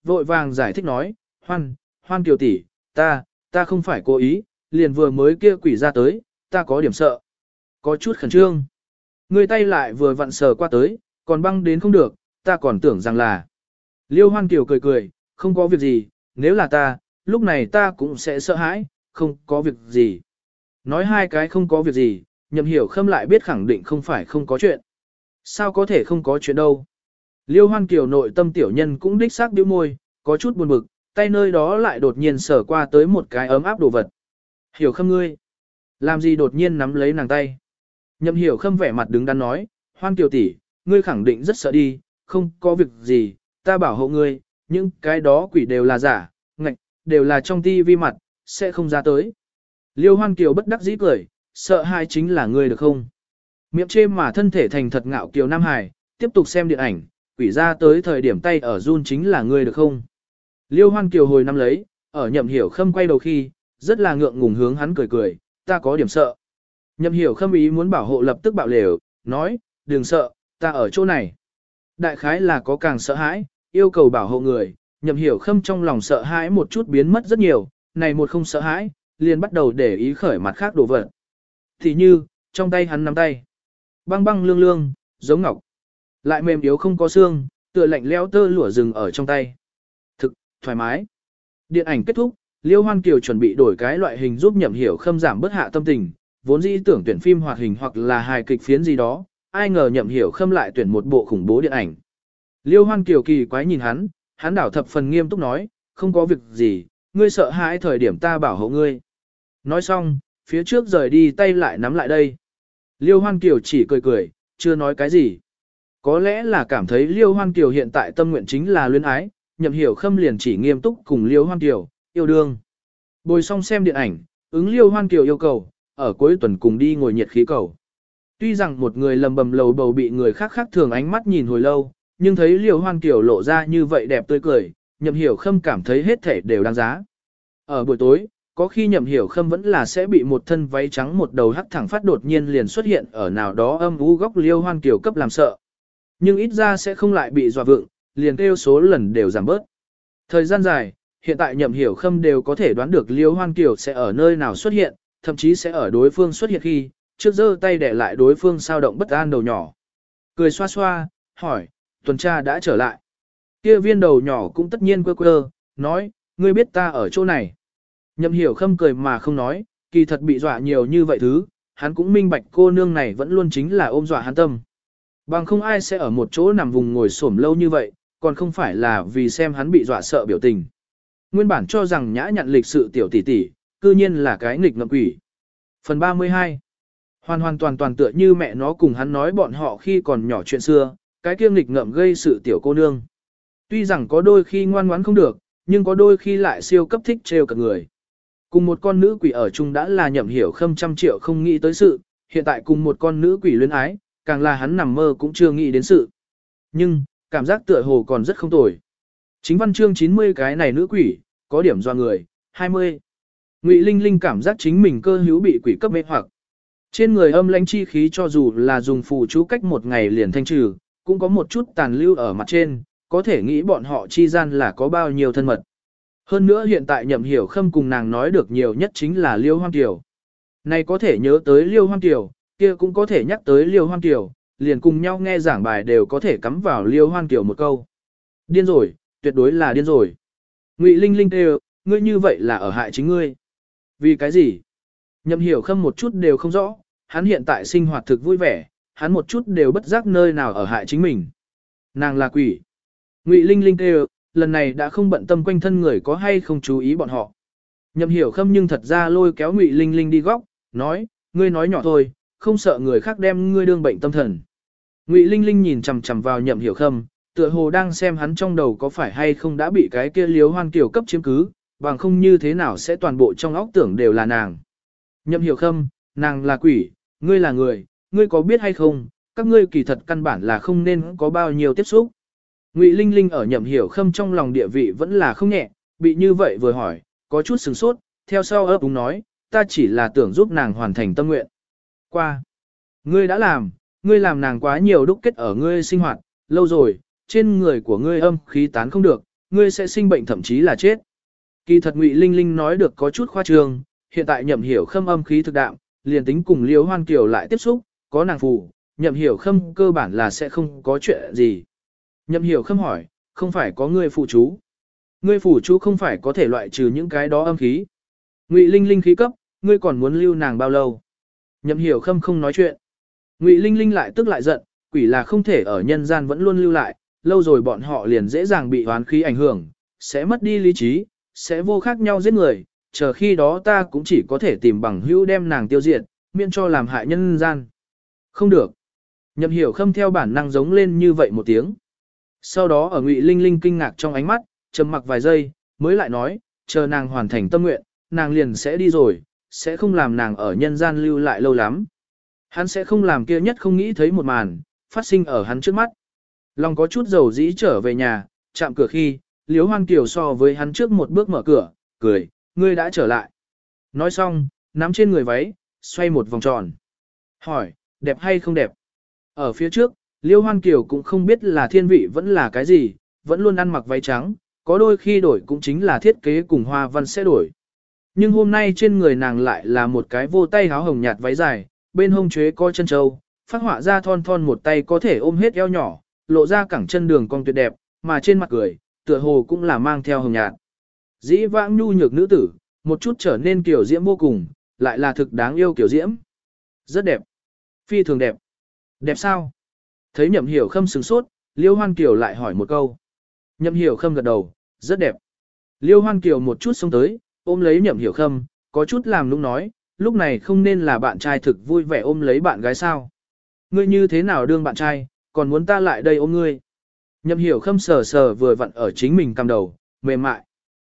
vội vàng giải thích nói, Hoan Kiều tỷ, ta không phải cố ý, liền vừa mới kia quỷ ra tới, ta có điểm sợ. Có chút khẩn trương. Người tay lại vừa vặn sờ qua tới, còn băng đến không được, ta còn tưởng rằng là. Liêu Hoan Kiều cười cười, không có việc gì, nếu là ta, lúc này ta cũng sẽ sợ hãi, không có việc gì. Nói hai cái không có việc gì, Nhậm Hiểu Khâm lại biết khẳng định không phải không có chuyện. Sao có thể không có chuyện đâu. Liêu Hoan Kiều nội tâm tiểu nhân cũng đích xác bĩu môi, có chút buồn bực, tay nơi đó lại đột nhiên sờ qua tới một cái ấm áp đồ vật. Hiểu Khâm ngươi, làm gì đột nhiên nắm lấy nàng tay. Nhậm Hiểu Khâm vẻ mặt đứng đắn nói, Hoan Kiều tỷ, ngươi khẳng định rất sợ đi, không có việc gì, ta bảo hộ ngươi, những cái đó quỷ đều là giả, ngạch, đều là trong tivi mặt, sẽ không ra tới. Liêu Hoan Kiều bất đắc dĩ cười, sợ hai chính là ngươi được không? Miệng chê mà thân thể thành thật ngạo kiều Nam Hải, tiếp tục xem điện ảnh, quỷ ra tới thời điểm tay ở run chính là ngươi được không? Liêu Hoan Kiều hồi năm lấy, ở Nhậm Hiểu Khâm quay đầu khi, rất là ngượng ngùng hướng hắn cười cười, ta có điểm sợ. Nhậm Hiểu Khâm ý muốn bảo hộ lập tức bạo lều, nói, đừng sợ, ta ở chỗ này. Đại khái là có càng sợ hãi, yêu cầu bảo hộ người, Nhậm Hiểu Khâm trong lòng sợ hãi một chút biến mất rất nhiều, này một không sợ hãi, liền bắt đầu để ý khởi mặt khác đồ vật. Thì như, trong tay hắn nắm tay, băng băng lương lương, giống ngọc, lại mềm yếu không có xương, tựa lạnh leo tơ lụa rừng ở trong tay. Thực, thoải mái. Điện ảnh kết thúc, Liêu Hoan Kiều chuẩn bị đổi cái loại hình giúp Nhậm Hiểu Khâm giảm bớt hạ tâm tình, vốn dĩ tưởng tuyển phim hoạt hình hoặc là hài kịch phiến gì đó, ai ngờ Nhậm Hiểu Khâm lại tuyển một bộ khủng bố điện ảnh. Liêu Hoan Kiều kỳ quái nhìn hắn đảo thập phần nghiêm túc nói, không có việc gì, ngươi sợ hãi thời điểm ta bảo hộ ngươi. Nói xong, phía trước rời đi tay lại nắm lại đây. Liêu Hoan Kiều chỉ cười cười, chưa nói cái gì. Có lẽ là cảm thấy Liêu Hoan Kiều hiện tại tâm nguyện chính là luyến ái, Nhậm Hiểu Khâm liền chỉ nghiêm túc cùng Liêu Hoan Kiều, yêu đương. Bồi xong xem điện ảnh, ứng Liêu Hoan Kiều yêu cầu, ở cuối tuần cùng đi ngồi nhiệt khí cầu. Tuy rằng một người lầm bầm lầu bầu bị người khác khác thường ánh mắt nhìn hồi lâu, nhưng thấy Liêu Hoan Kiều lộ ra như vậy đẹp tươi cười, Nhậm Hiểu Khâm cảm thấy hết thể đều đáng giá. Ở buổi tối, có khi Nhậm Hiểu Khâm vẫn là sẽ bị một thân váy trắng một đầu hắc thẳng phát đột nhiên liền xuất hiện ở nào đó âm u góc Liêu Hoan Kiều cấp làm sợ. Nhưng ít ra sẽ không lại bị dọa vượng, liền kêu số lần đều giảm bớt. Thời gian dài, hiện tại Nhậm Hiểu Khâm đều có thể đoán được Liêu Hoan Kiều sẽ ở nơi nào xuất hiện, thậm chí sẽ ở đối phương xuất hiện khi, trước giơ tay để lại đối phương sao động bất an đầu nhỏ. Cười xoa xoa, hỏi, tuần tra đã trở lại. Kia viên đầu nhỏ cũng tất nhiên quơ quơ, nói, ngươi biết ta ở chỗ này. Nhậm Hiểu Khâm cười mà không nói, kỳ thật bị dọa nhiều như vậy thứ, hắn cũng minh bạch cô nương này vẫn luôn chính là ôm dọa hắn tâm. Bằng không ai sẽ ở một chỗ nằm vùng ngồi xổm lâu như vậy, còn không phải là vì xem hắn bị dọa sợ biểu tình. Nguyên bản cho rằng nhã nhặn lịch sự tiểu tỷ tỷ, cư nhiên là cái nghịch ngợm quỷ. Phần 32. Hoàn toàn tựa như mẹ nó cùng hắn nói bọn họ khi còn nhỏ chuyện xưa, cái kia nghịch ngợm gây sự tiểu cô nương. Tuy rằng có đôi khi ngoan ngoãn không được, nhưng có đôi khi lại siêu cấp thích trêu cả người. Cùng một con nữ quỷ ở chung đã là Nhậm Hiểu Khâm trăm triệu không nghĩ tới sự, hiện tại cùng một con nữ quỷ luyến ái, càng là hắn nằm mơ cũng chưa nghĩ đến sự. Nhưng, cảm giác tựa hồ còn rất không tồi. Chính văn chương 90 cái này nữ quỷ, có điểm doa người, 20. Ngụy Linh Linh cảm giác chính mình cơ hữu bị quỷ cấp mê hoặc. Trên người âm lãnh chi khí cho dù là dùng phù chú cách một ngày liền thanh trừ, cũng có một chút tàn lưu ở mặt trên, có thể nghĩ bọn họ chi gian là có bao nhiêu thân mật. Hơn nữa hiện tại Nhậm Hiểu Khâm cùng nàng nói được nhiều nhất chính là Liêu Hoan Kiều. Này có thể nhớ tới Liêu Hoan Kiều, kia cũng có thể nhắc tới Liêu Hoan Kiều, liền cùng nhau nghe giảng bài đều có thể cắm vào Liêu Hoan Kiều một câu. Điên rồi, tuyệt đối là điên rồi. Ngụy Linh Linh kêu, ngươi như vậy là ở hại chính ngươi. Vì cái gì? Nhậm Hiểu Khâm một chút đều không rõ, hắn hiện tại sinh hoạt thực vui vẻ, hắn một chút đều bất giác nơi nào ở hại chính mình. Nàng là quỷ. Ngụy Linh Linh kêu, lần này đã không bận tâm quanh thân người có hay không chú ý bọn họ. Nhậm Hiểu Khâm nhưng thật ra lôi kéo Ngụy Linh Linh đi góc, nói, ngươi nói nhỏ thôi, không sợ người khác đem ngươi đương bệnh tâm thần. Ngụy Linh Linh nhìn chằm chằm vào Nhậm Hiểu Khâm, tựa hồ đang xem hắn trong đầu có phải hay không đã bị cái kia Liêu Hoan Kiều cấp chiếm cứ, bằng không như thế nào sẽ toàn bộ trong óc tưởng đều là nàng. Nhậm Hiểu Khâm, nàng là quỷ, ngươi là người, ngươi có biết hay không, các ngươi kỳ thật căn bản là không nên có bao nhiêu tiếp xúc. Ngụy Linh Linh ở Nhậm Hiểu Khâm trong lòng địa vị vẫn là không nhẹ, bị như vậy vừa hỏi, có chút sửng sốt, theo sau ấp úng nói, ta chỉ là tưởng giúp nàng hoàn thành tâm nguyện. Qua. Ngươi đã làm, ngươi làm nàng quá nhiều đúc kết ở ngươi sinh hoạt, lâu rồi, trên người của ngươi âm khí tán không được, ngươi sẽ sinh bệnh thậm chí là chết. Kỳ thật Ngụy Linh Linh nói được có chút khoa trương, hiện tại Nhậm Hiểu Khâm âm khí thực đạm, liền tính cùng Liễu Hoan Kiều lại tiếp xúc, có nàng phù, Nhậm Hiểu Khâm cơ bản là sẽ không có chuyện gì. Nhậm Hiểu Khâm hỏi, không phải có ngươi phụ chú? Ngươi phụ chú không phải có thể loại trừ những cái đó âm khí? Ngụy Linh Linh khí cấp, ngươi còn muốn lưu nàng bao lâu? Nhậm Hiểu Khâm không nói chuyện. Ngụy Linh Linh lại tức lại giận, quỷ là không thể ở nhân gian vẫn luôn lưu lại, lâu rồi bọn họ liền dễ dàng bị oán khí ảnh hưởng, sẽ mất đi lý trí, sẽ vô khác nhau giết người, chờ khi đó ta cũng chỉ có thể tìm bằng hữu đem nàng tiêu diệt, miễn cho làm hại nhân gian. Không được. Nhậm Hiểu Khâm theo bản năng giống lên như vậy một tiếng. Sau đó ở Ngụy Linh Linh kinh ngạc trong ánh mắt, trầm mặc vài giây, mới lại nói, chờ nàng hoàn thành tâm nguyện, nàng liền sẽ đi rồi, sẽ không làm nàng ở nhân gian lưu lại lâu lắm. Hắn sẽ không làm kia nhất không nghĩ thấy một màn, phát sinh ở hắn trước mắt. Lòng có chút dầu dĩ trở về nhà, chạm cửa khi, Liễu Hoan Kiều so với hắn trước một bước mở cửa, cười, ngươi đã trở lại. Nói xong, nắm trên người váy, xoay một vòng tròn. Hỏi, đẹp hay không đẹp? Ở phía trước, Liễu Hoan Kiều cũng không biết là thiên vị vẫn là cái gì, vẫn luôn ăn mặc váy trắng, có đôi khi đổi cũng chính là thiết kế cùng hoa văn sẽ đổi. Nhưng hôm nay trên người nàng lại là một cái vô tay áo hồng nhạt váy dài, bên hông chuế có chân châu, phát họa ra thon thon một tay có thể ôm hết eo nhỏ, lộ ra cẳng chân đường cong tuyệt đẹp, mà trên mặt cười, tựa hồ cũng là mang theo hồng nhạt. Dĩ vãng nhu nhược nữ tử, một chút trở nên kiểu diễm vô cùng, lại là thực đáng yêu kiểu diễm. Rất đẹp. Phi thường đẹp. Đẹp sao? Thấy Nhậm Hiểu Khâm sửng sốt, Liêu Hoan Kiều lại hỏi một câu. Nhậm Hiểu Khâm gật đầu, rất đẹp. Liêu Hoan Kiều một chút xông tới, ôm lấy Nhậm Hiểu Khâm, có chút làm nũng nói, lúc này không nên là bạn trai thực vui vẻ ôm lấy bạn gái sao? Ngươi như thế nào đương bạn trai, còn muốn ta lại đây ôm ngươi? Nhậm Hiểu Khâm sờ sờ vừa vặn ở chính mình cầm đầu, mềm mại.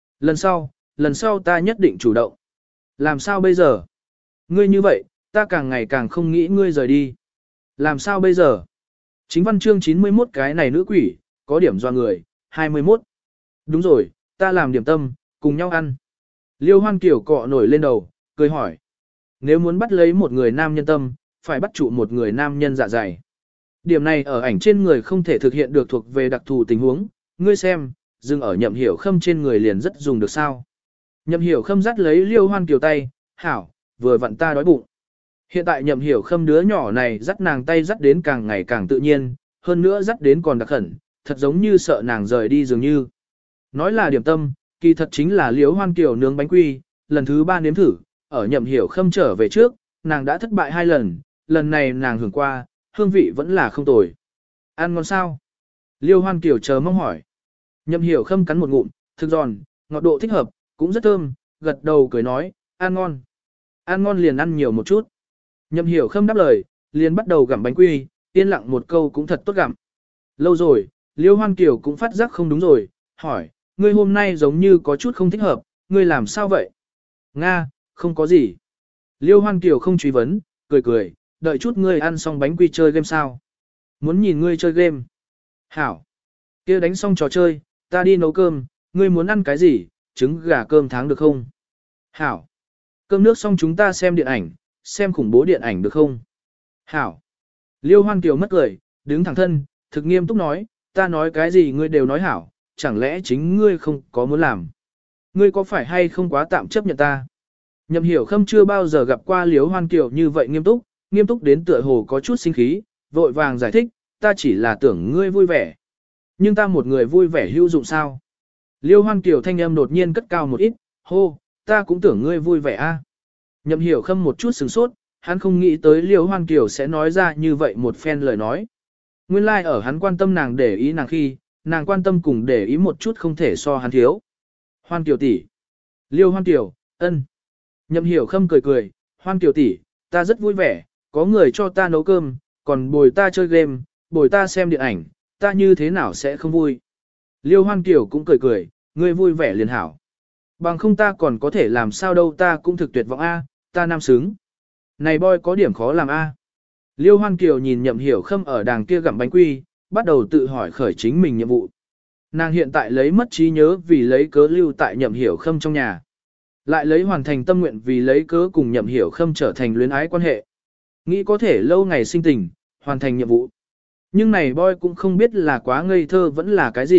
Lần sau ta nhất định chủ động. Làm sao bây giờ? Ngươi như vậy, ta càng ngày càng không nghĩ ngươi rời đi. Làm sao bây giờ? Chính văn chương 91 cái này nữ quỷ, có điểm doa người, 21. Đúng rồi, ta làm điểm tâm, cùng nhau ăn. Liêu Hoan Kiều cọ nổi lên đầu, cười hỏi. Nếu muốn bắt lấy một người nam nhân tâm, phải bắt trụ một người nam nhân dạ dày. Điểm này ở ảnh trên người không thể thực hiện được thuộc về đặc thù tình huống, ngươi xem, dừng ở Nhậm Hiểu Khâm trên người liền rất dùng được sao. Nhậm Hiểu Khâm dắt lấy Liêu Hoan Kiều tay, hảo, vừa vặn ta đói bụng. Hiện tại Nhậm Hiểu Khâm đứa nhỏ này dắt nàng tay dắt đến càng ngày càng tự nhiên, hơn nữa dắt đến còn đặc khẩn, thật giống như sợ nàng rời đi dường như. Nói là điểm tâm, kỳ thật chính là Liêu Hoan Kiều nướng bánh quy, lần thứ 3 nếm thử, ở Nhậm Hiểu Khâm trở về trước, nàng đã thất bại 2 lần, lần này nàng hưởng qua, hương vị vẫn là không tồi. Ăn ngon sao? Liêu Hoan Kiều chờ mong hỏi. Nhậm Hiểu Khâm cắn một ngụm, thực giòn, ngọt độ thích hợp, cũng rất thơm, gật đầu cười nói, ăn ngon. Ăn ngon liền ăn nhiều một chút. Nhậm Hiểu Khâm đáp lời, liền bắt đầu gặm bánh quy, yên lặng một câu cũng thật tốt gặm. Lâu rồi, Liêu Hoan Kiều cũng phát giác không đúng rồi, hỏi, ngươi hôm nay giống như có chút không thích hợp, ngươi làm sao vậy? Nga, không có gì. Liêu Hoan Kiều không truy vấn, cười cười, đợi chút ngươi ăn xong bánh quy chơi game sao? Muốn nhìn ngươi chơi game. Hảo. Kia đánh xong trò chơi, ta đi nấu cơm, ngươi muốn ăn cái gì, trứng gà cơm tháng được không? Hảo. Cơm nước xong chúng ta xem điện ảnh, xem khủng bố điện ảnh được không? Hảo. Liêu Hoan Kiều mất cười, đứng thẳng thân, thực nghiêm túc nói, ta nói cái gì ngươi đều nói hảo, chẳng lẽ chính ngươi không có muốn làm? Ngươi có phải hay không quá tạm chấp nhận ta? Nhậm Hiểu Khâm chưa bao giờ gặp qua Liêu Hoan Kiều như vậy nghiêm túc đến tựa hồ có chút sinh khí, vội vàng giải thích, ta chỉ là tưởng ngươi vui vẻ. Nhưng ta một người vui vẻ hữu dụng sao? Liêu Hoan Kiều thanh âm đột nhiên cất cao một ít, hô, ta cũng tưởng ngươi vui vẻ a. Nhậm Hiểu Khâm một chút sửng sốt, hắn không nghĩ tới Liêu Hoan Kiều sẽ nói ra như vậy một phen lời nói. Nguyên lai like ở hắn quan tâm nàng để ý nàng khi, nàng quan tâm cùng để ý một chút không thể so hắn thiếu. Hoan Kiều tỷ. Liêu Hoan Kiều, ân. Nhậm Hiểu Khâm cười cười, Hoan Kiều tỷ, ta rất vui vẻ, có người cho ta nấu cơm, còn bồi ta chơi game, bồi ta xem điện ảnh, ta như thế nào sẽ không vui. Liêu Hoan Kiều cũng cười cười, ngươi vui vẻ liền hảo. Bằng không ta còn có thể làm sao đâu, ta cũng thực tuyệt vọng a, ta nam xứng. Này boy có điểm khó làm a. Liêu Hoan Kiều nhìn Nhậm Hiểu Khâm ở đàng kia gặm bánh quy, bắt đầu tự hỏi khởi chính mình nhiệm vụ. Nàng hiện tại lấy mất trí nhớ vì lấy cớ lưu tại Nhậm Hiểu Khâm trong nhà. Lại lấy hoàn thành tâm nguyện vì lấy cớ cùng Nhậm Hiểu Khâm trở thành luyến ái quan hệ. Nghĩ có thể lâu ngày sinh tình, hoàn thành nhiệm vụ. Nhưng này boy cũng không biết là quá ngây thơ vẫn là cái gì,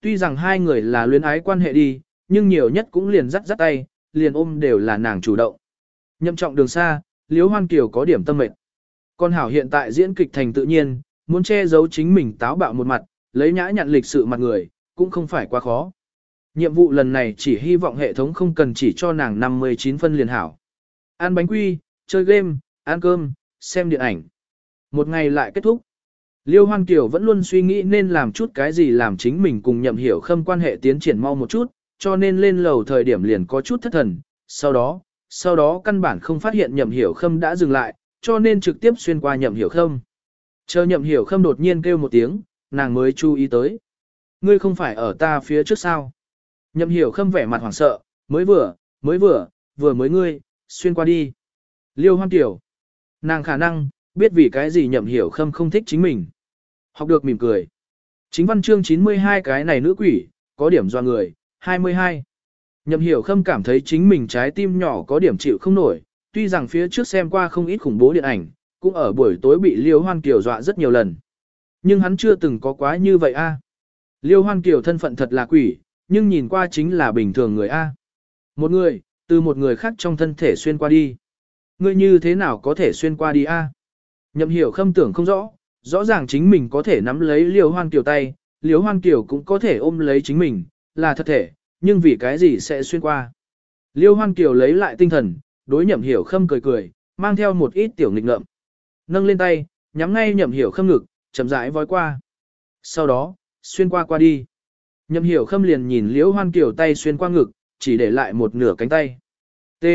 tuy rằng hai người là luyến ái quan hệ đi, nhưng nhiều nhất cũng liền dắt dắt tay, liền ôm đều là nàng chủ động. Nhậm trọng đường xa, Liễu Hoan Kiều có điểm tâm mệt. Con hảo hiện tại diễn kịch thành tự nhiên, muốn che giấu chính mình táo bạo một mặt, lấy nhã nhặn lịch sự mặt người, cũng không phải quá khó. Nhiệm vụ lần này chỉ hy vọng hệ thống không cần chỉ cho nàng 59 phân liền hảo. Ăn bánh quy, chơi game, ăn cơm, xem điện ảnh. Một ngày lại kết thúc. Liêu Hoan Kiều vẫn luôn suy nghĩ nên làm chút cái gì làm chính mình cùng Nhậm Hiểu Khâm quan hệ tiến triển mau một chút, cho nên lên lầu thời điểm liền có chút thất thần. Sau đó căn bản không phát hiện Nhậm Hiểu Khâm đã dừng lại, cho nên trực tiếp xuyên qua Nhậm Hiểu Khâm. Chờ Nhậm Hiểu Khâm đột nhiên kêu một tiếng, nàng mới chú ý tới. Ngươi không phải ở ta phía trước sao? Nhậm Hiểu Khâm vẻ mặt hoảng sợ, mới vừa ngươi, xuyên qua đi. Liêu Hoan Kiều. Nàng khả năng, biết vì cái gì Nhậm Hiểu Khâm không thích chính mình. Học được mỉm cười. Chính văn chương 92 cái này nữ quỷ, có điểm doa người, 22. Nhậm Hiểu Khâm cảm thấy chính mình trái tim nhỏ có điểm chịu không nổi, tuy rằng phía trước xem qua không ít khủng bố điện ảnh, cũng ở buổi tối bị Liêu Hoan Kiều dọa rất nhiều lần. Nhưng hắn chưa từng có quá như vậy a. Liêu Hoan Kiều thân phận thật là quỷ, nhưng nhìn qua chính là bình thường người a. Một người, từ một người khác trong thân thể xuyên qua đi. Ngươi như thế nào có thể xuyên qua đi a? Nhậm Hiểu Khâm tưởng không rõ, rõ ràng chính mình có thể nắm lấy Liêu Hoan Kiều tay, Liêu Hoan Kiều cũng có thể ôm lấy chính mình, là thật thể, nhưng vì cái gì sẽ xuyên qua. Liêu Hoan Kiều lấy lại tinh thần, đối Nhậm Hiểu Khâm cười cười, mang theo một ít tiểu nghịch ngợm. Nâng lên tay, nhắm ngay Nhậm Hiểu Khâm ngực, chậm rãi vói qua. Sau đó, xuyên qua đi. Nhậm Hiểu Khâm liền nhìn Liêu Hoan Kiều tay xuyên qua ngực, chỉ để lại một nửa cánh tay. T.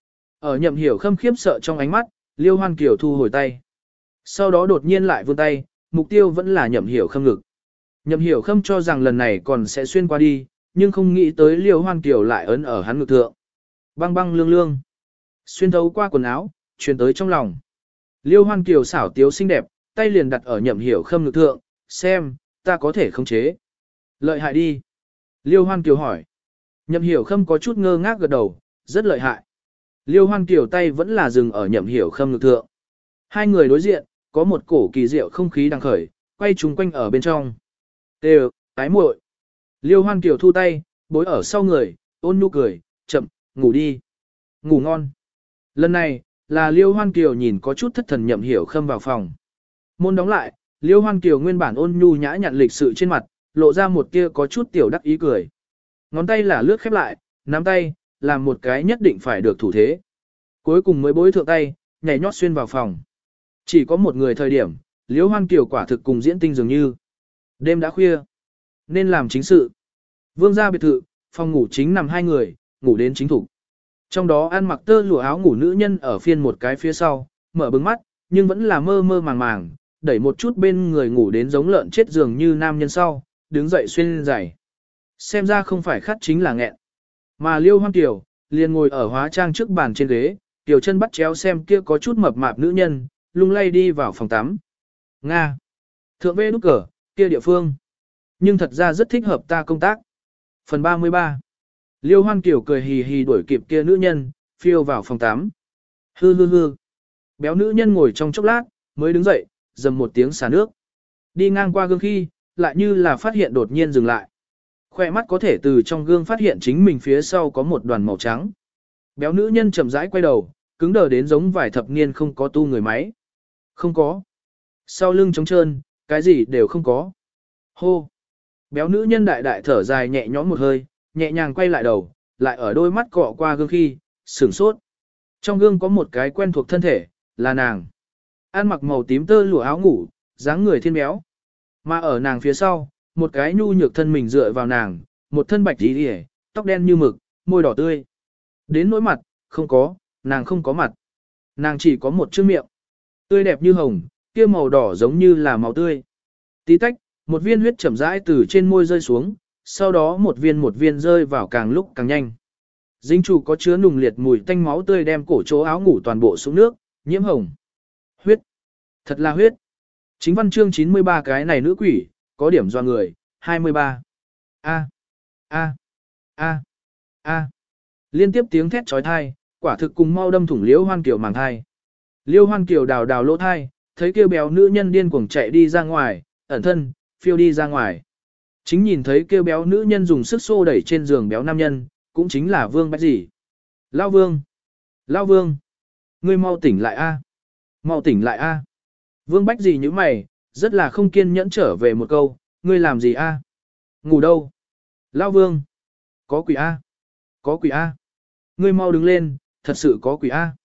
Ở Nhậm Hiểu Khâm khiếp sợ trong ánh mắt, Liêu Hoan Kiều thu hồi tay. Sau đó đột nhiên lại vươn tay, mục tiêu vẫn là Nhậm Hiểu Khâm ngực. Nhậm Hiểu Khâm cho rằng lần này còn sẽ xuyên qua đi, nhưng không nghĩ tới Liêu Hoan Kiều lại ấn ở hắn ngực thượng. Băng băng lương lương. Xuyên thấu qua quần áo, truyền tới trong lòng. Liêu Hoan Kiều xảo tiếu xinh đẹp, tay liền đặt ở Nhậm Hiểu Khâm ngực thượng, xem, ta có thể khống chế. Lợi hại đi. Liêu Hoan Kiều hỏi. Nhậm Hiểu Khâm có chút ngơ ngác gật đầu, rất lợi hại. Liêu Hoan Kiều tay vẫn là dừng ở Nhậm Hiểu Khâm ngực thượng. Hai người đối diện, có một cổ kỳ diệu không khí đang khởi, quay chúng quanh ở bên trong. Đều, ái muội. Liêu Hoan Kiều thu tay, bối ở sau người, ôn nhu cười, chậm, ngủ đi. Ngủ ngon. Lần này, là Liêu Hoan Kiều nhìn có chút thất thần Nhậm Hiểu Khâm vào phòng. Môn đóng lại, Liêu Hoan Kiều nguyên bản ôn nhu nhã nhặn lịch sự trên mặt, lộ ra một tia có chút tiểu đắc ý cười. Ngón tay là lướt khép lại, nắm tay, làm một cái nhất định phải được thủ thế. Cuối cùng mới bối thượng tay, nhảy nhót xuyên vào phòng. Chỉ có một người thời điểm, Liêu Hoan Kiều quả thực cùng diễn tinh dường như. Đêm đã khuya, nên làm chính sự. Vương gia biệt thự, phòng ngủ chính nằm hai người, ngủ đến chính thủ. Trong đó ăn mặc tơ lụa áo ngủ nữ nhân ở phiên một cái phía sau, mở bừng mắt, nhưng vẫn là mơ mơ màng màng, đẩy một chút bên người ngủ đến giống lợn chết dường như nam nhân sau, đứng dậy xuyên giày. Xem ra không phải khát chính là nghẹn. Mà Liêu Hoan Kiều, liền ngồi ở hóa trang trước bàn trên ghế, tiểu chân bắt chéo xem kia có chút mập mạp nữ nhân, lung lay đi vào phòng tắm. Nga. Thượng vê nút cờ, kia địa phương. Nhưng thật ra rất thích hợp ta công tác. Phần 33. Liêu Hoan Kiều cười hì hì đuổi kịp kia nữ nhân, phiêu vào phòng tắm. Hư hư hư. Béo nữ nhân ngồi trong chốc lát, mới đứng dậy, dầm một tiếng xả nước. Đi ngang qua gương khi, lại như là phát hiện đột nhiên dừng lại. Khoe mắt có thể từ trong gương phát hiện chính mình phía sau có một đoàn màu trắng. Béo nữ nhân chậm rãi quay đầu, cứng đờ đến giống vài thập niên không có tu người máy. Không có. Sau lưng trống trơn, cái gì đều không có. Hô. Béo nữ nhân đại đại thở dài nhẹ nhõm một hơi, nhẹ nhàng quay lại đầu, lại ở đôi mắt cọ qua gương khi, sửng sốt. Trong gương có một cái quen thuộc thân thể, là nàng. Ăn mặc màu tím tơ lụa áo ngủ, dáng người thiên béo. Mà ở nàng phía sau, một cái nhu nhược thân mình dựa vào nàng, một thân bạch tí hề, tóc đen như mực, môi đỏ tươi. Đến nỗi mặt, không có, nàng không có mặt. Nàng chỉ có một chiếc miệng. Tươi đẹp như hồng, kia màu đỏ giống như là màu tươi. Tí tách, một viên huyết chậm rãi từ trên môi rơi xuống, sau đó một viên rơi vào càng lúc càng nhanh. Dính chủ có chứa nùng liệt mùi tanh máu tươi đem cổ chỗ áo ngủ toàn bộ xuống nước, nhiễm hồng. Huyết. Thật là huyết. Chính văn chương 93 cái này nữ quỷ, có điểm doa người, 23. A. A. A. A. Liên tiếp tiếng thét trói thai, quả thực cùng mau đâm thủng Liêu Hoan Kiều màng thai. Liêu Hoan Kiều đào đào lỗ thai, thấy kêu béo nữ nhân điên cuồng chạy đi ra ngoài, ẩn thân, phiêu đi ra ngoài. Chính nhìn thấy kêu béo nữ nhân dùng sức xô đẩy trên giường béo nam nhân, cũng chính là Vương Bách Dì. Lao Vương! Lao Vương! Ngươi mau tỉnh lại a! Mau tỉnh lại a! Vương Bách Dì như mày, rất là không kiên nhẫn trở về một câu, ngươi làm gì a? Ngủ đâu? Lao Vương! Có quỷ a! Có quỷ a! Ngươi mau đứng lên, thật sự có quỷ a!